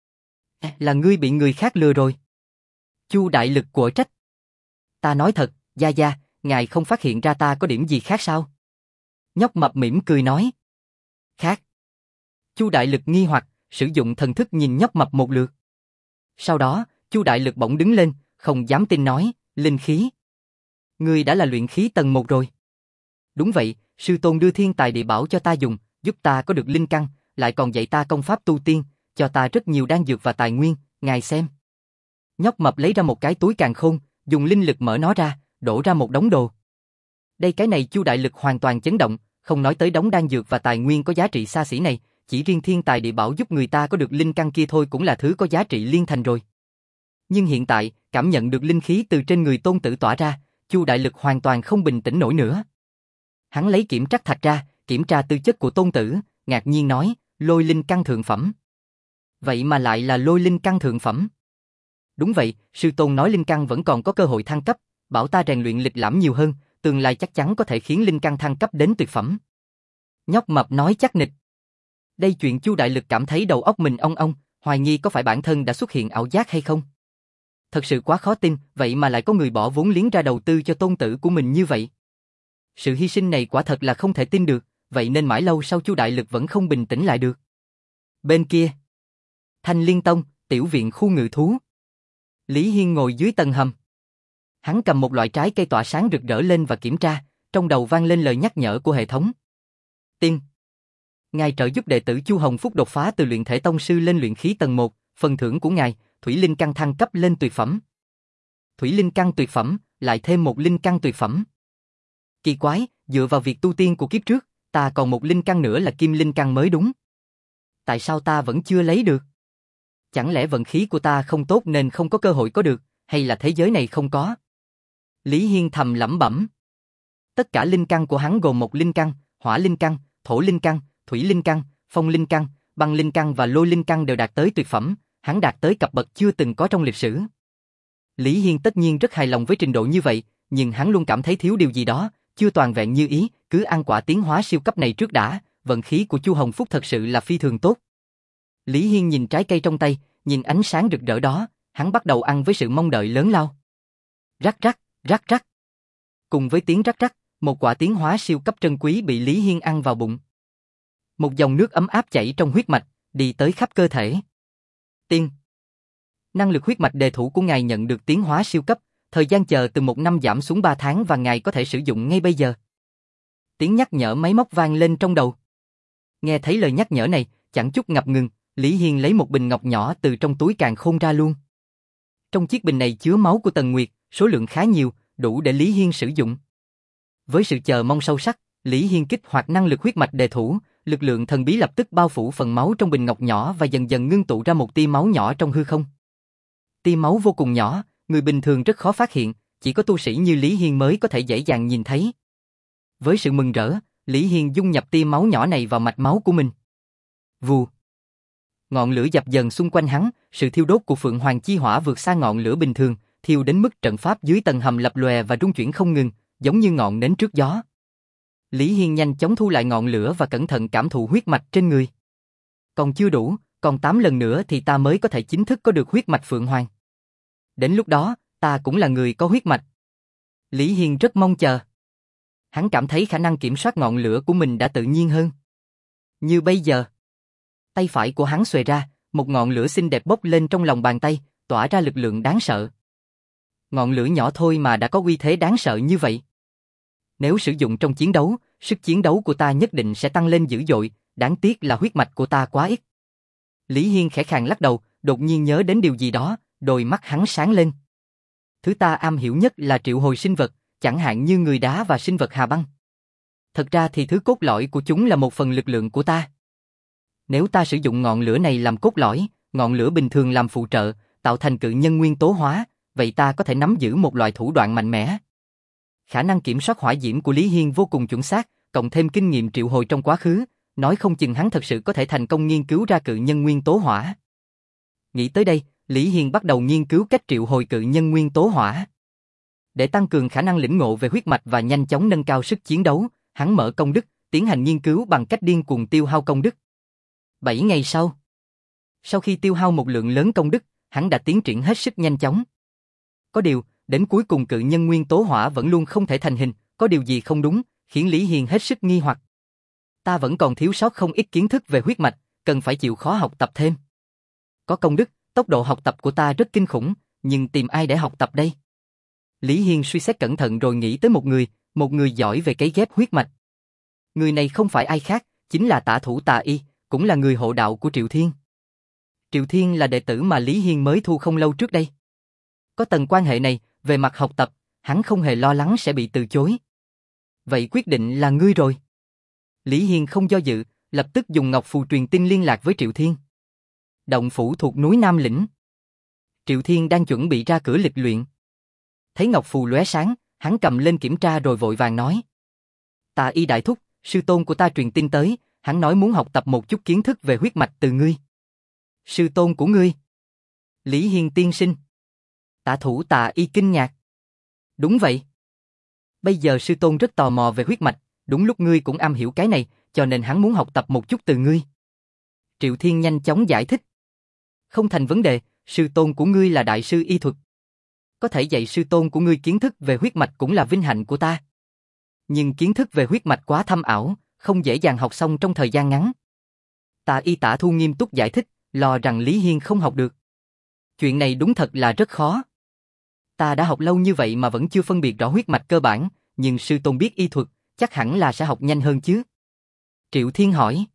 Là ngươi bị người khác lừa rồi. Chu Đại Lực quở trách. Ta nói thật, Gia Gia, ngài không phát hiện ra ta có điểm gì khác sao? Nhóc mập mỉm cười nói. Khác. Chu Đại Lực nghi hoặc, sử dụng thần thức nhìn nhóc mập một lượt. Sau đó, Chu Đại Lực bỗng đứng lên, không dám tin nói, linh khí. Ngươi đã là luyện khí tầng một rồi. Đúng vậy, sư tôn đưa thiên tài địa bảo cho ta dùng, giúp ta có được linh căn, lại còn dạy ta công pháp tu tiên, cho ta rất nhiều đan dược và tài nguyên, ngài xem. Nhóc mập lấy ra một cái túi càn khôn, dùng linh lực mở nó ra, đổ ra một đống đồ. Đây cái này Chu Đại Lực hoàn toàn chấn động, không nói tới đống đan dược và tài nguyên có giá trị xa xỉ này, chỉ riêng thiên tài địa bảo giúp người ta có được linh căn kia thôi cũng là thứ có giá trị liên thành rồi. Nhưng hiện tại, cảm nhận được linh khí từ trên người tôn tử tỏa ra, Chu Đại Lực hoàn toàn không bình tĩnh nổi nữa. Hắn lấy kiểm trắc thạch ra, kiểm tra tư chất của tôn tử, ngạc nhiên nói, lôi linh căn thượng phẩm. Vậy mà lại là lôi linh căn thượng phẩm. Đúng vậy, sư tôn nói linh căn vẫn còn có cơ hội thăng cấp, bảo ta rèn luyện lịch lãm nhiều hơn, tương lai chắc chắn có thể khiến linh căn thăng cấp đến tuyệt phẩm. Nhóc mập nói chắc nịch. Đây chuyện Chu Đại Lực cảm thấy đầu óc mình ong ong, hoài nghi có phải bản thân đã xuất hiện ảo giác hay không. Thật sự quá khó tin, vậy mà lại có người bỏ vốn liếng ra đầu tư cho tôn tử của mình như vậy. Sự hy sinh này quả thật là không thể tin được, vậy nên mãi lâu sau Chu Đại Lực vẫn không bình tĩnh lại được. Bên kia, Thanh Liên Tông, tiểu viện khu ngự thú. Lý Hiên ngồi dưới tầng hầm. Hắn cầm một loại trái cây tỏa sáng rực rỡ lên và kiểm tra, trong đầu vang lên lời nhắc nhở của hệ thống. Tiên. Ngài trợ giúp đệ tử Chu Hồng Phúc đột phá từ luyện thể tông sư lên luyện khí tầng một, phần thưởng của ngài, Thủy Linh Căn thăng cấp lên tuyệt phẩm. Thủy Linh Căn tuyệt phẩm, lại thêm một linh căn tuyệt phẩm. Kỳ quái, dựa vào việc tu tiên của kiếp trước, ta còn một linh căn nữa là Kim Linh Căn mới đúng. Tại sao ta vẫn chưa lấy được? Chẳng lẽ vận khí của ta không tốt nên không có cơ hội có được, hay là thế giới này không có? Lý Hiên thầm lẩm bẩm. Tất cả linh căn của hắn gồm một linh căn, hỏa linh căn, thổ linh căn, thủy linh căn, phong linh căn, băng linh căn và lôi linh căn đều đạt tới tuyệt phẩm, hắn đạt tới cấp bậc chưa từng có trong lịch sử. Lý Hiên tất nhiên rất hài lòng với trình độ như vậy, nhưng hắn luôn cảm thấy thiếu điều gì đó, chưa toàn vẹn như ý, cứ ăn quả tiến hóa siêu cấp này trước đã, vận khí của Chu Hồng Phúc thật sự là phi thường tốt. Lý Hiên nhìn trái cây trong tay, nhìn ánh sáng rực rỡ đó, hắn bắt đầu ăn với sự mong đợi lớn lao. Rắc rắc, rắc rắc. Cùng với tiếng rắc rắc, một quả tiến hóa siêu cấp trân quý bị Lý Hiên ăn vào bụng. Một dòng nước ấm áp chảy trong huyết mạch, đi tới khắp cơ thể. Tiên. Năng lực huyết mạch đề thủ của ngài nhận được tiến hóa siêu cấp, thời gian chờ từ một năm giảm xuống ba tháng và ngài có thể sử dụng ngay bây giờ. Tiếng nhắc nhở máy móc vang lên trong đầu. Nghe thấy lời nhắc nhở này, chẳng chút ngập ngừng, Lý Hiên lấy một bình ngọc nhỏ từ trong túi càn khôn ra luôn. Trong chiếc bình này chứa máu của Tần Nguyệt, số lượng khá nhiều, đủ để Lý Hiên sử dụng. Với sự chờ mong sâu sắc, Lý Hiên kích hoạt năng lực huyết mạch đề thủ, lực lượng thần bí lập tức bao phủ phần máu trong bình ngọc nhỏ và dần dần ngưng tụ ra một tia máu nhỏ trong hư không. Tia máu vô cùng nhỏ, người bình thường rất khó phát hiện, chỉ có tu sĩ như Lý Hiên mới có thể dễ dàng nhìn thấy. Với sự mừng rỡ, Lý Hiên dung nhập tia máu nhỏ này vào mạch máu của mình. Vù. Ngọn lửa dập dần xung quanh hắn, sự thiêu đốt của Phượng Hoàng chi hỏa vượt xa ngọn lửa bình thường, thiêu đến mức trận pháp dưới tầng hầm lập lòe và rung chuyển không ngừng, giống như ngọn nến trước gió. Lý Hiên nhanh chóng thu lại ngọn lửa và cẩn thận cảm thụ huyết mạch trên người. Còn chưa đủ, còn tám lần nữa thì ta mới có thể chính thức có được huyết mạch Phượng Hoàng. Đến lúc đó, ta cũng là người có huyết mạch. Lý Hiên rất mong chờ. Hắn cảm thấy khả năng kiểm soát ngọn lửa của mình đã tự nhiên hơn. Như bây giờ, tay phải của hắn xuề ra, một ngọn lửa xinh đẹp bốc lên trong lòng bàn tay, tỏa ra lực lượng đáng sợ. Ngọn lửa nhỏ thôi mà đã có uy thế đáng sợ như vậy. Nếu sử dụng trong chiến đấu, sức chiến đấu của ta nhất định sẽ tăng lên dữ dội, đáng tiếc là huyết mạch của ta quá ít. Lý Hiên khẽ khàng lắc đầu, đột nhiên nhớ đến điều gì đó, đôi mắt hắn sáng lên. Thứ ta am hiểu nhất là triệu hồi sinh vật, chẳng hạn như người đá và sinh vật hà băng. Thật ra thì thứ cốt lõi của chúng là một phần lực lượng của ta. Nếu ta sử dụng ngọn lửa này làm cốt lõi, ngọn lửa bình thường làm phụ trợ, tạo thành cự nhân nguyên tố hóa, vậy ta có thể nắm giữ một loại thủ đoạn mạnh mẽ. Khả năng kiểm soát hỏa diễm của Lý Hiên vô cùng chuẩn xác, cộng thêm kinh nghiệm triệu hồi trong quá khứ, nói không chừng hắn thật sự có thể thành công nghiên cứu ra cự nhân nguyên tố hỏa. Nghĩ tới đây, Lý Hiên bắt đầu nghiên cứu cách triệu hồi cự nhân nguyên tố hỏa. Để tăng cường khả năng lĩnh ngộ về huyết mạch và nhanh chóng nâng cao sức chiến đấu, hắn mở công đức, tiến hành nghiên cứu bằng cách điên cuồng tiêu hao công đức. Bảy ngày sau, sau khi tiêu hao một lượng lớn công đức, hắn đã tiến triển hết sức nhanh chóng. Có điều, đến cuối cùng cự nhân nguyên tố hỏa vẫn luôn không thể thành hình, có điều gì không đúng, khiến Lý Hiên hết sức nghi hoặc. Ta vẫn còn thiếu sót không ít kiến thức về huyết mạch, cần phải chịu khó học tập thêm. Có công đức, tốc độ học tập của ta rất kinh khủng, nhưng tìm ai để học tập đây? Lý Hiên suy xét cẩn thận rồi nghĩ tới một người, một người giỏi về cấy ghép huyết mạch. Người này không phải ai khác, chính là Tả Thủ Tà Y, cũng là người hộ đạo của Triệu Thiên. Triệu Thiên là đệ tử mà Lý Hiên mới thu không lâu trước đây. Có tầng quan hệ này, về mặt học tập, hắn không hề lo lắng sẽ bị từ chối. Vậy quyết định là ngươi rồi. Lý Hiên không do dự, lập tức dùng ngọc phù truyền tin liên lạc với Triệu Thiên. Động phủ thuộc núi Nam Lĩnh. Triệu Thiên đang chuẩn bị ra cửa lịch luyện. Thấy ngọc phù lóe sáng, hắn cầm lên kiểm tra rồi vội vàng nói. Tà Y đại thúc, sư tôn của ta truyền tin tới, hắn nói muốn học tập một chút kiến thức về huyết mạch từ ngươi. Sư tôn của ngươi? Lý Hiên tiên sinh. Tả Thủ Tà Y kinh ngạc. Đúng vậy. Bây giờ sư tôn rất tò mò về huyết mạch, đúng lúc ngươi cũng am hiểu cái này, cho nên hắn muốn học tập một chút từ ngươi. Triệu Thiên nhanh chóng giải thích. Không thành vấn đề, sư tôn của ngươi là đại sư y thuật. Có thể dạy sư tôn của ngươi kiến thức về huyết mạch cũng là vinh hạnh của ta. Nhưng kiến thức về huyết mạch quá thâm ảo, không dễ dàng học xong trong thời gian ngắn. Tà Y Tả Thu nghiêm túc giải thích, lo rằng Lý Hiên không học được. Chuyện này đúng thật là rất khó. Ta đã học lâu như vậy mà vẫn chưa phân biệt rõ huyết mạch cơ bản, nhưng sư tôn biết y thuật, chắc hẳn là sẽ học nhanh hơn chứ. Triệu Thiên hỏi.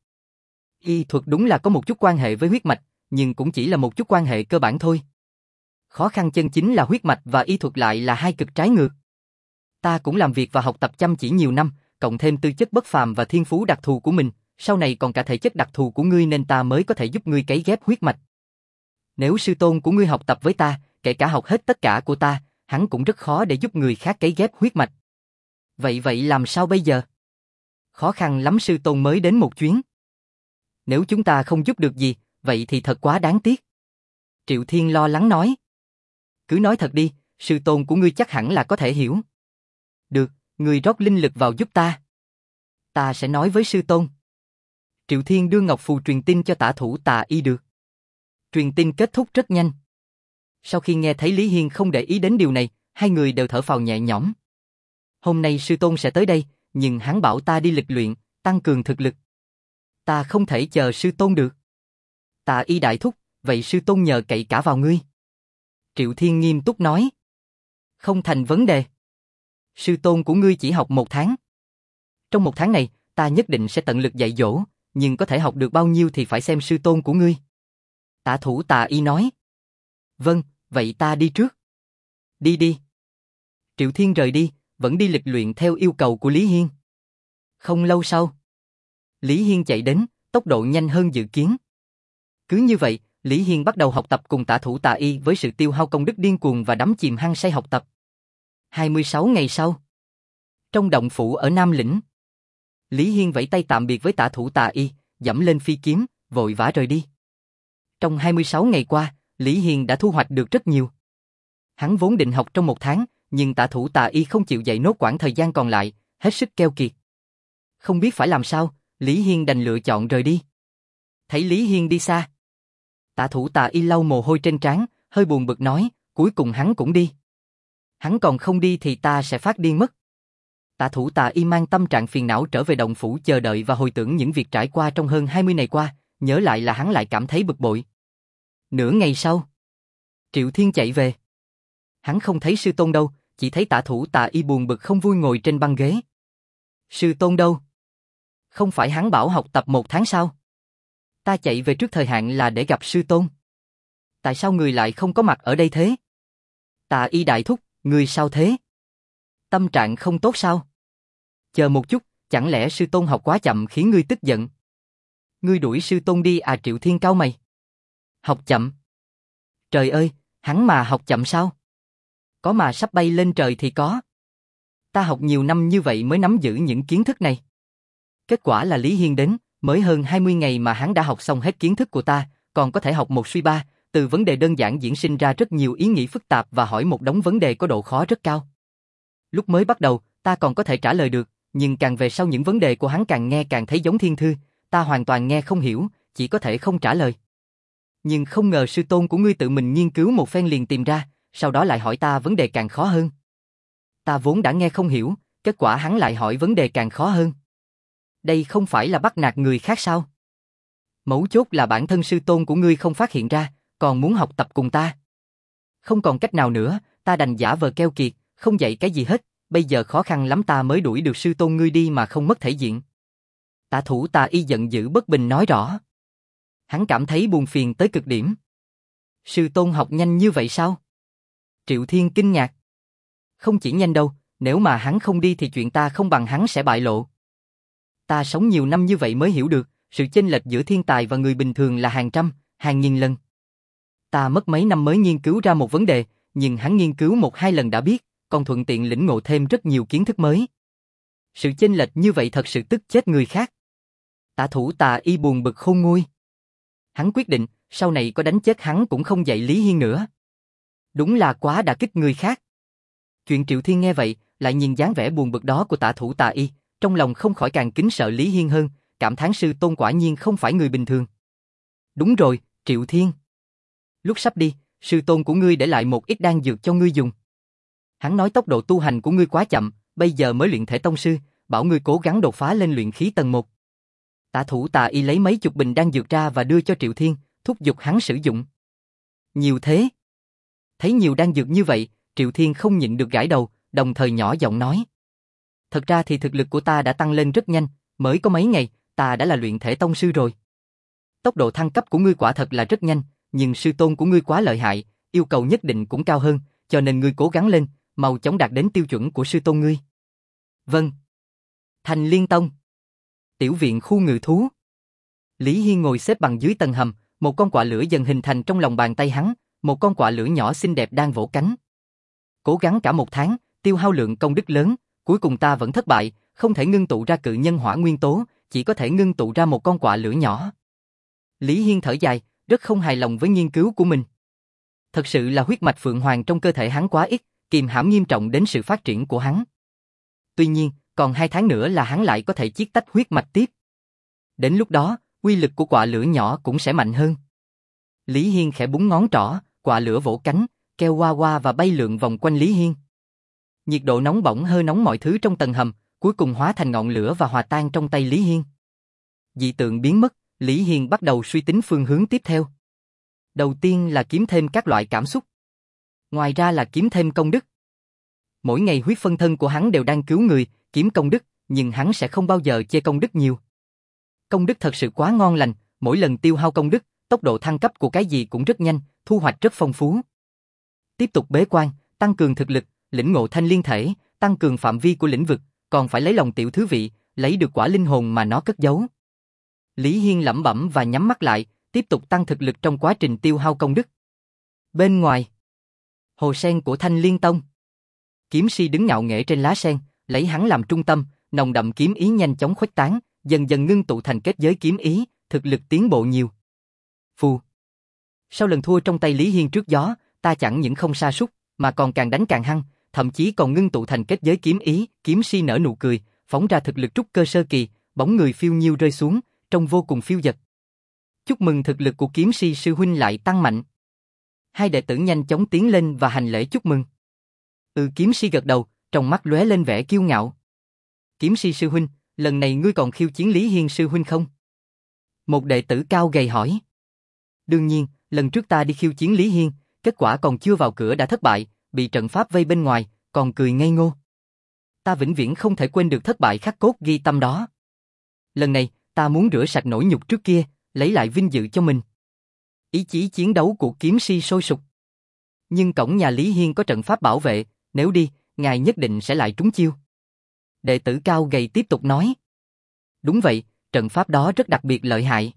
Y thuật đúng là có một chút quan hệ với huyết mạch, nhưng cũng chỉ là một chút quan hệ cơ bản thôi. Khó khăn chân chính là huyết mạch và y thuật lại là hai cực trái ngược. Ta cũng làm việc và học tập chăm chỉ nhiều năm, cộng thêm tư chất bất phàm và thiên phú đặc thù của mình, sau này còn cả thể chất đặc thù của ngươi nên ta mới có thể giúp ngươi cấy ghép huyết mạch. Nếu sư tôn của ngươi học tập với ta, kể cả học hết tất cả của ta, hắn cũng rất khó để giúp người khác cấy ghép huyết mạch. Vậy vậy làm sao bây giờ? Khó khăn lắm sư tôn mới đến một chuyến. Nếu chúng ta không giúp được gì, vậy thì thật quá đáng tiếc. Triệu Thiên lo lắng nói. Cứ nói thật đi, sư tôn của ngươi chắc hẳn là có thể hiểu. Được, ngươi rót linh lực vào giúp ta. Ta sẽ nói với sư tôn. Triệu Thiên đưa ngọc phù truyền tin cho Tả Thủ Tà Y được. Truyền tin kết thúc rất nhanh. Sau khi nghe thấy Lý Hiên không để ý đến điều này, hai người đều thở phào nhẹ nhõm. Hôm nay sư tôn sẽ tới đây, nhưng hắn bảo ta đi lịch luyện, tăng cường thực lực. Ta không thể chờ sư tôn được. Tà Y đại thúc, vậy sư tôn nhờ cậy cả vào ngươi. Triệu Thiên nghiêm túc nói. Không thành vấn đề. Sư tôn của ngươi chỉ học một tháng. Trong một tháng này, ta nhất định sẽ tận lực dạy dỗ, nhưng có thể học được bao nhiêu thì phải xem sư tôn của ngươi. Tả Thủ Tà Y nói. Vâng, vậy ta đi trước. Đi đi. Triệu Thiên rời đi, vẫn đi lịch luyện theo yêu cầu của Lý Hiên. Không lâu sau, Lý Hiên chạy đến, tốc độ nhanh hơn dự kiến. Cứ như vậy, Lý Hiên bắt đầu học tập cùng Tả Thủ Tà Y với sự tiêu hao công đức điên cuồng và đắm chìm hăng say học tập. hai mươi sáu ngày sau, trong động phủ ở Nam Lĩnh, Lý Hiên vẫy tay tạm biệt với Tả Thủ Tà Y, dẫm lên phi kiếm, vội vã rời đi. Trong hai mươi sáu ngày qua, Lý Hiên đã thu hoạch được rất nhiều. Hắn vốn định học trong một tháng, nhưng Tả Thủ Tà Y không chịu dạy nốt quãng thời gian còn lại, hết sức keo kiệt. Không biết phải làm sao, Lý Hiên đành lựa chọn rời đi. Thấy Lý Hiên đi xa, Tả Thủ Tà Y lau mồ hôi trên trán, hơi buồn bực nói, cuối cùng hắn cũng đi. Hắn còn không đi thì ta sẽ phát điên mất. Tả Thủ Tà Y mang tâm trạng phiền não trở về động phủ chờ đợi và hồi tưởng những việc trải qua trong hơn hai mươi ngày qua, nhớ lại là hắn lại cảm thấy bực bội. Nửa ngày sau, Triệu Thiên chạy về. Hắn không thấy sư tôn đâu, chỉ thấy Tả Thủ Tà Y buồn bực không vui ngồi trên băng ghế. Sư tôn đâu? Không phải hắn bảo học tập một tháng sao? Ta chạy về trước thời hạn là để gặp sư tôn. Tại sao người lại không có mặt ở đây thế? Tà Y đại thúc, người sao thế? Tâm trạng không tốt sao? Chờ một chút, chẳng lẽ sư tôn học quá chậm khiến ngươi tức giận? Ngươi đuổi sư tôn đi à? Triệu Thiên cau mày. Học chậm? Trời ơi, hắn mà học chậm sao? Có mà sắp bay lên trời thì có. Ta học nhiều năm như vậy mới nắm giữ những kiến thức này. Kết quả là Lý Hiên đến, mới hơn hai mươi ngày mà hắn đã học xong hết kiến thức của ta, còn có thể học một suy ba, từ vấn đề đơn giản diễn sinh ra rất nhiều ý nghĩ phức tạp và hỏi một đống vấn đề có độ khó rất cao. Lúc mới bắt đầu, ta còn có thể trả lời được, nhưng càng về sau những vấn đề của hắn càng nghe càng thấy giống thiên thư, ta hoàn toàn nghe không hiểu, chỉ có thể không trả lời. Nhưng không ngờ sư tôn của ngươi tự mình nghiên cứu một phen liền tìm ra, sau đó lại hỏi ta vấn đề càng khó hơn. Ta vốn đã nghe không hiểu, kết quả hắn lại hỏi vấn đề càng khó hơn. Đây không phải là bắt nạt người khác sao? Mấu chốt là bản thân sư tôn của ngươi không phát hiện ra, còn muốn học tập cùng ta. Không còn cách nào nữa, ta đành giả vờ keo kiệt, không dạy cái gì hết, bây giờ khó khăn lắm ta mới đuổi được sư tôn ngươi đi mà không mất thể diện. Tả Thủ Tà Y giận dữ bất bình nói rõ. Hắn cảm thấy buồn phiền tới cực điểm. Sư tôn học nhanh như vậy sao? Triệu Thiên kinh ngạc. Không chỉ nhanh đâu, nếu mà hắn không đi thì chuyện ta không bằng hắn sẽ bại lộ. Ta sống nhiều năm như vậy mới hiểu được, sự chênh lệch giữa thiên tài và người bình thường là hàng trăm, hàng nghìn lần. Ta mất mấy năm mới nghiên cứu ra một vấn đề, nhưng hắn nghiên cứu một hai lần đã biết, còn thuận tiện lĩnh ngộ thêm rất nhiều kiến thức mới. Sự chênh lệch như vậy thật sự tức chết người khác. Tả Thủ Tà Y buồn bực khôn nguôi. Hắn quyết định, sau này có đánh chết hắn cũng không dạy Lý Hiên nữa. Đúng là quá đả kích người khác. Chuyện Triệu Thiên nghe vậy, lại nhìn dáng vẻ buồn bực đó của Tả Thủ Tà Y, trong lòng không khỏi càng kính sợ Lý Hiên hơn, cảm thán sư tôn quả nhiên không phải người bình thường. Đúng rồi, Triệu Thiên. Lúc sắp đi, sư tôn của ngươi để lại một ít đan dược cho ngươi dùng. Hắn nói tốc độ tu hành của ngươi quá chậm, bây giờ mới luyện thể tông sư, bảo ngươi cố gắng đột phá lên luyện khí tầng một. Tả Thủ Tà Y lấy mấy chục bình đan dược ra và đưa cho Triệu Thiên, thúc giục hắn sử dụng. Nhiều thế. Thấy nhiều đan dược như vậy, Triệu Thiên không nhịn được gãi đầu, đồng thời nhỏ giọng nói. Thật ra thì thực lực của ta đã tăng lên rất nhanh, mới có mấy ngày, ta đã là luyện thể tông sư rồi. Tốc độ thăng cấp của ngươi quả thật là rất nhanh, nhưng sư tôn của ngươi quá lợi hại, yêu cầu nhất định cũng cao hơn, cho nên ngươi cố gắng lên, mau chóng đạt đến tiêu chuẩn của sư tôn ngươi. Vâng. Thành Liên Tông. Tiểu viện khu ngự thú. Lý Hiên ngồi xếp bằng dưới tầng hầm, một con quạ lửa dần hình thành trong lòng bàn tay hắn, một con quạ lửa nhỏ xinh đẹp đang vỗ cánh. Cố gắng cả một tháng, tiêu hao lượng công đức lớn, cuối cùng ta vẫn thất bại, không thể ngưng tụ ra cự nhân hỏa nguyên tố, chỉ có thể ngưng tụ ra một con quạ lửa nhỏ. Lý Hiên thở dài, rất không hài lòng với nghiên cứu của mình. Thật sự là huyết mạch phượng hoàng trong cơ thể hắn quá ít, kìm hãm nghiêm trọng đến sự phát triển của hắn. Tuy nhiên, còn hai tháng nữa là hắn lại có thể chiết tách huyết mạch tiếp. Đến lúc đó, uy lực của quạ lửa nhỏ cũng sẽ mạnh hơn. Lý Hiên khẽ búng ngón trỏ, quạ lửa vỗ cánh, kêu qua qua và bay lượn vòng quanh Lý Hiên. Nhiệt độ nóng bỏng hơi nóng mọi thứ trong tầng hầm, cuối cùng hóa thành ngọn lửa và hòa tan trong tay Lý Hiên. Dị tượng biến mất, Lý Hiên bắt đầu suy tính phương hướng tiếp theo. Đầu tiên là kiếm thêm các loại cảm xúc. Ngoài ra là kiếm thêm công đức. Mỗi ngày huyết phân thân của hắn đều đang cứu người, kiếm công đức, nhưng hắn sẽ không bao giờ chê công đức nhiều. Công đức thật sự quá ngon lành, mỗi lần tiêu hao công đức, tốc độ thăng cấp của cái gì cũng rất nhanh, thu hoạch rất phong phú. Tiếp tục bế quan, tăng cường thực lực, lĩnh ngộ thanh liên thể, tăng cường phạm vi của lĩnh vực, còn phải lấy lòng tiểu thứ vị, lấy được quả linh hồn mà nó cất giấu. Lý Hiên lẩm bẩm và nhắm mắt lại, tiếp tục tăng thực lực trong quá trình tiêu hao công đức. Bên ngoài, hồ sen của Thanh Liên Tông. Kiếm si đứng ngạo nghễ trên lá sen, lấy hắn làm trung tâm, nồng đậm kiếm ý nhanh chóng khuếch tán, dần dần ngưng tụ thành kết giới kiếm ý, thực lực tiến bộ nhiều. Phù. Sau lần thua trong tay Lý Hiên trước gió, ta chẳng những không sa sút, mà còn càng đánh càng hăng, thậm chí còn ngưng tụ thành kết giới kiếm ý, kiếm si nở nụ cười, phóng ra thực lực trúc cơ sơ kỳ, bóng người phiêu nhiêu rơi xuống, trông vô cùng phiêu dật. Chúc mừng thực lực của kiếm si sư huynh lại tăng mạnh. Hai đệ tử nhanh chóng tiến lên và hành lễ chúc mừng. Ừ, kiếm si gật đầu, trong mắt lóe lên vẻ kiêu ngạo. Kiếm si sư huynh, lần này ngươi còn khiêu chiến Lý Hiên sư huynh không? Một đệ tử cao gầy hỏi. Đương nhiên, lần trước ta đi khiêu chiến Lý Hiên, kết quả còn chưa vào cửa đã thất bại, bị trận pháp vây bên ngoài, còn cười ngây ngô. Ta vĩnh viễn không thể quên được thất bại khắc cốt ghi tâm đó. Lần này, ta muốn rửa sạch nỗi nhục trước kia, lấy lại vinh dự cho mình. Ý chí chiến đấu của kiếm si sôi sục. Nhưng cổng nhà Lý Hiên có trận pháp bảo vệ, nếu đi, ngài nhất định sẽ lại trúng chiêu. Đệ tử cao gầy tiếp tục nói. Đúng vậy, trận pháp đó rất đặc biệt lợi hại.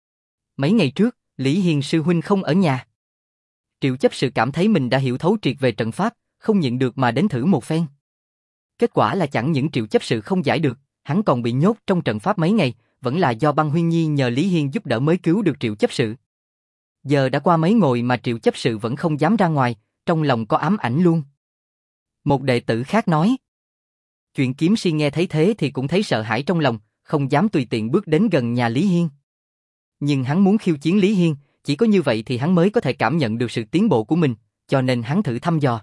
Mấy ngày trước, Lý Hiên sư huynh không ở nhà. Triệu chấp sự cảm thấy mình đã hiểu thấu triệt về trận pháp, không nhịn được mà đến thử một phen. Kết quả là chẳng những triệu chấp sự không giải được, hắn còn bị nhốt trong trận pháp mấy ngày, vẫn là do Băng Huyên Nhi nhờ Lý Hiên giúp đỡ mới cứu được triệu chấp sự. Giờ đã qua mấy ngồi mà triệu chấp sự vẫn không dám ra ngoài, trong lòng có ám ảnh luôn. Một đệ tử khác nói. Chuyện kiếm si nghe thấy thế thì cũng thấy sợ hãi trong lòng, không dám tùy tiện bước đến gần nhà Lý Hiên. Nhưng hắn muốn khiêu chiến Lý Hiên, chỉ có như vậy thì hắn mới có thể cảm nhận được sự tiến bộ của mình, cho nên hắn thử thăm dò.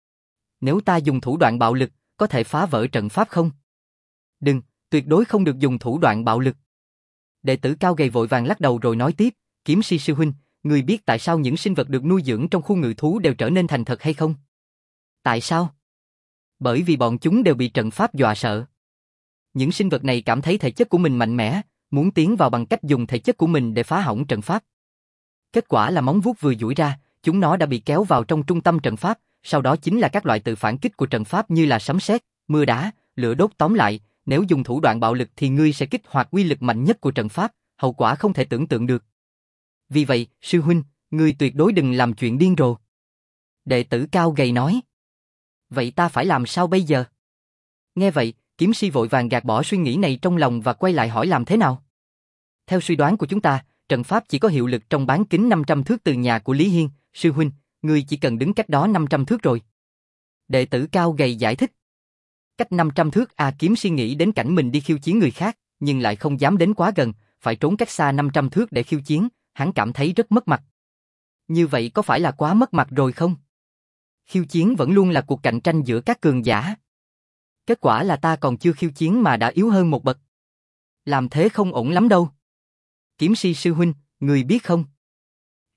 Nếu ta dùng thủ đoạn bạo lực, có thể phá vỡ trận pháp không? Đừng, tuyệt đối không được dùng thủ đoạn bạo lực. Đệ tử cao gầy vội vàng lắc đầu rồi nói tiếp, kiếm si sư huynh, người biết tại sao những sinh vật được nuôi dưỡng trong khu ngự thú đều trở nên thành thật hay không? Tại sao? Bởi vì bọn chúng đều bị trận pháp dọa sợ. Những sinh vật này cảm thấy thể chất của mình mạnh mẽ, muốn tiến vào bằng cách dùng thể chất của mình để phá hỏng trận pháp. Kết quả là móng vuốt vừa duỗi ra, chúng nó đã bị kéo vào trong trung tâm trận pháp, sau đó chính là các loại tự phản kích của trận pháp như là sấm sét, mưa đá, lửa đốt. Tóm lại, nếu dùng thủ đoạn bạo lực thì ngươi sẽ kích hoạt uy lực mạnh nhất của trận pháp, hậu quả không thể tưởng tượng được. Vì vậy, sư huynh, ngươi tuyệt đối đừng làm chuyện điên rồ. Đệ tử cao gầy nói. Vậy ta phải làm sao bây giờ? Nghe vậy, kiếm si vội vàng gạt bỏ suy nghĩ này trong lòng và quay lại hỏi làm thế nào? Theo suy đoán của chúng ta, trận pháp chỉ có hiệu lực trong bán kính năm trăm thước từ nhà của Lý Hiên, sư huynh, ngươi chỉ cần đứng cách đó năm trăm thước rồi. Đệ tử cao gầy giải thích. Cách năm trăm thước à? Kiếm si nghĩ đến cảnh mình đi khiêu chiến người khác, nhưng lại không dám đến quá gần, phải trốn cách xa năm trăm thước để khiêu chiến, hắn cảm thấy rất mất mặt. Như vậy có phải là quá mất mặt rồi không? Khiêu chiến vẫn luôn là cuộc cạnh tranh giữa các cường giả. Kết quả là ta còn chưa khiêu chiến mà đã yếu hơn một bậc. Làm thế không ổn lắm đâu. Kiếm si sư huynh, người biết không?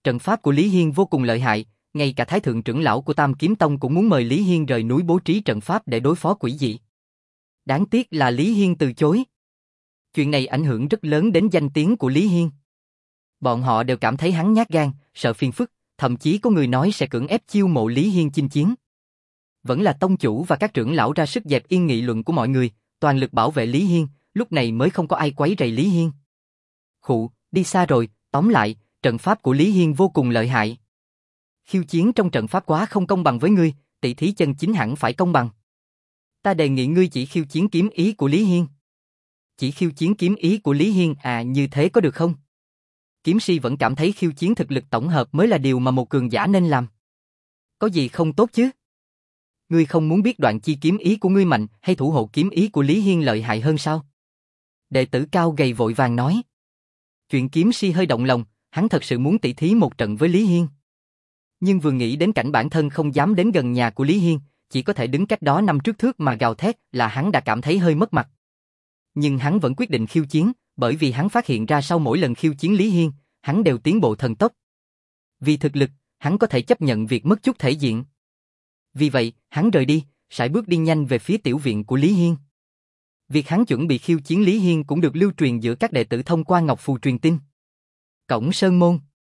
Trận pháp của Lý Hiên vô cùng lợi hại, ngay cả thái thượng trưởng lão của Tam Kiếm Tông cũng muốn mời Lý Hiên rời núi bố trí trận pháp để đối phó quỷ dị. Đáng tiếc là Lý Hiên từ chối. Chuyện này ảnh hưởng rất lớn đến danh tiếng của Lý Hiên. Bọn họ đều cảm thấy hắn nhát gan, sợ phiền phức, thậm chí có người nói sẽ cưỡng ép chiêu mộ Lý Hiên chinh chiến. Vẫn là tông chủ và các trưởng lão ra sức dẹp yên nghị luận của mọi người, toàn lực bảo vệ Lý Hiên, lúc này mới không có ai quấy rầy Lý Hiên. Khụ, đi xa rồi, tóm lại, trận pháp của Lý Hiên vô cùng lợi hại. Khiêu chiến trong trận pháp quá không công bằng với ngươi, tỷ thí chân chính hẳn phải công bằng. Ta đề nghị ngươi chỉ khiêu chiến kiếm ý của Lý Hiên. Chỉ khiêu chiến kiếm ý của Lý Hiên à, như thế có được không? Kiếm si vẫn cảm thấy khiêu chiến thực lực tổng hợp mới là điều mà một cường giả nên làm. Có gì không tốt chứ? Ngươi không muốn biết đoạn chi kiếm ý của ngươi mạnh hay thủ hộ kiếm ý của Lý Hiên lợi hại hơn sao? Đệ tử cao gầy vội vàng nói. Chuyện kiếm si hơi động lòng, hắn thật sự muốn tỷ thí một trận với Lý Hiên. Nhưng vừa nghĩ đến cảnh bản thân không dám đến gần nhà của Lý Hiên, chỉ có thể đứng cách đó năm trước thước mà gào thét là hắn đã cảm thấy hơi mất mặt. Nhưng hắn vẫn quyết định khiêu chiến, bởi vì hắn phát hiện ra sau mỗi lần khiêu chiến Lý Hiên, hắn đều tiến bộ thần tốc. Vì thực lực, hắn có thể chấp nhận việc mất chút thể diện. Vì vậy, hắn rời đi, sải bước đi nhanh về phía tiểu viện của Lý Hiên. Việc hắn chuẩn bị khiêu chiến Lý Hiên cũng được lưu truyền giữa các đệ tử thông qua ngọc phù truyền tin. Cổng Sơn Môn.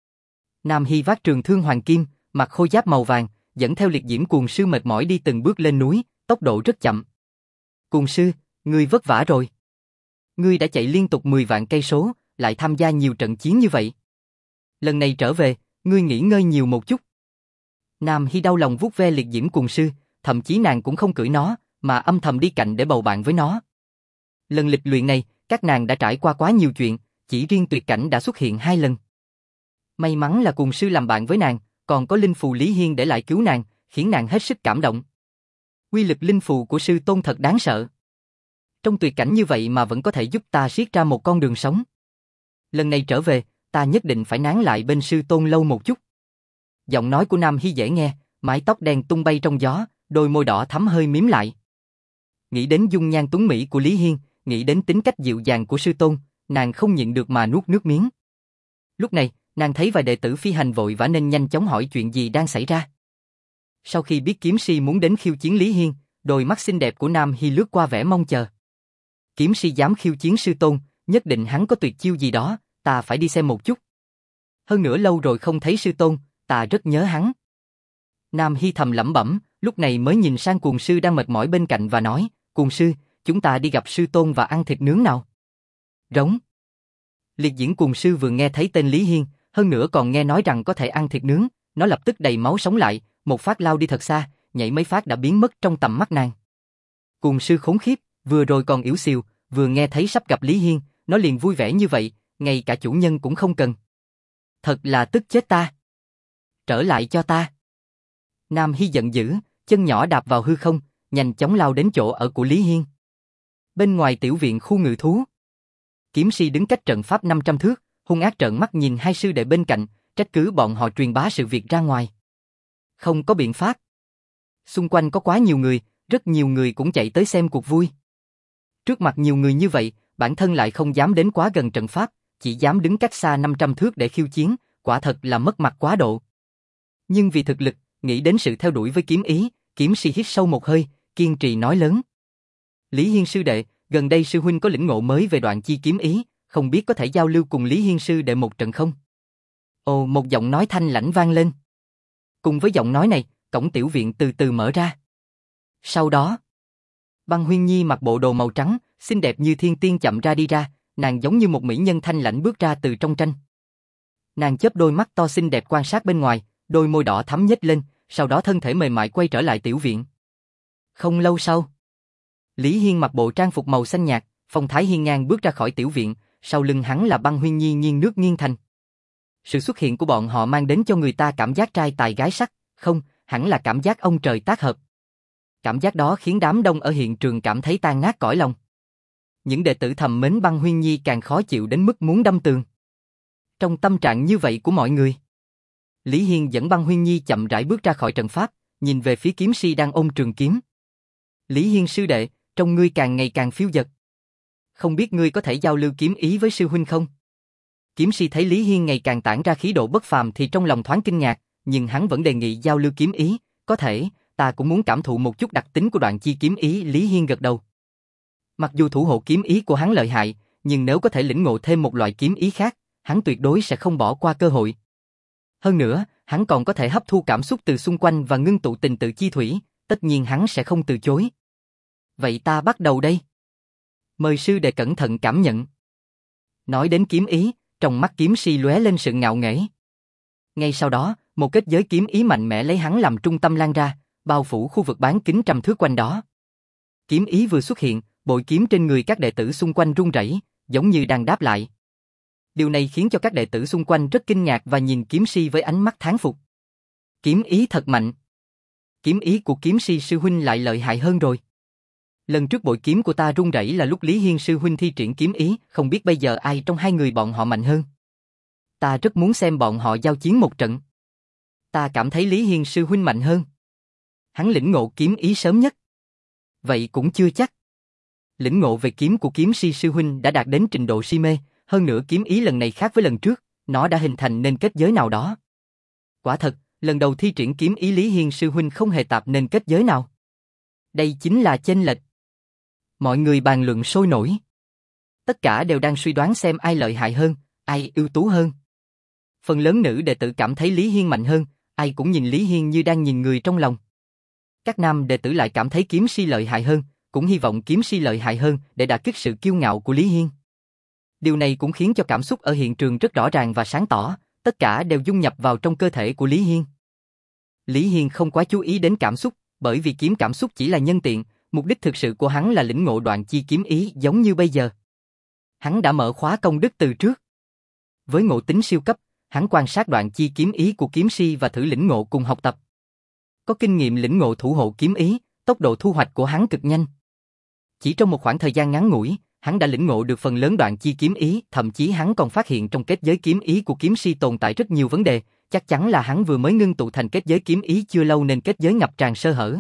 Nam Hy vác trường thương hoàng kim, mặc khôi giáp màu vàng, dẫn theo liệt diễm cuồng sư mệt mỏi đi từng bước lên núi, tốc độ rất chậm. Cuồng sư, ngươi vất vả rồi. Ngươi đã chạy liên tục mười vạn cây số, lại tham gia nhiều trận chiến như vậy. Lần này trở về, ngươi nghỉ ngơi nhiều một chút. Nam Hy đau lòng vuốt ve liệt diễm cuồng sư, thậm chí nàng cũng không cưỡi nó, mà âm thầm đi cạnh để bầu bạn với nó. Lần lịch luyện này, các nàng đã trải qua quá nhiều chuyện, chỉ riêng tuyệt cảnh đã xuất hiện hai lần. May mắn là cuồng sư làm bạn với nàng, còn có linh phù Lý Hiên để lại cứu nàng, khiến nàng hết sức cảm động. Quy lực linh phù của sư tôn thật đáng sợ. Trong tuyệt cảnh như vậy mà vẫn có thể giúp ta siết ra một con đường sống. Lần này trở về, ta nhất định phải nán lại bên sư tôn lâu một chút. Giọng nói của Nam Hy dễ nghe, mái tóc đen tung bay trong gió, đôi môi đỏ thắm hơi mím lại. Nghĩ đến dung nhan tuấn mỹ của Lý Hiên, nghĩ đến tính cách dịu dàng của sư tôn, nàng không nhịn được mà nuốt nước miếng. Lúc này, nàng thấy vài đệ tử phi hành vội vã nên nhanh chóng hỏi chuyện gì đang xảy ra. Sau khi biết kiếm si muốn đến khiêu chiến Lý Hiên, đôi mắt xinh đẹp của Nam Hy lướt qua vẻ mong chờ. Kiếm si dám khiêu chiến sư tôn, nhất định hắn có tuyệt chiêu gì đó, ta phải đi xem một chút. Hơn nữa lâu rồi không thấy sư tôn, ta rất nhớ hắn. Nam Hy thầm lẩm bẩm, lúc này mới nhìn sang cuồng sư đang mệt mỏi bên cạnh và nói, cuồng sư, chúng ta đi gặp sư tôn và ăn thịt nướng nào. Rống. Liệt diễm cuồng sư vừa nghe thấy tên Lý Hiên, hơn nữa còn nghe nói rằng có thể ăn thịt nướng, nó lập tức đầy máu sống lại, một phát lao đi thật xa, nhảy mấy phát đã biến mất trong tầm mắt nàng. Cuồng sư khốn khiếp, vừa rồi còn yếu xìu, vừa nghe thấy sắp gặp Lý Hiên, nó liền vui vẻ như vậy, ngay cả chủ nhân cũng không cần. Thật là tức chết ta. Trở lại cho ta. Nam Hy giận dữ, chân nhỏ đạp vào hư không, nhanh chóng lao đến chỗ ở của Lý Hiên. Bên ngoài tiểu viện khu ngự thú, kiếm si đứng cách trận pháp năm trăm thước, hung ác trợn mắt nhìn hai sư đệ bên cạnh, trách cứ bọn họ truyền bá sự việc ra ngoài. Không có biện pháp. Xung quanh có quá nhiều người, rất nhiều người cũng chạy tới xem cuộc vui. Trước mặt nhiều người như vậy, bản thân lại không dám đến quá gần trận pháp, chỉ dám đứng cách xa năm trăm thước để khiêu chiến, quả thật là mất mặt quá độ. Nhưng vì thực lực, nghĩ đến sự theo đuổi với kiếm ý, kiếm si hít sâu một hơi, kiên trì nói lớn. Lý Hiên sư đệ, gần đây sư huynh có lĩnh ngộ mới về đoạn chi kiếm ý, không biết có thể giao lưu cùng Lý Hiên sư đệ một trận không? Ồ, một giọng nói thanh lãnh vang lên. Cùng với giọng nói này, cổng tiểu viện từ từ mở ra. Sau đó, Băng Huyên Nhi mặc bộ đồ màu trắng, xinh đẹp như thiên tiên chậm ra đi ra, nàng giống như một mỹ nhân thanh lãnh bước ra từ trong tranh. Nàng chớp đôi mắt to xinh đẹp quan sát bên ngoài, đôi môi đỏ thắm nhếch lên, sau đó thân thể mềm mại quay trở lại tiểu viện. Không lâu sau, Lý Hiên mặc bộ trang phục màu xanh nhạt, phong thái hiên ngang bước ra khỏi tiểu viện, sau lưng hắn là Băng Huyên Nhi nghiêng nước nghiêng thành. Sự xuất hiện của bọn họ mang đến cho người ta cảm giác trai tài gái sắc, không, hẳn là cảm giác ông trời tác hợp. Cảm giác đó khiến đám đông ở hiện trường cảm thấy tan nát cõi lòng. Những đệ tử thầm mến Băng Huyên Nhi càng khó chịu đến mức muốn đâm tường. Trong tâm trạng như vậy của mọi người, Lý Hiên dẫn Băng Huyên Nhi chậm rãi bước ra khỏi trận pháp, nhìn về phía kiếm si đang ôm trường kiếm. Lý Hiên sư đệ, trông ngươi càng ngày càng phiêu dật. Không biết ngươi có thể giao lưu kiếm ý với sư huynh không? Kiếm si thấy Lý Hiên ngày càng tản ra khí độ bất phàm thì trong lòng thoáng kinh ngạc, nhưng hắn vẫn đề nghị giao lưu kiếm ý, có thể, ta cũng muốn cảm thụ một chút đặc tính của đoạn chi kiếm ý. Lý Hiên gật đầu. Mặc dù thủ hộ kiếm ý của hắn lợi hại, nhưng nếu có thể lĩnh ngộ thêm một loại kiếm ý khác, hắn tuyệt đối sẽ không bỏ qua cơ hội. Hơn nữa, hắn còn có thể hấp thu cảm xúc từ xung quanh và ngưng tụ tình tự chi thủy, tất nhiên hắn sẽ không từ chối. Vậy ta bắt đầu đây. Mời sư đệ cẩn thận cảm nhận. Nói đến kiếm ý, trong mắt kiếm si lóe lên sự ngạo nghễ. Ngay sau đó, một kết giới kiếm ý mạnh mẽ lấy hắn làm trung tâm lan ra, bao phủ khu vực bán kính trăm thước quanh đó. Kiếm ý vừa xuất hiện, bội kiếm trên người các đệ tử xung quanh rung rẩy, giống như đang đáp lại. Điều này khiến cho các đệ tử xung quanh rất kinh ngạc và nhìn kiếm si với ánh mắt thán phục. Kiếm ý thật mạnh. Kiếm ý của kiếm si sư huynh lại lợi hại hơn rồi. Lần trước bội kiếm của ta rung rẩy là lúc Lý Hiên sư huynh thi triển kiếm ý, không biết bây giờ ai trong hai người bọn họ mạnh hơn. Ta rất muốn xem bọn họ giao chiến một trận. Ta cảm thấy Lý Hiên sư huynh mạnh hơn. Hắn lĩnh ngộ kiếm ý sớm nhất. Vậy cũng chưa chắc. Lĩnh ngộ về kiếm của kiếm si sư huynh đã đạt đến trình độ si mê, hơn nữa kiếm ý lần này khác với lần trước, nó đã hình thành nên kết giới nào đó. Quả thật, lần đầu thi triển kiếm ý Lý Hiên sư huynh không hề tạp nên kết giới nào. Đây chính là chênh lệch. Mọi người bàn luận sôi nổi. Tất cả đều đang suy đoán xem ai lợi hại hơn, ai ưu tú hơn. Phần lớn nữ đệ tử cảm thấy Lý Hiên mạnh hơn, ai cũng nhìn Lý Hiên như đang nhìn người trong lòng. Các nam đệ tử lại cảm thấy kiếm si lợi hại hơn, cũng hy vọng kiếm si lợi hại hơn để đả kích sự kiêu ngạo của Lý Hiên. Điều này cũng khiến cho cảm xúc ở hiện trường rất rõ ràng và sáng tỏ, tất cả đều dung nhập vào trong cơ thể của Lý Hiên. Lý Hiên không quá chú ý đến cảm xúc, bởi vì kiếm cảm xúc chỉ là nhân tiện, mục đích thực sự của hắn là lĩnh ngộ đoạn chi kiếm ý giống như bây giờ. Hắn đã mở khóa công đức từ trước. Với ngộ tính siêu cấp, hắn quan sát đoạn chi kiếm ý của kiếm si và thử lĩnh ngộ cùng học tập. Có kinh nghiệm lĩnh ngộ thủ hộ kiếm ý, tốc độ thu hoạch của hắn cực nhanh. Chỉ trong một khoảng thời gian ngắn ngủi, hắn đã lĩnh ngộ được phần lớn đoạn chi kiếm ý, thậm chí hắn còn phát hiện trong kết giới kiếm ý của kiếm si tồn tại rất nhiều vấn đề, chắc chắn là hắn vừa mới ngưng tụ thành kết giới kiếm ý chưa lâu nên kết giới ngập tràn sơ hở.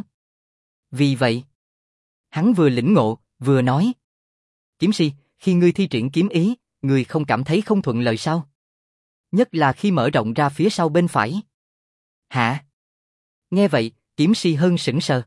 Vì vậy, hắn vừa lĩnh ngộ, vừa nói: Kiếm si, khi ngươi thi triển kiếm ý, ngươi không cảm thấy không thuận lợi sao? Nhất là khi mở rộng ra phía sau bên phải. Hả? Nghe vậy, kiếm si hơn sững sờ.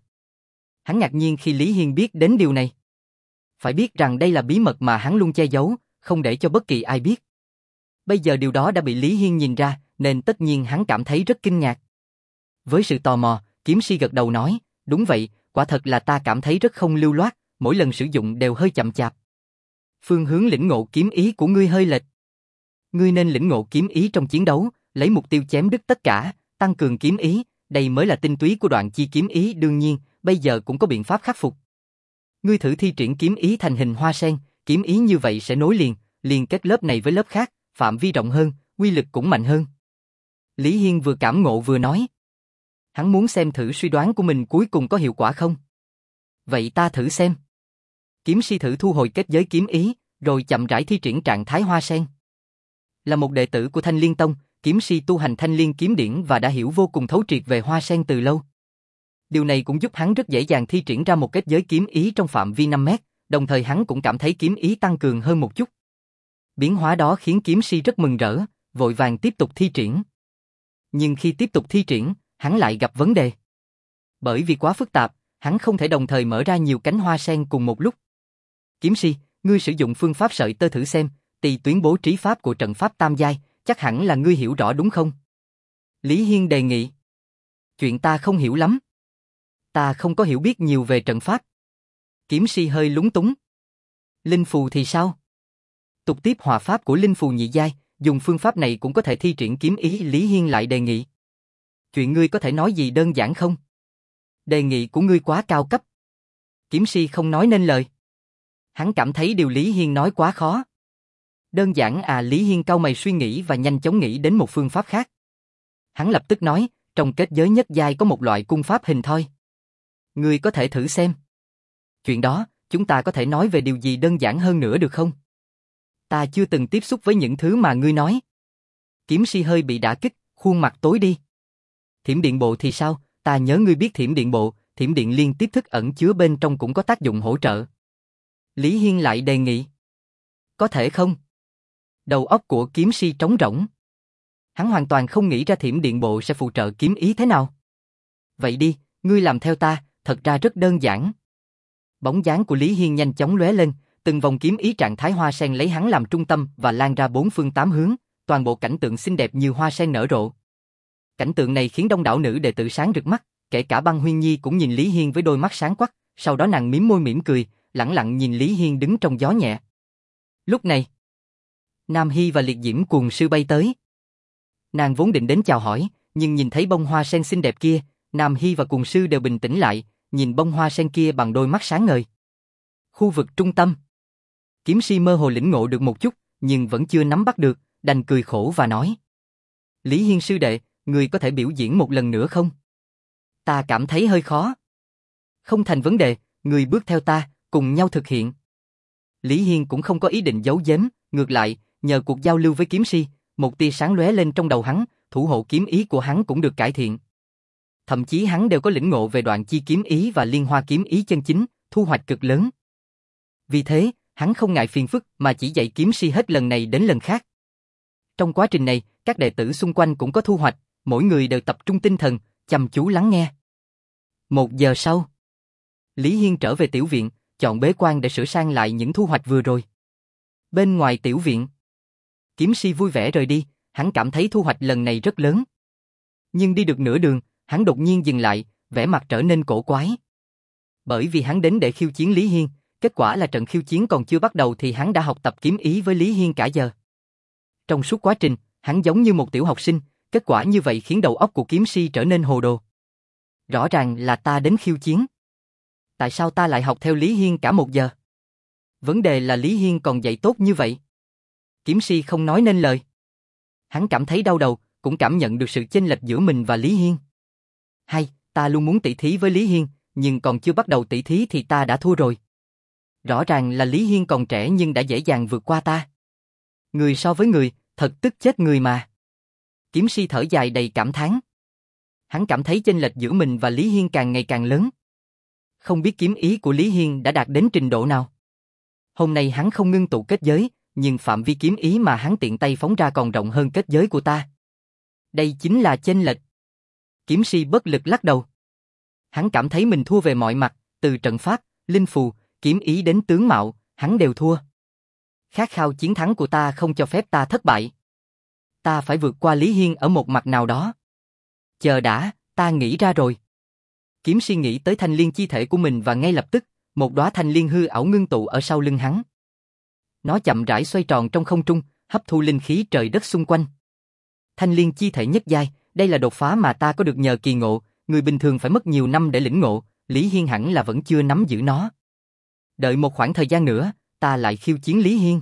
Hắn ngạc nhiên khi Lý Hiên biết đến điều này. Phải biết rằng đây là bí mật mà hắn luôn che giấu, không để cho bất kỳ ai biết. Bây giờ điều đó đã bị Lý Hiên nhìn ra, nên tất nhiên hắn cảm thấy rất kinh ngạc. Với sự tò mò, kiếm si gật đầu nói: Đúng vậy, quả thật là ta cảm thấy rất không lưu loát, mỗi lần sử dụng đều hơi chậm chạp. Phương hướng lĩnh ngộ kiếm ý của ngươi hơi lệch. Ngươi nên lĩnh ngộ kiếm ý trong chiến đấu, lấy mục tiêu chém đứt tất cả, tăng cường kiếm ý, đây mới là tinh túy của đoạn chi kiếm ý. Đương nhiên, bây giờ cũng có biện pháp khắc phục. Ngươi thử thi triển kiếm ý thành hình hoa sen, kiếm ý như vậy sẽ nối liền, liên kết lớp này với lớp khác, phạm vi rộng hơn, uy lực cũng mạnh hơn. Lý Hiên vừa cảm ngộ vừa nói. Hắn muốn xem thử suy đoán của mình cuối cùng có hiệu quả không. Vậy ta thử xem. Kiếm si thử thu hồi kết giới kiếm ý, rồi chậm rãi thi triển trạng thái hoa sen. Là một đệ tử của Thanh Liên Tông, kiếm si tu hành Thanh Liên kiếm điển và đã hiểu vô cùng thấu triệt về hoa sen từ lâu. Điều này cũng giúp hắn rất dễ dàng thi triển ra một kết giới kiếm ý trong phạm vi năm mét, đồng thời hắn cũng cảm thấy kiếm ý tăng cường hơn một chút. Biến hóa đó khiến kiếm si rất mừng rỡ, vội vàng tiếp tục thi triển. Nhưng khi tiếp tục thi triển, hắn lại gặp vấn đề. Bởi vì quá phức tạp, hắn không thể đồng thời mở ra nhiều cánh hoa sen cùng một lúc. Kiếm si, ngươi sử dụng phương pháp sợi tơ thử xem, tỳ tuyến bố trí pháp của trận pháp tam giai, chắc hẳn là ngươi hiểu rõ đúng không? Lý Hiên đề nghị. Chuyện ta không hiểu lắm. Ta không có hiểu biết nhiều về trận pháp. Kiếm si hơi lúng túng. Linh phù thì sao? Tục tiếp hòa pháp của linh phù nhị giai, dùng phương pháp này cũng có thể thi triển kiếm ý. Lý Hiên lại đề nghị. Chuyện ngươi có thể nói gì đơn giản không? Đề nghị của ngươi quá cao cấp. Kiếm si không nói nên lời. Hắn cảm thấy điều Lý Hiên nói quá khó. Đơn giản à? Lý Hiên cau mày suy nghĩ và nhanh chóng nghĩ đến một phương pháp khác. Hắn lập tức nói, trong kết giới nhất giai có một loại cung pháp hình thoi. Ngươi có thể thử xem. Chuyện đó, chúng ta có thể nói về điều gì đơn giản hơn nữa được không? Ta chưa từng tiếp xúc với những thứ mà ngươi nói. Kiếm si hơi bị đả kích, khuôn mặt tối đi. Thiểm điện bộ thì sao? Ta nhớ ngươi biết thiểm điện bộ, thiểm điện liên tiếp thức ẩn chứa bên trong cũng có tác dụng hỗ trợ. Lý Hiên lại đề nghị. Có thể không? Đầu óc của kiếm si trống rỗng. Hắn hoàn toàn không nghĩ ra thiểm điện bộ sẽ phụ trợ kiếm ý thế nào. Vậy đi, ngươi làm theo ta, thật ra rất đơn giản. Bóng dáng của Lý Hiên nhanh chóng lóe lên, từng vòng kiếm ý trạng thái hoa sen lấy hắn làm trung tâm và lan ra bốn phương tám hướng, toàn bộ cảnh tượng xinh đẹp như hoa sen nở rộ. Cảnh tượng này khiến đông đảo nữ đệ tử sáng rực mắt, kể cả Băng Huyên Nhi cũng nhìn Lý Hiên với đôi mắt sáng quắc, sau đó nàng mím môi mỉm cười, lẳng lặng nhìn Lý Hiên đứng trong gió nhẹ. Lúc này, Nam Hy và Liệt Diễm Cuồng Sư bay tới. Nàng vốn định đến chào hỏi, nhưng nhìn thấy bông hoa sen xinh đẹp kia, Nam Hy và Cuồng Sư đều bình tĩnh lại, nhìn bông hoa sen kia bằng đôi mắt sáng ngời. Khu vực trung tâm. Kiếm si mơ hồ lĩnh ngộ được một chút, nhưng vẫn chưa nắm bắt được, đành cười khổ và nói. Lý Hiên sư đệ, người có thể biểu diễn một lần nữa không? Ta cảm thấy hơi khó. Không thành vấn đề, người bước theo ta, cùng nhau thực hiện. Lý Hiên cũng không có ý định giấu giếm, ngược lại, nhờ cuộc giao lưu với kiếm si, một tia sáng lóe lên trong đầu hắn, thủ hộ kiếm ý của hắn cũng được cải thiện. Thậm chí hắn đều có lĩnh ngộ về đoạn chi kiếm ý và liên hoa kiếm ý chân chính, thu hoạch cực lớn. Vì thế, hắn không ngại phiền phức mà chỉ dạy kiếm si hết lần này đến lần khác. Trong quá trình này, các đệ tử xung quanh cũng có thu hoạch, mỗi người đều tập trung tinh thần, chăm chú lắng nghe. Một giờ sau, Lý Hiên trở về tiểu viện, chọn bế quan để sửa sang lại những thu hoạch vừa rồi. Bên ngoài tiểu viện, kiếm si vui vẻ rời đi, hắn cảm thấy thu hoạch lần này rất lớn. Nhưng đi được nửa đường, hắn đột nhiên dừng lại, vẻ mặt trở nên cổ quái. Bởi vì hắn đến để khiêu chiến Lý Hiên, kết quả là trận khiêu chiến còn chưa bắt đầu thì hắn đã học tập kiếm ý với Lý Hiên cả giờ. Trong suốt quá trình, hắn giống như một tiểu học sinh, kết quả như vậy khiến đầu óc của kiếm si trở nên hồ đồ. Rõ ràng là ta đến khiêu chiến. Tại sao ta lại học theo Lý Hiên cả một giờ? Vấn đề là Lý Hiên còn dạy tốt như vậy. Kiếm si không nói nên lời. Hắn cảm thấy đau đầu, cũng cảm nhận được sự chênh lệch giữa mình và Lý Hiên. Hay, ta luôn muốn tỷ thí với Lý Hiên, nhưng còn chưa bắt đầu tỷ thí thì ta đã thua rồi. Rõ ràng là Lý Hiên còn trẻ nhưng đã dễ dàng vượt qua ta. Người so với người, thật tức chết người mà. Kiếm si thở dài đầy cảm thán. Hắn cảm thấy chênh lệch giữa mình và Lý Hiên càng ngày càng lớn. Không biết kiếm ý của Lý Hiên đã đạt đến trình độ nào. Hôm nay hắn không ngưng tụ kết giới, nhưng phạm vi kiếm ý mà hắn tiện tay phóng ra còn rộng hơn kết giới của ta. Đây chính là chênh lệch. Kiếm si bất lực lắc đầu. Hắn cảm thấy mình thua về mọi mặt, từ trận pháp, linh phù, kiếm ý đến tướng mạo, hắn đều thua. Khát khao chiến thắng của ta không cho phép ta thất bại. Ta phải vượt qua Lý Hiên ở một mặt nào đó. Chờ đã, ta nghĩ ra rồi. Kiếm si nghĩ tới thanh liên chi thể của mình và ngay lập tức, một đóa thanh liên hư ảo ngưng tụ ở sau lưng hắn. Nó chậm rãi xoay tròn trong không trung, hấp thu linh khí trời đất xung quanh. Thanh liên chi thể nhất giai, đây là đột phá mà ta có được nhờ kỳ ngộ, người bình thường phải mất nhiều năm để lĩnh ngộ, Lý Hiên hẳn là vẫn chưa nắm giữ nó. Đợi một khoảng thời gian nữa, ta lại khiêu chiến Lý Hiên.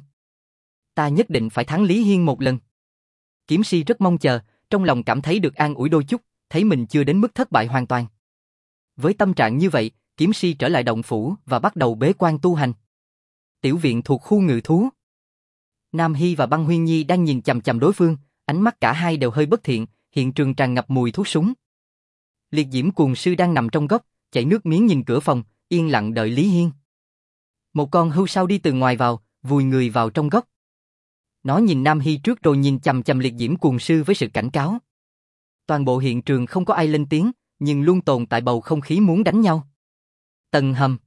Ta nhất định phải thắng Lý Hiên một lần. Kiếm si rất mong chờ, trong lòng cảm thấy được an ủi đôi chút, thấy mình chưa đến mức thất bại hoàn toàn. Với tâm trạng như vậy, kiếm si trở lại động phủ và bắt đầu bế quan tu hành. Tiểu viện thuộc khu ngự thú. Nam Hy và Băng Huyên Nhi đang nhìn chằm chằm đối phương, ánh mắt cả hai đều hơi bất thiện, hiện trường tràn ngập mùi thuốc súng. Liệt Diễm Cuồng Sư đang nằm trong góc, chảy nước miếng nhìn cửa phòng, yên lặng đợi Lý Hiên. Một con hươu sao đi từ ngoài vào, vùi người vào trong góc. Nó nhìn Nam Hy trước rồi nhìn chằm chằm Liệt Diễm Cuồng Sư với sự cảnh cáo. Toàn bộ hiện trường không có ai lên tiếng, nhưng luôn tồn tại bầu không khí muốn đánh nhau. Tầng hầm.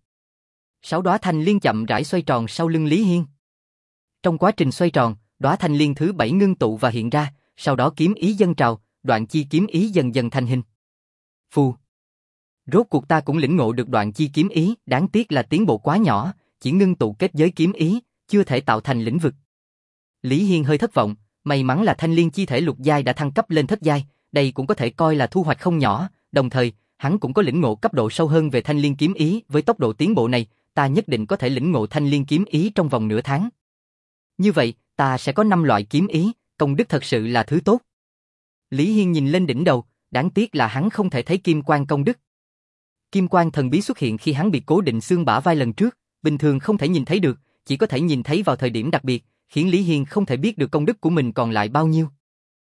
Sáu đóa thanh liên chậm rãi xoay tròn sau lưng Lý Hiên. Trong quá trình xoay tròn, đóa thanh liên thứ bảy ngưng tụ và hiện ra, sau đó kiếm ý dâng trào, đoạn chi kiếm ý dần dần thành hình. Phù. Rốt cuộc ta cũng lĩnh ngộ được đoạn chi kiếm ý, đáng tiếc là tiến bộ quá nhỏ, chỉ ngưng tụ kết giới kiếm ý, chưa thể tạo thành lĩnh vực. Lý Hiên hơi thất vọng, may mắn là thanh liên chi thể lục giai đã thăng cấp lên thất giai, đây cũng có thể coi là thu hoạch không nhỏ, đồng thời, hắn cũng có lĩnh ngộ cấp độ sâu hơn về thanh liên kiếm ý, với tốc độ tiến bộ này, ta nhất định có thể lĩnh ngộ thanh liên kiếm ý trong vòng nửa tháng. Như vậy, ta sẽ có năm loại kiếm ý, công đức thật sự là thứ tốt. Lý Hiên nhìn lên đỉnh đầu, đáng tiếc là hắn không thể thấy kim quang công đức. Kim quang thần bí xuất hiện khi hắn bị cố định xương bả vai lần trước, bình thường không thể nhìn thấy được, chỉ có thể nhìn thấy vào thời điểm đặc biệt, khiến Lý Hiên không thể biết được công đức của mình còn lại bao nhiêu.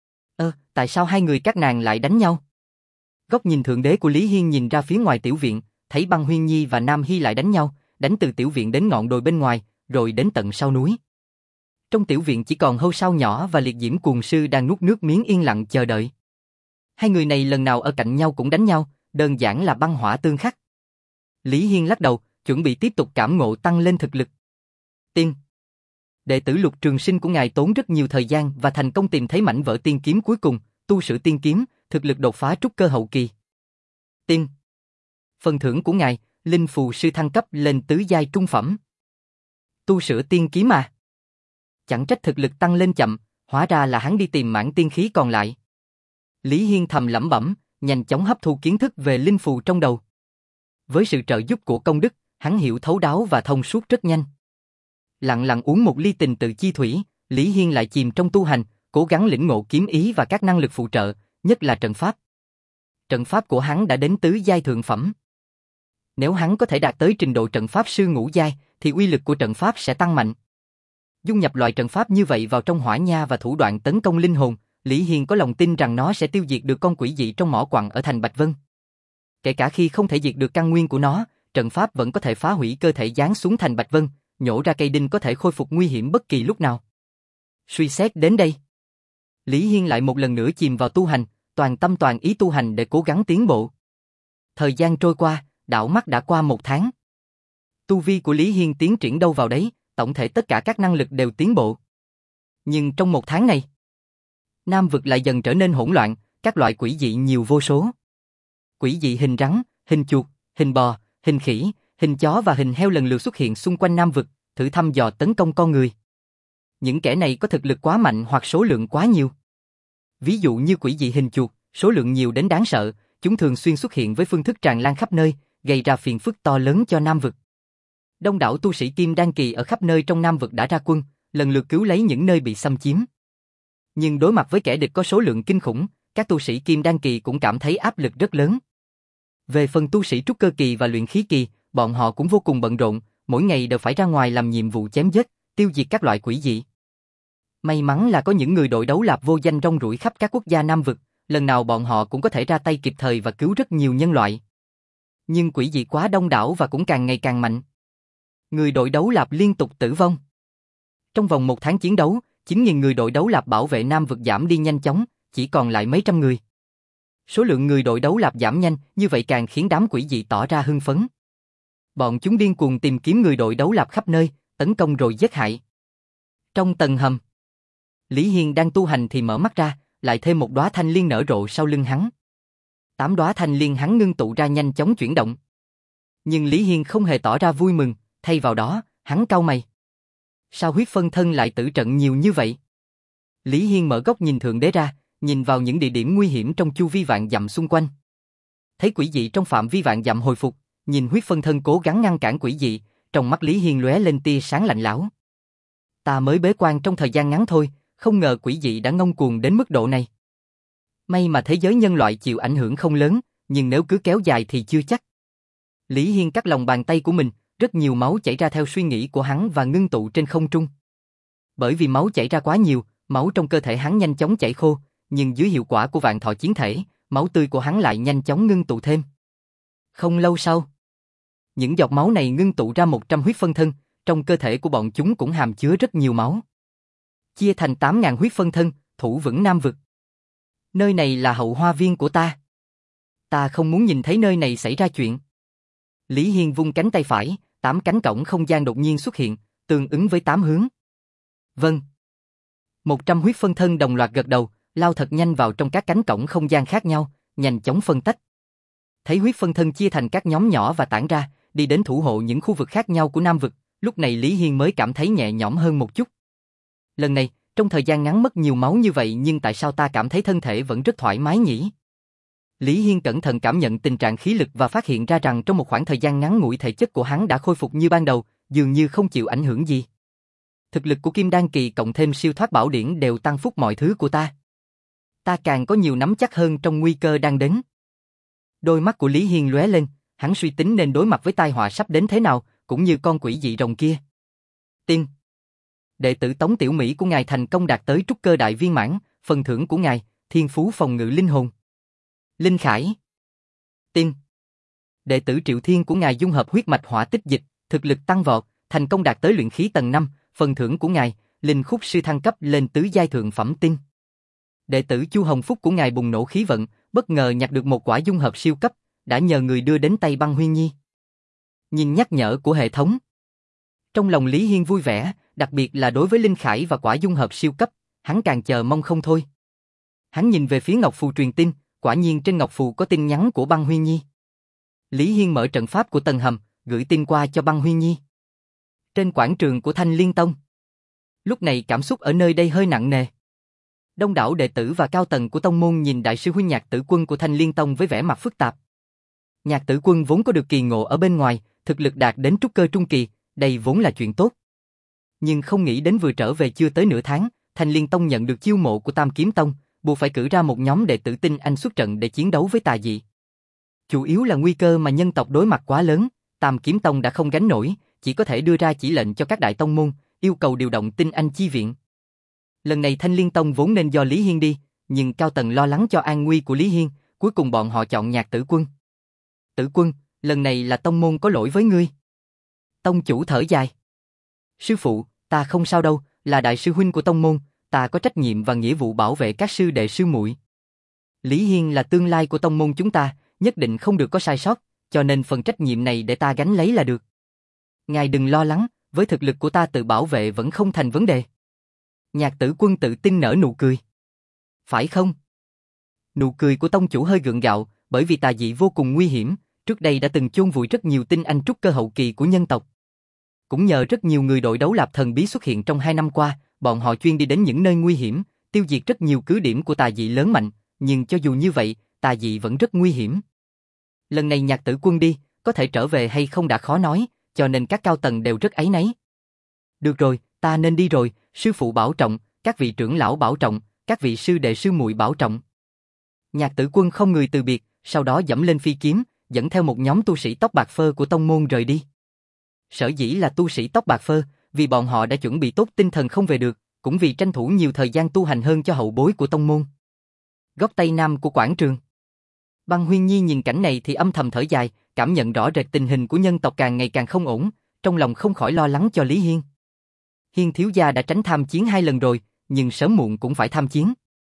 Ơ, tại sao hai người các nàng lại đánh nhau? Góc nhìn thượng đế của Lý Hiên nhìn ra phía ngoài tiểu viện, thấy Băng Huyên Nhi và Nam Hy lại đánh nhau, đánh từ tiểu viện đến ngọn đồi bên ngoài, rồi đến tận sau núi. Trong tiểu viện chỉ còn Hâu Sao nhỏ và Liệt Diễm Cuồng Sư đang nuốt nước miếng yên lặng chờ đợi. Hai người này lần nào ở cạnh nhau cũng đánh nhau, đơn giản là băng hỏa tương khắc. Lý Hiên lắc đầu, chuẩn bị tiếp tục cảm ngộ tăng lên thực lực. Tiên. Đệ tử Lục Trường Sinh của ngài tốn rất nhiều thời gian và thành công tìm thấy mảnh vỡ tiên kiếm cuối cùng, tu sửa tiên kiếm, thực lực đột phá trúc cơ hậu kỳ. Tiên. Phần thưởng của ngài, linh phù sư thăng cấp lên tứ giai trung phẩm. Tu sửa tiên kiếm à? Chẳng trách thực lực tăng lên chậm, hóa ra là hắn đi tìm mảng tiên khí còn lại. Lý Hiên thầm lẩm bẩm, nhanh chóng hấp thu kiến thức về linh phù trong đầu. Với sự trợ giúp của công đức, hắn hiểu thấu đáo và thông suốt rất nhanh. Lặng lặng uống một ly tình tự chi thủy, Lý Hiên lại chìm trong tu hành, cố gắng lĩnh ngộ kiếm ý và các năng lực phụ trợ, nhất là trận pháp. Trận pháp của hắn đã đến tứ giai thượng phẩm. Nếu hắn có thể đạt tới trình độ trận pháp sư ngũ giai, thì uy lực của trận pháp sẽ tăng mạnh. Dung nhập loại trận pháp như vậy vào trong hỏa nha và thủ đoạn tấn công linh hồn, Lý Hiên có lòng tin rằng nó sẽ tiêu diệt được con quỷ dị trong mỏ quặng ở thành Bạch Vân. Kể cả khi không thể diệt được căn nguyên của nó, trận pháp vẫn có thể phá hủy cơ thể giáng xuống thành Bạch Vân, nhổ ra cây đinh có thể khôi phục nguy hiểm bất kỳ lúc nào. Suy xét đến đây, Lý Hiên lại một lần nữa chìm vào tu hành, toàn tâm toàn ý tu hành để cố gắng tiến bộ. Thời gian trôi qua, đảo mắt đã qua một tháng. Tu vi của Lý Hiên tiến triển đâu vào đấy, tổng thể tất cả các năng lực đều tiến bộ. Nhưng trong một tháng này, Nam vực lại dần trở nên hỗn loạn, các loại quỷ dị nhiều vô số. Quỷ dị hình rắn, hình chuột, hình bò, hình khỉ, hình chó và hình heo lần lượt xuất hiện xung quanh Nam vực, thử thăm dò tấn công con người. Những kẻ này có thực lực quá mạnh hoặc số lượng quá nhiều. Ví dụ như quỷ dị hình chuột, số lượng nhiều đến đáng sợ, chúng thường xuyên xuất hiện với phương thức tràn lan khắp nơi, gây ra phiền phức to lớn cho Nam vực. Đông đảo tu sĩ Kim Đan kỳ ở khắp nơi trong Nam vực đã ra quân, lần lượt cứu lấy những nơi bị xâm chiếm. Nhưng đối mặt với kẻ địch có số lượng kinh khủng, các tu sĩ Kim Đan kỳ cũng cảm thấy áp lực rất lớn. Về phần tu sĩ trúc cơ kỳ và luyện khí kỳ, bọn họ cũng vô cùng bận rộn, mỗi ngày đều phải ra ngoài làm nhiệm vụ chém giết, tiêu diệt các loại quỷ dị. May mắn là có những người đội đấu lạp vô danh rong ruổi khắp các quốc gia Nam vực, lần nào bọn họ cũng có thể ra tay kịp thời và cứu rất nhiều nhân loại. Nhưng quỷ dị quá đông đảo và cũng càng ngày càng mạnh. Người đội đấu lạp liên tục tử vong. Trong vòng một tháng chiến đấu, chín nghìn người đội đấu lạp bảo vệ Nam vực giảm đi nhanh chóng, chỉ còn lại mấy trăm người. Số lượng người đội đấu lạp giảm nhanh, như vậy càng khiến đám quỷ dị tỏ ra hưng phấn. Bọn chúng điên cuồng tìm kiếm người đội đấu lạp khắp nơi, tấn công rồi giết hại. Trong tầng hầm, Lý Hiên đang tu hành thì mở mắt ra, lại thêm một đóa thanh liên nở rộ sau lưng hắn. Tám đóa thanh liên hắn ngưng tụ ra nhanh chóng chuyển động. Nhưng Lý Hiên không hề tỏ ra vui mừng, thay vào đó, hắn cau mày. Sao huyết phân thân lại tử trận nhiều như vậy? Lý Hiên mở góc nhìn thượng đế ra, nhìn vào những địa điểm nguy hiểm trong chu vi vạn dặm xung quanh. Thấy quỷ dị trong phạm vi vạn dặm hồi phục, nhìn huyết phân thân cố gắng ngăn cản quỷ dị, trong mắt Lý Hiên lóe lên tia sáng lạnh lẽo. Ta mới bế quan trong thời gian ngắn thôi, không ngờ quỷ dị đã ngông cuồng đến mức độ này. May mà thế giới nhân loại chịu ảnh hưởng không lớn, nhưng nếu cứ kéo dài thì chưa chắc. Lý Hiên cắt lòng bàn tay của mình, rất nhiều máu chảy ra theo suy nghĩ của hắn và ngưng tụ trên không trung. Bởi vì máu chảy ra quá nhiều, máu trong cơ thể hắn nhanh chóng chảy khô, nhưng dưới hiệu quả của vạn thọ chiến thể, máu tươi của hắn lại nhanh chóng ngưng tụ thêm. Không lâu sau, những giọt máu này ngưng tụ ra một trăm huyết phân thân, trong cơ thể của bọn chúng cũng hàm chứa rất nhiều máu. Chia thành tám nghìn huyết phân thân, thủ vững Nam vực. Nơi này là hậu hoa viên của ta. Ta không muốn nhìn thấy nơi này xảy ra chuyện. Lý Hiên vung cánh tay phải, tám cánh cổng không gian đột nhiên xuất hiện, tương ứng với tám hướng. Vâng. Một trăm huyết phân thân đồng loạt gật đầu, lao thật nhanh vào trong các cánh cổng không gian khác nhau, nhanh chóng phân tách. Thấy huyết phân thân chia thành các nhóm nhỏ và tản ra, đi đến thủ hộ những khu vực khác nhau của Nam vực, lúc này Lý Hiên mới cảm thấy nhẹ nhõm hơn một chút. Lần này, trong thời gian ngắn mất nhiều máu như vậy nhưng tại sao ta cảm thấy thân thể vẫn rất thoải mái nhỉ? Lý Hiên cẩn thận cảm nhận tình trạng khí lực và phát hiện ra rằng trong một khoảng thời gian ngắn ngủi thể chất của hắn đã khôi phục như ban đầu, dường như không chịu ảnh hưởng gì. Thực lực của Kim Đan kỳ cộng thêm siêu thoát bảo điển đều tăng phúc mọi thứ của ta. Ta càng có nhiều nắm chắc hơn trong nguy cơ đang đến. Đôi mắt của Lý Hiên lóe lên, hắn suy tính nên đối mặt với tai họa sắp đến thế nào, cũng như con quỷ dị rồng kia. Tin. Đệ tử Tống Tiểu Mỹ của ngài thành công đạt tới trúc cơ đại viên mãn, phần thưởng của ngài, thiên phú phòng ngự linh hồn. Linh Khải. Tin. Đệ tử Triệu Thiên của ngài dung hợp huyết mạch hỏa tích dịch, thực lực tăng vọt, thành công đạt tới luyện khí tầng năm, phần thưởng của ngài, linh khúc sư thăng cấp lên tứ giai thượng phẩm tinh. Đệ tử Chu Hồng Phúc của ngài bùng nổ khí vận, bất ngờ nhặt được một quả dung hợp siêu cấp, đã nhờ người đưa đến tay Băng Huyên Nhi. Nhìn nhắc nhở của hệ thống, trong lòng Lý Hiên vui vẻ, đặc biệt là đối với linh khải và quả dung hợp siêu cấp, hắn càng chờ mong không thôi. Hắn nhìn về phía ngọc phù truyền tin, quả nhiên trên ngọc phù có tin nhắn của Băng Huyên Nhi. Lý Hiên mở trận pháp của tầng hầm, gửi tin qua cho Băng Huyên Nhi. Trên quảng trường của Thanh Liên Tông, lúc này cảm xúc ở nơi đây hơi nặng nề. Đông đảo đệ tử và cao tầng của tông môn nhìn đại sư huynh Nhạc Tử Quân của Thanh Liên Tông với vẻ mặt phức tạp. Nhạc Tử Quân vốn có được kỳ ngộ ở bên ngoài, thực lực đạt đến trúc cơ trung kỳ, đây vốn là chuyện tốt. Nhưng không nghĩ đến vừa trở về chưa tới nửa tháng, Thanh Liên Tông nhận được chiêu mộ của Tam Kiếm Tông, buộc phải cử ra một nhóm đệ tử tinh anh xuất trận để chiến đấu với tà dị. Chủ yếu là nguy cơ mà nhân tộc đối mặt quá lớn, Tam Kiếm Tông đã không gánh nổi, chỉ có thể đưa ra chỉ lệnh cho các đại tông môn, yêu cầu điều động tinh anh chi viện. Lần này Thanh Liên Tông vốn nên do Lý Hiên đi, nhưng cao tầng lo lắng cho an nguy của Lý Hiên, cuối cùng bọn họ chọn Nhạc Tử Quân. Tử Quân, lần này là tông môn có lỗi với ngươi. Tông chủ thở dài. Sư phụ, ta không sao đâu, là đại sư huynh của tông môn, ta có trách nhiệm và nghĩa vụ bảo vệ các sư đệ sư muội. Lý Hiên là tương lai của tông môn chúng ta, nhất định không được có sai sót, cho nên phần trách nhiệm này để ta gánh lấy là được. Ngài đừng lo lắng, với thực lực của ta tự bảo vệ vẫn không thành vấn đề. Nhạc Tử Quân tự tin nở nụ cười. Phải không? Nụ cười của tông chủ hơi gượng gạo, bởi vì tà dị vô cùng nguy hiểm, trước đây đã từng chôn vùi rất nhiều tinh anh trúc cơ hậu kỳ của nhân tộc. Cũng nhờ rất nhiều người đội đấu lạp thần bí xuất hiện trong hai năm qua, bọn họ chuyên đi đến những nơi nguy hiểm, tiêu diệt rất nhiều cứ điểm của tà dị lớn mạnh, nhưng cho dù như vậy, tà dị vẫn rất nguy hiểm. Lần này Nhạc Tử Quân đi, có thể trở về hay không đã khó nói, cho nên các cao tầng đều rất áy náy. Được rồi, ta nên đi rồi, sư phụ bảo trọng, các vị trưởng lão bảo trọng, các vị sư đệ sư muội bảo trọng. Nhạc Tử Quân không người từ biệt, sau đó dẫm lên phi kiếm, dẫn theo một nhóm tu sĩ tóc bạc phơ của tông môn rời đi. Sở dĩ là tu sĩ tóc bạc phơ, vì bọn họ đã chuẩn bị tốt tinh thần không về được, cũng vì tranh thủ nhiều thời gian tu hành hơn cho hậu bối của tông môn. Góc tây nam của quảng trường. Băng Huyên Nhi nhìn cảnh này thì âm thầm thở dài, cảm nhận rõ rệt tình hình của nhân tộc càng ngày càng không ổn, trong lòng không khỏi lo lắng cho Lý Hiên. Hiên thiếu gia đã tránh tham chiến hai lần rồi, nhưng sớm muộn cũng phải tham chiến.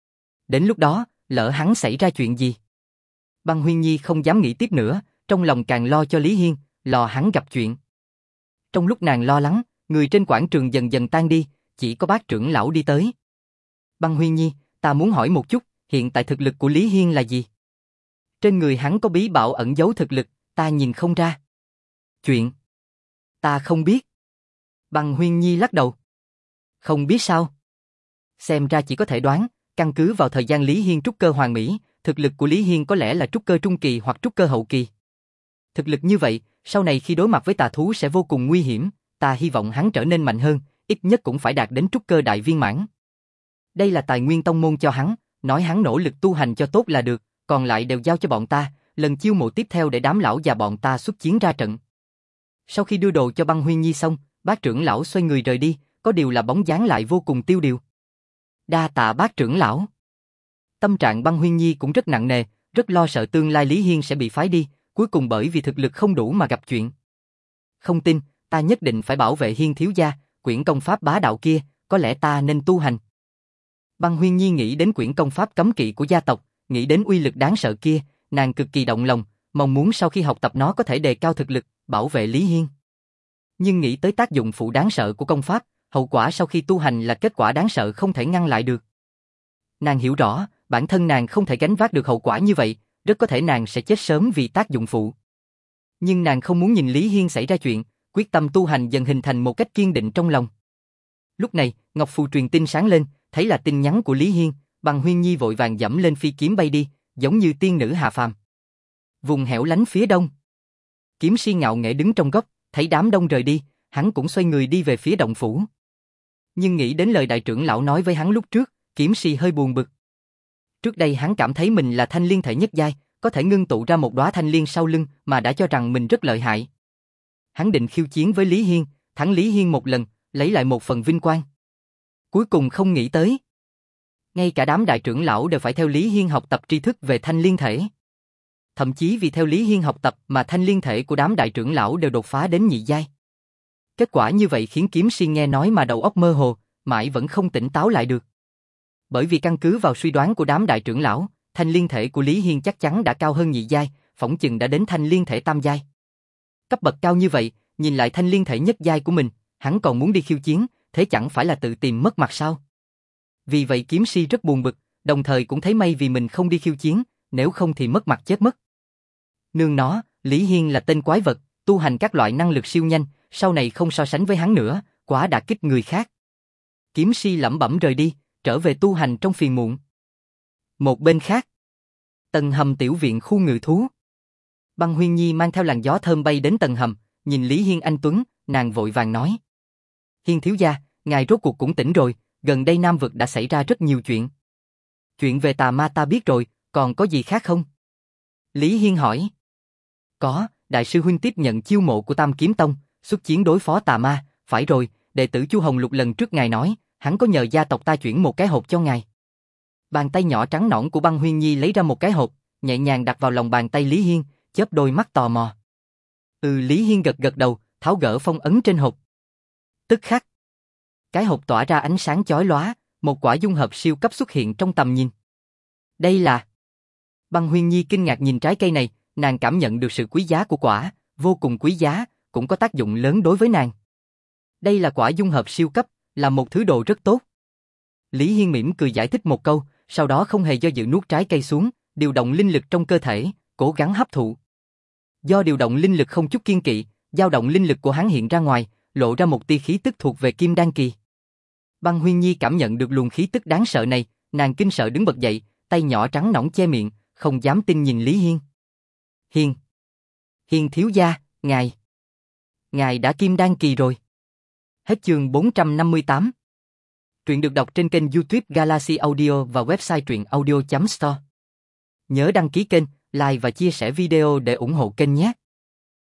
Đến lúc đó, lỡ hắn xảy ra chuyện gì? Băng Huyên Nhi không dám nghĩ tiếp nữa, trong lòng càng lo cho Lý Hiên, lo hắn gặp chuyện. Trong lúc nàng lo lắng, người trên quảng trường dần dần tan đi, chỉ có bác trưởng lão đi tới. Băng Huyên Nhi, ta muốn hỏi một chút, hiện tại thực lực của Lý Hiên là gì? Trên người hắn có bí bảo ẩn giấu thực lực, ta nhìn không ra. Chuyện? Ta không biết. Băng Huyên Nhi lắc đầu. Không biết sao? Xem ra chỉ có thể đoán, căn cứ vào thời gian Lý Hiên trúc cơ hoàn mỹ, thực lực của Lý Hiên có lẽ là trúc cơ trung kỳ hoặc trúc cơ hậu kỳ. Thực lực như vậy, sau này khi đối mặt với tà thú sẽ vô cùng nguy hiểm, ta hy vọng hắn trở nên mạnh hơn, ít nhất cũng phải đạt đến trúc cơ đại viên mãn. Đây là tài nguyên tông môn cho hắn, nói hắn nỗ lực tu hành cho tốt là được, còn lại đều giao cho bọn ta, lần chiêu mộ tiếp theo để đám lão già bọn ta xuất chiến ra trận. Sau khi đưa đồ cho Băng Huyên Nhi xong, bác trưởng lão xoay người rời đi, có điều là bóng dáng lại vô cùng tiêu điều. Đa tạ bác trưởng lão. Tâm trạng Băng Huyên Nhi cũng rất nặng nề, rất lo sợ tương lai Lý Hiên sẽ bị phái đi, cuối cùng bởi vì thực lực không đủ mà gặp chuyện. Không tin, ta nhất định phải bảo vệ Hiên thiếu gia, quyển công pháp bá đạo kia, có lẽ ta nên tu hành. Băng Huyên Nhi nghĩ đến quyển công pháp cấm kỵ của gia tộc, nghĩ đến uy lực đáng sợ kia, nàng cực kỳ động lòng, mong muốn sau khi học tập nó có thể đề cao thực lực, bảo vệ Lý Hiên. Nhưng nghĩ tới tác dụng phụ đáng sợ của công pháp, hậu quả sau khi tu hành là kết quả đáng sợ không thể ngăn lại được. Nàng hiểu rõ, bản thân nàng không thể gánh vác được hậu quả như vậy, rất có thể nàng sẽ chết sớm vì tác dụng phụ. Nhưng nàng không muốn nhìn Lý Hiên xảy ra chuyện, quyết tâm tu hành dần hình thành một cách kiên định trong lòng. Lúc này, ngọc phù truyền tin sáng lên, thấy là tin nhắn của Lý Hiên, Băng Huyên Nhi vội vàng dẫm lên phi kiếm bay đi, giống như tiên nữ hạ phàm. Vùng hẻo lánh phía đông. Kiếm Si ngạo nghễ đứng trong góc, thấy đám đông rời đi, hắn cũng xoay người đi về phía động phủ. Nhưng nghĩ đến lời đại trưởng lão nói với hắn lúc trước, Kiếm Si hơi buồn bực. Trước đây hắn cảm thấy mình là thanh liên thể nhất giai, có thể ngưng tụ ra một đóa thanh liên sau lưng mà đã cho rằng mình rất lợi hại. Hắn định khiêu chiến với Lý Hiên, thắng Lý Hiên một lần, lấy lại một phần vinh quang. Cuối cùng không nghĩ tới, ngay cả đám đại trưởng lão đều phải theo Lý Hiên học tập tri thức về thanh liên thể. Thậm chí vì theo Lý Hiên học tập mà thanh liên thể của đám đại trưởng lão đều đột phá đến nhị giai. Kết quả như vậy khiến Kiếm Si nghe nói mà đầu óc mơ hồ, mãi vẫn không tỉnh táo lại được. Bởi vì căn cứ vào suy đoán của đám đại trưởng lão, thanh liên thể của Lý Hiên chắc chắn đã cao hơn nhị giai, phỏng chừng đã đến thanh liên thể tam giai. Cấp bậc cao như vậy, nhìn lại thanh liên thể nhất giai của mình, hắn còn muốn đi khiêu chiến, thế chẳng phải là tự tìm mất mặt sao? Vì vậy kiếm si rất buồn bực, đồng thời cũng thấy may vì mình không đi khiêu chiến, nếu không thì mất mặt chết mất. Nương nó, Lý Hiên là tên quái vật, tu hành các loại năng lực siêu nhanh, sau này không so sánh với hắn nữa, quá đả kích người khác. Kiếm si lẩm bẩm rời đi, trở về tu hành trong phiền muộn. Một bên khác, tầng hầm tiểu viện khu ngự thú. Băng Huyên Nhi mang theo làn gió thơm bay đến tầng hầm, nhìn Lý Hiên anh tuấn, nàng vội vàng nói: Hiên thiếu gia, ngài rốt cuộc cũng tỉnh rồi, gần đây Nam vực đã xảy ra rất nhiều chuyện. Chuyện về tà ma ta biết rồi, còn có gì khác không? Lý Hiên hỏi. Có, đại sư huynh tiếp nhận chiêu mộ của Tam Kiếm Tông, xuất chiến đối phó tà ma, phải rồi, đệ tử Chu Hồng Lục lần trước ngài nói, hắn có nhờ gia tộc ta chuyển một cái hộp cho ngài. Bàn tay nhỏ trắng nõn của Băng Huyên Nhi lấy ra một cái hộp, nhẹ nhàng đặt vào lòng bàn tay Lý Hiên, chớp đôi mắt tò mò. Ừ, Lý Hiên gật gật đầu, tháo gỡ phong ấn trên hộp. Tức khắc, cái hộp tỏa ra ánh sáng chói lóa, một quả dung hợp siêu cấp xuất hiện trong tầm nhìn. Đây là... Băng Huyên Nhi kinh ngạc nhìn trái cây này, nàng cảm nhận được sự quý giá của quả, vô cùng quý giá, cũng có tác dụng lớn đối với nàng. Đây là quả dung hợp siêu cấp, là một thứ đồ rất tốt. Lý Hiên mỉm cười giải thích một câu, sau đó không hề do dự nuốt trái cây xuống, điều động linh lực trong cơ thể, cố gắng hấp thụ. Do điều động linh lực không chút kiêng kỵ, dao động linh lực của hắn hiện ra ngoài, lộ ra một tia khí tức thuộc về Kim Đan kỳ. Băng Huyên Nhi cảm nhận được luồng khí tức đáng sợ này, nàng kinh sợ đứng bật dậy, tay nhỏ trắng nõn che miệng, không dám tin nhìn Lý Hiên. Hiên, Hiên thiếu gia, ngài, ngài đã Kim Đan kỳ rồi. Hết chương bốn trăm năm mươi tám. Truyện được đọc trên kênh YouTube Galaxy Audio và website truyện audio chấm store. Nhớ đăng ký kênh, like và chia sẻ video để ủng hộ kênh nhé.